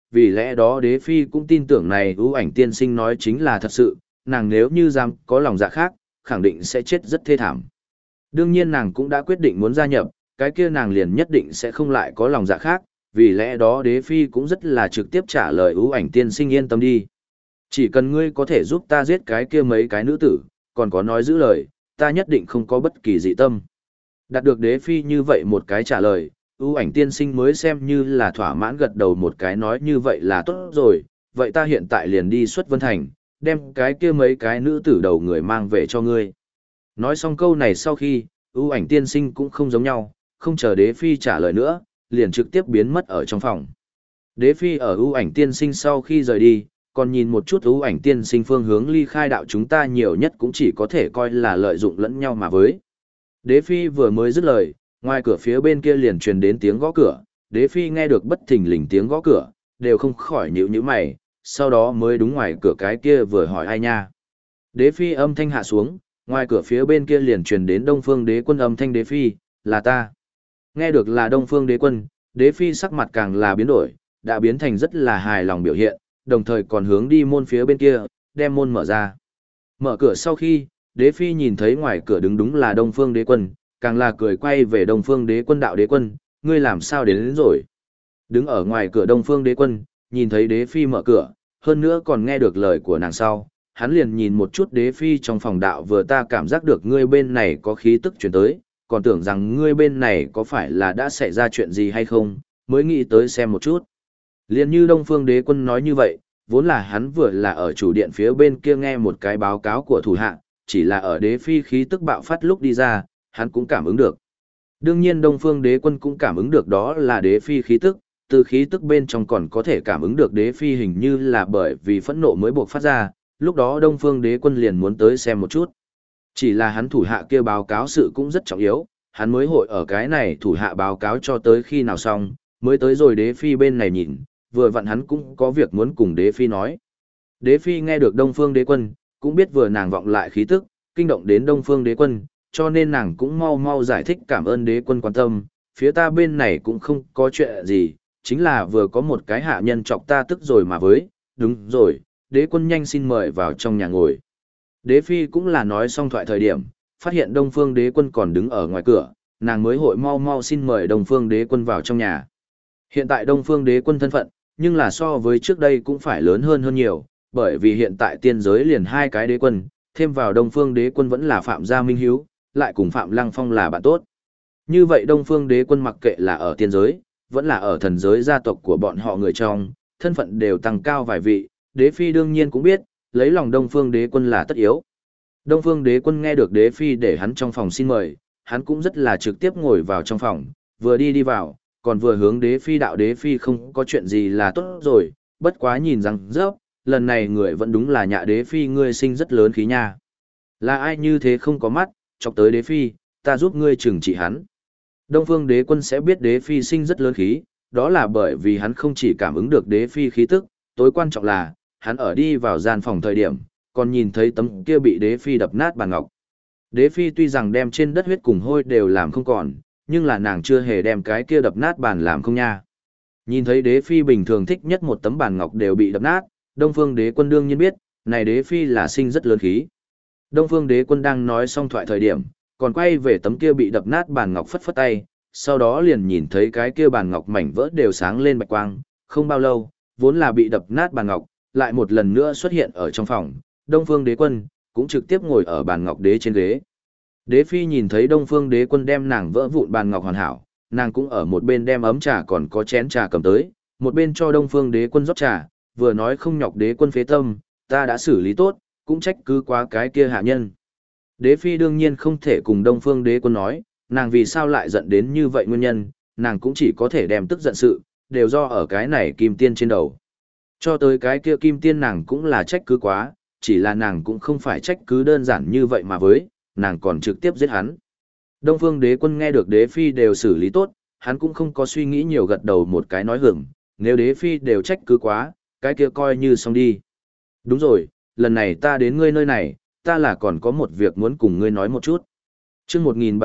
vì lẽ đó đế phi cũng tin tưởng này ưu ảnh tiên sinh nói chính là thật sự, nàng nếu như dám có lòng dạ khác, khẳng định sẽ chết rất thê thảm. Đương nhiên nàng cũng đã quyết định muốn gia nhập, cái kia nàng liền nhất định sẽ không lại có lòng dạ khác, vì lẽ đó đế phi cũng rất là trực tiếp trả lời ưu ảnh tiên sinh yên tâm đi. Chỉ cần ngươi có thể giúp ta giết cái kia mấy cái nữ tử, còn có nói giữ lời, ta nhất định không có bất kỳ dị tâm. Đạt được đế phi như vậy một cái trả lời, ưu ảnh tiên sinh mới xem như là thỏa mãn gật đầu một cái nói như vậy là tốt rồi, vậy ta hiện tại liền đi xuất Vân Thành, đem cái kia mấy cái nữ tử đầu người mang về cho ngươi. Nói xong câu này sau khi, ưu ảnh tiên sinh cũng không giống nhau, không chờ đế phi trả lời nữa, liền trực tiếp biến mất ở trong phòng. Đế phi ở ưu ảnh tiên sinh sau khi rời đi, còn nhìn một chút ưu ảnh tiên sinh phương hướng ly khai đạo chúng ta nhiều nhất cũng chỉ có thể coi là lợi dụng lẫn nhau mà với. Đế phi vừa mới dứt lời, ngoài cửa phía bên kia liền truyền đến tiếng gõ cửa, đế phi nghe được bất thình lình tiếng gõ cửa, đều không khỏi nhíu nhíu mày, sau đó mới đúng ngoài cửa cái kia vừa hỏi ai nha. Đế phi âm thanh hạ xuống, ngoài cửa phía bên kia liền truyền đến Đông Phương Đế Quân âm thanh đế phi, là ta. Nghe được là Đông Phương Đế Quân, đế phi sắc mặt càng là biến đổi, đã biến thành rất là hài lòng biểu hiện, đồng thời còn hướng đi môn phía bên kia, đem môn mở ra. Mở cửa sau khi, đế phi nhìn thấy ngoài cửa đứng đúng là Đông Phương Đế Quân, càng là cười quay về Đông Phương Đế Quân đạo đế quân, ngươi làm sao đến rồi. Đứng ở ngoài cửa Đông Phương Đế Quân, nhìn thấy đế phi mở cửa, hơn nữa còn nghe được lời của nàng sau, hắn liền nhìn một chút đế phi trong phòng đạo vừa ta cảm giác được ngươi bên này có khí tức chuyển tới, còn tưởng rằng ngươi bên này có phải là đã xảy ra chuyện gì hay không, mới nghĩ tới xem một chút. Liền như Đông Phương Đế Quân nói như vậy, vốn là hắn vừa là ở chủ điện phía bên kia nghe một cái báo cáo của thủ hạ, chỉ là ở đế phi khí tức bạo phát lúc đi ra, hắn cũng cảm ứng được. Đương nhiên Đông Phương Đế Quân cũng cảm ứng được đó là đế phi khí tức, từ khí tức bên trong còn có thể cảm ứng được đế phi hình như là bởi vì phẫn nộ mới buộc phát ra, lúc đó Đông Phương Đế Quân liền muốn tới xem một chút. Chỉ là hắn thủ hạ kia báo cáo sự cũng rất trọng yếu, hắn mới hội ở cái này thủ hạ báo cáo cho tới khi nào xong, mới tới rồi đế phi bên này nhìn, vừa vặn hắn cũng có việc muốn cùng đế phi nói. Đế phi nghe được Đông Phương Đế Quân, cũng biết vừa nàng vọng lại khí tức, kinh động đến Đông Phương Đế Quân, cho nên nàng cũng mau mau giải thích cảm ơn đế quân quan tâm, phía ta bên này cũng không có chuyện gì, chính là vừa có một cái hạ nhân chọc ta tức rồi mà với, đúng rồi, đế quân nhanh xin mời vào trong nhà ngồi. Đế phi cũng là nói xong thoại thời điểm, phát hiện Đông Phương Đế Quân còn đứng ở ngoài cửa, nàng mới hội mau mau xin mời Đông Phương Đế Quân vào trong nhà. Hiện tại Đông Phương Đế Quân thân phận, nhưng là so với trước đây cũng phải lớn hơn nhiều, bởi vì hiện tại tiên giới liền hai cái đế quân, thêm vào Đông Phương Đế Quân vẫn là Phạm Gia Minh Hiếu, lại cùng Phạm Lăng Phong là bạn tốt. Như vậy Đông Phương Đế Quân mặc kệ là ở tiên giới, vẫn là ở thần giới gia tộc của bọn họ người trong, thân phận đều tăng cao vài vị, đế phi đương nhiên cũng biết, lấy lòng Đông Phương Đế Quân là tất yếu. Đông Phương Đế Quân nghe được đế phi để hắn trong phòng xin mời, hắn cũng rất là trực tiếp ngồi vào trong phòng, vừa đi vào, còn vừa hướng đế phi đạo đế phi không có chuyện gì là tốt rồi, bất quá nhìn rằng rớp, lần này người vẫn đúng là nhạ đế phi ngươi sinh rất lớn khí nha. Là ai như thế không có mắt, chọc tới đế phi, ta giúp ngươi trừng trị hắn. Đông Phương Đế Quân sẽ biết đế phi sinh rất lớn khí, đó là bởi vì hắn không chỉ cảm ứng được đế phi khí tức, tối quan trọng là, hắn ở đi vào gian phòng thời điểm, còn nhìn thấy tấm kia bị đế phi đập nát bàn ngọc. Đế phi tuy rằng đem trên đất huyết cùng hôi đều làm không còn, nhưng là nàng chưa hề đem cái kia đập nát bàn làm không nha. Nhìn thấy đế phi bình thường thích nhất một tấm bàn ngọc đều bị đập nát, Đông Phương Đế Quân đương nhiên biết, này đế phi là sinh rất lớn khí. Đông Phương Đế Quân đang nói xong thoại thời điểm, còn quay về tấm kia bị đập nát bàn ngọc phất phất tay, sau đó liền nhìn thấy cái kia bàn ngọc mảnh vỡ đều sáng lên bạch quang, không bao lâu, vốn là bị đập nát bàn ngọc, lại một lần nữa xuất hiện ở trong phòng, Đông Phương Đế Quân cũng trực tiếp ngồi ở bàn ngọc đế trên ghế. Đế phi nhìn thấy Đông Phương Đế Quân đem nàng vỡ vụn bàn ngọc hoàn hảo, nàng cũng ở một bên đem ấm trà còn có chén trà cầm tới, một bên cho Đông Phương Đế Quân rót trà, vừa nói không nhọc đế quân phế tâm, ta đã xử lý tốt, cũng trách cứ quá cái kia hạ nhân. Đế phi đương nhiên không thể cùng Đông Phương Đế Quân nói, nàng vì sao lại giận đến như vậy nguyên nhân, nàng cũng chỉ có thể đem tức giận sự, đều do ở cái này kim tiên trên đầu. Cho tới cái kia kim tiên nàng cũng là trách cứ quá, chỉ là nàng cũng không phải trách cứ đơn giản như vậy mà với, nàng còn trực tiếp giết hắn. Đông Phương Đế Quân nghe được đế phi đều xử lý tốt, hắn cũng không có suy nghĩ nhiều gật đầu một cái nói hưởng, nếu đế phi đều trách cứ quá, cái kia coi như xong đi. Đúng rồi, lần này ta đến ngươi nơi này, ta là còn có một việc muốn cùng ngươi nói một chút. Chương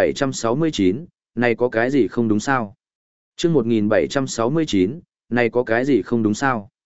1769, này có cái gì không đúng sao? Chương 1769, này có cái gì không đúng sao?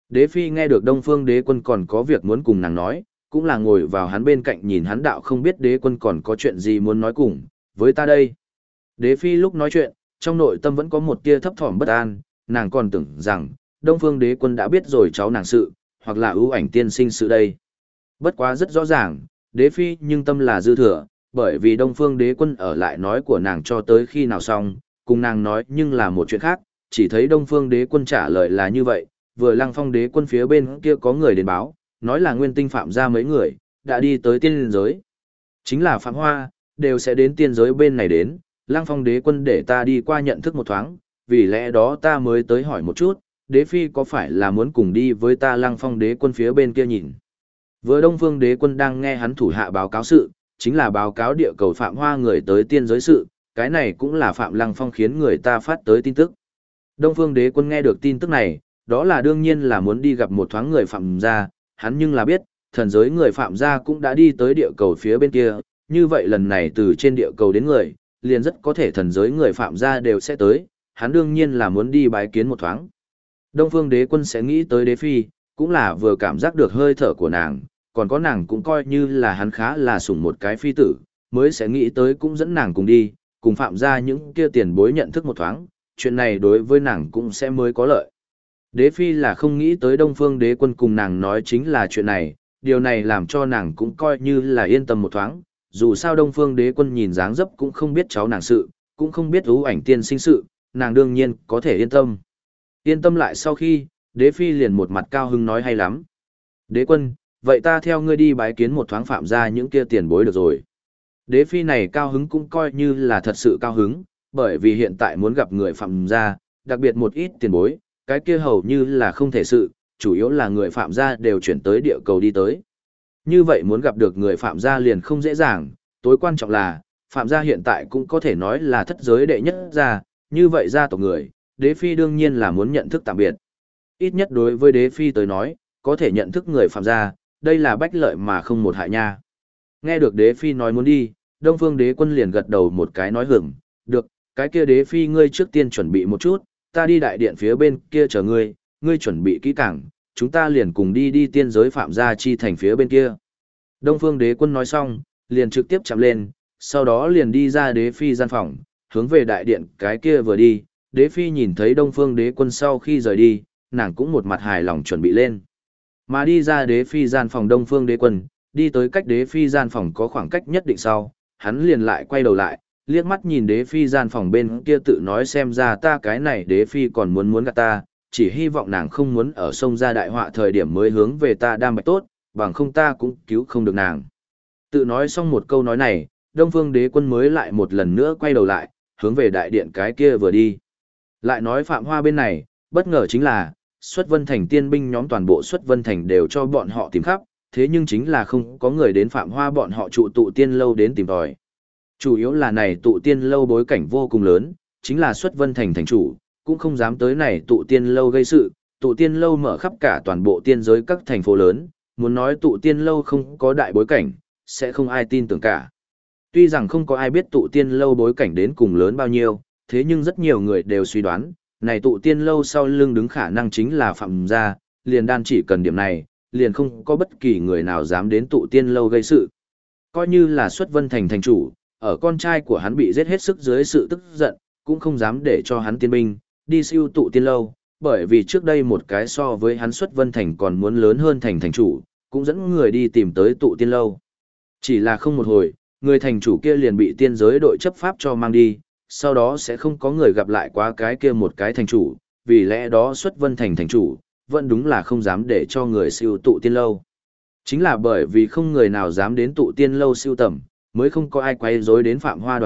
Đế phi nghe được Đông Phương Đế Quân còn có việc muốn cùng nàng nói, cũng là ngồi vào hắn bên cạnh nhìn hắn đạo không biết Đế Quân còn có chuyện gì muốn nói cùng, với ta đây. Đế phi lúc nói chuyện, trong nội tâm vẫn có một tia thấp thỏm bất an, nàng còn tưởng rằng, Đông Phương Đế Quân đã biết rồi cháu nàng sự, hoặc là ưu ảnh tiên sinh sự đây. Bất quá rất rõ ràng, Đế phi nhưng tâm là dư thừa, bởi vì Đông Phương Đế Quân ở lại nói của nàng cho tới khi nào xong, cùng nàng nói nhưng là một chuyện khác, chỉ thấy Đông Phương Đế Quân trả lời là như vậy, vừa Lăng Phong Đế Quân phía bên kia có người đến báo, nói là Nguyên Tinh Phạm gia mấy người, đã đi tới tiên giới. Chính là Phạm Hoa, đều sẽ đến tiên giới bên này đến, Lăng Phong Đế Quân để ta đi qua nhận thức một thoáng, vì lẽ đó ta mới tới hỏi một chút, Đế Phi có phải là muốn cùng đi với ta Lăng Phong Đế Quân phía bên kia nhìn. Vừa Đông Phương Đế Quân đang nghe hắn thủ hạ báo cáo sự, chính là báo cáo địa cầu Phạm Hoa người tới tiên giới sự, cái này cũng là Phạm Lăng Phong khiến người ta phát tới tin tức. Đông Phương Đế Quân nghe được tin tức này, đó là đương nhiên là muốn đi gặp một thoáng người Phạm gia, hắn nhưng là biết, thần giới người Phạm gia cũng đã đi tới địa cầu phía bên kia, như vậy lần này từ trên địa cầu đến người, liền rất có thể thần giới người Phạm gia đều sẽ tới, hắn đương nhiên là muốn đi bái kiến một thoáng. Đông Phương Đế Quân sẽ nghĩ tới Đế Phi, cũng là vừa cảm giác được hơi thở của nàng, còn có nàng cũng coi như là hắn khá là sủng một cái phi tử, mới sẽ nghĩ tới cũng dẫn nàng cùng đi, cùng Phạm gia những kia tiền bối nhận thức một thoáng, chuyện này đối với nàng cũng sẽ mới có lợi. Đế Phi là không nghĩ tới Đông Phương Đế Quân cùng nàng nói chính là chuyện này, điều này làm cho nàng cũng coi như là yên tâm một thoáng, dù sao Đông Phương Đế Quân nhìn dáng dấp cũng không biết cháu nàng sự, cũng không biết ưu ảnh tiên sinh sự, nàng đương nhiên có thể yên tâm. Yên tâm lại sau khi, Đế Phi liền một mặt cao hứng nói hay lắm. Đế Quân, vậy ta theo ngươi đi bái kiến một thoáng Phạm gia những kia tiền bối được rồi. Đế Phi này cao hứng cũng coi như là thật sự cao hứng, bởi vì hiện tại muốn gặp người Phạm gia, đặc biệt một ít tiền bối, cái kia hầu như là không thể sự, chủ yếu là người Phạm gia đều chuyển tới địa cầu đi tới. Như vậy muốn gặp được người Phạm gia liền không dễ dàng, tối quan trọng là, Phạm gia hiện tại cũng có thể nói là thất giới đệ nhất gia, như vậy gia tộc người, Đế Phi đương nhiên là muốn nhận thức tạm biệt. Ít nhất đối với Đế Phi tới nói, có thể nhận thức người Phạm gia, đây là bách lợi mà không một hại nha. Nghe được Đế Phi nói muốn đi, Đông Phương Đế Quân liền gật đầu một cái nói hửng, được, cái kia Đế Phi ngươi trước tiên chuẩn bị một chút, ta đi đại điện phía bên kia chờ ngươi, ngươi chuẩn bị kỹ càng, chúng ta liền cùng đi tiên giới Phạm gia chi thành phía bên kia. Đông Phương Đế Quân nói xong, liền trực tiếp chạm lên, sau đó liền đi ra Đế Phi gian phòng, hướng về đại điện cái kia vừa đi, Đế Phi nhìn thấy Đông Phương Đế Quân sau khi rời đi, nàng cũng một mặt hài lòng chuẩn bị lên. Mà đi ra Đế Phi gian phòng Đông Phương Đế Quân, đi tới cách Đế Phi gian phòng có khoảng cách nhất định sau, hắn liền lại quay đầu lại, liếc mắt nhìn Đế Phi gian phòng bên kia tự nói xem ra ta cái này Đế Phi còn muốn gạt ta, chỉ hy vọng nàng không muốn ở sông ra đại họa thời điểm mới hướng về ta đam bạch tốt, bằng không ta cũng cứu không được nàng. Tự nói xong một câu nói này, Đông Phương Đế Quân mới lại một lần nữa quay đầu lại, hướng về đại điện cái kia vừa đi. Lại nói Phạm Hoa bên này, bất ngờ chính là, Xuất Vân Thành tiên binh nhóm toàn bộ Xuất Vân Thành đều cho bọn họ tìm khắp, thế nhưng chính là không có người đến Phạm Hoa bọn họ trụ tụ tiên lâu đến tìm tòi. Chủ yếu là này tụ tiên lâu bối cảnh vô cùng lớn, chính là Xuất Vân Thành thành chủ, cũng không dám tới này tụ tiên lâu gây sự, tụ tiên lâu mở khắp cả toàn bộ tiên giới các thành phố lớn, muốn nói tụ tiên lâu không có đại bối cảnh, sẽ không ai tin tưởng cả. Tuy rằng không có ai biết tụ tiên lâu bối cảnh đến cùng lớn bao nhiêu, thế nhưng rất nhiều người đều suy đoán, này tụ tiên lâu sau lưng đứng khả năng chính là Phạm gia, liền đan chỉ cần điểm này, liền không có bất kỳ người nào dám đến tụ tiên lâu gây sự. Coi như là Xuất Vân Thành thành chủ, ở con trai của hắn bị giết hết sức dưới sự tức giận, cũng không dám để cho hắn tiên binh, đi siêu tụ tiên lâu, bởi vì trước đây một cái so với hắn Xuất Vân Thành còn muốn lớn hơn thành chủ, cũng dẫn người đi tìm tới tụ tiên lâu. Chỉ là không một hồi, người thành chủ kia liền bị tiên giới đội chấp pháp cho mang đi, sau đó sẽ không có người gặp lại quá cái kia một cái thành chủ, vì lẽ đó Xuất Vân Thành thành chủ, vẫn đúng là không dám để cho người siêu tụ tiên lâu. Chính là bởi vì không người nào dám đến tụ tiên lâu siêu tầm, mới không có ai quay rối đến Phạm Hoa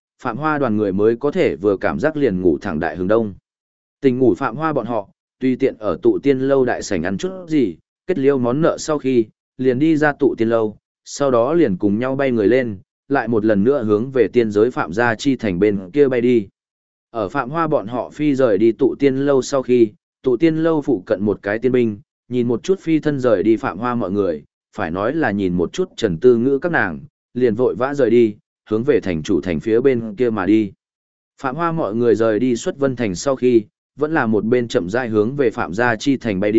đoàn người mới có thể vừa cảm giác liền ngủ thẳng đại hướng đông. Tình ngủ Phạm Hoa bọn họ, tùy tiện ở tụ tiên lâu đại sảnh ăn chút gì, kết liêu món nợ sau khi, liền đi ra tụ tiên lâu, sau đó liền cùng nhau bay người lên, lại một lần nữa hướng về tiên giới Phạm gia chi thành bên kia bay đi. Ở Phạm Hoa bọn họ phi rời đi tụ tiên lâu sau khi, tụ tiên lâu phụ cận một cái tiên binh, nhìn một chút phi thân rời đi Phạm Hoa mọi người, phải nói là nhìn một chút Trần Tư Ngữ các nàng, liền vội vã rời đi, hướng về thành chủ thành phía bên kia mà đi. Phạm Hoa mọi người rời đi Xuất Vân Thành sau khi, vẫn là một bên chậm rãi hướng về Phạm gia chi thành bay đi,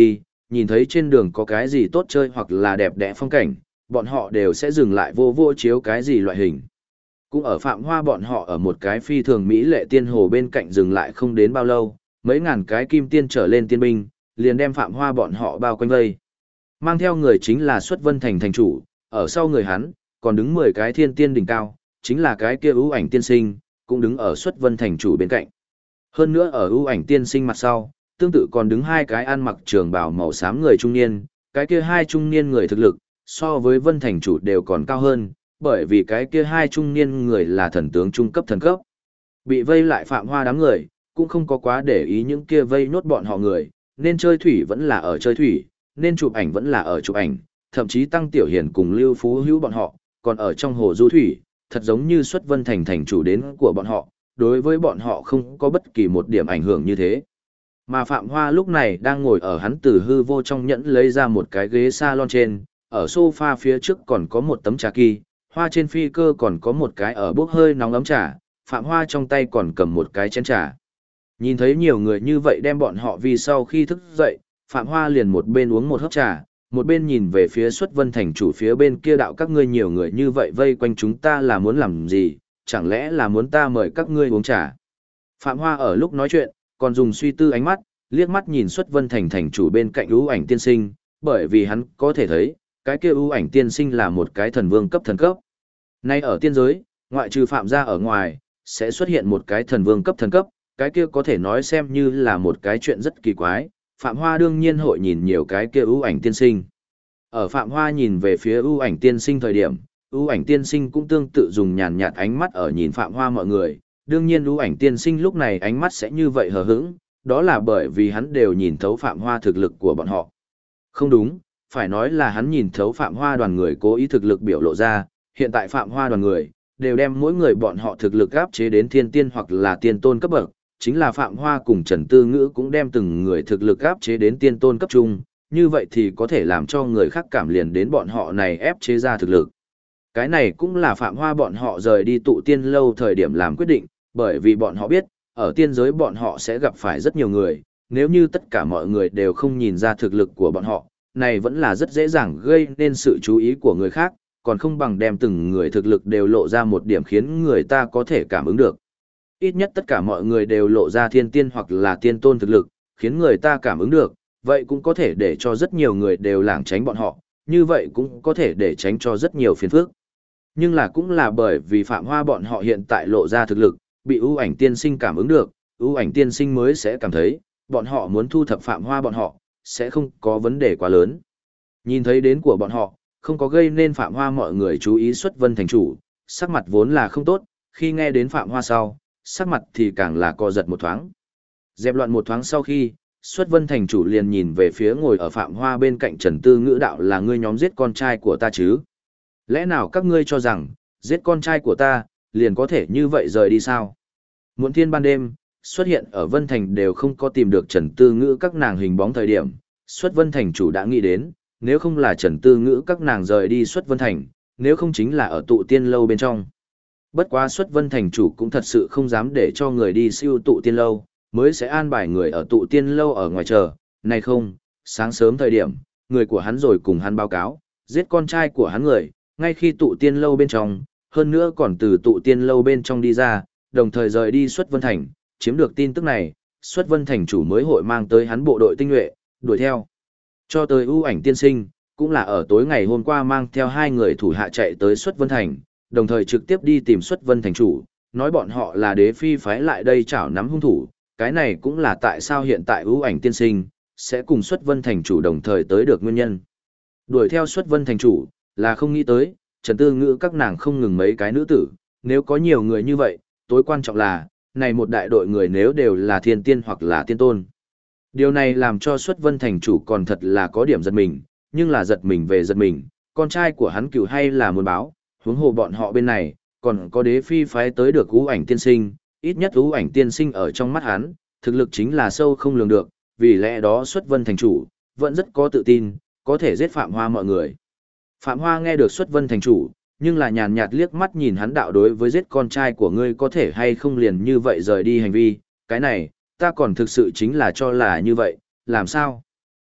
nhìn thấy trên đường có cái gì tốt chơi hoặc là đẹp đẽ phong cảnh, bọn họ đều sẽ dừng lại vô vô chiếu cái gì loại hình. Cũng ở Phạm Hoa bọn họ ở một cái phi thường mỹ lệ tiên hồ bên cạnh dừng lại không đến bao lâu, mấy ngàn cái kim tiên trở lên tiên binh, liền đem Phạm Hoa bọn họ bao quanh vây. Mang theo người chính là Xuất Vân Thành thành chủ, ở sau người hắn, còn đứng 10 cái thiên tiên đỉnh cao, chính là cái kia ưu ảnh tiên sinh, cũng đứng ở Xuất Vân Thành chủ bên cạnh. Hơn nữa ở ưu ảnh tiên sinh mặt sau, tương tự còn đứng 2 cái ăn mặc trường bào màu xám người trung niên, cái kia 2 trung niên người thực lực, so với Vân Thành chủ đều còn cao hơn, bởi vì cái kia 2 trung niên người là thần tướng trung cấp thần cấp. Bị vây lại Phạm Hoa đám người, cũng không có quá để ý những kia vây nốt bọn họ người, nên chơi thủy vẫn là ở chơi thủy, nên chụp ảnh vẫn là ở chụp ảnh, thậm chí Tăng Tiểu Hiền cùng Lưu Phú Hữu bọn họ, còn ở trong hồ du thủy, thật giống như Xuất Vân Thành thành chủ đến của bọn họ, đối với bọn họ không có bất kỳ một điểm ảnh hưởng như thế. Mà Phạm Hoa lúc này đang ngồi ở hắn từ hư vô trong nhẫn lấy ra một cái ghế salon trên, ở sofa phía trước còn có một tấm trà kỳ, hoa trên phi cơ còn có một cái ở bốc hơi nóng ấm trà, Phạm Hoa trong tay còn cầm một cái chén trà. Nhìn thấy nhiều người như vậy đem bọn họ vì sau khi thức dậy, Phạm Hoa liền một bên uống một hớp trà, một bên nhìn về phía Xuất Vân Thành chủ phía bên kia đạo các ngươi nhiều người như vậy vây quanh chúng ta là muốn làm gì, chẳng lẽ là muốn ta mời các ngươi uống trà. Phạm Hoa ở lúc nói chuyện, còn dùng suy tư ánh mắt, liếc mắt nhìn Xuất Vân Thành thành chủ bên cạnh ưu ảnh tiên sinh, bởi vì hắn có thể thấy, cái kia ưu ảnh tiên sinh là một cái thần vương cấp thần cấp. Nay ở tiên giới, ngoại trừ Phạm gia ở ngoài, sẽ xuất hiện một cái thần vương cấp thần cấp, cái kia có thể nói xem như là một cái chuyện rất kỳ quái. Phạm Hoa đương nhiên hội nhìn nhiều cái kia ưu ảnh tiên sinh. Ở Phạm Hoa nhìn về phía ưu ảnh tiên sinh thời điểm, ưu ảnh tiên sinh cũng tương tự dùng nhàn nhạt ánh mắt ở nhìn Phạm Hoa mọi người. Đương nhiên ưu ảnh tiên sinh lúc này ánh mắt sẽ như vậy hờ hững, đó là bởi vì hắn đều nhìn thấu Phạm Hoa thực lực của bọn họ. Không đúng, phải nói là hắn nhìn thấu Phạm Hoa đoàn người cố ý thực lực biểu lộ ra, hiện tại Phạm Hoa đoàn người đều đem mỗi người bọn họ thực lực áp chế đến thiên tiên hoặc là tiên tôn cấp bậc, chính là Phạm Hoa cùng Trần Tư Ngữ cũng đem từng người thực lực áp chế đến tiên tôn cấp trung, như vậy thì có thể làm cho người khác cảm liền đến bọn họ này ép chế ra thực lực. Cái này cũng là Phạm Hoa bọn họ rời đi tụ tiên lâu thời điểm làm quyết định, bởi vì bọn họ biết, ở tiên giới bọn họ sẽ gặp phải rất nhiều người, nếu như tất cả mọi người đều không nhìn ra thực lực của bọn họ, này vẫn là rất dễ dàng gây nên sự chú ý của người khác, còn không bằng đem từng người thực lực đều lộ ra một điểm khiến người ta có thể cảm ứng được. Ít nhất tất cả mọi người đều lộ ra thiên tiên hoặc là tiên tôn thực lực, khiến người ta cảm ứng được, vậy cũng có thể để cho rất nhiều người đều lảng tránh bọn họ, như vậy cũng có thể để tránh cho rất nhiều phiền phức. Nhưng là cũng là bởi vì Phạm Hoa bọn họ hiện tại lộ ra thực lực, bị ưu ảnh tiên sinh cảm ứng được, ưu ảnh tiên sinh mới sẽ cảm thấy, bọn họ muốn thu thập Phạm Hoa bọn họ, sẽ không có vấn đề quá lớn. Nhìn thấy đến của bọn họ, không có gây nên Phạm Hoa mọi người chú ý Xuất Vân thành chủ, sắc mặt vốn là không tốt, khi nghe đến Phạm Hoa sau, sắc mặt thì càng là co giật một thoáng. Dẹp loạn một thoáng sau khi, Xuất Vân thành chủ liền nhìn về phía ngồi ở Phạm Hoa bên cạnh Trần Tư Ngữ đạo là ngươi nhóm giết con trai của ta chứ? Lẽ nào các ngươi cho rằng, giết con trai của ta, liền có thể như vậy rời đi sao? Muộn thiên ban đêm, xuất hiện ở Vân Thành đều không có tìm được Trần Tư Ngữ các nàng hình bóng thời điểm, Xuất Vân Thành chủ đã nghĩ đến, nếu không là Trần Tư Ngữ các nàng rời đi Xuất Vân Thành, nếu không chính là ở tụ tiên lâu bên trong. Bất quá Xuất Vân Thành chủ cũng thật sự không dám để cho người đi siêu tụ tiên lâu, mới sẽ an bài người ở tụ tiên lâu ở ngoài chờ, này không, sáng sớm thời điểm, người của hắn rồi cùng hắn báo cáo, giết con trai của hắn người, ngay khi tụ tiên lâu bên trong, hơn nữa còn từ tụ tiên lâu bên trong đi ra, đồng thời rời đi Xuất Vân Thành, chiếm được tin tức này, Xuất Vân Thành chủ mới hội mang tới hắn bộ đội tinh nhuệ, đuổi theo. Cho tới ưu ảnh tiên sinh, cũng là ở tối ngày hôm qua mang theo 2 người thủ hạ chạy tới Xuất Vân Thành, đồng thời trực tiếp đi tìm Xuất Vân Thành chủ, nói bọn họ là đế phi phái lại đây chảo nắm hung thủ, cái này cũng là tại sao hiện tại ưu ảnh tiên sinh, sẽ cùng Xuất Vân Thành chủ đồng thời tới được nguyên nhân. Đuổi theo Xuất Vân Thành chủ, là không nghĩ tới, Trần Tư Ngữ các nàng không ngừng mấy cái nữ tử, nếu có nhiều người như vậy, tối quan trọng là, này một đại đội người nếu đều là thiên tiên hoặc là tiên tôn. Điều này làm cho Xuất Vân thành chủ còn thật là có điểm giật mình, nhưng là giật mình về giật mình, con trai của hắn cựu hay là muốn báo, huống hồ bọn họ bên này, còn có đế phi phái tới được ưu ảnh tiên sinh, ít nhất ưu ảnh tiên sinh ở trong mắt hắn, thực lực chính là sâu không lường được, vì lẽ đó Xuất Vân thành chủ, vẫn rất có tự tin, có thể giết Phạm Hoa mọi người. Phạm Hoa nghe được Xuất Vân thành chủ, nhưng là nhàn nhạt liếc mắt nhìn hắn đạo đối với giết con trai của ngươi có thể hay không liền như vậy rời đi hành vi, cái này, ta còn thực sự chính là cho là như vậy, làm sao?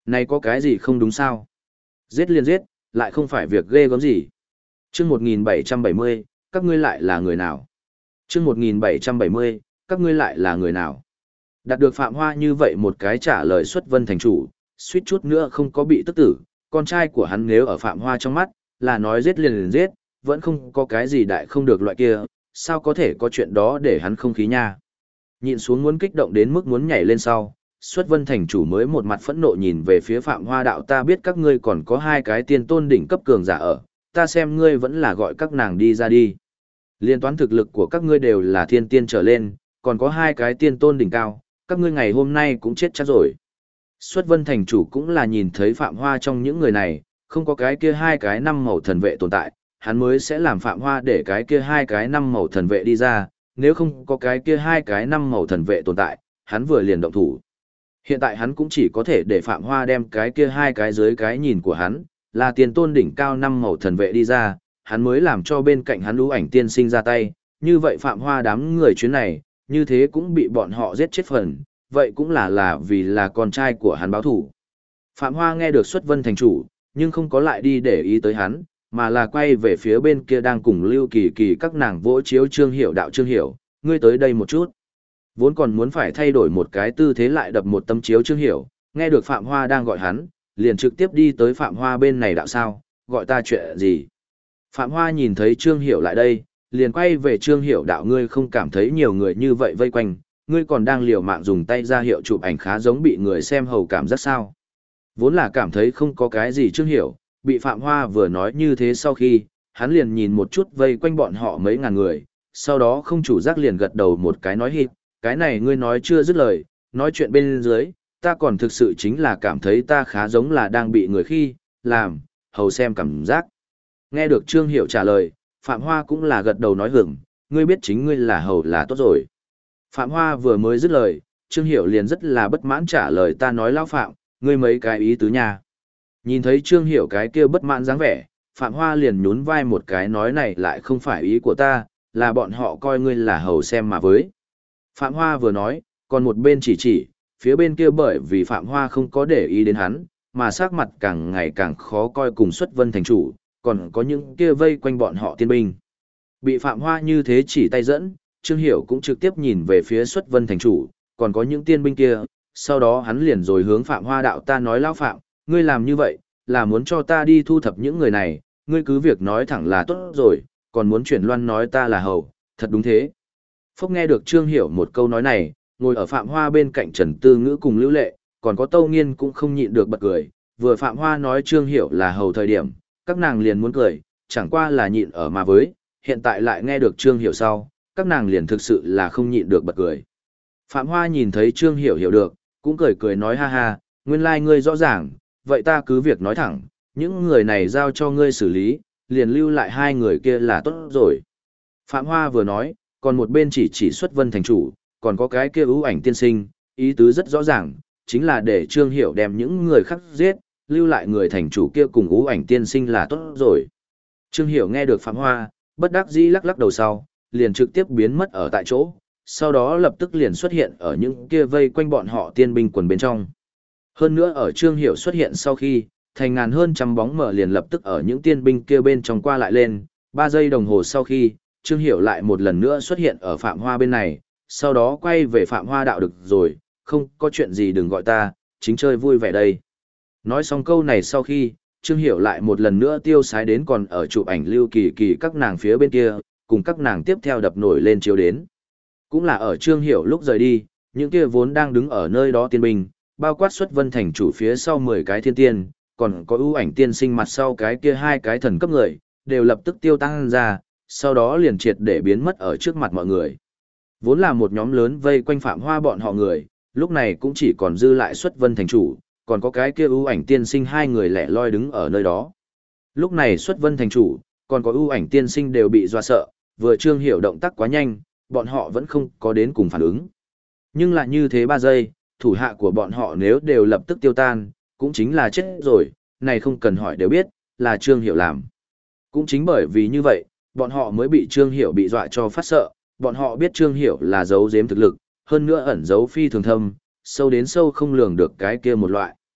Này có cái gì không đúng sao? Giết liền giết, lại không phải việc ghê gớm gì. Chương 1770, các ngươi lại là người nào? Chương 1770, các ngươi lại là người nào? Đạt được Phạm Hoa như vậy một cái trả lời xuất vân thành chủ, suýt chút nữa không có bị tức tử, con trai của hắn nếu ở Phạm Hoa trong mắt, là nói giết liền giết, vẫn không có cái gì đại không được loại kia, sao có thể có chuyện đó để hắn không khí nha. Nhìn xuống muốn kích động đến mức muốn nhảy lên sau, xuất vân thành chủ mới một mặt phẫn nộ nhìn về phía Phạm Hoa đạo, ta biết các ngươi còn có hai cái tiên tôn đỉnh cấp cường giả ở, ta xem ngươi vẫn là gọi các nàng đi ra đi. Liên toán thực lực của các ngươi đều là thiên tiên trở lên, còn có hai cái tiên tôn đỉnh cao, các ngươi ngày hôm nay cũng chết chắc rồi. Xuất vân thành chủ cũng là nhìn thấy Phạm Hoa trong những người này, không có cái kia hai cái năm màu thần vệ tồn tại, hắn mới sẽ làm Phạm Hoa để cái kia hai cái năm màu thần vệ đi ra, nếu không có cái kia hai cái năm màu thần vệ tồn tại, hắn vừa liền động thủ. Hiện tại hắn cũng chỉ có thể để Phạm Hoa đem cái kia hai cái dưới cái nhìn của hắn, là tiền tôn đỉnh cao năm màu thần vệ đi ra, hắn mới làm cho bên cạnh hắn ưu ảnh tiên sinh ra tay, như vậy Phạm Hoa đám người chuyến này, như thế cũng bị bọn họ giết chết phần, vậy cũng là vì là con trai của hắn báo thủ. Phạm Hoa nghe được xuất vân thành chủ, nhưng không có lại đi để ý tới hắn, mà là quay về phía bên kia đang cùng Lưu Kỳ Kỳ các nàng vỗ chiếu Trương Hiểu đạo, Trương Hiểu, ngươi tới đây một chút. Vốn còn muốn phải thay đổi một cái tư thế lại đập một tấm chiếu Trương Hiểu, nghe được Phạm Hoa đang gọi hắn, liền trực tiếp đi tới Phạm Hoa bên này đạo, sao, gọi ta chuyện gì. Phạm Hoa nhìn thấy Trương Hiểu lại đây, liền quay về Trương Hiểu đạo, ngươi không cảm thấy nhiều người như vậy vây quanh, ngươi còn đang liều mạng dùng tay ra hiệu chụp ảnh khá giống bị người xem hầu cảm giác sao. Vốn là cảm thấy không có cái gì Trương Hiểu, bị Phạm Hoa vừa nói như thế sau khi, hắn liền nhìn một chút vây quanh bọn họ mấy ngàn người, sau đó không chủ giác liền gật đầu một cái nói hít, cái này ngươi nói chưa dứt lời, nói chuyện bên dưới, ta còn thực sự chính là cảm thấy ta khá giống là đang bị người khi, làm, hầu xem cảm giác. Nghe được Trương Hiểu trả lời, Phạm Hoa cũng là gật đầu nói hưởng, ngươi biết chính ngươi là hầu là tốt rồi. Phạm Hoa vừa mới dứt lời, Trương Hiểu liền rất là bất mãn trả lời, ta nói lão Phạm, ngươi mấy cái ý tứ nha. Nhìn thấy Trương Hiểu cái kia bất mãn dáng vẻ, Phạm Hoa liền nhún vai một cái nói, này lại không phải ý của ta, là bọn họ coi ngươi là hầu xem mà với. Phạm Hoa vừa nói, còn một bên chỉ, phía bên kia bởi vì Phạm Hoa không có để ý đến hắn, mà sắc mặt càng ngày càng khó coi cùng xuất vân thành chủ, còn có những kia vây quanh bọn họ tiên binh. Bị Phạm Hoa như thế chỉ tay dẫn, Trương Hiểu cũng trực tiếp nhìn về phía xuất vân thành chủ, còn có những tiên binh kia, sau đó hắn liền rồi hướng Phạm Hoa đạo, ta nói lão Phạm, ngươi làm như vậy, là muốn cho ta đi thu thập những người này, ngươi cứ việc nói thẳng là tốt rồi, còn muốn chuyển loan nói ta là hầu, thật đúng thế. Phúc nghe được Trương Hiểu một câu nói này, ngồi ở Phạm Hoa bên cạnh Trần Tư Ngữ cùng Lưu Lệ, còn có Tâu Nghiên cũng không nhịn được bật cười, vừa Phạm Hoa nói Trương Hiểu là hầu thời điểm, các nàng liền muốn cười, chẳng qua là nhịn ở mà với, hiện tại lại nghe được Trương Hiểu sau, các nàng liền thực sự là không nhịn được bật cười. Phạm Hoa nhìn thấy Trương Hiểu hiểu được, cũng cười cười nói ha ha, nguyên lai ngươi rõ ràng, vậy ta cứ việc nói thẳng, những người này giao cho ngươi xử lý, liền lưu lại hai người kia là tốt rồi. Phạm Hoa vừa nói, còn một bên chỉ xuất vân thành chủ, còn có cái kia ưu ảnh tiên sinh, ý tứ rất rõ ràng, chính là để Trương Hiểu đem những người khác giết, lưu lại người thành chủ kia cùng ưu ảnh tiên sinh là tốt rồi. Trương Hiểu nghe được Phạm Hoa, bất đắc dĩ lắc lắc đầu sau, liền trực tiếp biến mất ở tại chỗ, sau đó lập tức liền xuất hiện ở những kia vây quanh bọn họ tiên binh quần bên trong. Hơn nữa ở Trương Hiểu xuất hiện sau khi, thành ngàn hơn trăm bóng mở liền lập tức ở những tiên binh kia bên trong qua lại lên, 3 giây đồng hồ sau khi, Trương Hiểu lại một lần nữa xuất hiện ở Phạm Hoa bên này, sau đó quay về Phạm Hoa đạo, được rồi, không có chuyện gì đừng gọi ta, chính chơi vui vẻ đây. Nói xong câu này sau khi, Trương Hiểu lại một lần nữa tiêu sái đến còn ở chụp ảnh Lưu Kỳ Kỳ các nàng phía bên kia, cùng các nàng tiếp theo đập nổi lên chiếu đến. Cũng là ở Trương Hiểu lúc rời đi, những kia vốn đang đứng ở nơi đó tiên binh, bao quát xuất vân thành chủ phía sau 10 cái thiên tiên, còn có ưu ảnh tiên sinh mặt sau cái kia hai cái thần cấp người, đều lập tức tiêu tăng ra, sau đó liền triệt để biến mất ở trước mặt mọi người. Vốn là một nhóm lớn vây quanh Phạm Hoa bọn họ người, lúc này cũng chỉ còn dư lại xuất vân thành chủ, còn có cái kia ưu ảnh tiên sinh hai người lẻ loi đứng ở nơi đó. Lúc này xuất vân thành chủ, còn có ưu ảnh tiên sinh đều bị dọa sợ, vừa Trương Hiểu động tác quá nhanh, bọn họ vẫn không có đến cùng phản ứng. Nhưng lại như thế 3 giây, thủ hạ của bọn họ nếu đều lập tức tiêu tan, cũng chính là chết rồi, này không cần hỏi đều biết, là Trương Hiểu làm. Cũng chính bởi vì như vậy, bọn họ mới bị Trương Hiểu bị dọa cho phát sợ, bọn họ biết Trương Hiểu là giấu giếm thực lực, hơn nữa ẩn giấu phi thường thâm, sâu đến sâu không lường được cái kia một loại.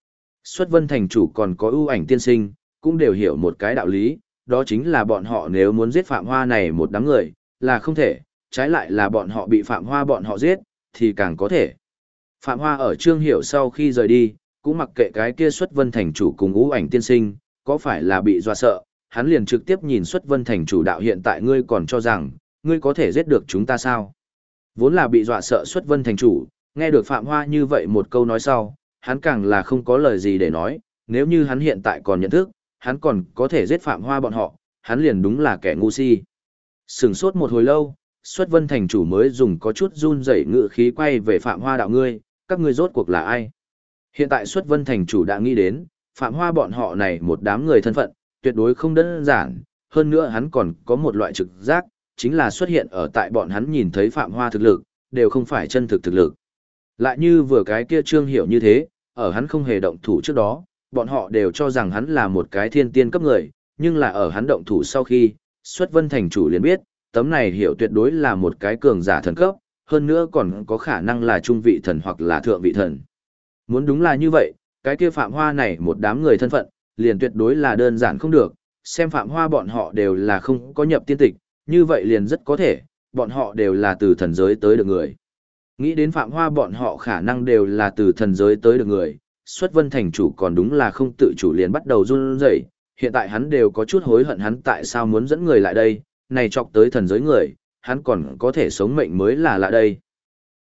Xuất Vân Thành chủ còn có ưu ảnh tiên sinh, cũng đều hiểu một cái đạo lý, đó chính là bọn họ nếu muốn giết Phạm Hoa này một đám người, là không thể, trái lại là bọn họ bị Phạm Hoa bọn họ giết, thì càng có thể. Phạm Hoa ở Trương Hiểu sau khi rời đi, cũng mặc kệ cái kia Xuất Vân Thành chủ cùng ưu ảnh tiên sinh, có phải là bị dọa sợ, hắn liền trực tiếp nhìn Xuất Vân Thành chủ đạo hiện tại ngươi còn cho rằng, ngươi có thể giết được chúng ta sao? Vốn là bị dọa sợ Xuất Vân Thành chủ, nghe được Phạm Hoa như vậy một câu nói sau, hắn càng là không có lời gì để nói, nếu như hắn hiện tại còn nhận thức, hắn còn có thể giết Phạm Hoa bọn họ, hắn liền đúng là kẻ ngu si. Sừng sốt một hồi lâu, Xuất Vân Thành chủ mới dùng có chút run rẩy ngữ khí quay về Phạm Hoa đạo ngươi, các ngươi rốt cuộc là ai? Hiện tại Xuất Vân Thành chủ đã nghĩ đến, Phạm Hoa bọn họ này một đám người thân phận, tuyệt đối không đơn giản, hơn nữa hắn còn có một loại trực giác, chính là xuất hiện ở tại bọn hắn nhìn thấy Phạm Hoa thực lực, đều không phải chân thực thực lực. Lại như vừa cái kia Trương Hiểu như thế, ở hắn không hề động thủ trước đó, bọn họ đều cho rằng hắn là một cái thiên tiên cấp người, nhưng là ở hắn động thủ sau khi, Xuất Vân Thành chủ liền biết, tấm này Hiểu tuyệt đối là một cái cường giả thần cấp, hơn nữa còn có khả năng là trung vị thần hoặc là thượng vị thần. Muốn đúng là như vậy, cái kia Phạm Hoa này một đám người thân phận, liền tuyệt đối là đơn giản không được, xem Phạm Hoa bọn họ đều là không có nhập tiên tịch, như vậy liền rất có thể, bọn họ đều là từ thần giới tới được người. Nghĩ đến Phạm Hoa bọn họ khả năng đều là từ thần giới tới được người, Xuất Vân Thành chủ còn đúng là không tự chủ liền bắt đầu run rẩy, hiện tại hắn đều có chút hối hận hắn tại sao muốn dẫn người lại đây, này chọc tới thần giới người, hắn còn có thể sống mệnh mới là lạ đây.